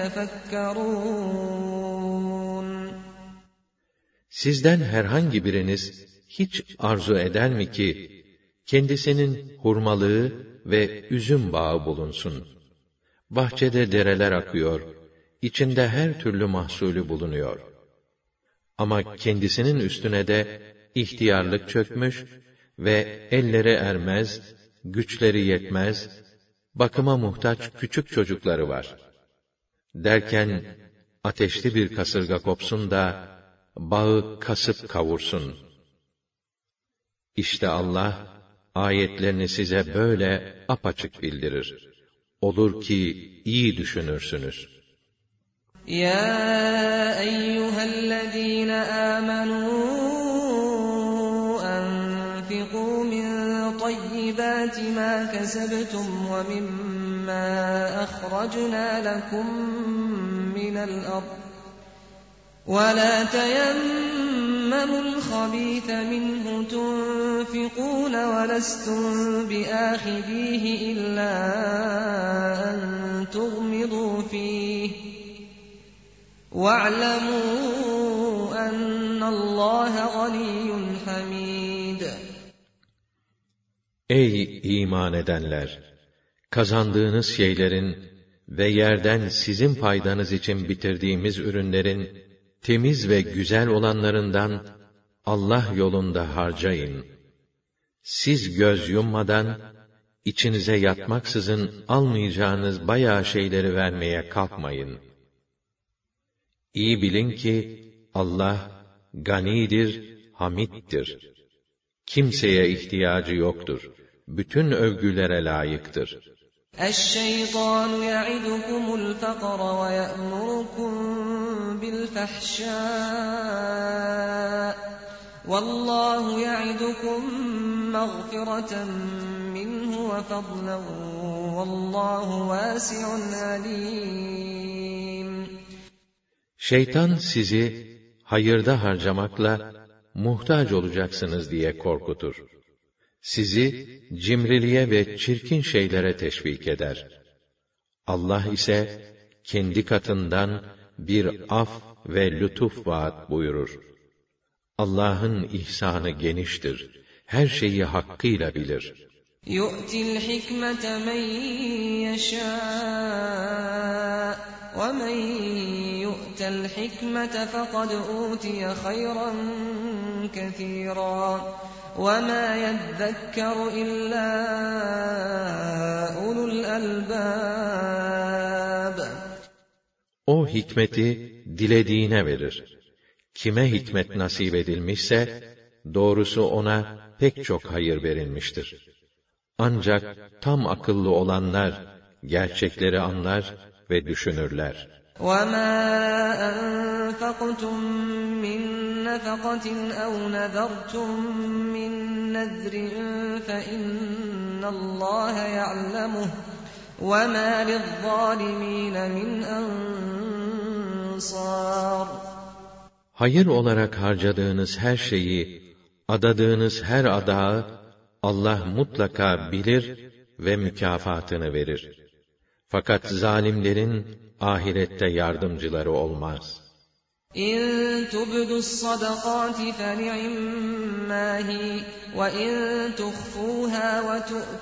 تَتَفَكَّرُونَ. Sizden herhangi biriniz hiç arzu eder mi ki, kendisinin hurmalığı ve üzüm bağı bulunsun? Bahçede dereler akıyor, içinde her türlü mahsulü bulunuyor. Ama kendisinin üstüne de ihtiyarlık çökmüş ve elleri ermez, güçleri yetmez, bakıma muhtaç küçük çocukları var. Derken, ateşli bir kasırga kopsun da, bağı kasıp kavursun. İşte Allah, ayetlerini size böyle apaçık bildirir. Olur ki iyi düşünürsünüz. Ya eyyühellezîne âmenû enfikû min طيبات ما كسبتم ومما أخرجنا لكم من الأرض ولا تيمموا الخبيث منه تنفقون ولستم بآخذيه إلا أن تغمضوا فيه واعلموا أن الله غني حميد. Ey iman edenler! Kazandığınız şeylerin ve yerden sizin faydanız için bitirdiğimiz ürünlerin temiz ve güzel olanlarından Allah yolunda harcayın. Siz göz yummadan, içinize yatmaksızın almayacağınız bayağı şeyleri vermeye kalkmayın. İyi bilin ki Allah ganidir, hamiddir. Kimseye ihtiyacı yoktur. Bütün övgülere layıktır. الشيطان يعدكم الفقر ويأمركم بالفحشاء والله يعدكم مغفرة منه وفضلا والله واسع عليم. Şeytan sizi hayırda harcamakla muhtaç olacaksınız diye korkutur. Sizi cimriliğe ve çirkin şeylere teşvik eder. Allah ise kendi katından bir af ve lütuf vaat buyurur. Allah'ın ihsanı geniştir. Her şeyi hakkıyla bilir. يُؤْتِ الْحِكْمَةَ مَنْ يَشَاءُ وَمَنْ يُؤْتَ الْحِكْمَةَ فَقَدْ أُوتِيَ خَيْرًا كَثِيرًا وَمَا يَذَّكَّرُ إِلَّا أُولُو الْأَلْبَابِ. O hikmeti dilediğine verir. Kime hikmet nasip edilmişse, doğrusu ona pek çok hayır verilmiştir. Ancak tam akıllı olanlar, gerçekleri anlar ve düşünürler. وَمَا أَنفَقْتُم مِّن نَّفَقَةٍ أَوْ نَذَرْتُم مِّن نَّذْرٍ فَإِنَّ اللَّهَ يَعْلَمُهُ وَمَا لِلظَّالِمِينَ مِنْ أَنصَارٍ. Hayır olarak harcadığınız her şeyi, adadığınız her adağı Allah mutlaka bilir ve mükafatını verir. Fakat zalimlerin ahirette yardımcıları olmaz. İn tubdu's-sadaqati feni'imma hi ve in tuhfuha ve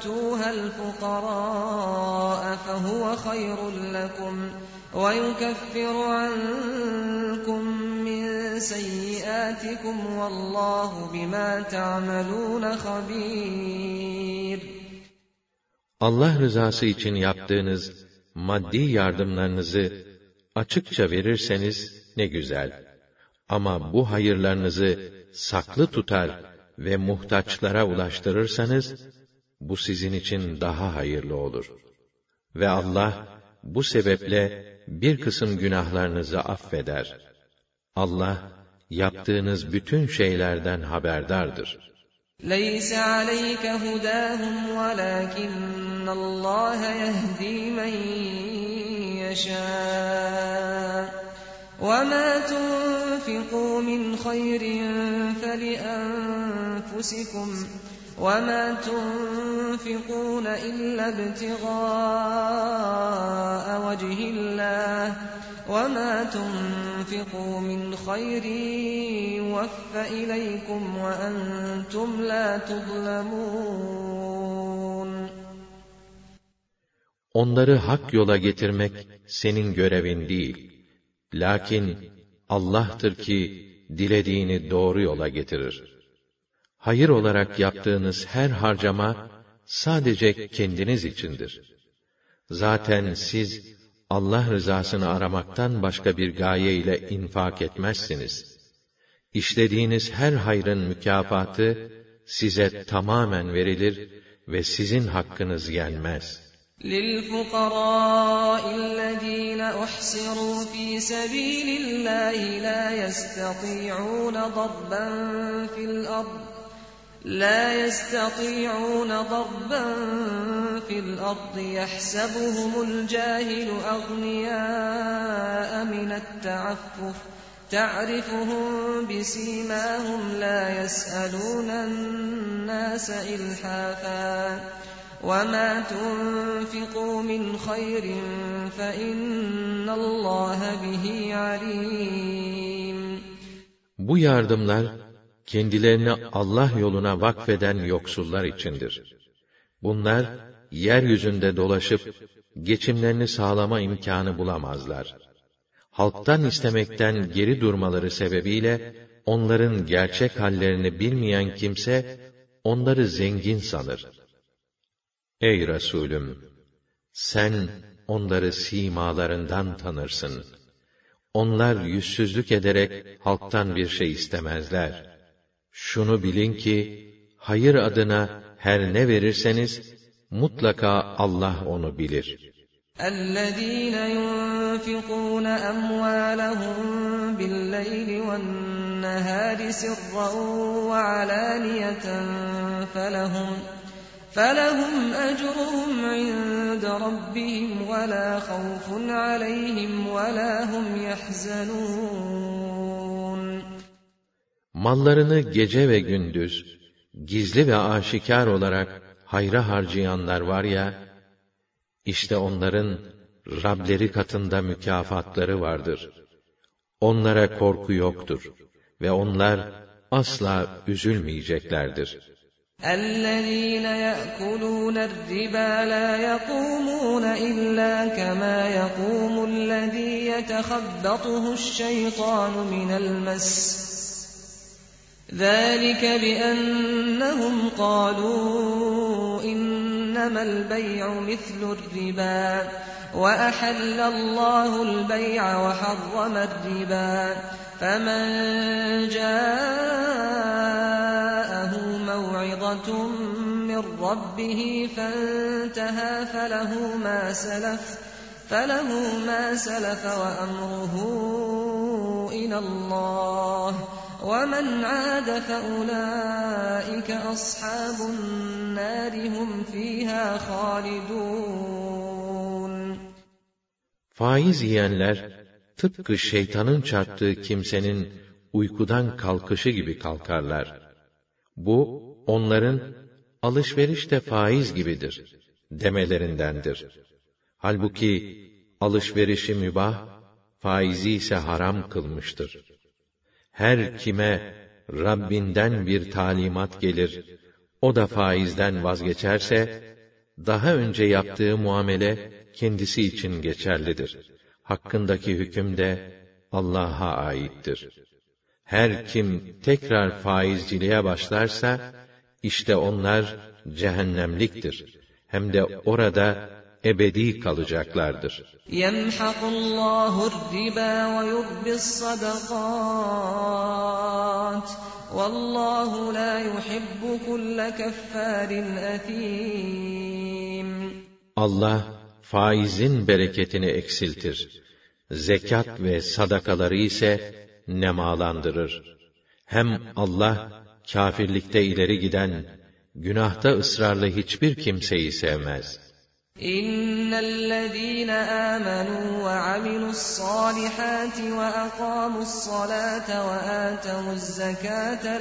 tu'tuha'l-fuqara'a fehuve hayrun lekum ve yukeffiru ankum min seyyiatikum vallahu bima ta'malun habir. Allah rızası için yaptığınız maddi yardımlarınızı açıkça verirseniz ne güzel. Ama bu hayırlarınızı saklı tutar ve muhtaçlara ulaştırırsanız, bu sizin için daha hayırlı olur. Ve Allah, bu sebeple bir kısım günahlarınızı affeder. Allah, yaptığınız bütün şeylerden haberdardır. لَيْسَ عَلَيْكَ هُدَاهُمْ وَلَكِنَّ اللَّهَ يَهْدِي مَن يَشَاءُ وَمَا تُنْفِقُوا مِنْ خَيْرٍ فَلِأَنفُسِكُمْ وَمَا تُنْفِقُونَ إِلَّا ابْتِغَاءَ وَجْهِ اللَّهِ وَمَا تُنْفِقُوا مِنْ خَيْرٍ يُوَفَّ إِلَيْكُمْ وَأَنْتُمْ لَا تُظْلَمُونَ. Onları hak yola getirmek senin görevin değil. Lakin Allah'tır ki dilediğini doğru yola getirir. Hayır olarak yaptığınız her harcama sadece kendiniz içindir. Zaten siz Allah rızasını aramaktan başka bir gaye ile infak etmezsiniz. İşlediğiniz her hayrın mükafatı size tamamen verilir ve sizin hakkınız yenmez. لِلْفُقَرَاءِ الَّذِينَ أُحْصِرُوا فِي سَبِيلِ اللَّهِ لَا يَسْتَطِيعُونَ ضَرْبًا فِي الْأَرْضِ لا يستطيعون ضربا في الأرض يحسبهم الجاهل أغنياء من التعفف تعرفهم بسيماهم لا يسألون الناس إلحافا وما تنفقوا من خير فإن الله به عليم. Bu yardımlar kendilerini Allah yoluna vakfeden yoksullar içindir. Bunlar yeryüzünde dolaşıp geçimlerini sağlama imkanı bulamazlar. Halktan istemekten geri durmaları sebebiyle onların gerçek hallerini bilmeyen kimse onları zengin sanır. Ey Resulüm! Sen onları simalarından tanırsın. Onlar yüzsüzlük ederek halktan bir şey istemezler. Şunu bilin ki, hayır adına her ne verirseniz, mutlaka Allah onu bilir. اَلَّذ۪ينَ يُنْفِقُونَ أَمْوَالَهُمْ بِاللَّيْلِ وَالنَّهَارِ سِرًّا وَعَلَانِيَةً فَلَهُمْ أَجْرُهُمْ عِنْدَ رَبِّهِمْ وَلَا خَوْفٌ عَلَيْهِمْ وَلَا هُمْ يَحْزَنُونَ. Mallarını gece ve gündüz, gizli ve aşikar olarak hayra harcayanlar var ya, işte onların Rableri katında mükafatları vardır. Onlara korku yoktur ve onlar asla üzülmeyeceklerdir. اَلَّذ۪ينَ يَأْكُلُونَ الرِّبَا لَا يَقُومُونَ إِلَّا كَمَا يَقُومُ الَّذ۪ي يَتَخَبَّطُهُ الشَّيْطَانُ مِنَ الْمَسِّ ذَٰلِكَ بِأَنَّهُمْ قَالُوا إِنَّمَا الْبَيْعُ مِثْلُ الرِّبَا وَأَحَلَّ اللّٰهُ الْبَيْعَ وَحَرَّمَ الرِّبَا فَمَنْ جَاءَهُ مَوْعِظَةٌ مِّن رَّبِّهِ فَانْتَهَى فَلَهُ مَا سَلَفَ وَأَمْرُهُ إِلَى اللّٰهِ وَمَنْ عَادَ فَأُولَٰئِكَ أَصْحَابُ النَّارِ هُمْ فِيهَا خَالِدُونَ. Faiz yiyenler, tıpkı şeytanın çarptığı kimsenin uykudan kalkışı gibi kalkarlar. Bu, onların alışveriş de faiz gibidir demelerindendir. Halbuki alışverişi mübah, faizi ise haram kılmıştır. Her kime Rabbinden bir talimat gelir, o da faizden vazgeçerse, daha önce yaptığı muamele kendisi için geçerlidir. Hakkındaki hüküm de Allah'a aittir. Her kim tekrar faizciliğe başlarsa, işte onlar cehennemliktir. Hem de orada ebedi kalacaklardır. يَمْحَقُ اللّٰهُ الرِّبَا وَيُرْبِي الصَّدَقَاتِ وَاللّٰهُ لَا يُحِبُّ كُلَّ كَفَّارٍ أَثِيمٍ. Allah faizin bereketini eksiltir. Zekat ve sadakaları ise nemalandırır. Hem Allah kâfirlikte ileri giden, günahta ısrarlı hiçbir kimseyi sevmez. İnnellezîne âmenû ve amilussâlihâti ve akâmussâlâte ve âtevuzzekâte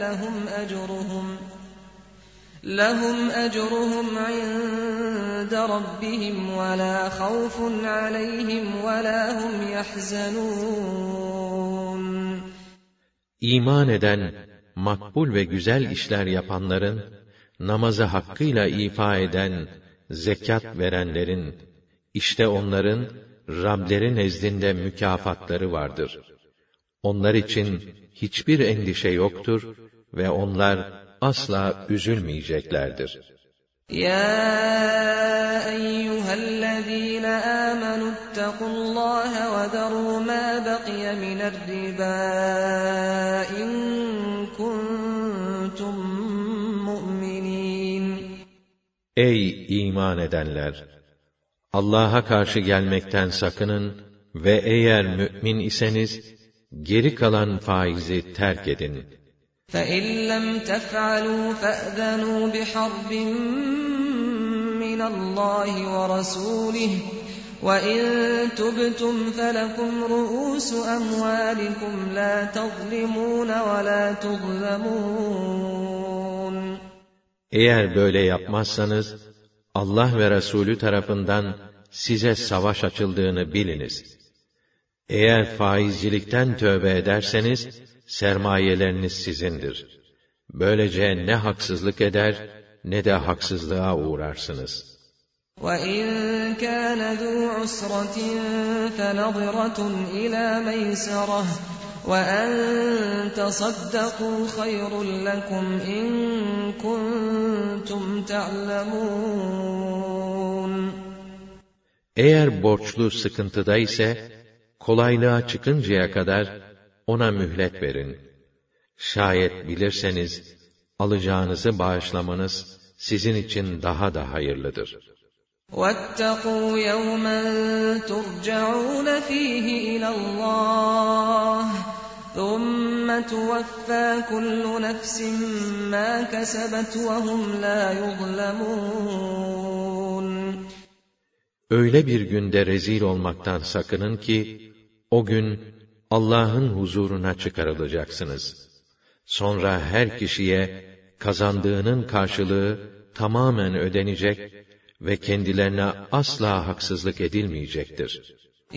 lehum ecruhum inde rabbihim ve lâ havfun aleyhim ve lâ hum yahzenûn. İman eden, makbul ve güzel işler yapanların, namazı hakkıyla ifa eden, zekat verenlerin, işte onların Rableri nezdinde mükafatları vardır. Onlar için hiçbir endişe yoktur ve onlar asla üzülmeyeceklerdir. Ya eyyühellezîne âmenû ittakullâhe ve derû mâ beqiye minerribâ in kuntum mu'minîn. Ey iman edenler! Allah'a karşı gelmekten sakının ve eğer mü'min iseniz, geri kalan faizi terk edin. فَإِنْ لَمْ تَفْعَلُوا فَأْذَنُوا بِحَرْبٍ مِّنَ اللَّهِ وَرَسُولِهِ وَإِن تُبْتُمْ فَلَكُمْ رُءُوسُ أَمْوَالِكُمْ لَا تَظْلِمُونَ وَلَا تُظْلَمُونَ. Eğer böyle yapmazsanız, Allah ve Resulü tarafından size savaş açıldığını biliniz. Eğer faizcilikten tövbe ederseniz, sermayeleriniz sizindir. Böylece ne haksızlık eder, ne de haksızlığa uğrarsınız. وَإِنْ كَانَ ذُو عُسْرَةٍ فَنَظِرَةٌ إِلَى مَيْسَرَةٍ وَأَنْ تَصَدَّقُوا خَيْرٌ لَكُمْ إِنْ كُنْتُمْ تَعْلَمُونَ. Eğer borçlu sıkıntıda ise, kolaylığa çıkıncaya kadar ona mühlet verin. Şayet bilirseniz, alacağınızı bağışlamanız sizin için daha da hayırlıdır. وَاتَّقُوا يَوْمًا تُرْجَعُونَ فِيهِ إِلَى اللَّهِ ثُمَّ تُوَفَّى كُلُّ نَفْسٍ مَا كَسَبَتْ وَهُمْ لَا يُظْلَمُونَ. Öyle bir günde rezil olmaktan sakının ki, o gün Allah'ın huzuruna çıkarılacaksınız. Sonra her kişiye kazandığının karşılığı tamamen ödenecek ve kendilerine asla haksızlık edilmeyecektir.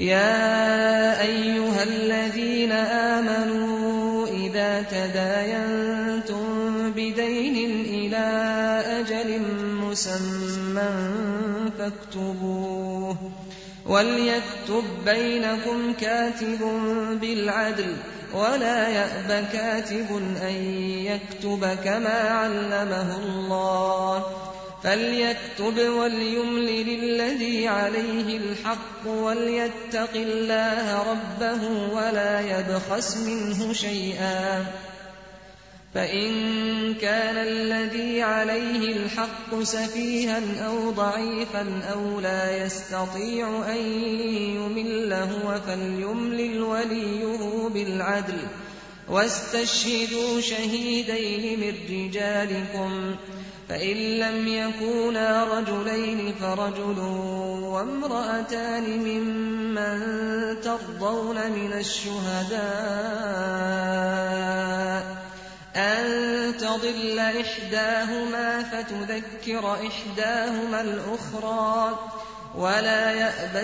Ya eyyühellezîne âmenû izâ tedâyentum bideynin ilâ ecelin musemmen fektubûh. وَلْيَكْتُبْ بَيْنَكُمْ كَاتِبٌ بِالْعَدْلِ وَلَا يَأْبَ كَاتِبٌ أَنْ يَكْتُبَ كَمَا عَلَّمَهُ اللَّهُ فَلْيَكْتُبْ وَلْيُمْلِلِ الَّذِي عَلَيْهِ الْحَقُّ وَلْيَتَّقِ اللَّهَ رَبَّهُ وَلَا يَبْخَسْ مِنْهُ شَيْئًا فَإِنْ كَانَ الَّذِي عَلَيْهِ الْحَقُّ سَفِيهًا أَوْ ضَعِيفًا أَوْ لَا يَسْتَطِيعُ أَنْ يُمِلَّ هُوَ فَلْيُمْلِلْ وَلِيُّهُ بِالْعَدْلِ وَاسْتَشْهِدُوا شَهِيدَيْنِ مِنْ رِجَالِكُمْ فَإِنْ لَمْ يَكُونَا رَجُلَيْنِ فَرَجُلٌ وَامْرَأَتَانِ مِمَّنْ تَرْضَوْنَ مِنَ الشُّهَدَاءِ أَنْ تَضِلَّ إِحْدَاهُمَا فَتُذَكِّرَ إِحْدَاهُمَا الْأُخْرَى وَلَا يَأْبَ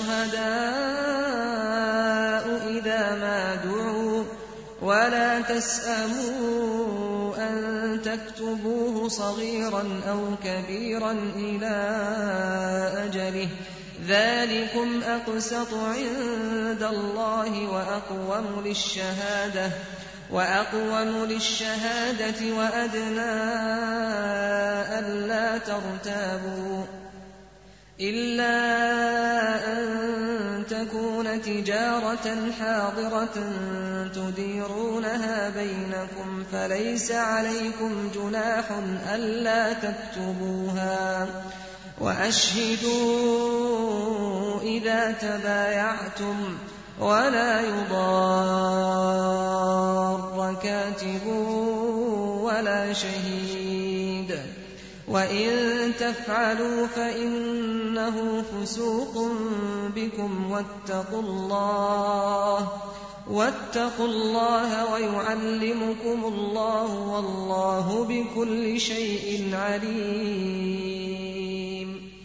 الشُّهَدَاءُ إِذَا مَا دُعُوا وَلَا تَسْأَمُوا أَنْ تَكْتُبُوهُ صَغِيرًا أَوْ كَبِيرًا إِلَى أَجَلِهِ ذَلِكُمْ أَقْسَطُ عِندَ اللَّهِ وَأَقْوَمُ لِلشَّهَادَةِ وَأَدْنَى أَلَّا تَرْتَابُوا إِلَّا أَن تَكُونَ تِجَارَةً حَاضِرَةً تُدِيرُونَهَا بَيْنَكُمْ فَلَيْسَ عَلَيْكُمْ جُنَاحٌ أَلَّا تَكْتُبُوهَا وَأَشْهِدُوا إِذَا تَبَايَعْتُمْ وَلَا يُضَارَّ كَاتِبٌ وَلَا شَهِيدٌ وَإِن تَفْعَلُوا فَإِنَّهُ فُسُوقٌ بِكُمْ وَاتَّقُوا اللَّهَ وَيُعَلِّمُكُمُ اللَّهُ وَاللَّهُ بِكُلِّ شَيْءٍ عَلِيمٌ.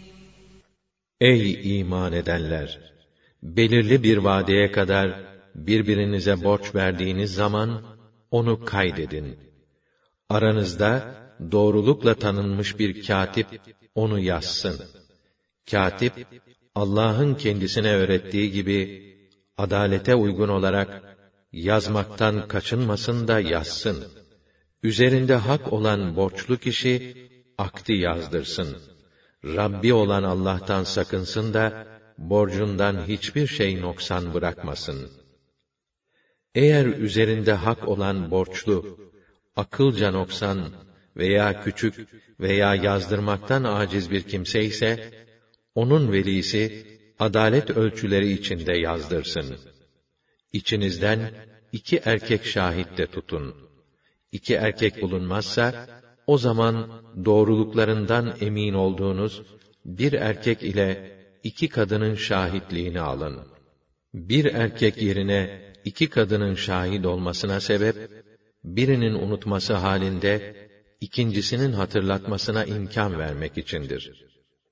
Ey iman edenler! Belirli bir vadeye kadar birbirinize borç verdiğiniz zaman onu kaydedin. Aranızda doğrulukla tanınmış bir katip onu yazsın. Katip, Allah'ın kendisine öğrettiği gibi adalete uygun olarak yazmaktan kaçınmasın da yazsın. Üzerinde hak olan borçlu kişi akdi yazdırsın. Rabbi olan Allah'tan sakınsın da borcundan hiçbir şey noksan bırakmasın. Eğer üzerinde hak olan borçlu, akılca noksan veya küçük veya yazdırmaktan aciz bir kimse ise, onun velisi, adalet ölçüleri içinde yazdırsın. İçinizden 2 erkek şahit de tutun. 2 erkek bulunmazsa, o zaman doğruluklarından emin olduğunuz bir erkek ile 2 kadının şahitliğini alın. Bir erkek yerine 2 kadının şahit olmasına sebep, birinin unutması halinde ikincisinin hatırlatmasına imkan vermek içindir.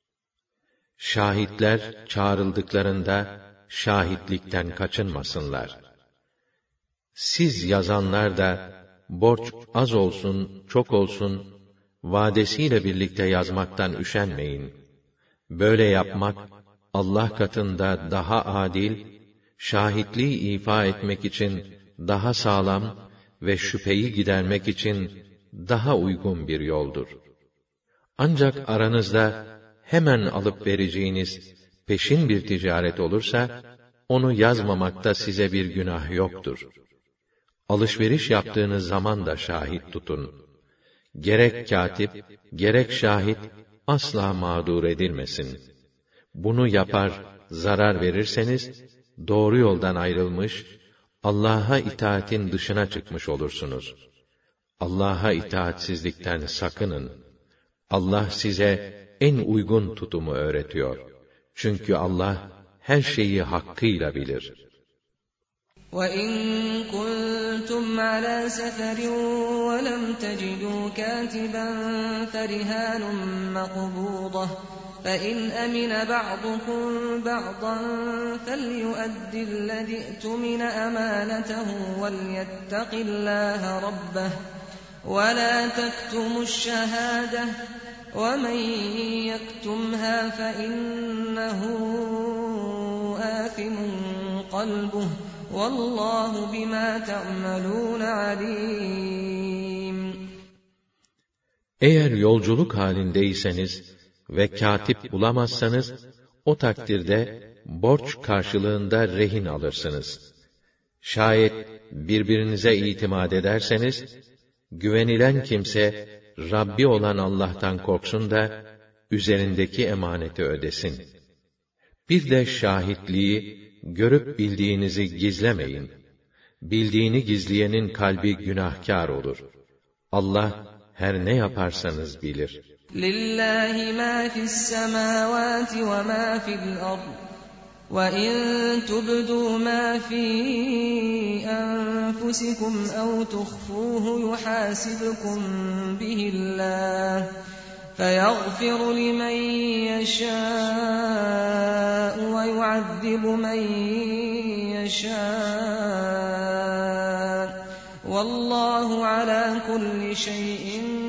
Şahitler çağrıldıklarında şahitlikten kaçınmasınlar. Siz yazanlar da borç az olsun, çok olsun, vadesiyle birlikte yazmaktan üşenmeyin. Böyle yapmak, Allah katında daha adil, şahitliği ifa etmek için daha sağlam ve şüpheyi gidermek için daha uygun bir yoldur. Ancak aranızda hemen alıp vereceğiniz peşin bir ticaret olursa, onu yazmamakta size bir günah yoktur. Alışveriş yaptığınız zaman da şahit tutun. Gerek katip, gerek şahit asla mağdur edilmesin. Bunu yapar, zarar verirseniz, doğru yoldan ayrılmış, Allah'a itaatin dışına çıkmış olursunuz. Allah'a itaatsizlikten sakının. Allah size en uygun tutumu öğretiyor. Çünkü Allah her şeyi hakkıyla bilir. وَإِن كُنتُمْ عَلَى سَفَرٍ وَلَمْ تَجِدُوا كَاتِبًا فَرِهَانٌ مَّقْبُوضَةٌ فَإِنْ أَمِنَ بَعْضُكُم بَعْضًا فَلْيُؤَدِّ الَّذِي اؤْتُمِنَ أَمَانَتَهُ وَلْيَتَّقِ اللَّهَ رَبَّهُ وَلَا تَكْتُمُوا الشَّهَادَةَ وَمَن يَكْتُمْهَا فَإِنَّهُ آثِمٌ قَلْبُهُ وَاللّٰهُ بِمَا تَعْمَلُونَ عَلِيمٌ. Eğer yolculuk halindeyseniz ve katip bulamazsanız, o takdirde borç karşılığında rehin alırsınız. Şayet birbirinize itimat ederseniz, güvenilen kimse, Rabbi olan Allah'tan korksun da, üzerindeki emaneti ödesin. Bir de şahitliği, görüp bildiğinizi gizlemeyin. Bildiğini gizleyenin kalbi günahkar olur. Allah, her ne yaparsanız bilir. لِلَّهِ مَا فِي السَّمَاوَاتِ وَمَا فِي الْأَرْضِ وَإِن تُبْدُوا مَا فِي أَنفُسِكُمْ أَوْ تُخْفُوهُ يُحَاسِبْكُم بِهِ اللَّهُ فَيَغْفِرُ لِمَن يَشَاءُ وَيُعَذِّبُ مَن يَشَاءُ وَاللّٰهُ عَلَى كُلِّ شَيْءٍ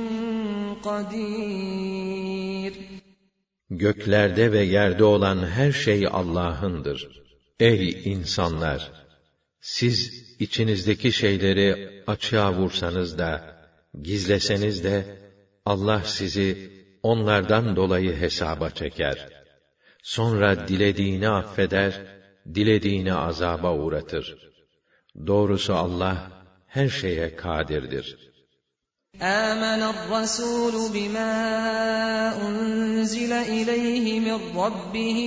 قَدِيرٌ. Göklerde ve yerde olan her şey Allah'ındır. Ey insanlar! Siz içinizdeki şeyleri açığa vursanız da, gizleseniz de, Allah sizi onlardan dolayı hesaba çeker. Sonra dilediğini affeder, dilediğini azaba uğratır. Doğrusu Allah her şeye kadirdir. آمن الرسول بما أنزل إليه من ربه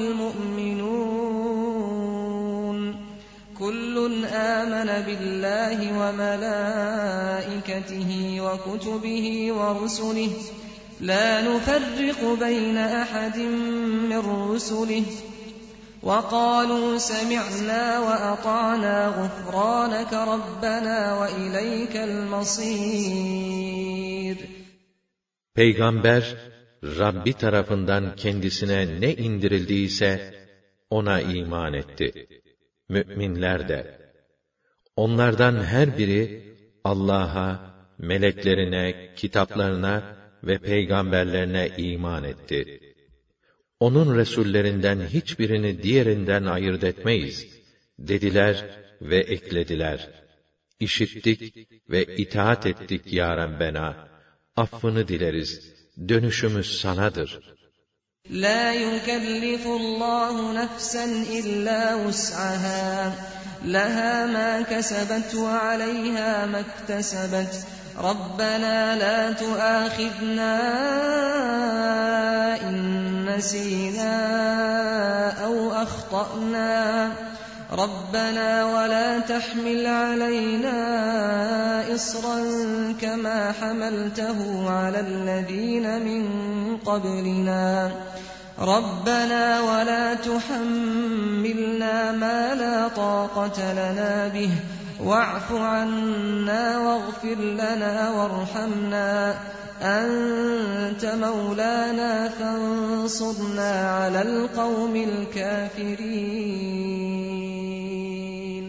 والمؤمنون كل آمن بالله وملائكته وكتبه ورسله لا نفرق بين أحد من رسله وَقَالُوا سَمِعْنَا وَأَطَعْنَا غُفْرَانَكَ رَبَّنَا وَإِلَيْكَ الْمَصِيرُ. Peygamber, Rabbi tarafından kendisine ne indirildiyse, ona iman etti. Mü'minler de. Onlardan her biri, Allah'a, meleklerine, kitaplarına ve peygamberlerine iman etti. Onun resullerinden hiçbirini diğerinden ayırt etmeyiz, dediler ve eklediler. İşittik ve itaat ettik ya Rabbena, affını dileriz, dönüşümüz sanadır. لَا يُكَلِّفُ اللّٰهُ نَفْسًا إِلَّا وُسْعَهَا لَهَا مَا كَسَبَتْ وَعَلَيْهَا مَا اكْتَسَبَتْ رَبَّنَا لَا تُؤَاخِذْنَا إِن نَّسِينَا أَوْ أَخْطَأْنَا رَبَّنَا وَلَا تَحْمِلْ عَلَيْنَا إِصْرًا كَمَا حَمَلْتَهُ عَلَى الَّذِينَ مِن قَبْلِنَا رَبَّنَا وَلَا تُحَمِّلْنَا مَا لَا طَاقَةَ لَنَا بِهِ وَاعْفُ عَنَّا وَاغْفِرْ لَنَا وَارْحَمْنَا أَنْتَ مَوْلَانَا فَانصُرْنَا عَلَى الْقَوْمِ الْكَافِرِينَ.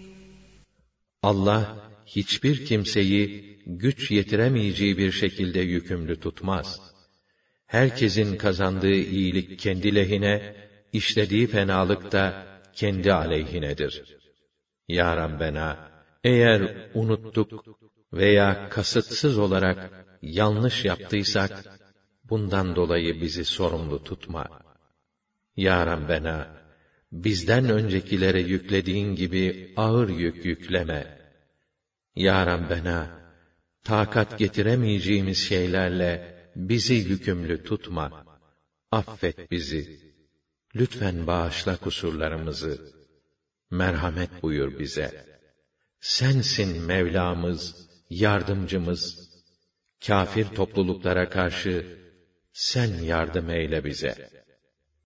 Allah hiçbir kimseyi güç yetiremeyeceği bir şekilde yükümlü tutmaz. Herkesin kazandığı iyilik kendi lehine, işlediği fenalık da kendi aleyhinedir. Ya Rabbena, eğer unuttuk veya kasıtsız olarak yanlış yaptıysak, bundan dolayı bizi sorumlu tutma. Ya Rabbena, bizden öncekilere yüklediğin gibi ağır yük yükleme. Ya Rabbena, takat getiremeyeceğimiz şeylerle bizi yükümlü tutma. Affet bizi. Lütfen bağışla kusurlarımızı. Merhamet buyur bize. Sensin Mevlamız, yardımcımız. Kafir topluluklara karşı sen yardım eyle bize.